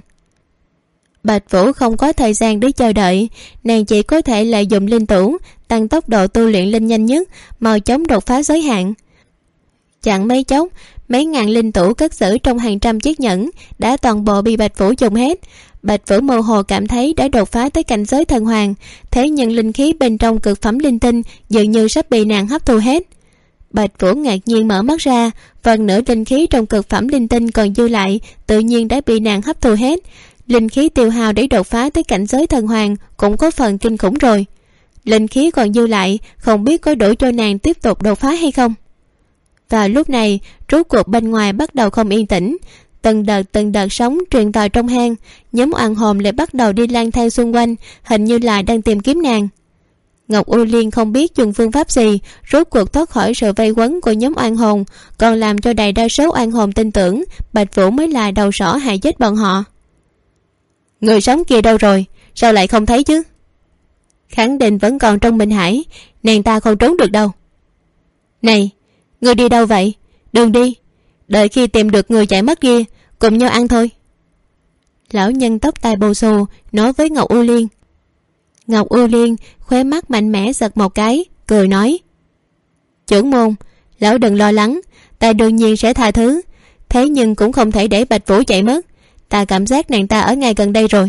Bạch Vũ không có thời gian để chờ đợi, nàng chỉ có thể lợi dụng linh tửu tăng tốc độ tu luyện lên nhanh nhất, mau chóng đột phá giới hạn. Chẳng mấy chốc, mấy ngàn linh tửu cất giữ trong hàng trăm chiếc nhẫn đã toàn bộ bị Bạch Vũ dùng hết. Bạch Vũ mơ hồ cảm thấy đã đột phá tới cảnh giới thần hoàng, thế nhưng linh khí bên trong cực phẩm linh tinh dường như sắp bị nàng hấp thu hết. Bạch Vũ ngạc nhiên mở mắt ra, phần nửa linh khí trong cực phẩm linh tinh còn dư lại tự nhiên đã bị nàng hấp thu hết. Linh khí tiêu hao để đột phá tới cảnh giới thần hoàng cũng có phần kinh khủng rồi. Linh khí còn dư lại không biết có đủ cho nàng tiếp tục đột phá hay không. Và lúc này rốt cuộc bên ngoài bắt đầu không yên tĩnh, từng đợt sóng truyền vào trong hang, nhóm oan hồn lại bắt đầu đi lang thang xung quanh, hình như là đang tìm kiếm nàng. Ngọc U Liên không biết dùng phương pháp gì rốt cuộc thoát khỏi sự vây quấn của nhóm oan hồn, còn làm cho đại đa số oan hồn tin tưởng Bạch Vũ mới là đầu sỏ hại chết bọn họ. Người sống kia đâu rồi, sao lại không thấy chứ? Khẳng định vẫn còn trong Minh Hải, nàng ta không trốn được đâu. Này, người đi đâu vậy? Đừng đi, đợi khi tìm được người chạy mất kia cùng nhau ăn thôi. Lão nhân tóc tai bù xù nói với Ngọc U Liên. Ngọc U Liên khóe mắt mạnh mẽ giật một cái, cười nói: Trưởng môn, lão đừng lo lắng, ta đương nhiên sẽ tha thứ. Thế nhưng cũng không thể để Bạch Vũ chạy mất. Ta cảm giác nàng ta ở ngay gần đây rồi.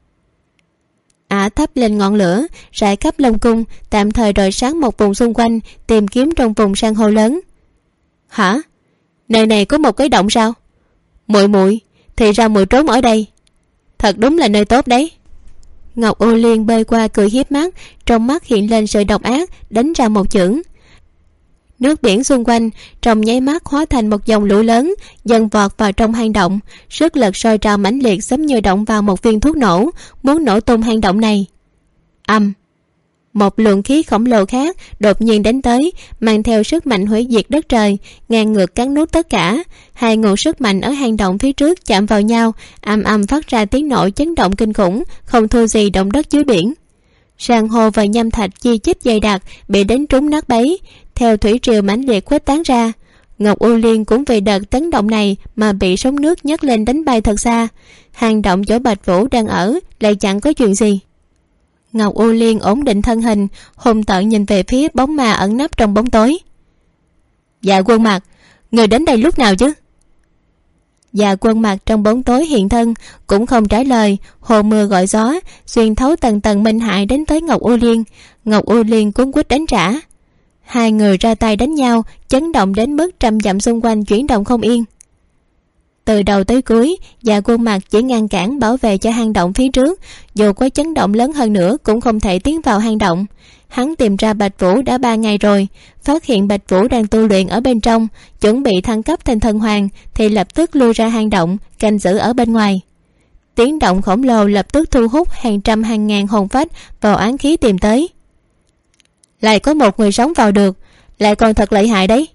Ả thắp lên ngọn lửa rải khắp Long Cung, tạm thời rọi sáng một vùng xung quanh, tìm kiếm trong vùng san hô lớn. Hả? Nơi này có một cái động sao? Muội thì ra muội trốn ở đây, thật đúng là nơi tốt đấy. Ngọc U Liên bơi qua cười hiếp mắt, trong mắt hiện lên sự độc ác, đánh ra một chưởng. Nước biển xung quanh trong nháy mắt hóa thành một dòng lũ lớn, dần vọt vào trong hang động. Sức lực sôi trào mãnh liệt giống như động vào một viên thuốc nổ, muốn nổ tung hang động này. Một luồng khí khổng lồ khác đột nhiên đến tới, mang theo sức mạnh hủy diệt đất trời, ngang ngược cắn nuốt tất cả. Hai nguồn sức mạnh ở hang động phía trước chạm vào nhau, ầm phát ra tiếng nổ chấn động kinh khủng, không thua gì động đất dưới biển. San hô và nham thạch chi chít dày đặc bị đánh trúng nát bấy, theo thủy triều mãnh liệt khuếch tán ra. Ngọc U Liên cũng vì đợt tấn động này mà bị sóng nước nhấc lên đánh bay thật xa. Hang động chỗ Bạch Vũ đang ở lại chẳng có chuyện gì. Ngọc U Liên ổn định thân hình, hung tợn nhìn về phía bóng ma ẩn nấp trong bóng tối. Dạ Quân Mặc, người đến đây lúc nào chứ? Dạ Quân Mặc trong bóng tối hiện thân, cũng không trả lời. Hồ mưa gọi gió xuyên thấu tầng tầng minh hại đến tới Ngọc U Liên. Ngọc U Liên cuống quýt đánh trả. Hai người ra tay đánh nhau, chấn động đến mức trăm dặm xung quanh chuyển động không yên. Từ đầu tới cuối, Dạ Quân Mặc chỉ ngăn cản bảo vệ cho hang động phía trước, dù có chấn động lớn hơn nữa cũng không thể tiến vào hang động. Hắn tìm ra Bạch Vũ đã 3 ngày rồi, phát hiện Bạch Vũ đang tu luyện ở bên trong, chuẩn bị thăng cấp thành thần hoàng, thì lập tức lui ra hang động, canh giữ ở bên ngoài. Tiếng động khổng lồ lập tức thu hút hàng trăm hàng ngàn hồn phách vào oán khí tìm tới. Lại có một người sống vào được, lại còn thật lợi hại đấy.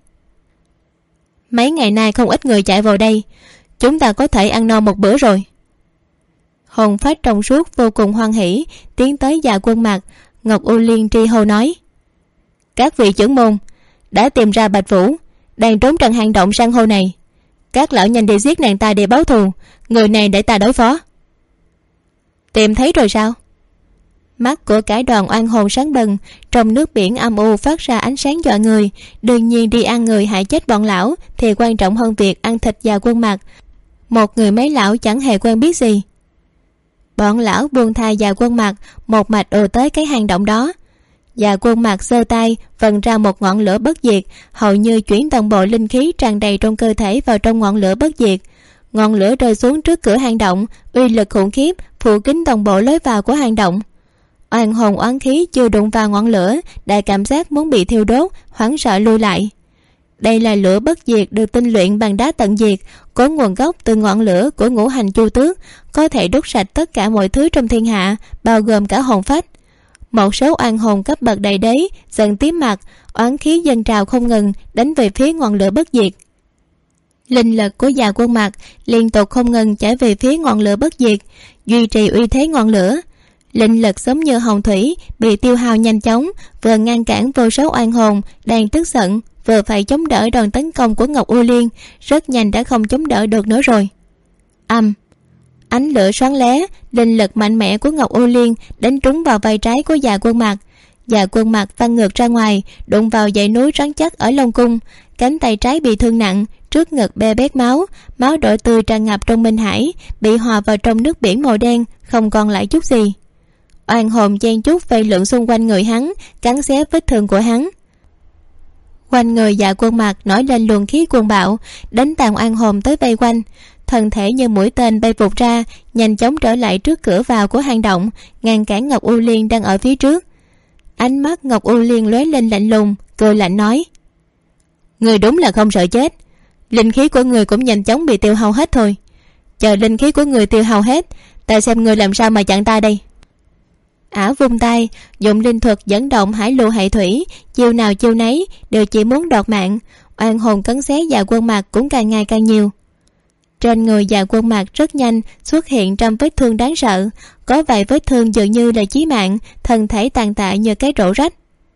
Mấy ngày nay không ít người chạy vào đây, chúng ta có thể ăn no một bữa rồi. Hồn phách trong suốt vô cùng hoan hỉ tiến tới Dạ Quân Mặc. Ngọc U Liên tri hô nói: Các vị trưởng môn đã tìm ra Bạch Vũ đang trốn trong hang động san hô này, các lão nhanh đi giết nàng ta để báo thù, người này để ta đối phó. Tìm thấy rồi sao? Mắt của cả đoàn oan hồn sáng bừng, trong nước biển âm u phát ra ánh sáng dọa người. Đương nhiên đi ăn người hại chết bọn lão thì quan trọng hơn việc ăn thịt Dạ Quân Mặc, một người mấy lão chẳng hề quen biết gì. Bọn lão buông tha Dạ Quân Mặc, một mạch ùa tới cái hang động đó. Dạ Quân Mặc giơ tay vần ra một ngọn lửa bất diệt, hầu như chuyển toàn bộ linh khí tràn đầy trong cơ thể vào trong ngọn lửa bất diệt. Ngọn lửa rơi xuống trước cửa hang động, uy lực khủng khiếp phủ kín toàn bộ lối vào của hang động. Oan hồn oán khí chưa đụng vào ngọn lửa đã cảm giác muốn bị thiêu đốt, hoảng sợ lui lại. Đây là lửa bất diệt được tinh luyện bằng đá tận diệt, có nguồn gốc từ ngọn lửa của ngũ hành chu tước, có thể đốt sạch tất cả mọi thứ trong thiên hạ, bao gồm cả hồn phách. Một số oan hồn cấp bậc đầy đế dần tím mặt, oán khí dâng trào không ngừng đánh về phía ngọn lửa bất diệt. Linh lực của Dạ Quân Mặc liên tục không ngừng chảy về phía ngọn lửa bất diệt, duy trì uy thế ngọn lửa. Linh lực giống như hồng thủy bị tiêu hao nhanh chóng, vừa ngăn cản vô số oan hồn đang tức giận, vừa phải chống đỡ đòn tấn công của Ngọc U Liên, rất nhanh đã không chống đỡ được nữa rồi. Ánh lửa xoắn lé, linh lực mạnh mẽ của Ngọc U Liên đánh trúng vào vai trái của Dạ Quân Mặc. Dạ Quân Mặc văng ngược ra ngoài, đụng vào dãy núi rắn chắc ở Long Cung, cánh tay trái bị thương nặng, trước ngực be bét máu, máu đỏ tươi tràn ngập trong minh hải, bị hòa vào trong nước biển màu đen, không còn lại chút gì. Oan hồn chen chúc vây lượn xung quanh người hắn, cắn xé vết thương của hắn. Quanh người Dạ Quân Mặc nổi lên luồng khí cuồng bạo, đánh tàn oan hồn tới vây quanh. Thân thể như mũi tên bay vụt ra, nhanh chóng trở lại trước cửa vào của hang động, ngăn cản Ngọc U Liên đang ở phía trước. Ánh mắt Ngọc U Liên lóe lên lạnh lùng, cười lạnh nói: Người đúng là không sợ chết. Linh khí của người cũng nhanh chóng bị tiêu hao hết thôi. Chờ linh khí của người tiêu hao hết, ta xem người làm sao mà chặn ta đây. Ả vung tay dùng linh thuật dẫn động hải lưu hệ thủy, chiêu nào chiêu nấy đều chỉ muốn đoạt mạng. Oan hồn cắn xé Dạ Quân Mặc cũng càng ngày càng nhiều. Trên người Dạ Quân Mặc rất nhanh xuất hiện trăm vết thương đáng sợ, có vài vết thương dường như là chí mạng, thân thể tàn tạ như cái rổ rách.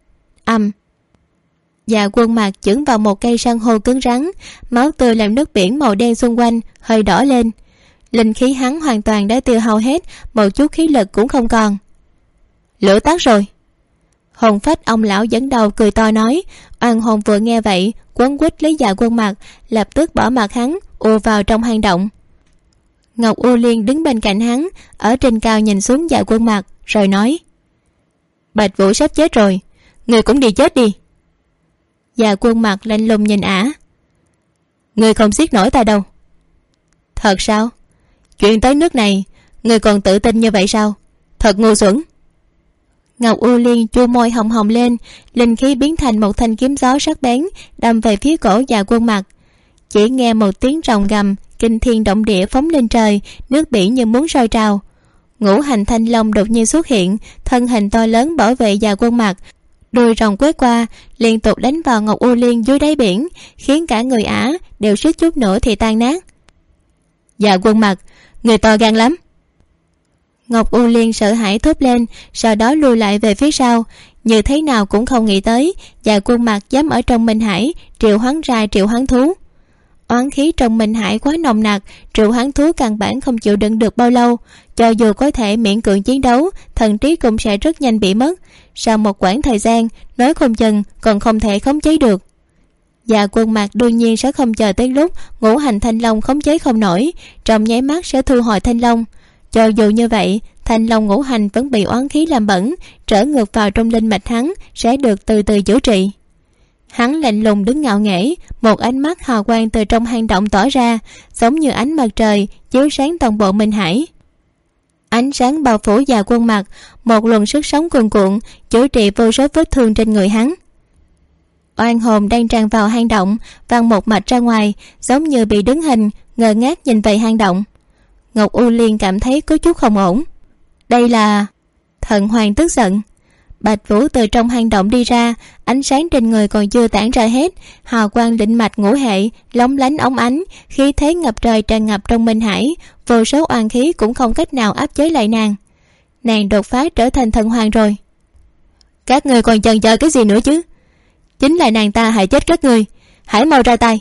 Dạ Quân Mặc chưởng vào một cây san hô cứng rắn, máu tươi làm nước biển màu đen xung quanh hơi đỏ lên. Linh khí hắn hoàn toàn đã tiêu hao hết, một chút khí lực cũng không còn. Lửa tắt rồi. Hồn phách ông lão dẫn đầu cười to nói. Oan hồn vừa nghe vậy quấn quýt lấy Dạ Quân Mặc, lập tức bỏ mặc hắn ùa vào trong hang động. Ngọc U Liên đứng bên cạnh hắn, ở trên cao nhìn xuống Dạ Quân Mặc rồi nói: Bạch Vũ sắp chết rồi, người cũng đi chết đi. Dạ Quân Mặc lạnh lùng nhìn Ả. Người không giết nổi ta đâu. Thật sao? Chuyện tới nước này người còn tự tin như vậy sao? Thật ngu xuẩn. Ngọc U Liên chua môi hồng hồng lên, linh khí biến thành một thanh kiếm gió sắc bén đâm về phía cổ Dạ Quân Mặc. Chỉ nghe một tiếng rồng gầm kinh thiên động địa phóng lên trời, nước biển như muốn sôi trào. Ngũ hành thanh long đột nhiên xuất hiện, thân hình to lớn bảo vệ Dạ Quân Mặc, đuôi rồng quét qua liên tục đánh vào Ngọc U Liên dưới đáy biển, khiến cả người Ả đều suýt chút nữa thì tan nát. Dạ Quân Mặc, người to gan lắm. Ngọc U Liên sợ hãi thốt lên, sau đó lùi lại về phía sau, như thế nào cũng không nghĩ tới Dạ Quân Mặc dám ở trong Minh Hải triệu hoán ra triệu hoán thú. Oán khí trong Minh Hải quá nồng nặc, triệu hoán thú căn bản không chịu đựng được bao lâu, cho dù có thể miễn cưỡng chiến đấu, thần trí cũng sẽ rất nhanh bị mất. Sau một quãng thời gian, nói không chừng còn không thể khống chế được. Dạ Quân Mặc đương nhiên sẽ không chờ tới lúc ngũ hành thanh long khống chế không nổi, trong nháy mắt sẽ thu hồi thanh long. Cho dù như vậy, thanh long ngũ hành vẫn bị oán khí làm bẩn, trở ngược vào trong linh mạch hắn sẽ được từ từ chữa trị. Hắn lạnh lùng đứng ngạo nghễ, một ánh mắt hào quang từ trong hang động tỏa ra, giống như ánh mặt trời chiếu sáng toàn bộ Minh Hải. Ánh sáng bao phủ Dạ Quân Mặc, một luồng sức sống cuồn cuộn chữa trị vô số vết thương trên người hắn. Oan hồn đang tràn vào hang động văng một mạch ra ngoài, giống như bị đứng hình, ngơ ngác nhìn về hang động. Ngọc U Liên cảm thấy có chút không ổn. Đây là... Thần Hoàng tức giận. Bạch Vũ từ trong hang động đi ra, ánh sáng trên người còn chưa tản ra hết, hào quang linh mạch ngũ hệ lóng lánh óng ánh, khí thế ngập trời tràn ngập trong Minh Hải, vô số oan khí cũng không cách nào áp chế lại nàng. Nàng đột phá trở thành thần hoàng rồi. Các người còn chần chờ cái gì nữa chứ? Chính là nàng ta hại chết các người, hãy mau ra tay.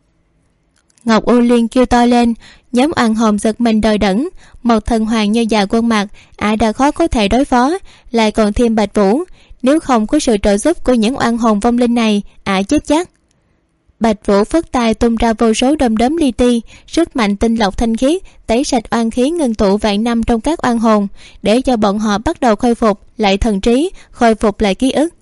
Ngọc U Liên kêu to lên, nhóm oan hồn giật mình đờ đẫn. Một thần hoàng như Dạ Quân Mặc Ả đã khó có thể đối phó, lại còn thêm Bạch Vũ, nếu không có sự trợ giúp của những oan hồn vong linh này, Ả chết chắc. Bạch Vũ phất tay tung ra vô số đom đóm li ti, sức mạnh tinh lọc thanh khiết tẩy sạch oan khí ngưng tụ vạn năm trong các oan hồn, để cho bọn họ bắt đầu khôi phục lại thần trí, khôi phục lại ký ức.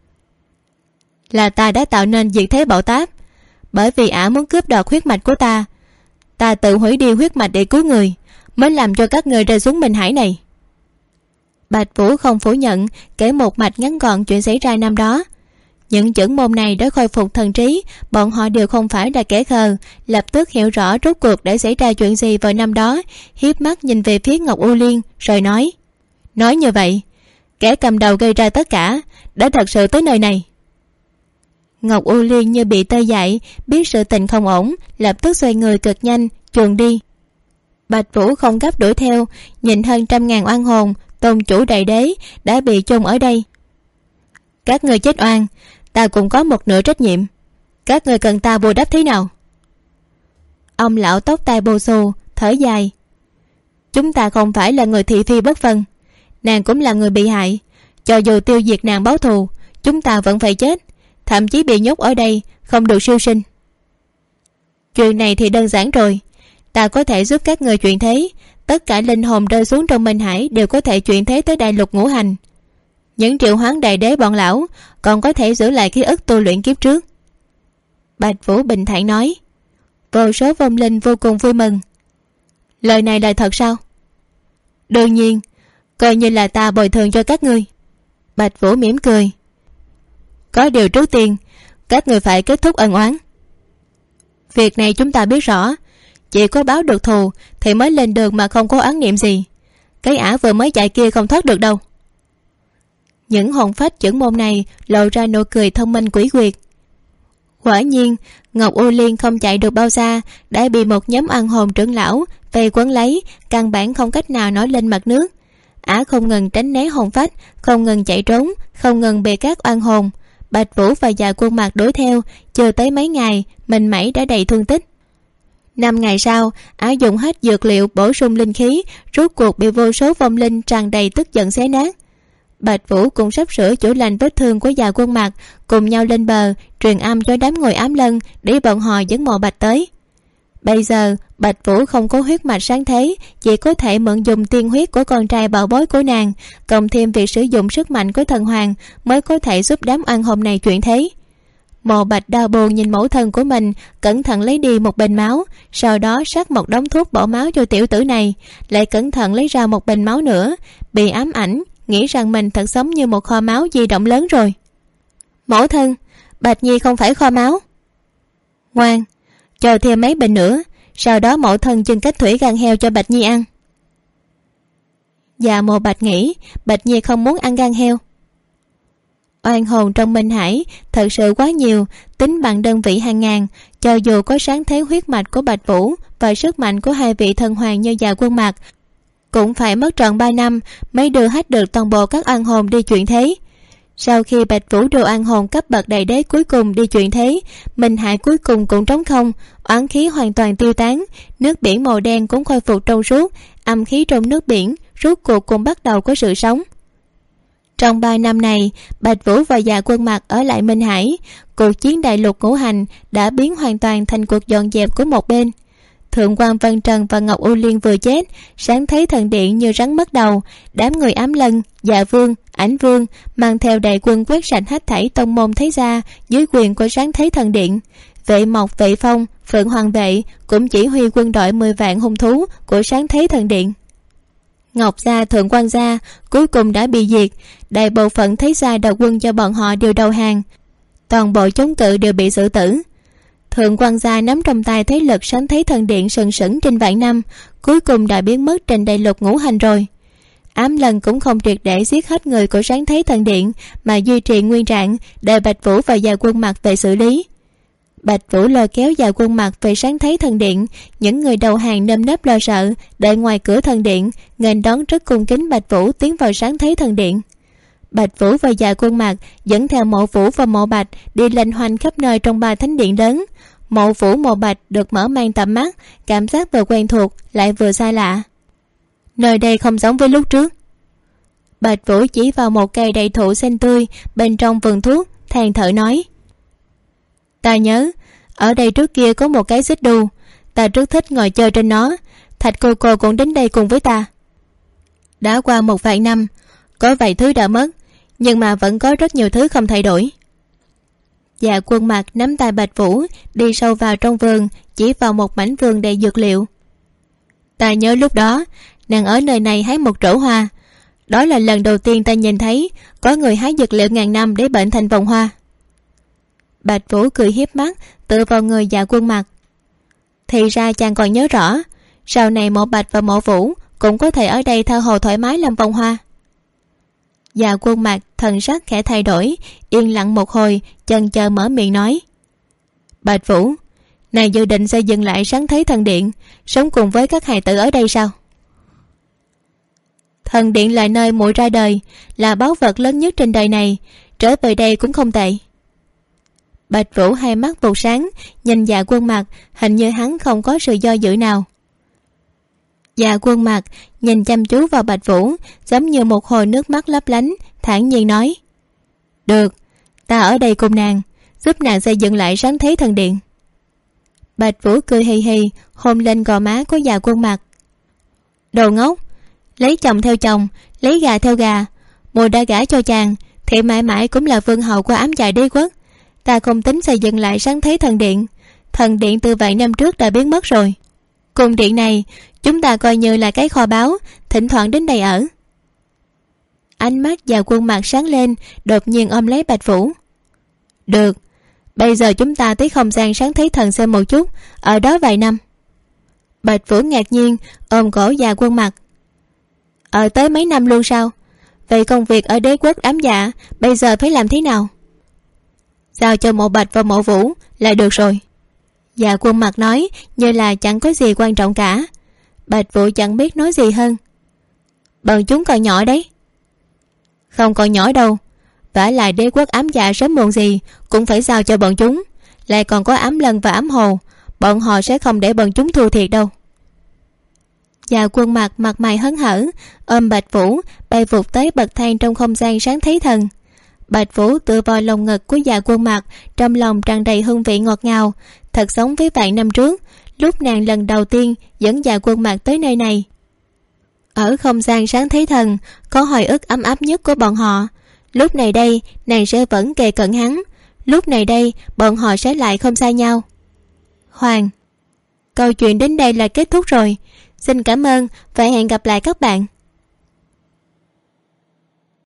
Là ta đã tạo nên diệt thế bão táp, bởi vì Ả muốn cướp đoạt huyết mạch của ta. Ta tự hủy đi huyết mạch để cứu người, mới làm cho các người rơi xuống Minh Hải này. Bạch Vũ không phủ nhận, kể một mạch ngắn gọn chuyện xảy ra năm đó. Những chưởng môn này đã khôi phục thần trí, bọn họ đều không phải là kẻ khờ, lập tức hiểu rõ rốt cuộc đã xảy ra chuyện gì vào năm đó, hiếp mắt nhìn về phía Ngọc U Liên rồi nói: Nói như vậy, kẻ cầm đầu gây ra tất cả đã thật sự tới nơi này. Ngọc U Liên như bị tê dại, biết sự tình không ổn, lập tức xoay người cực nhanh chuồn đi. Bạch Vũ không gấp đuổi theo, nhìn hơn 100.000 oan hồn tôn chủ đại đế đã bị chôn ở đây. Các người chết oan, ta cũng có một nửa trách nhiệm. Các người cần ta bù đắp thế nào? Ông lão tóc tai bù xù thở dài: Chúng ta không phải là người thị phi bất phân, nàng cũng là người bị hại. Cho dù tiêu diệt nàng báo thù, chúng ta vẫn phải chết, thậm chí bị nhốt ở đây không được siêu sinh. Chuyện này thì đơn giản rồi, ta có thể giúp các người chuyển thế. Tất cả linh hồn rơi xuống trong Minh Hải đều có thể chuyển thế tới đại lục ngũ hành. Những triệu hoán đại đế bọn lão còn có thể giữ lại ký ức tu luyện kiếp trước. Bạch Vũ bình thản nói. Vô số vong linh vô cùng vui mừng. Lời này là thật sao? Đương nhiên, coi như là ta bồi thường cho các ngươi. Bạch Vũ mỉm cười. Có điều trước tiên các người phải kết thúc ân oán. Việc này chúng ta biết rõ, chỉ có báo được thù thì mới lên đường mà không có oán niệm gì. Cái Ả vừa mới chạy kia không thoát được đâu. Những hồn phách trưởng môn này lộ ra nụ cười thông minh quỷ quyệt. Quả nhiên Ngọc U Liên không chạy được bao xa đã bị một nhóm oan hồn trưởng lão vây quấn lấy, căn bản không cách nào nổi lên mặt nước. Ả không ngừng tránh né hồn phách, không ngừng chạy trốn, không ngừng bị các oan hồn Bạch Vũ và Dạ Quân Mạc đuổi theo. Chưa tới mấy ngày mình mẩy đã đầy thương tích. 5 ngày sau, Ả dùng hết dược liệu bổ sung linh khí, rốt cuộc bị vô số vong linh tràn đầy tức giận xé nát. Bạch Vũ cũng sắp sửa chữa lành vết thương của Dạ Quân Mạc, cùng nhau lên bờ truyền âm cho đám người ám lân để bọn họ dẫn Mộ Bạch tới. Bây giờ Bạch Vũ không có huyết mạch sáng thế, chỉ có thể mượn dùng tiên huyết của con trai bảo bối của nàng, cộng thêm việc sử dụng sức mạnh của thần hoàng mới có thể giúp đám oan hồn này chuyển thế. Mộ Bạch đau buồn nhìn mẫu thân của mình, cẩn thận lấy đi một bình máu, sau đó sắc một đống thuốc bỏ máu cho tiểu tử này, lại cẩn thận lấy ra một bình máu nữa. Bị ám ảnh, nghĩ rằng mình thật giống như một kho máu di động lớn rồi. Mẫu thân, Bạch Nhi không phải kho máu. Ngoan, cho thêm mấy bình nữa, sau đó mẫu thân chưng cách thủy gan heo cho Bạch Nhi ăn. Dạ Mộ Bạch nghĩ Bạch Nhi không muốn ăn gan heo. Oan hồn trong Minh Hải thật sự quá nhiều, tính bằng đơn vị hàng ngàn. Cho dù có sáng thế huyết mạch của Bạch Vũ và sức mạnh của hai vị thần hoàng như Dạ Quân Mạc, cũng phải mất trọn 3 năm mới đưa hết được toàn bộ các oan hồn đi chuyển thế. Sau khi Bạch Vũ đưa oan hồn cấp bậc đại đế cuối cùng đi chuyển thế, Minh Hải cuối cùng cũng trống không, oán khí hoàn toàn tiêu tán, nước biển màu đen cũng khôi phục trong suốt, âm khí trong nước biển rốt cuộc cũng bắt đầu có sự sống. Trong 3 năm này, Bạch Vũ và Dạ Quân Mạc ở lại Minh Hải. Cuộc chiến đại lục ngũ hành đã biến hoàn toàn thành cuộc dọn dẹp của một bên. Thượng quan Vân Trần và Ngọc U Liên vừa chết, sáng thấy thần điện như rắn mất đầu. Đám người ám lân, Dạ Vương, Ảnh Vương mang theo đại quân quét sạch hết thảy tông môn thế gia dưới quyền của sáng thấy thần điện. Vệ Mộc, Vệ Phong, Phượng Hoàng vệ cũng chỉ huy quân đội 10 vạn hung thú của sáng thấy thần điện. Ngọc gia, Thượng quan gia cuối cùng đã bị diệt, đại bộ phận thế gia đầu quân cho bọn họ đều đầu hàng, toàn bộ chống cự đều bị xử tử. Thượng quan gia nắm trong tay thế lực sáng thấy thần điện sừng sững trên vạn năm, cuối cùng đã biến mất trên đại lục ngũ hành rồi. Ám Lân cũng không triệt để giết hết người của sáng thấy thần điện, mà duy trì nguyên trạng, đợi Bạch Vũ và Dạ Quân Mạc về xử lý. Bạch Vũ lôi kéo Dạ Quân Mạc về sáng thấy thần điện, những người đầu hàng nơm nớp lo sợ đợi ngoài cửa thần điện, nghênh đón rất cung kính Bạch Vũ tiến vào sáng thấy thần điện. Bạch Vũ và Dạ Quân Mạc dẫn theo Mộ Vũ và Mộ Bạch đi lanh hoành khắp nơi trong 3 thánh điện lớn. Mộ Vũ, Mộ Bạch được mở mang tầm mắt, cảm giác vừa quen thuộc lại vừa xa lạ. Nơi đây không giống với lúc trước. Bạch Vũ chỉ vào một cây đại thụ xanh tươi bên trong vườn thuốc, than thở nói: Ta nhớ ở đây trước kia có một cái xích đu, ta rất thích ngồi chơi trên nó. Thạch cô cũng đến đây cùng với ta. Đã qua 1 vạn năm, có vài thứ đã mất, nhưng mà vẫn có rất nhiều thứ không thay đổi. Dạ Quân Mạc nắm tay Bạch Vũ đi sâu vào trong vườn, chỉ vào một mảnh vườn đầy dược liệu. Ta nhớ lúc đó nàng ở nơi này hái một trổ hoa, đó là lần đầu tiên ta nhìn thấy có người hái dược liệu ngàn năm để bệnh thành vòng hoa. Bạch Vũ cười hiếp mắt tựa vào người Dạ Quân Mạc. Thì ra chàng còn nhớ rõ, sau này Mộ Bạch và Mộ Vũ cũng có thể ở đây tha hồ thoải mái làm vòng hoa. Dạ Quân Mạc thần sắc khẽ thay đổi, yên lặng một hồi, chần chờ mở miệng nói: Bạch Vũ, này dự định xây dựng lại sáng thấy thần điện, sống cùng với các hài tử ở đây sao? Thần điện là nơi muội ra đời, là báu vật lớn nhất trên đời này, trở về đây cũng không tệ. Bạch Vũ hai mắt vụt sáng, nhìn Dạ Quân Mạc, hình như hắn không có sự do dự nào. Dạ Quân Mạc nhìn chăm chú vào Bạch Vũ, giống như một hồi nước mắt lấp lánh, thản nhiên nói: Được, ta ở đây cùng nàng, giúp nàng xây dựng lại sáng thế thần điện. Bạch Vũ cười hì hì, hôn lên gò má của Dạ Quân Mạc. Đồ ngốc, lấy chồng theo chồng, lấy gà theo gà, muội đã gả cho chàng thì mãi mãi cũng là vương hậu của ám trại đế quốc. Ta không tính xây dựng lại sáng thế thần điện. Thần điện từ vài năm trước đã biến mất rồi. Cung điện này chúng ta coi như là cái kho báu, thỉnh thoảng đến đây ở. Ánh mắt Dạ Quân Mạc sáng lên, đột nhiên ôm lấy Bạch Vũ. Được, bây giờ chúng ta tới không gian sáng thế thần xem một chút, ở đó vài năm. Bạch Vũ ngạc nhiên ôm cổ Dạ Quân Mạc. Ở tới mấy năm luôn sao? Vậy công việc ở đế quốc ám dạ bây giờ phải làm thế nào? Giao cho Mộ Bạch và Mộ Vũ là được rồi. Dạ Quân Mặc nói như là chẳng có gì quan trọng cả. Bạch Vũ chẳng biết nói gì hơn. Bọn chúng còn nhỏ đấy. Không còn nhỏ đâu, vả lại đế quốc ám dạ sớm muộn gì cũng phải giao cho bọn chúng. Lại còn có ám lân và ám hồ, bọn họ sẽ không để bọn chúng thua thiệt đâu. Dạ Quân Mặc mặt mày hớn hở ôm Bạch Vũ bay vụt tới bậc thang trong không gian sáng thấy thần. Bạch Vũ tựa vào lồng ngực của Dạ Quân Mặc, trong lòng tràn đầy hương vị ngọt ngào, thật giống với vạn năm trước lúc nàng lần đầu tiên dẫn Dạ Quân Mặc tới nơi này. Ở không gian sáng thấy thần có hồi ức ấm áp nhất của bọn họ. Lúc này đây nàng sẽ vẫn kề cận hắn, lúc này đây bọn họ sẽ lại không xa nhau. Hoàng, câu chuyện đến đây là kết thúc rồi. Xin cảm ơn và hẹn gặp lại các bạn.